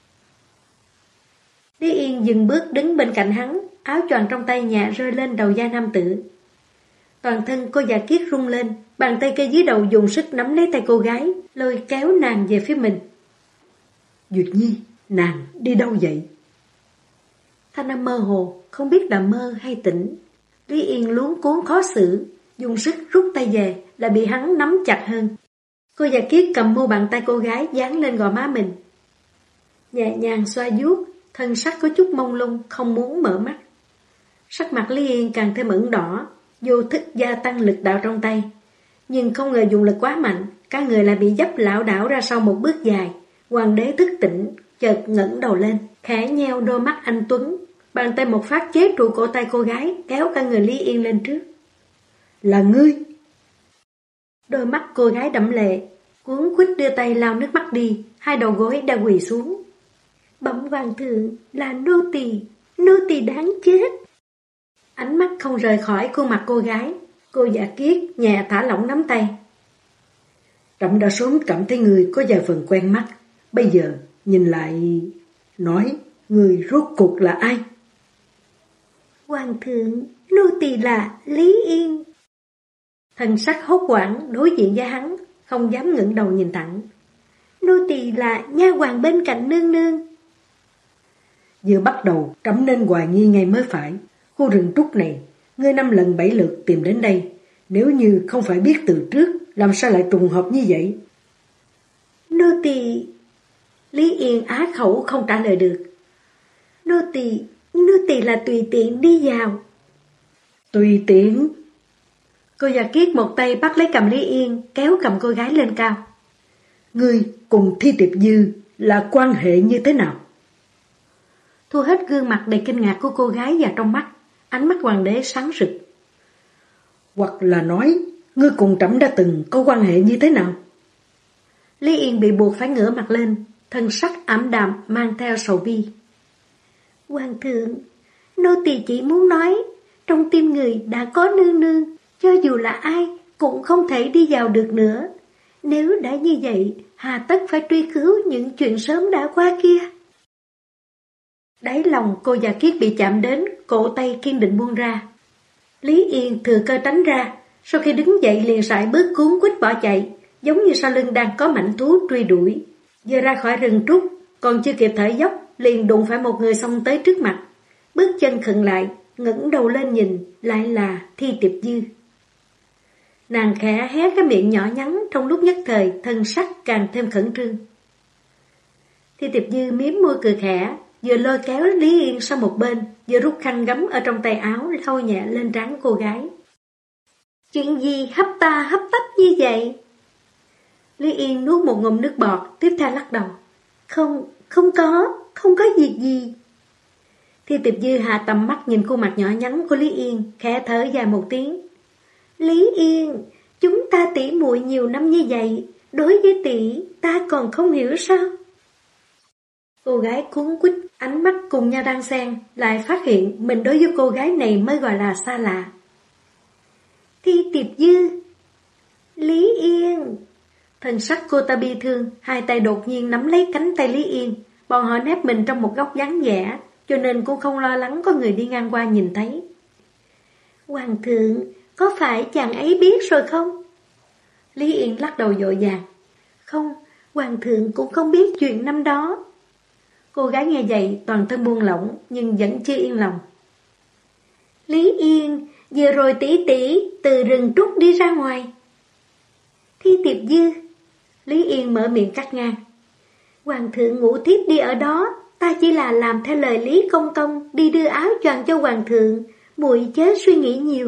Lý Yên dừng bước đứng bên cạnh hắn, áo choàng trong tay nhẹ rơi lên đầu vai nam tử. Toàn thân cô Dạ Kiết rung lên, bàn tay kia dưới đầu dùng sức nắm lấy tay cô gái, lôi kéo nàng về phía mình. Duyệt Nhi, nàng đi đâu vậy? Thanh âm mơ hồ, không biết là mơ hay tỉnh. Lý Yên luống cuống khó xử, dùng sức rút tay về, lại bị hắn nắm chặt hơn. Cô Dạ Kiết cầm mu bàn tay cô gái dán lên gò má mình, nhẹ nhàng xoa vuốt, thân sắc có chút mông lung, không muốn mở mắt. Sắc mặt Lý Yên càng thêm ửng đỏ, vô thức gia tăng lực đạo trong tay, nhưng không ngờ dùng lực quá mạnh, cả người lại bị dấp lảo đảo ra sau một bước dài. Hoàng đế thức tỉnh, chợt ngẩng đầu lên, khẽ nheo đôi mắt anh tuấn, bàn tay một phát chế trụ cổ tay cô gái, kéo cả người Lý Yên lên trước. Là ngươi? Đôi mắt cô gái đẫm lệ, cuống quýt đưa tay lau nước mắt đi, hai đầu gối đã quỳ xuống. Bẩm hoàng thượng, là nô tỳ đáng chết. Ánh mắt không rời khỏi khuôn mặt cô gái. Cô Dạ Kiết nhẹ thả lỏng nắm tay. Trẫm đã sớm cảm thấy người có vài phần quen mắt, bây giờ nhìn lại, nói người rốt cuộc là ai? Hoàng thượng, nô tỳ là Lý Yên. Thần sắc hốt hoảng đối diện với hắn, không dám ngẩng đầu nhìn thẳng. Nô tỳ là nha hoàn bên cạnh nương nương. Vừa bắt đầu trẫm nên hoài nghi ngay mới phải. Khu rừng trúc này, ngươi 5 lần 7 lượt tìm đến đây, nếu như không phải biết từ trước, làm sao lại trùng hợp như vậy? Nô tỳ Lý Yên á khẩu không trả lời được. Nô tỳ là tùy tiện đi vào. Tùy tiện? Cô già Kiết một tay bắt lấy cầm Lý Yên, kéo cầm cô gái lên cao. Ngươi cùng Thi Tiệp Dư là quan hệ như thế nào? Thu hết gương mặt đầy kinh ngạc của cô gái vào trong mắt, ánh mắt hoàng đế sáng rực. Hoặc là nói, ngươi cùng Trẫm đã từng có quan hệ như thế nào? Lý Yên bị buộc phải ngửa mặt lên, thân sắc ảm đạm mang theo sầu bi. Hoàng thượng, nô tỳ chỉ muốn nói, trong tim người đã có nương nương, cho dù là ai cũng không thể đi vào được nữa. Nếu đã như vậy, hà tất phải truy cứu những chuyện sớm đã qua kia. Đáy lòng cô già Kiết bị chạm đến, cổ tay kiên định buông ra. Lý Yên thừa cơ tránh ra, sau khi đứng dậy liền sải bước cuốn quýt bỏ chạy, giống như sau lưng đang có mãnh thú truy đuổi. Vừa ra khỏi rừng trúc, còn chưa kịp thở dốc, liền đụng phải một người xông tới trước mặt. Bước chân khựng lại, ngẩng đầu lên nhìn, lại là Thi Tiệp Dư. Nàng khẽ hé cái miệng nhỏ nhắn, trong lúc nhất thời thân sắc càng thêm khẩn trương. Thi Tiệp Dư mím môi cười khẽ, vừa lôi kéo Lý Yên sang một bên, vừa rút khăn gấm ở trong tay áo lau nhẹ lên trán cô gái. Chuyện gì hấp tấp như vậy? Lý Yên nuốt một ngụm nước bọt, tiếp theo lắc đầu. Không có việc gì. Thi Tiệp Dư hạ tầm mắt nhìn khuôn mặt nhỏ nhắn của Lý Yên, khẽ thở dài một tiếng. Lý Yên, chúng ta tỉ muội nhiều năm như vậy, đối với tỷ ta còn không hiểu sao? Cô gái cuống quýt, ánh mắt cùng nhau đan xen, lại phát hiện mình đối với cô gái này mới gọi là xa lạ. Thi Tiệp Dư, Lý Yên. Thần sắc cô ta bi thương, hai tay đột nhiên nắm lấy cánh tay Lý Yên. Bọn họ nép mình trong một góc vắng vẻ, cho nên cũng không lo lắng có người đi ngang qua nhìn thấy. Hoàng thượng, có phải chàng ấy biết rồi không? Lý Yên lắc đầu vội vàng. Không, hoàng thượng cũng không biết chuyện năm đó. Cô gái nghe vậy toàn thân buông lỏng, nhưng vẫn chưa yên lòng. Lý Yên, vừa rồi tỷ từ rừng trúc đi ra ngoài. Thi Tiệp Dư. Lý Yên mở miệng cắt ngang. Hoàng thượng ngủ thiếp đi ở đó, ta chỉ là làm theo lời Lý Công Công, đi đưa áo choàng cho hoàng thượng, muội chớ suy nghĩ nhiều.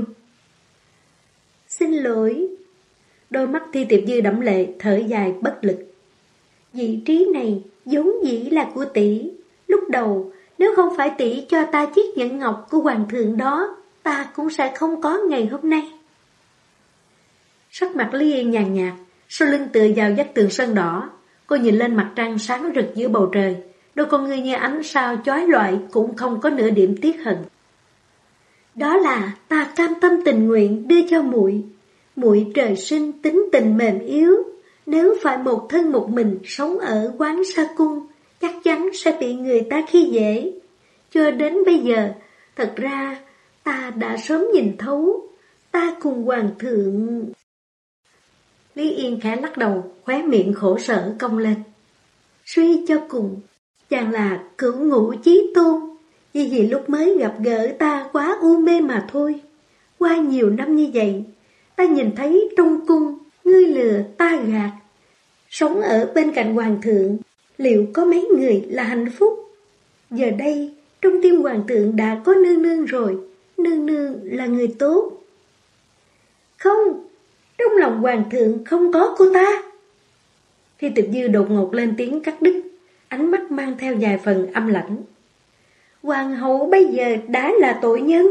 Xin lỗi. Đôi mắt Thi Tiệp Dư đẫm lệ, thở dài bất lực. Vị trí này vốn dĩ là của tỷ. Lúc đầu, nếu không phải tỷ cho ta chiếc nhẫn ngọc của hoàng thượng đó, ta cũng sẽ không có ngày hôm nay. Sắc mặt Lý Yên nhàn nhạt, sau lưng tựa vào vách tường sơn đỏ. Cô nhìn lên mặt trăng sáng rực giữa bầu trời, đôi con ngươi như ánh sao chói lọi cũng không có nửa điểm tiếc hận. Đó là ta cam tâm tình nguyện đưa cho muội. Muội trời sinh tính tình mềm yếu, nếu phải một thân một mình sống ở Quán Sa Cung, chắc chắn sẽ bị người ta khi dễ. Cho đến bây giờ, thật ra ta đã sớm nhìn thấu, ta cùng hoàng thượng. Lý Yên khẽ lắc đầu, khóe miệng khổ sở cong lên. Suy cho cùng, chàng là cửu ngũ chí tôn, chỉ vì lúc mới gặp gỡ ta quá u mê mà thôi. Qua nhiều năm như vậy, ta nhìn thấy trong cung, ngươi lừa ta gạt. Sống ở bên cạnh hoàng thượng, liệu có mấy người là hạnh phúc? Giờ đây, trong tim hoàng thượng đã có nương nương rồi, nương nương là người tốt. Không, trong lòng hoàng thượng không có cô ta. Thi Tiệp Dư đột ngột lên tiếng cắt đứt, ánh mắt mang theo vài phần âm lãnh. Hoàng hậu bây giờ đã là tội nhân.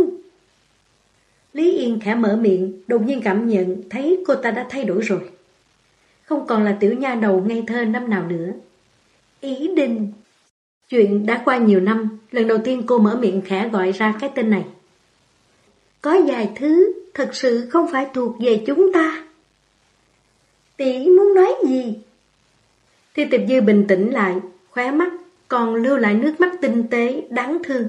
Lý Yên khẽ mở miệng, đột nhiên cảm nhận thấy cô ta đã thay đổi rồi. Không còn là tiểu nha đầu ngây thơ năm nào nữa. Ý Đình. Chuyện đã qua nhiều năm, lần đầu tiên cô mở miệng khẽ gọi ra cái tên này. Có vài thứ thật sự không phải thuộc về chúng ta. Tỷ muốn nói gì? Thi Tiệp Dư bình tĩnh lại, khóe mắt còn lưu lại nước mắt tinh tế đáng thương.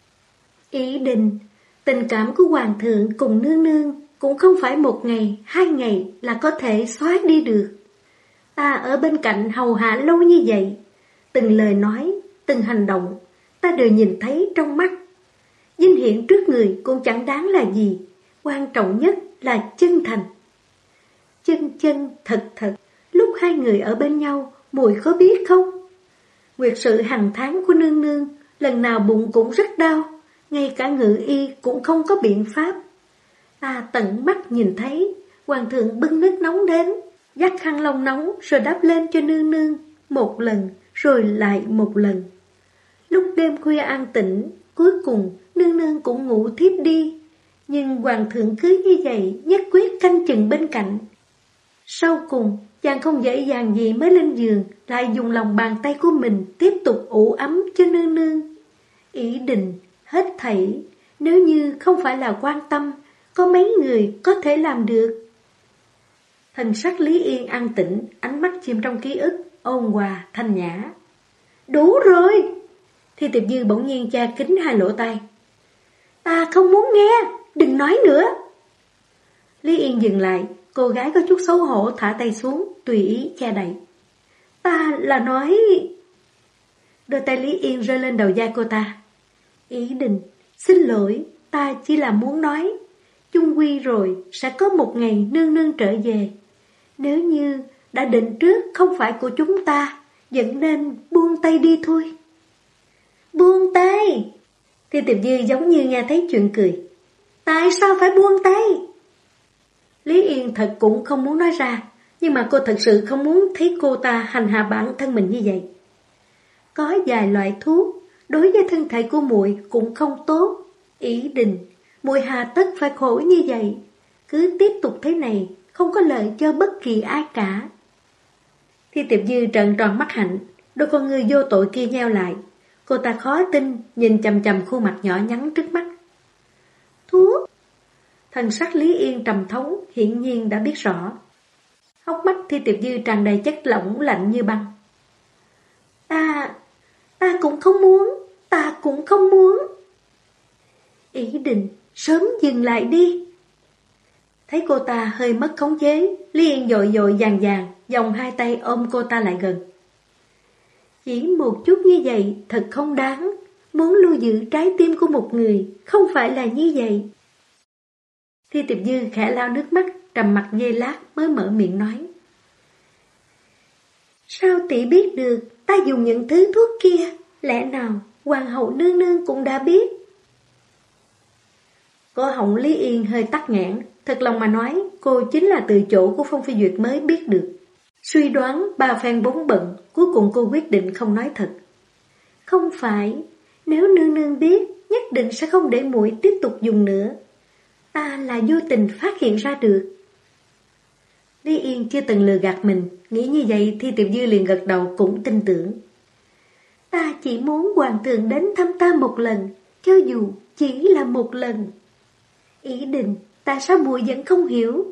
Ý Đình, tình cảm của hoàng thượng cùng nương nương cũng không phải một ngày, 2 ngày là có thể xóa đi được. Ta ở bên cạnh hầu hạ lâu như vậy, từng lời nói, từng hành động, ta đều nhìn thấy trong mắt. Vinh hiển trước người cũng chẳng đáng là gì, quan trọng nhất là chân thành. Chân thật thật, lúc hai người ở bên nhau, muội có biết không? Nguyệt sự hàng tháng của nương nương, lần nào bụng cũng rất đau, ngay cả ngự y cũng không có biện pháp. Ta tận mắt nhìn thấy, hoàng thượng bưng nước nóng đến, dắt khăn lông nóng rồi đắp lên cho nương nương, một lần rồi lại một lần. Lúc đêm khuya an tĩnh, cuối cùng nương nương cũng ngủ thiếp đi, nhưng hoàng thượng cứ như vậy nhất quyết canh chừng bên cạnh. Sau cùng, chàng không dễ dàng gì mới lên giường, lại dùng lòng bàn tay của mình tiếp tục ủ ấm cho nương nương. Ý định, hết thảy, nếu như không phải là quan tâm, có mấy người có thể làm được. Thần sắc Lý Yên an tĩnh, ánh mắt chìm trong ký ức, ôn hòa, thanh nhã. Đủ rồi! Thi Tiệp Dư bỗng nhiên cha kính hai lỗ tai. Ta không muốn nghe, đừng nói nữa. Lý Yên dừng lại, cô gái có chút xấu hổ thả tay xuống, tùy ý che đậy. Ta là nói... Đôi tay Lý Yên rơi lên đầu vai cô ta. Ý định, xin lỗi, ta chỉ là muốn nói. Chung quy rồi, sẽ có một ngày nương nương trở về. Nếu như đã định trước không phải của chúng ta, vẫn nên buông tay đi thôi. Buông tay! Thi Tiệp Dư giống như nghe thấy chuyện cười. Tại sao phải buông tay? Lý Yên thật cũng không muốn nói ra, nhưng mà cô thật sự không muốn thấy cô ta hành hạ bản thân mình như vậy. Có vài loại thuốc đối với thân thể của muội cũng không tốt. Ý định, muội hà tất phải khổ như vậy. Cứ tiếp tục thế này, không có lợi cho bất kỳ ai cả. Thi Tiệp Dư trợn tròn mắt hạnh, đôi con người vô tội kia nheo lại. Cô ta khó tin, nhìn chằm chằm khuôn mặt nhỏ nhắn trước mắt. Thuốc? Thần sắc Lý Yên trầm thống, hiển nhiên đã biết rõ. Hốc mắt Thi Tiệp Dư tràn đầy chất lỏng lạnh như băng. Ta cũng không muốn, ta cũng không muốn. Ý định, sớm dừng lại đi. Thấy cô ta hơi mất khống chế, Lý Yên dội dội vàng vàng, vòng hai tay ôm cô ta lại gần. Chỉ một chút như vậy thật không đáng. Muốn lưu giữ trái tim của một người không phải là như vậy. Thi Tiệp Dư khẽ lau nước mắt, trầm mặt giây lát mới mở miệng nói. Sao tỷ biết được ta dùng những thứ thuốc kia? Lẽ nào hoàng hậu nương nương cũng đã biết? Cổ họng Lý Yên hơi tắc nghẽn. Thật lòng mà nói, cô chính là từ chỗ của Phong Phi Duyệt mới biết được. Suy đoán ba phen bốn bận, cuối cùng cô quyết định không nói thật. Không phải, nếu nương nương biết, nhất định sẽ không để muội tiếp tục dùng nữa. Ta là vô tình phát hiện ra được. Lý Yên chưa từng lừa gạt mình, nghĩ như vậy Thi Tiệp Dư liền gật đầu cũng tin tưởng. Ta chỉ muốn hoàng thượng đến thăm ta một lần, cho dù chỉ là một lần. Ý định, tại sao muội vẫn không hiểu?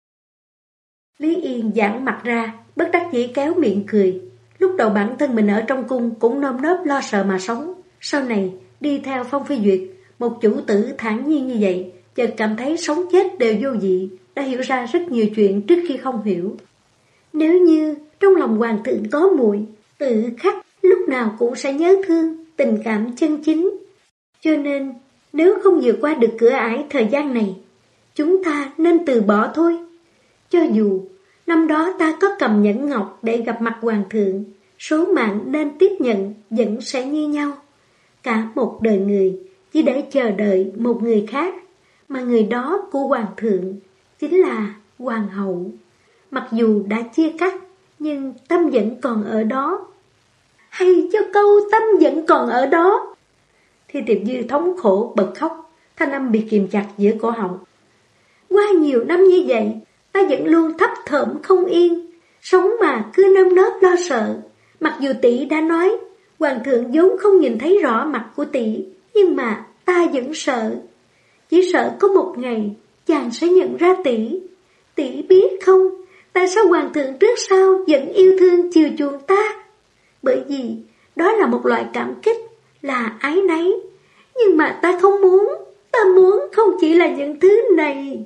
Lý Yên giãn mặt ra, bất đắc dĩ kéo miệng cười. Lúc đầu bản thân mình ở trong cung cũng nơm nớp lo sợ mà sống. Sau này, đi theo Phong Phi Duyệt, một chủ tử thản nhiên như vậy, chợt cảm thấy sống chết đều vô vị, đã hiểu ra rất nhiều chuyện trước khi không hiểu. Nếu như trong lòng hoàng thượng có muội, tự khắc lúc nào cũng sẽ nhớ thương, tình cảm chân chính. Cho nên, nếu không vượt qua được cửa ải thời gian này, chúng ta nên từ bỏ thôi. Cho dù năm đó ta có cầm nhẫn ngọc để gặp mặt hoàng thượng, số mạng nên tiếp nhận vẫn sẽ như nhau. Cả một đời người chỉ để chờ đợi một người khác, mà người đó của hoàng thượng chính là hoàng hậu. Mặc dù đã chia cắt, nhưng tâm vẫn còn ở đó. Hay cho câu tâm vẫn còn ở đó. Thi Tiệp Dư thống khổ bật khóc, thanh âm bị kìm chặt giữa cổ họng. Qua nhiều năm như vậy, ta vẫn luôn thấp thởm không yên, sống mà cứ nơm nớp lo sợ. Mặc dù tỷ đã nói, hoàng thượng vốn không nhìn thấy rõ mặt của tỷ, nhưng mà ta vẫn sợ. Chỉ sợ có một ngày, chàng sẽ nhận ra tỷ. Tỷ biết không, tại sao hoàng thượng trước sau vẫn yêu thương chiều chuộng ta? Bởi vì đó là một loại cảm kích, là ái náy. Nhưng mà ta không muốn, ta muốn không chỉ là những thứ này.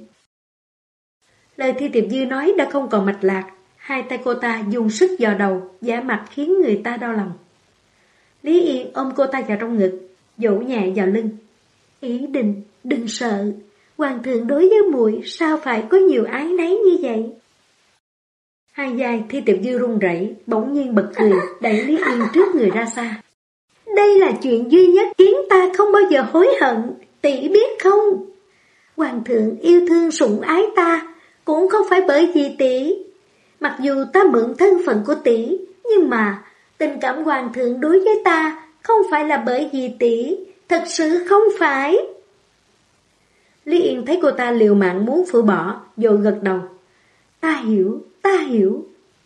Lời Thi Tiệp Dư nói đã không còn mạch lạc. Hai tay cô ta dùng sức dò đầu, giả mặt khiến người ta đau lòng. Lý Yên ôm cô ta vào trong ngực, dỗ nhẹ vào lưng. Ý định, đừng sợ. Hoàng thượng đối với muội sao phải có nhiều ái náy như vậy? Hai Hai vai Thi Tiệp Dư run rẩy, bỗng nhiên bật cười, đẩy Lý Yên trước người ra xa. Đây là chuyện duy nhất khiến ta không bao giờ hối hận, tỷ biết không? Hoàng thượng yêu thương sủng ái ta, cũng không phải bởi vì tỷ. Mặc dù ta mượn thân phận của tỷ, nhưng mà tình cảm hoàng thượng đối với ta không phải là bởi vì tỷ, thật sự không phải. Lý Yên thấy cô ta liều mạng muốn phủi bỏ, vội gật đầu. Ta hiểu, ta hiểu.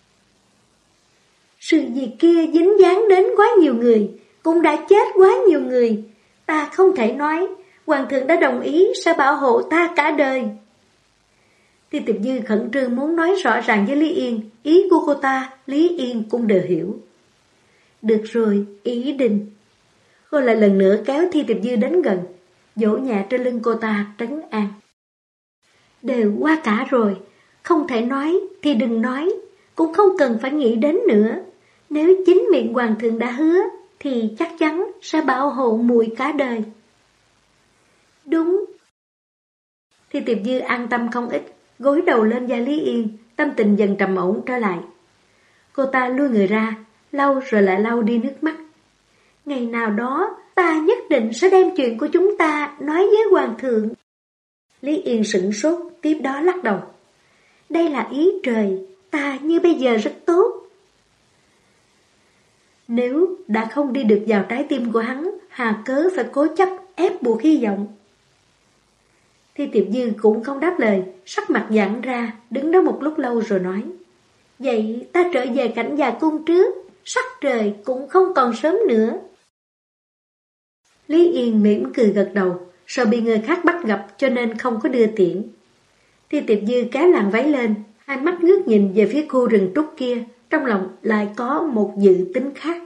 Sự việc kia dính dáng đến quá nhiều người, cũng đã chết quá nhiều người. Ta không thể nói, hoàng thượng đã đồng ý sẽ bảo hộ ta cả đời. Thi Tiệp Dư khẩn trương muốn nói rõ ràng với Lý Yên, ý của cô ta, Lý Yên cũng đều hiểu. Được rồi, ý định. Cô lại lần nữa kéo Thi Tiệp Dư đến gần, vỗ nhẹ trên lưng cô ta trấn an. Đều qua cả rồi, không thể nói thì đừng nói, cũng không cần phải nghĩ đến nữa. Nếu chính miệng hoàng thượng đã hứa, thì chắc chắn sẽ bảo hộ muội cả đời. Đúng. Thi Tiệp Dư an tâm không ít, gối đầu lên vai Lý Yên, tâm tình dần trầm ổn trở lại. Cô ta lui người ra, lau rồi lại lau đi nước mắt. Ngày nào đó, ta nhất định sẽ đem chuyện của chúng ta nói với hoàng thượng. Lý Yên sửng sốt, tiếp đó lắc đầu. Đây là ý trời, ta như bây giờ rất tốt. Nếu đã không đi được vào trái tim của hắn, hà cớ phải cố chấp ép buộc hy vọng. Thi Tiệp Dư cũng không đáp lời, sắc mặt giãn ra, đứng đó một lúc lâu rồi nói. Vậy ta trở về cảnh già cung trước, sắc trời cũng không còn sớm nữa. Lý Yên mỉm cười gật đầu, sợ bị người khác bắt gặp cho nên không có đưa tiễn. Thi Tiệp Dư kéo làn váy lên, hai mắt ngước nhìn về phía khu rừng trúc kia, trong lòng lại có một dự tính khác.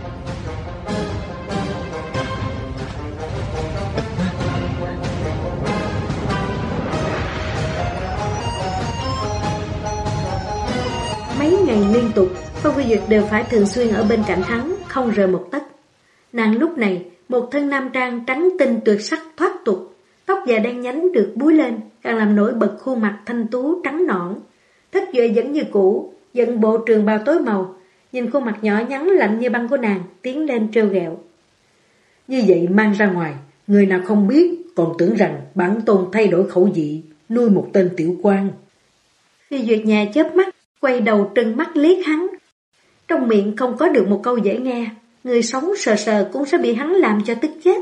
Mấy ngày liên tục, Phong Phi Duyệt đều phải thường xuyên ở bên cạnh hắn, không rời một tấc. Nàng lúc này, một thân nam trang trắng tinh tuyệt sắc thoát tục, tóc dài đen nhánh được búi lên, càng làm nổi bật khuôn mặt thanh tú trắng nõn. Thất Duệ vẫn như cũ, dẫn bộ trường bào tối màu, nhìn khuôn mặt nhỏ nhắn lạnh như băng của nàng, tiến lên trêu ghẹo. Như vậy mang ra ngoài, người nào không biết, còn tưởng rằng bản tôn thay đổi khẩu vị, nuôi một tên tiểu quan. Phi Duyệt nhà chớp mắt, quay đầu trừng mắt liếc hắn. Trong miệng không có được một câu dễ nghe, người sống sờ sờ cũng sẽ bị hắn làm cho tức chết.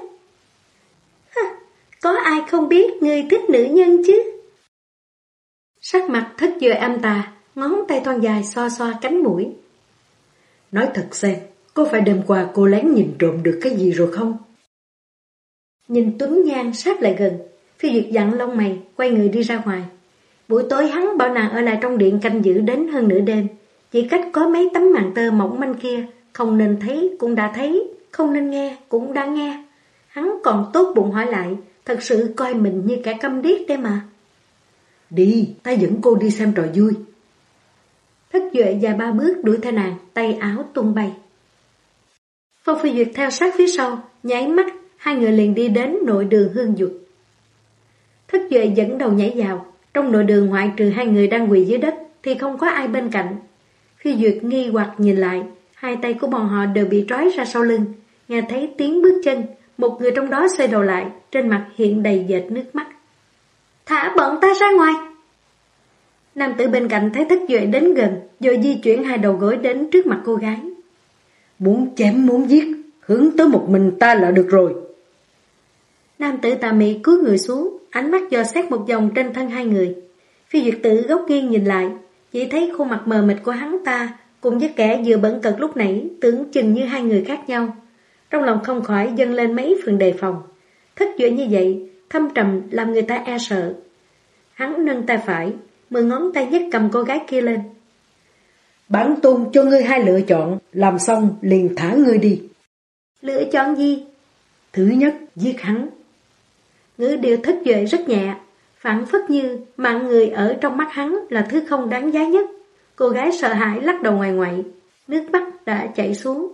Có ai không biết người thích nữ nhân chứ? Sắc mặt Thất Duệ âm tà, ngón tay thon dài xoa xoa cánh mũi. Nói thật xem, có phải đêm qua cô lén nhìn trộm được cái gì rồi không? Nhìn Tuấn Nhan sát lại gần, Phi Duyệt dặn lông mày, quay người đi ra ngoài. Buổi tối hắn bảo nàng ở lại trong điện canh giữ đến hơn nửa đêm, chỉ cách có mấy tấm màn tơ mỏng manh kia, không nên thấy cũng đã thấy, không nên nghe cũng đã nghe. Hắn còn tốt bụng hỏi lại, thật sự coi mình như kẻ câm điếc đấy mà. Đi, ta dẫn cô đi xem trò vui. Thất Duệ và ba bước đuổi theo nàng, tay áo tung bay. Phong Phi Duyệt theo sát phía sau, nháy mắt, hai người liền đi đến nội đường Hương Dục. Thất Duệ dẫn đầu nhảy vào, trong nội đường ngoại trừ hai người đang quỳ dưới đất thì không có ai bên cạnh. Phi Duyệt nghi hoặc nhìn lại, hai tay của bọn họ đều bị trói ra sau lưng, nghe thấy tiếng bước chân, một người trong đó xoay đầu lại, trên mặt hiện đầy vệt nước mắt. Thả bọn ta ra ngoài! Nam tử bên cạnh thấy Thất Duệ đến gần, rồi di chuyển hai đầu gối đến trước mặt cô gái. Muốn chém muốn giết, hướng tới một mình ta là được rồi. Nam tử tà mị cúi người xuống, ánh mắt dò xét một vòng trên thân hai người. Phi Duyệt Tử góc nghiêng nhìn lại, chỉ thấy khuôn mặt mờ mịt của hắn ta cùng với kẻ vừa bẩn cật lúc nãy tưởng chừng như hai người khác nhau. Trong lòng không khỏi dâng lên mấy phần đề phòng. Thất Duệ như vậy, thâm trầm làm người ta e sợ. Hắn nâng tay phải, 10 ngón tay nhấc cầm cô gái kia lên. Bản tôn cho ngươi hai lựa chọn, làm xong liền thả ngươi đi. Lựa chọn gì? Thứ nhất, giết hắn. Ngữ điệu Thất Duệ rất nhẹ, phảng phất như mạng người ở trong mắt hắn là thứ không đáng giá nhất. Cô gái sợ hãi lắc đầu ngoài ngoại, nước mắt đã chảy xuống.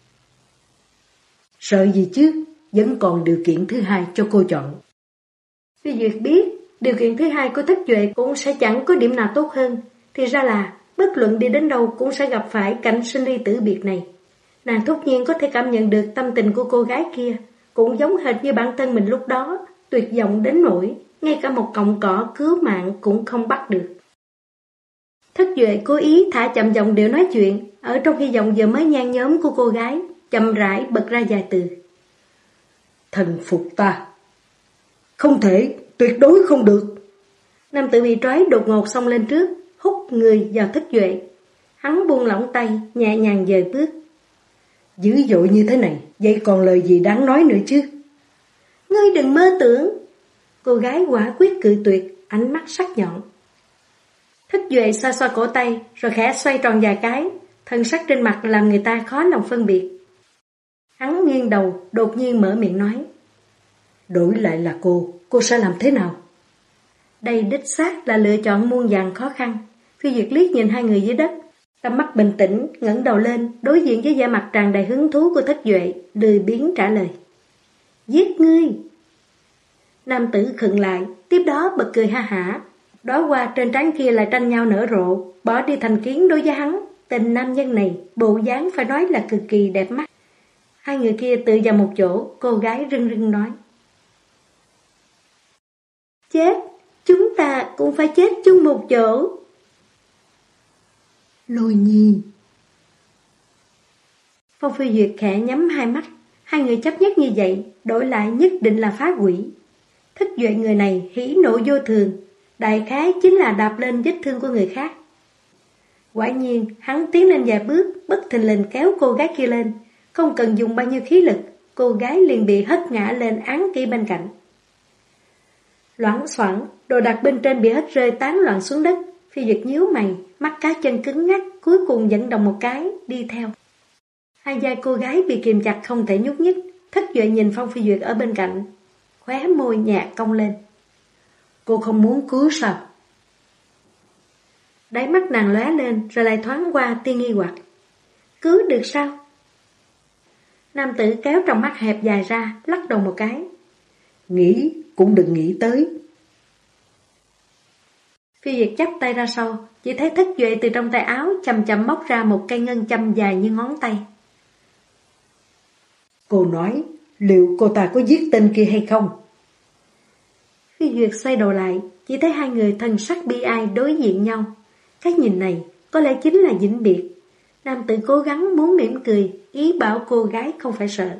Sợ gì chứ, vẫn còn điều kiện thứ hai cho cô chọn. Phi Duyệt biết, điều kiện thứ hai của Thất Duệ cũng sẽ chẳng có điểm nào tốt hơn, thì ra là bất luận đi đến đâu cũng sẽ gặp phải cảnh sinh ly tử biệt này. Nàng thốt nhiên có thể cảm nhận được tâm tình của cô gái kia, cũng giống hệt như bản thân mình lúc đó, tuyệt vọng đến nỗi ngay cả một cọng cỏ cứu mạng cũng không bắt được. Thất Duệ cố ý thả chậm giọng điệu nói chuyện, ở trong hy vọng vừa mới nhan nhóm của cô gái, chậm rãi bật ra vài từ. Thần phục ta. Không thể, tuyệt đối không được. Nam tử bị trói đột ngột xông lên trước, hút người vào Thất Duệ. Hắn buông lỏng tay, nhẹ nhàng dời bước. Dữ dội như thế này, vậy còn lời gì đáng nói nữa chứ? Ngươi đừng mơ tưởng. Cô gái quả quyết cự tuyệt, ánh mắt sắc nhọn. Thất Duệ xoa xoa cổ tay, rồi khẽ xoay tròn vài cái, thân sắc trên mặt làm người ta khó lòng phân biệt. Hắn nghiêng đầu, đột nhiên mở miệng nói. Đổi lại là cô sẽ làm thế nào? Đây đích xác là lựa chọn muôn vàn khó khăn. Phi Duyệt liếc nhìn hai người dưới đất, tầm mắt bình tĩnh, ngẩng đầu lên, đối diện với vẻ mặt tràn đầy hứng thú của Thất Duệ, lười biếng trả lời. Giết ngươi! Nam tử khựng lại, tiếp đó bật cười ha hả. Đóa hoa trên trán kia lại tranh nhau nở rộ, bỏ đi thành kiến đối với hắn. Tình nam nhân này, bộ dáng phải nói là cực kỳ đẹp mắt. Hai người kia tự vào một chỗ, cô gái rưng rưng nói. Chết! Chúng ta cũng phải chết chung một chỗ. Lôi Nhi. Phong Phi Duyệt khẽ nhắm hai mắt. Hai người chấp nhất như vậy, đổi lại nhất định là phá quỷ. Thất Duệ người này hỉ nộ vô thường, đại khái chính là đạp lên vết thương của người khác. Quả nhiên, hắn tiến lên vài bước, bất thình lình kéo cô gái kia lên. Không cần dùng bao nhiêu khí lực, cô gái liền bị hất ngã lên án kỹ bên cạnh. Loảng xoảng, đồ đạc bên trên bị hất rơi tán loạn xuống đất. Phi Duyệt nhíu mày, mắt cá chân cứng ngắc, cuối cùng dẫn động một cái, đi theo. Hai vai cô gái bị kìm chặt không thể nhúc nhích. Thất Duệ nhìn Phong Phi Duyệt ở bên cạnh, khóe môi nhạt cong lên. Cô không muốn cứu sao? Đáy mắt nàng lóe lên, rồi lại thoáng qua tia nghi hoặc. Cứu được sao? Nam tử kéo trong mắt hẹp dài ra, lắc đầu một cái. Nghĩ cũng đừng nghĩ tới. Phi Duyệt chắp tay ra sau, chỉ thấy Thất Duệ từ trong tay áo chậm chậm móc ra một cây ngân châm dài như ngón tay. Cô nói, liệu cô ta có giết tên kia hay không? Phi Duyệt xoay đầu lại, chỉ thấy hai người thân sắc bi ai đối diện nhau. Cái nhìn này có lẽ chính là vĩnh biệt. Nam tử cố gắng muốn mỉm cười, ý bảo cô gái không phải sợ.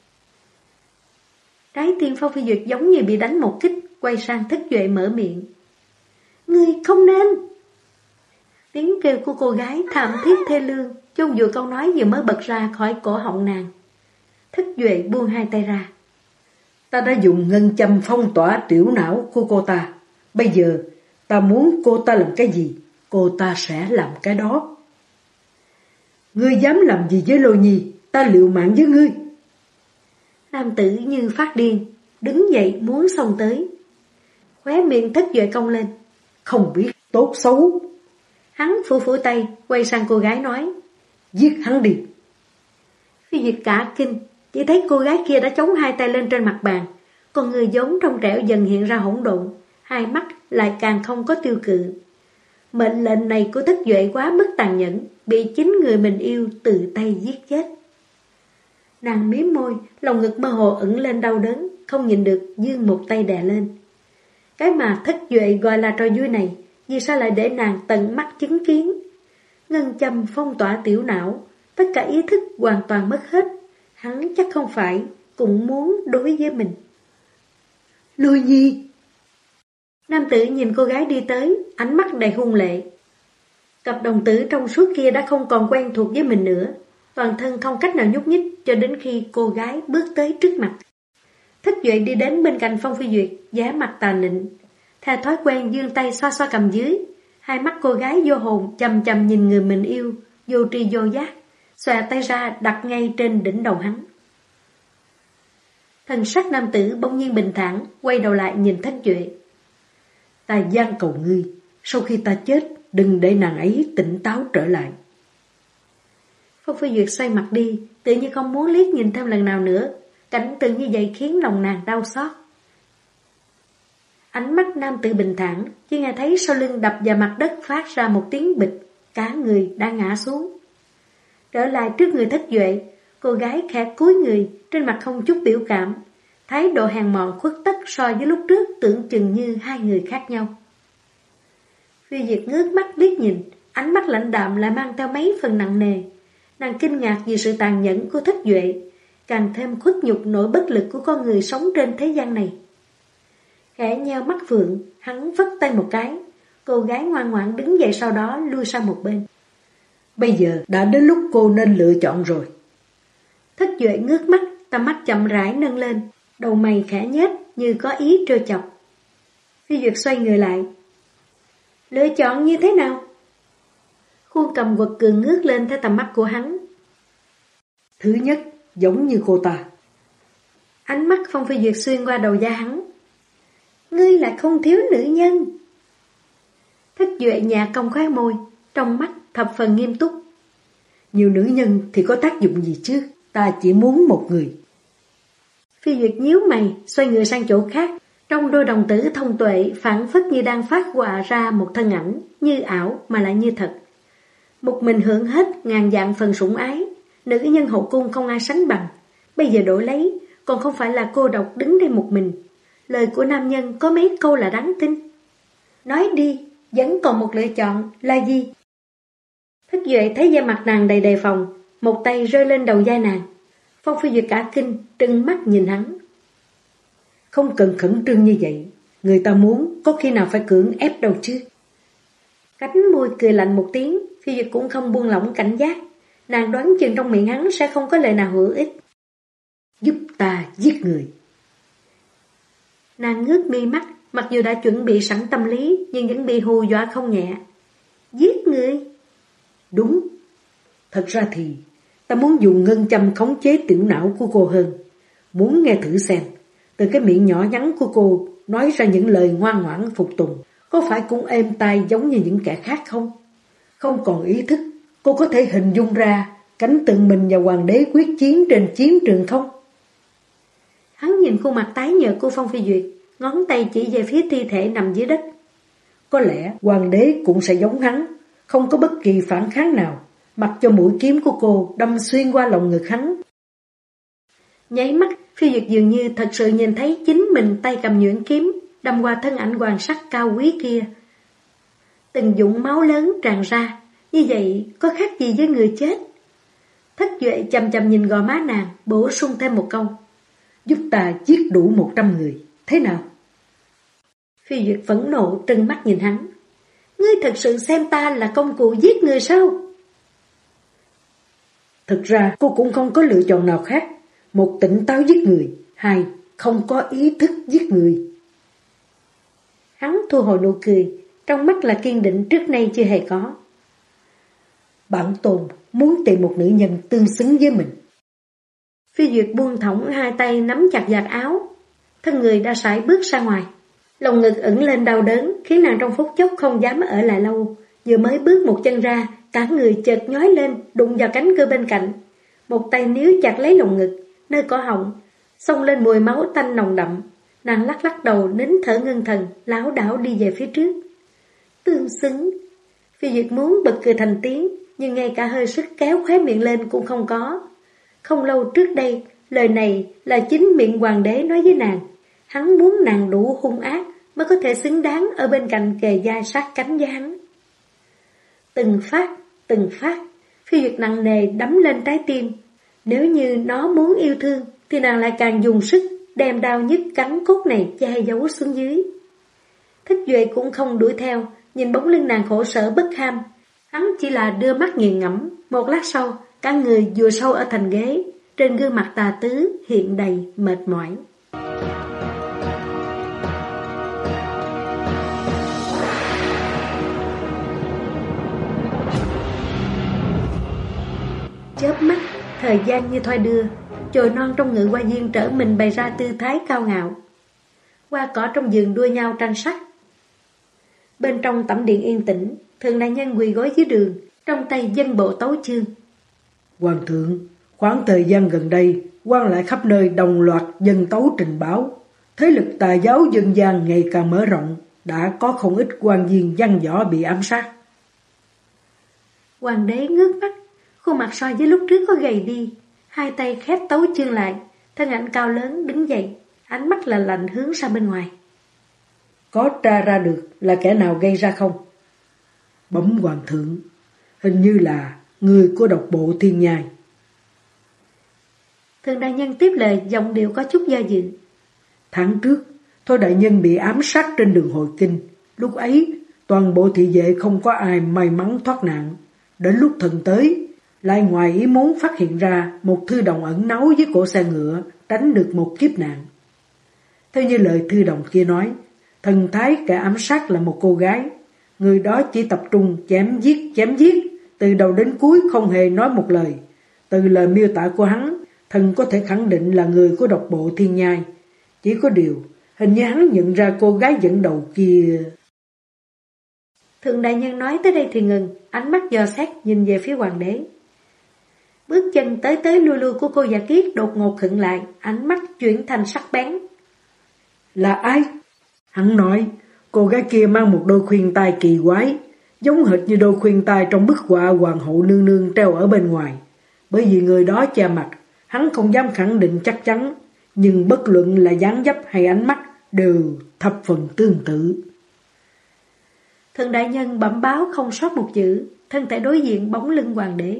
Trái tim Phong Phi Duyệt giống như bị đánh một kích, quay sang Thất Duệ mở miệng. Ngươi không nên! Tiếng kêu của cô gái thảm thiết thê lương, chôn vừa câu nói vừa mới bật ra khỏi cổ họng nàng. Thất Duệ buông hai tay ra. Ta đã dùng ngân châm phong tỏa tiểu não của cô ta. Bây giờ, ta muốn cô ta làm cái gì, cô ta sẽ làm cái đó. Ngươi dám làm gì với Lôi Nhi, ta liều mạng với ngươi. Nam tử như phát điên, đứng dậy muốn xông tới. Khóe miệng Thất Duệ cong lên. Không biết tốt xấu. Hắn phủ phủ tay, quay sang cô gái nói. Giết hắn đi. Phi Duyệt cả kinh, chỉ thấy cô gái kia đã chống hai tay lên trên mặt bàn. Con người vốn trong trẻo dần hiện ra hỗn độn, hai mắt lại càng không có tiêu cự. Mệnh lệnh này của Thất Duệ quá mức tàn nhẫn, bị chính người mình yêu tự tay giết chết. Nàng mím môi, lòng ngực mơ hồ ẩn lên đau đớn, không nhìn được giương một tay đè lên. Cái mà Thất Duệ gọi là trò vui này, vì sao lại để nàng tận mắt chứng kiến? Ngân châm phong tỏa tiểu não, tất cả ý thức hoàn toàn mất hết. Hắn chắc không phải cũng muốn đối với mình. Lôi Nhi. Nam tử nhìn cô gái đi tới, ánh mắt đầy hung lệ. Cặp đồng tử trong suốt kia đã không còn quen thuộc với mình nữa, toàn thân không cách nào nhúc nhích cho đến khi cô gái bước tới trước mặt. Thất Duệ đi đến bên cạnh Phong Phi Duyệt, giá mặt tà nịnh. Theo thói quen giương tay xoa xoa cầm dưới, hai mắt cô gái vô hồn chầm chầm nhìn người mình yêu, vô tri vô giác, xòe tay ra đặt ngay trên đỉnh đầu hắn. Thần sắc nam tử bỗng nhiên bình thản, quay đầu lại nhìn Thất Duệ. Ta van cầu ngươi, sau khi ta chết, đừng để nàng ấy tỉnh táo trở lại. Phong Phi Duyệt xoay mặt đi, tự nhiên không muốn liếc nhìn thêm lần nào nữa. Cảnh tượng như vậy khiến lòng nàng đau xót. Ánh mắt nam tử bình thản, chỉ nghe thấy sau lưng đập vào mặt đất phát ra một tiếng bịch. cả người đã ngã xuống. Trở lại trước người Thất Duệ, cô gái khẽ cúi người, trên mặt không chút biểu cảm, thái độ hèn mọn khuất tất so với lúc trước tưởng chừng như hai người khác nhau. Phi Duyệt ngước mắt liếc nhìn, ánh mắt lãnh đạm lại mang theo mấy phần nặng nề. Nàng kinh ngạc vì sự tàn nhẫn của Thất Duệ, càng thêm khuất nhục nỗi bất lực của con người sống trên thế gian này. Khẽ nheo mắt Phượng, hắn vất tay một cái, cô gái ngoan ngoãn đứng dậy, sau đó lui sang một bên. Bây giờ đã đến lúc cô nên lựa chọn rồi. Thất Duệ ngước mắt, tầm mắt chậm rãi nâng lên, đầu mày khẽ nhếch như có ý trêu chọc. Phi Duyệt xoay người lại. Lựa chọn như thế nào? Khuôn cầm quật cường ngước lên theo tầm mắt của hắn. Thứ nhất, giống như cô ta. Ánh mắt Phong Phi Duyệt xuyên qua đầu da hắn. Ngươi lại không thiếu nữ nhân. Thất Duệ nhẹ cong khóe môi, trong mắt thập phần nghiêm túc. Nhiều nữ nhân thì có tác dụng gì chứ, ta chỉ muốn một người. Phi Duyệt nhíu mày, xoay người sang chỗ khác. Trong đôi đồng tử thông tuệ phản phất như đang phát họa ra một thân ảnh, như ảo mà lại như thật. Một mình hưởng hết ngàn vạn phần sủng ái, nữ nhân hậu cung không ai sánh bằng. Bây giờ đổi lấy, còn không phải là cô độc đứng đây một mình. Lời của nam nhân có mấy câu là đáng tin. Nói đi, vẫn còn một lựa chọn là gì? Thất Duệ thấy da mặt nàng đầy đề phòng, một tay rơi lên đầu vai nàng. Phong Phi Duyệt cả kinh, trừng mắt nhìn hắn. Không cần khẩn trương như vậy, người ta muốn có khi nào phải cưỡng ép đâu chứ. Cánh môi cười lạnh một tiếng, Phi Duyệt cũng không buông lỏng cảnh giác. Nàng đoán chừng trong miệng hắn sẽ không có lời nào hữu ích. Giúp ta giết người. Nàng ngước mi mắt, mặc dù đã chuẩn bị sẵn tâm lý, nhưng vẫn bị hù dọa không nhẹ. Giết người? Đúng. Thật ra thì ta muốn dùng ngân châm khống chế tiểu não của cô hơn. Muốn nghe thử xem, từ cái miệng nhỏ nhắn của cô nói ra những lời ngoan ngoãn phục tùng, có phải cũng êm tai giống như những kẻ khác không? Không còn ý thức, cô có thể hình dung ra cảnh tượng mình và hoàng đế quyết chiến trên chiến trường không? Hắn nhìn khuôn mặt tái nhợt của Phong Phi Duyệt, ngón tay chỉ về phía thi thể nằm dưới đất. Có lẽ hoàng đế cũng sẽ giống hắn, không có bất kỳ phản kháng nào, mặc cho mũi kiếm của cô đâm xuyên qua lòng ngực hắn. Nháy mắt, Phi Duyệt dường như thật sự nhìn thấy chính mình tay cầm nhuyễn kiếm, đâm qua thân ảnh hoàng sắc cao quý kia. Từng dũng máu lớn tràn ra, như vậy có khác gì với người chết? Thất Duệ chầm chầm nhìn gò má nàng, bổ sung thêm một câu. Giúp ta giết đủ 100 người, thế nào? Phi Duyệt phẫn nộ trừng mắt nhìn hắn. Ngươi thật sự xem ta là công cụ giết người sao? Thực ra cô cũng không có lựa chọn nào khác. Một, tỉnh táo giết người. Hai, không có ý thức giết người. Hắn thu hồi nụ cười, trong mắt là kiên định trước nay chưa hề có. Bản tôn muốn tìm một nữ nhân tương xứng với mình. Phi Duyệt buông thõng hai tay nắm chặt vạt áo, thân người đã sải bước ra ngoài. Lòng ngực ẩn lên đau đớn, khiến nàng trong phút chốc không dám ở lại lâu. Vừa mới bước một chân ra, cả người chợt nhói lên, đụng vào cánh cửa bên cạnh. Một tay níu chặt lấy lồng ngực, nơi cổ họng, xông lên mùi máu tanh nồng đậm. Nàng lắc lắc đầu, nín thở ngưng thần, lảo đảo đi về phía trước. Tương xứng. Phi Duyệt muốn bật cười thành tiếng, nhưng ngay cả hơi sức kéo khóe miệng lên cũng không có. Không lâu trước đây, lời này là chính miệng hoàng đế nói với nàng. Hắn muốn nàng đủ hung ác mới có thể xứng đáng ở bên cạnh kề vai sát cánh với hắn. Từng phát, Phi Duyệt nặng nề đấm lên trái tim. Nếu như nó muốn yêu thương, thì nàng lại càng dùng sức đem đau nhức cắn cốt này che giấu xuống dưới. Thích Duệ cũng không đuổi theo, nhìn bóng lưng nàng khổ sở bất ham. Hắn chỉ là đưa mắt nghiền ngẫm, một lát sau, cả người vùi sâu ở thành ghế, trên gương mặt tà tứ hiện đầy mệt mỏi. Chớp mắt, thời gian như thoi đưa, chồi non trong ngự hoa viên trở mình bày ra tư thái cao ngạo. Hoa cỏ trong vườn đua nhau tranh sắc. Bên trong tẩm điện yên tĩnh, thượng đại nhân quỳ gối dưới đường, trong tay dân bộ tấu chương. Hoàng thượng, khoảng thời gian gần đây, quan lại khắp nơi đồng loạt dân tấu trình báo. Thế lực tà giáo dân gian ngày càng mở rộng, đã có không ít quan viên văn võ bị ám sát. Hoàng đế ngước mắt, khuôn mặt so với lúc trước có gầy đi, hai tay khép tấu chương lại, thân ảnh cao lớn đứng dậy, ánh mắt là lạnh hướng ra bên ngoài. Có tra ra được là kẻ nào gây ra không? Bẩm hoàng thượng, hình như là người của độc bộ Thiên Nhai. Thường đại nhân tiếp lời, giọng điệu có chút do dự. Tháng trước, Thôi đại nhân bị ám sát trên đường hồi kinh. Lúc ấy, toàn bộ thị vệ không có ai may mắn thoát nạn. Đến lúc thần tới, lại ngoài ý muốn phát hiện ra một thư đồng ẩn náu với cổ xe ngựa, tránh được một kiếp nạn. Theo như lời thư đồng kia nói, thần thái kẻ ám sát là một cô gái. Người đó chỉ tập trung chém giết, từ đầu đến cuối không hề nói một lời. Từ lời miêu tả của hắn, thần có thể khẳng định là người của độc bộ Thiên Nhai. Chỉ có điều, hình như hắn nhận ra cô gái dẫn đầu kia. Thượng đại nhân nói tới đây thì ngừng, ánh mắt dò xét nhìn về phía hoàng đế. Bước chân tới lui của cô Giả Kiết đột ngột khựng lại, ánh mắt chuyển thành sắc bén. Là ai? Hắn nói, cô gái kia mang một đôi khuyên tai kỳ quái, giống hệt như đôi khuyên tai trong bức họa hoàng hậu nương nương treo ở bên ngoài. Bởi vì người đó che mặt, hắn không dám khẳng định chắc chắn, nhưng bất luận là dáng dấp hay ánh mắt đều thập phần tương tự. Thần đại nhân bẩm báo không sót một chữ, thân thể đối diện bóng lưng hoàng đế.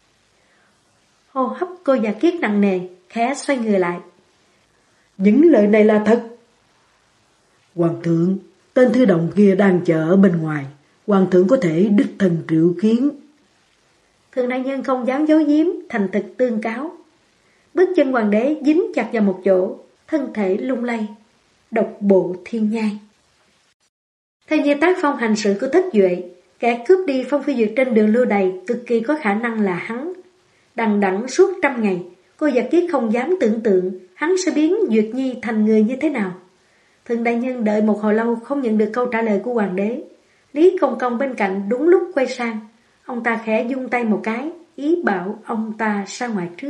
Hô hấp cô Giả Kiết nặng nề, khẽ xoay người lại. Những lời này là thật. Hoàng thượng, tên thư đồng kia đang chờ ở bên ngoài, hoàng thượng có thể đích thân triệu kiến. Thường đại nhân không dám giấu giếm, thành thực tương cáo. Bước chân hoàng đế dính chặt vào một chỗ, thân thể lung lay. Độc bộ Thiên Nhai. Theo như tác phong hành sự của Thích Duệ, kẻ cướp đi Phong Phi Duyệt trên đường lưu đày cực kỳ có khả năng là hắn. Đằng đẵng suốt 100 ngày, cô Giả Kiết không dám tưởng tượng hắn sẽ biến Duyệt Nhi thành người như thế nào. Thượng đại nhân đợi một hồi lâu không nhận được câu trả lời của hoàng đế. Lý Công Công bên cạnh đúng lúc quay sang, ông ta khẽ vung tay một cái, ý bảo ông ta ra ngoài trước.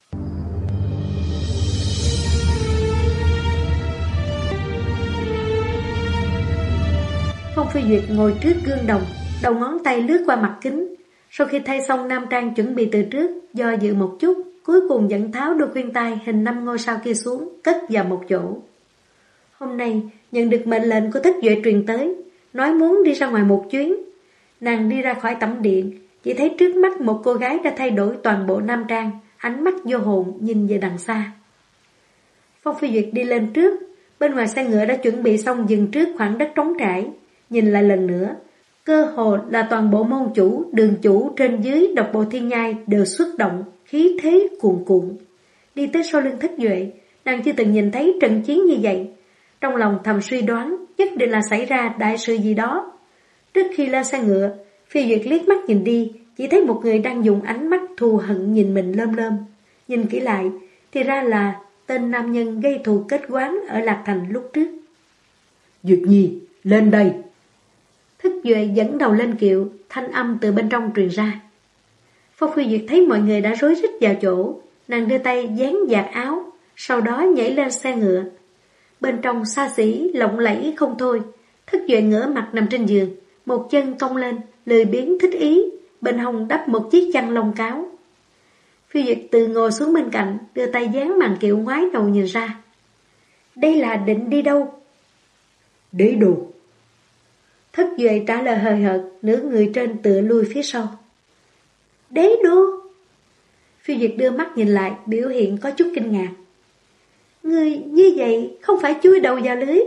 Phong Phi Duyệt ngồi trước gương đồng, đầu ngón tay lướt qua mặt kính. Sau khi thay xong nam trang chuẩn bị từ trước, do dự một chút, cuối cùng vẫn tháo đôi khuyên tai hình 5 ngôi sao kia xuống, cất vào một chỗ. Hôm nay, nhận được mệnh lệnh của Thích Duệ truyền tới, nói muốn đi ra ngoài một chuyến. Nàng đi ra khỏi tẩm điện, chỉ thấy trước mắt một cô gái đã thay đổi toàn bộ nam trang, ánh mắt vô hồn nhìn về đằng xa. Phong Phi Duyệt đi lên trước, bên ngoài xe ngựa đã chuẩn bị xong dừng trước khoảng đất trống trải. Nhìn lại lần nữa, cơ hồ là toàn bộ môn chủ, đường chủ trên dưới độc bộ Thiên Nhai đều xuất động, khí thế cuồn cuộn. Đi tới sau lưng Thích Duệ, nàng chưa từng nhìn thấy trận chiến như vậy. Trong lòng thầm suy đoán nhất định là xảy ra đại sự gì đó. Trước khi lên xe ngựa, Phi Duyệt liếc mắt nhìn đi, chỉ thấy một người đang dùng ánh mắt thù hận nhìn mình lơm lơm. Nhìn kỹ lại, thì ra là tên nam nhân gây thù kết oán ở Lạc Thành lúc trước. Duyệt Nhi, lên đây. Thích Duệ dẫn đầu lên kiệu, thanh âm từ bên trong truyền ra. Phong Phi Duyệt thấy mọi người đã rối rít vào chỗ, nàng đưa tay dán vạt áo, sau đó nhảy lên xe ngựa. Bên trong xa xỉ, lộng lẫy không thôi. Thích Duệ ngửa mặt nằm trên giường, một chân cong lên, lười biếng thích ý, bên hông đắp một chiếc chăn lông cáo. Phi Duyệt từ ngồi xuống bên cạnh, đưa tay dán màn kiệu ngoái đầu nhìn ra. Đây là định đi đâu? Đế đô. Thích Duệ trả lời hời hợt, nửa người trên tựa lui phía sau. Đế đô? Phi Duyệt đưa mắt nhìn lại, biểu hiện có chút kinh ngạc. Người như vậy không phải chui đầu vào lưới.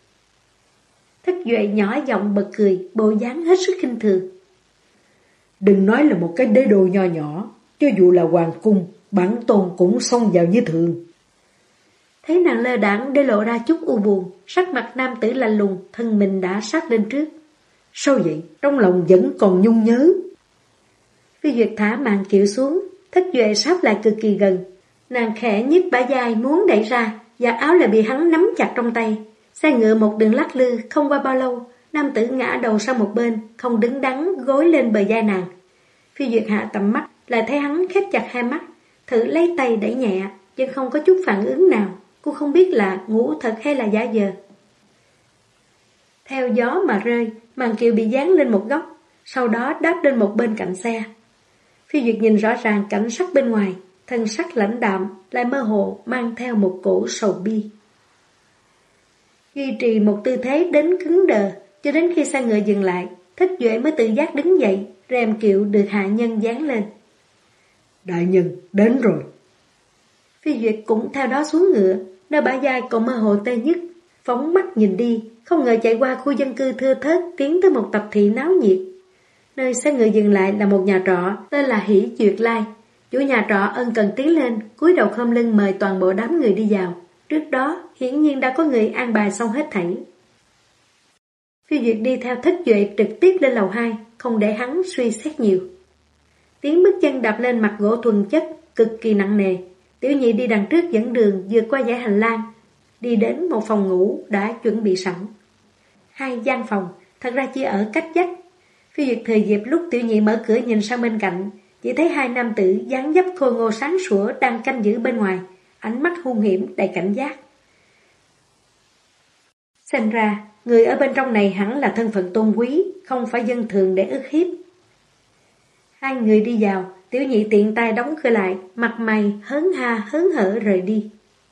Thích Duệ nhỏ giọng bật cười, bộ dáng hết sức khinh thường. Đừng nói là một cái đế đô nho nhỏ, cho dù là hoàng cung, bản tôn cũng xông vào như thường. Thấy nàng lơ đãng để lộ ra chút u buồn, sắc mặt nam tử lạnh lùng, thân mình đã sát lên trước. Sao vậy? Trong lòng vẫn còn nhung nhớ. Phi Duyệt thả màn kiệu xuống, Thích Duệ sáp lại cực kỳ gần. Nàng khẽ nhích bả vai muốn đẩy ra, và áo lại bị hắn nắm chặt trong tay. Xe ngựa một đường lắc lư, không qua bao lâu, nam tử ngã đầu sang một bên, không đứng đắn gối lên bờ vai nàng. Phi Duyệt hạ tầm mắt, lại thấy hắn khép chặt hai mắt, thử lấy tay đẩy nhẹ, nhưng không có chút phản ứng nào. Cô không biết là ngủ thật hay là giả vờ. Theo gió mà rơi, màn kiệu bị dán lên một góc, sau đó đáp lên một bên cạnh xe. Phi Duyệt nhìn rõ ràng cảnh sắc bên ngoài, thân sắc lãnh đạm, lại mơ hồ mang theo một cổ sầu bi. Duy trì một tư thế đến cứng đờ, cho đến khi xe ngựa dừng lại, Thích Duệ mới tự giác đứng dậy, rèm kiệu được hạ nhân dán lên. Đại nhân, đến rồi. Phi Duyệt cũng theo đó xuống ngựa, nơi bả vai còn mơ hồ tê nhức, phóng mắt nhìn đi, không ngờ chạy qua khu dân cư thưa thớt tiến tới một tập thị náo nhiệt. Nơi xe ngựa dừng lại là một nhà trọ tên là Hỷ Duyệt Lai. Chủ nhà trọ ân cần tiến lên, cúi đầu khom lưng mời toàn bộ đám người đi vào. Trước đó, hiển nhiên đã có người an bài xong hết thảy. Phi Duyệt đi theo Thích Duệ trực tiếp lên lầu 2, không để hắn suy xét nhiều. Tiếng bước chân đạp lên mặt gỗ thuần chất, cực kỳ nặng nề. Tiểu Nhị đi đằng trước dẫn đường vượt qua dãy hành lang, đi đến một phòng ngủ đã chuẩn bị sẵn. 2 gian phòng, thật ra chỉ ở cách vách. Phi Duyệt thời dịp lúc Tiểu Nhị mở cửa nhìn sang bên cạnh, chỉ thấy 2 nam tử dáng dấp khôi ngô sáng sủa đang canh giữ bên ngoài, ánh mắt hung hiểm đầy cảnh giác. Xem ra, người ở bên trong này hẳn là thân phận tôn quý, không phải dân thường để ức hiếp. 2 người đi vào, Tiểu Nhị tiện tay đóng cửa lại, mặt mày hớn ha hớn hở rời đi.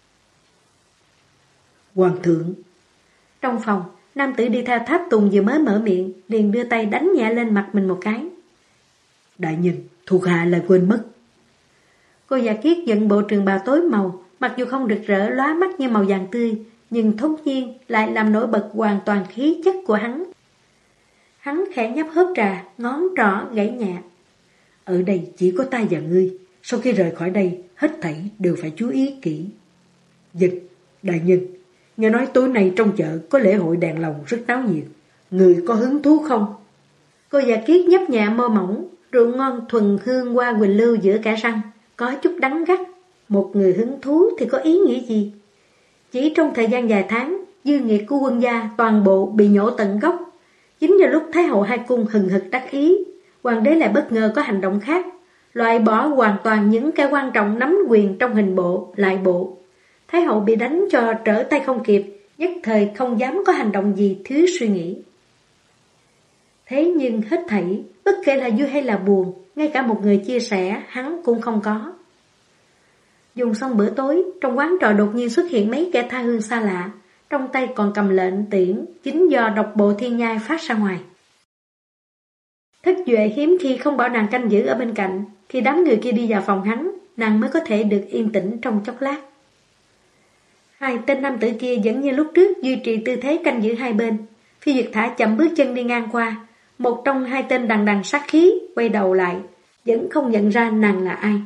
Hoàng thượng. Trong phòng, nam tử đi theo Tháp Tùng vừa mới mở miệng, liền đưa tay đánh nhẹ lên mặt mình một cái. Đại nhân, thuộc hạ lại quên mất. Cô già Kiết dẫn bộ trường bào tối màu, mặc dù không rực rỡ lóa mắt như màu vàng tươi, nhưng thốt nhiên lại làm nổi bật hoàn toàn khí chất của hắn. Hắn khẽ nhấp hớp trà, ngón trỏ gãy nhẹ. Ở đây chỉ có ta và ngươi, sau khi rời khỏi đây, hết thảy đều phải chú ý kỹ. Dịch, đại nhân, nghe nói tối nay trong chợ có lễ hội đèn lồng rất náo nhiệt, người có hứng thú không? Cô già Kiết nhấp nhẹ môi mỏng, rượu ngon thuần hương qua quỳnh lưu giữa cả răng, có chút đắng gắt. Một người hứng thú thì có ý nghĩa gì? Chỉ trong thời gian vài tháng, dư nghiệt của quân gia toàn bộ bị nhổ tận gốc. Chính vào lúc Thái hậu hai cung hừng hực đắc ý, hoàng đế lại bất ngờ có hành động khác, loại bỏ hoàn toàn những kẻ quan trọng nắm quyền trong hình bộ, lại bộ. Thái hậu bị đánh cho trở tay không kịp, nhất thời không dám có hành động gì thiếu suy nghĩ. Thế nhưng hết thảy, bất kể là vui hay là buồn, ngay cả một người chia sẻ hắn cũng không có. Dùng xong bữa tối, trong quán trọ đột nhiên xuất hiện mấy kẻ tha hương xa lạ, trong tay còn cầm lệnh tiễn, chính do độc bộ thiên nhai phát ra ngoài. Thích Duệ hiếm khi không bảo nàng canh giữ ở bên cạnh, khi đám người kia đi vào phòng hắn, nàng mới có thể được yên tĩnh trong chốc lát. 2 tên nam tử kia vẫn như lúc trước duy trì tư thế canh giữ hai bên. Phi Duyệt thả chậm bước chân đi ngang qua, một trong 2 tên đằng đằng sát khí quay đầu lại, vẫn không nhận ra nàng là ai.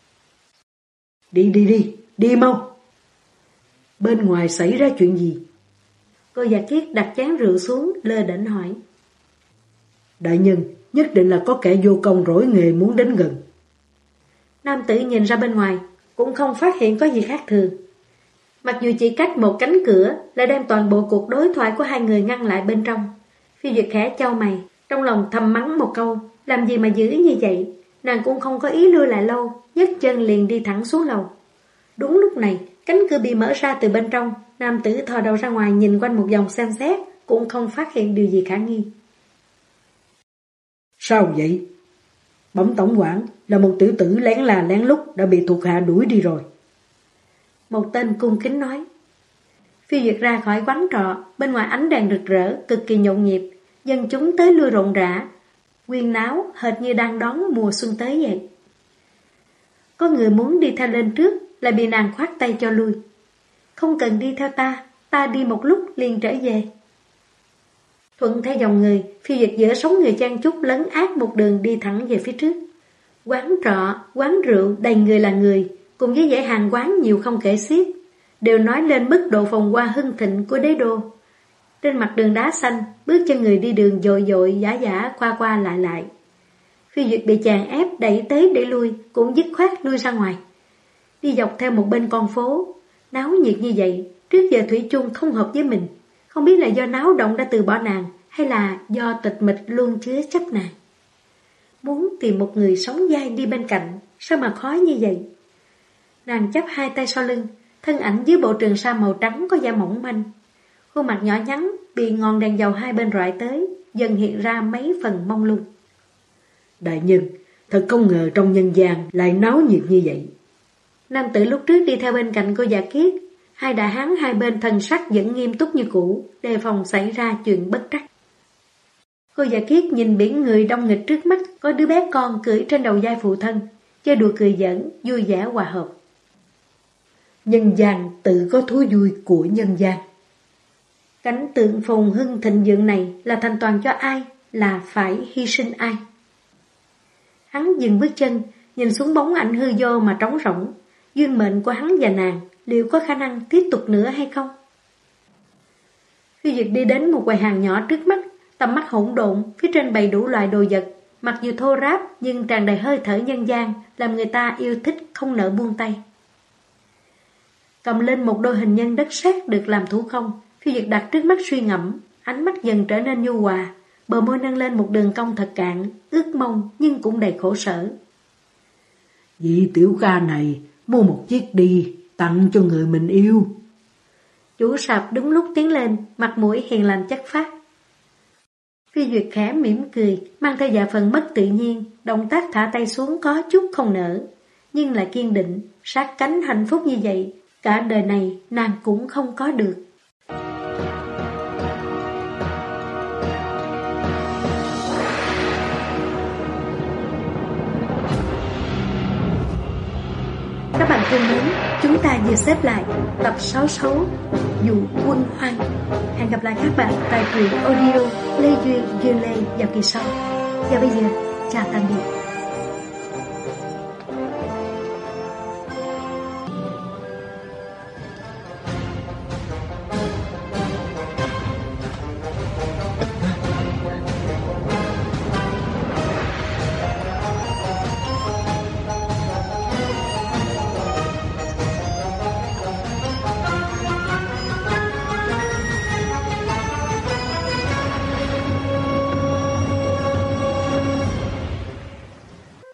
Đi mau. Bên ngoài xảy ra chuyện gì? Cô già Kiết đặt chén rượu xuống, lơ đễnh hỏi. Đại nhân, nhất định là có kẻ vô công rỗi nghề muốn đến gần. Nam tử nhìn ra bên ngoài, cũng không phát hiện có gì khác thường. Mặc dù chỉ cách một cánh cửa, lại đem toàn bộ cuộc đối thoại của 2 người ngăn lại bên trong. Phi Duyệt khẽ chau mày, trong lòng thầm mắng một câu, làm gì mà giữ như vậy. Nàng cũng không có ý lưu lại lâu, nhấc chân liền đi thẳng xuống lầu. Đúng lúc này, cánh cửa bị mở ra từ bên trong, nam tử thò đầu ra ngoài nhìn quanh một vòng xem xét, cũng không phát hiện điều gì khả nghi. Sao vậy? Bẩm tổng quản, là một tiểu tử lén lút đã bị thuộc hạ đuổi đi rồi. Một tên cung kính nói. Phi Duyệt ra khỏi quán trọ, bên ngoài ánh đèn rực rỡ, cực kỳ nhộn nhịp, dân chúng tới lui rộn rã, huyên náo hệt như đang đón mùa xuân tới vậy. Có người muốn đi theo lên trước, lại bị nàng khoát tay cho lui. Không cần đi theo ta đi một lúc liền trở về. Thuận theo dòng người, Phi Duyệt giữa sống người chen chúc lấn át một đường đi thẳng về phía trước. Quán trọ, quán rượu đầy người là người, cùng với dãy hàng quán nhiều không kể xiết, đều nói lên mức độ phồn hoa hưng thịnh của đế đô. Trên mặt đường đá xanh, bước chân người đi đường dội dội, giả qua lại. Phi Duyệt bị chàng ép đẩy tới đẩy lui, cũng dứt khoát lui ra ngoài. Đi dọc theo một bên con phố, náo nhiệt như vậy, trước giờ thủy chung không hợp với mình. Không biết là do náo động đã từ bỏ nàng, hay là do tịch mịch luôn chứa chấp nàng. Muốn tìm một người sống dai đi bên cạnh, sao mà khó như vậy? Nàng chắp 2 tay sau lưng, thân ảnh dưới bộ trường sa màu trắng có da mỏng manh. Khuôn mặt nhỏ nhắn bị ngọn đèn dầu hai bên rọi tới, dần hiện ra mấy phần mông lung. Đại nhân, Thật không ngờ trong nhân gian lại náo nhiệt như vậy. Nam tử lúc trước đi theo bên cạnh cô Dạ Kiết, hai đại hán hai bên thần sắc vẫn nghiêm túc như cũ, đề phòng xảy ra chuyện bất trắc. Cô Dạ Kiết nhìn biển người đông nghịch trước mắt, có đứa bé con cưỡi trên đầu vai phụ thân, chơi đùa cười giỡn, vui vẻ hòa hợp. Nhân gian tự có thú vui của nhân gian. Cảnh tượng phồn hưng thịnh vượng này là thành toàn cho ai, là phải hy sinh ai? Hắn dừng bước chân, nhìn xuống bóng ảnh hư vô mà trống rỗng. Duyên mệnh của hắn và nàng liệu có khả năng tiếp tục nữa hay không? Khi Duyệt đi đến một quầy hàng nhỏ trước mắt, tầm mắt hỗn độn, phía trên bày đủ loại đồ vật, mặc dù thô ráp nhưng tràn đầy hơi thở nhân gian, làm người ta yêu thích không nỡ buông tay. Cầm lên một đôi hình nhân đất sét được làm thủ công, Phi Duyệt đặt trước mắt suy ngẫm, ánh mắt dần trở nên nhu hòa, bờ môi nâng lên một đường cong thật cạn, ướt mong nhưng cũng đầy khổ sở. Vị tiểu ca này mua một chiếc đi, tặng cho người mình yêu. Chủ sạp đúng lúc tiến lên, mặt mũi hiền lành chất phác. Phi Duyệt khẽ mỉm cười, mang theo vài phần mất tự nhiên, động tác thả tay xuống có chút không nỡ, nhưng lại kiên định, sát cánh hạnh phúc như vậy, cả đời này nàng cũng không có được. Các bạn thân mến, chúng ta vừa xếp lại tập 66 Dụ Quân Hoang. Hẹn gặp lại các bạn tại truyện audio Lê Duyên Duyên Lê vào kỳ sau. Và bây giờ, chào tạm biệt.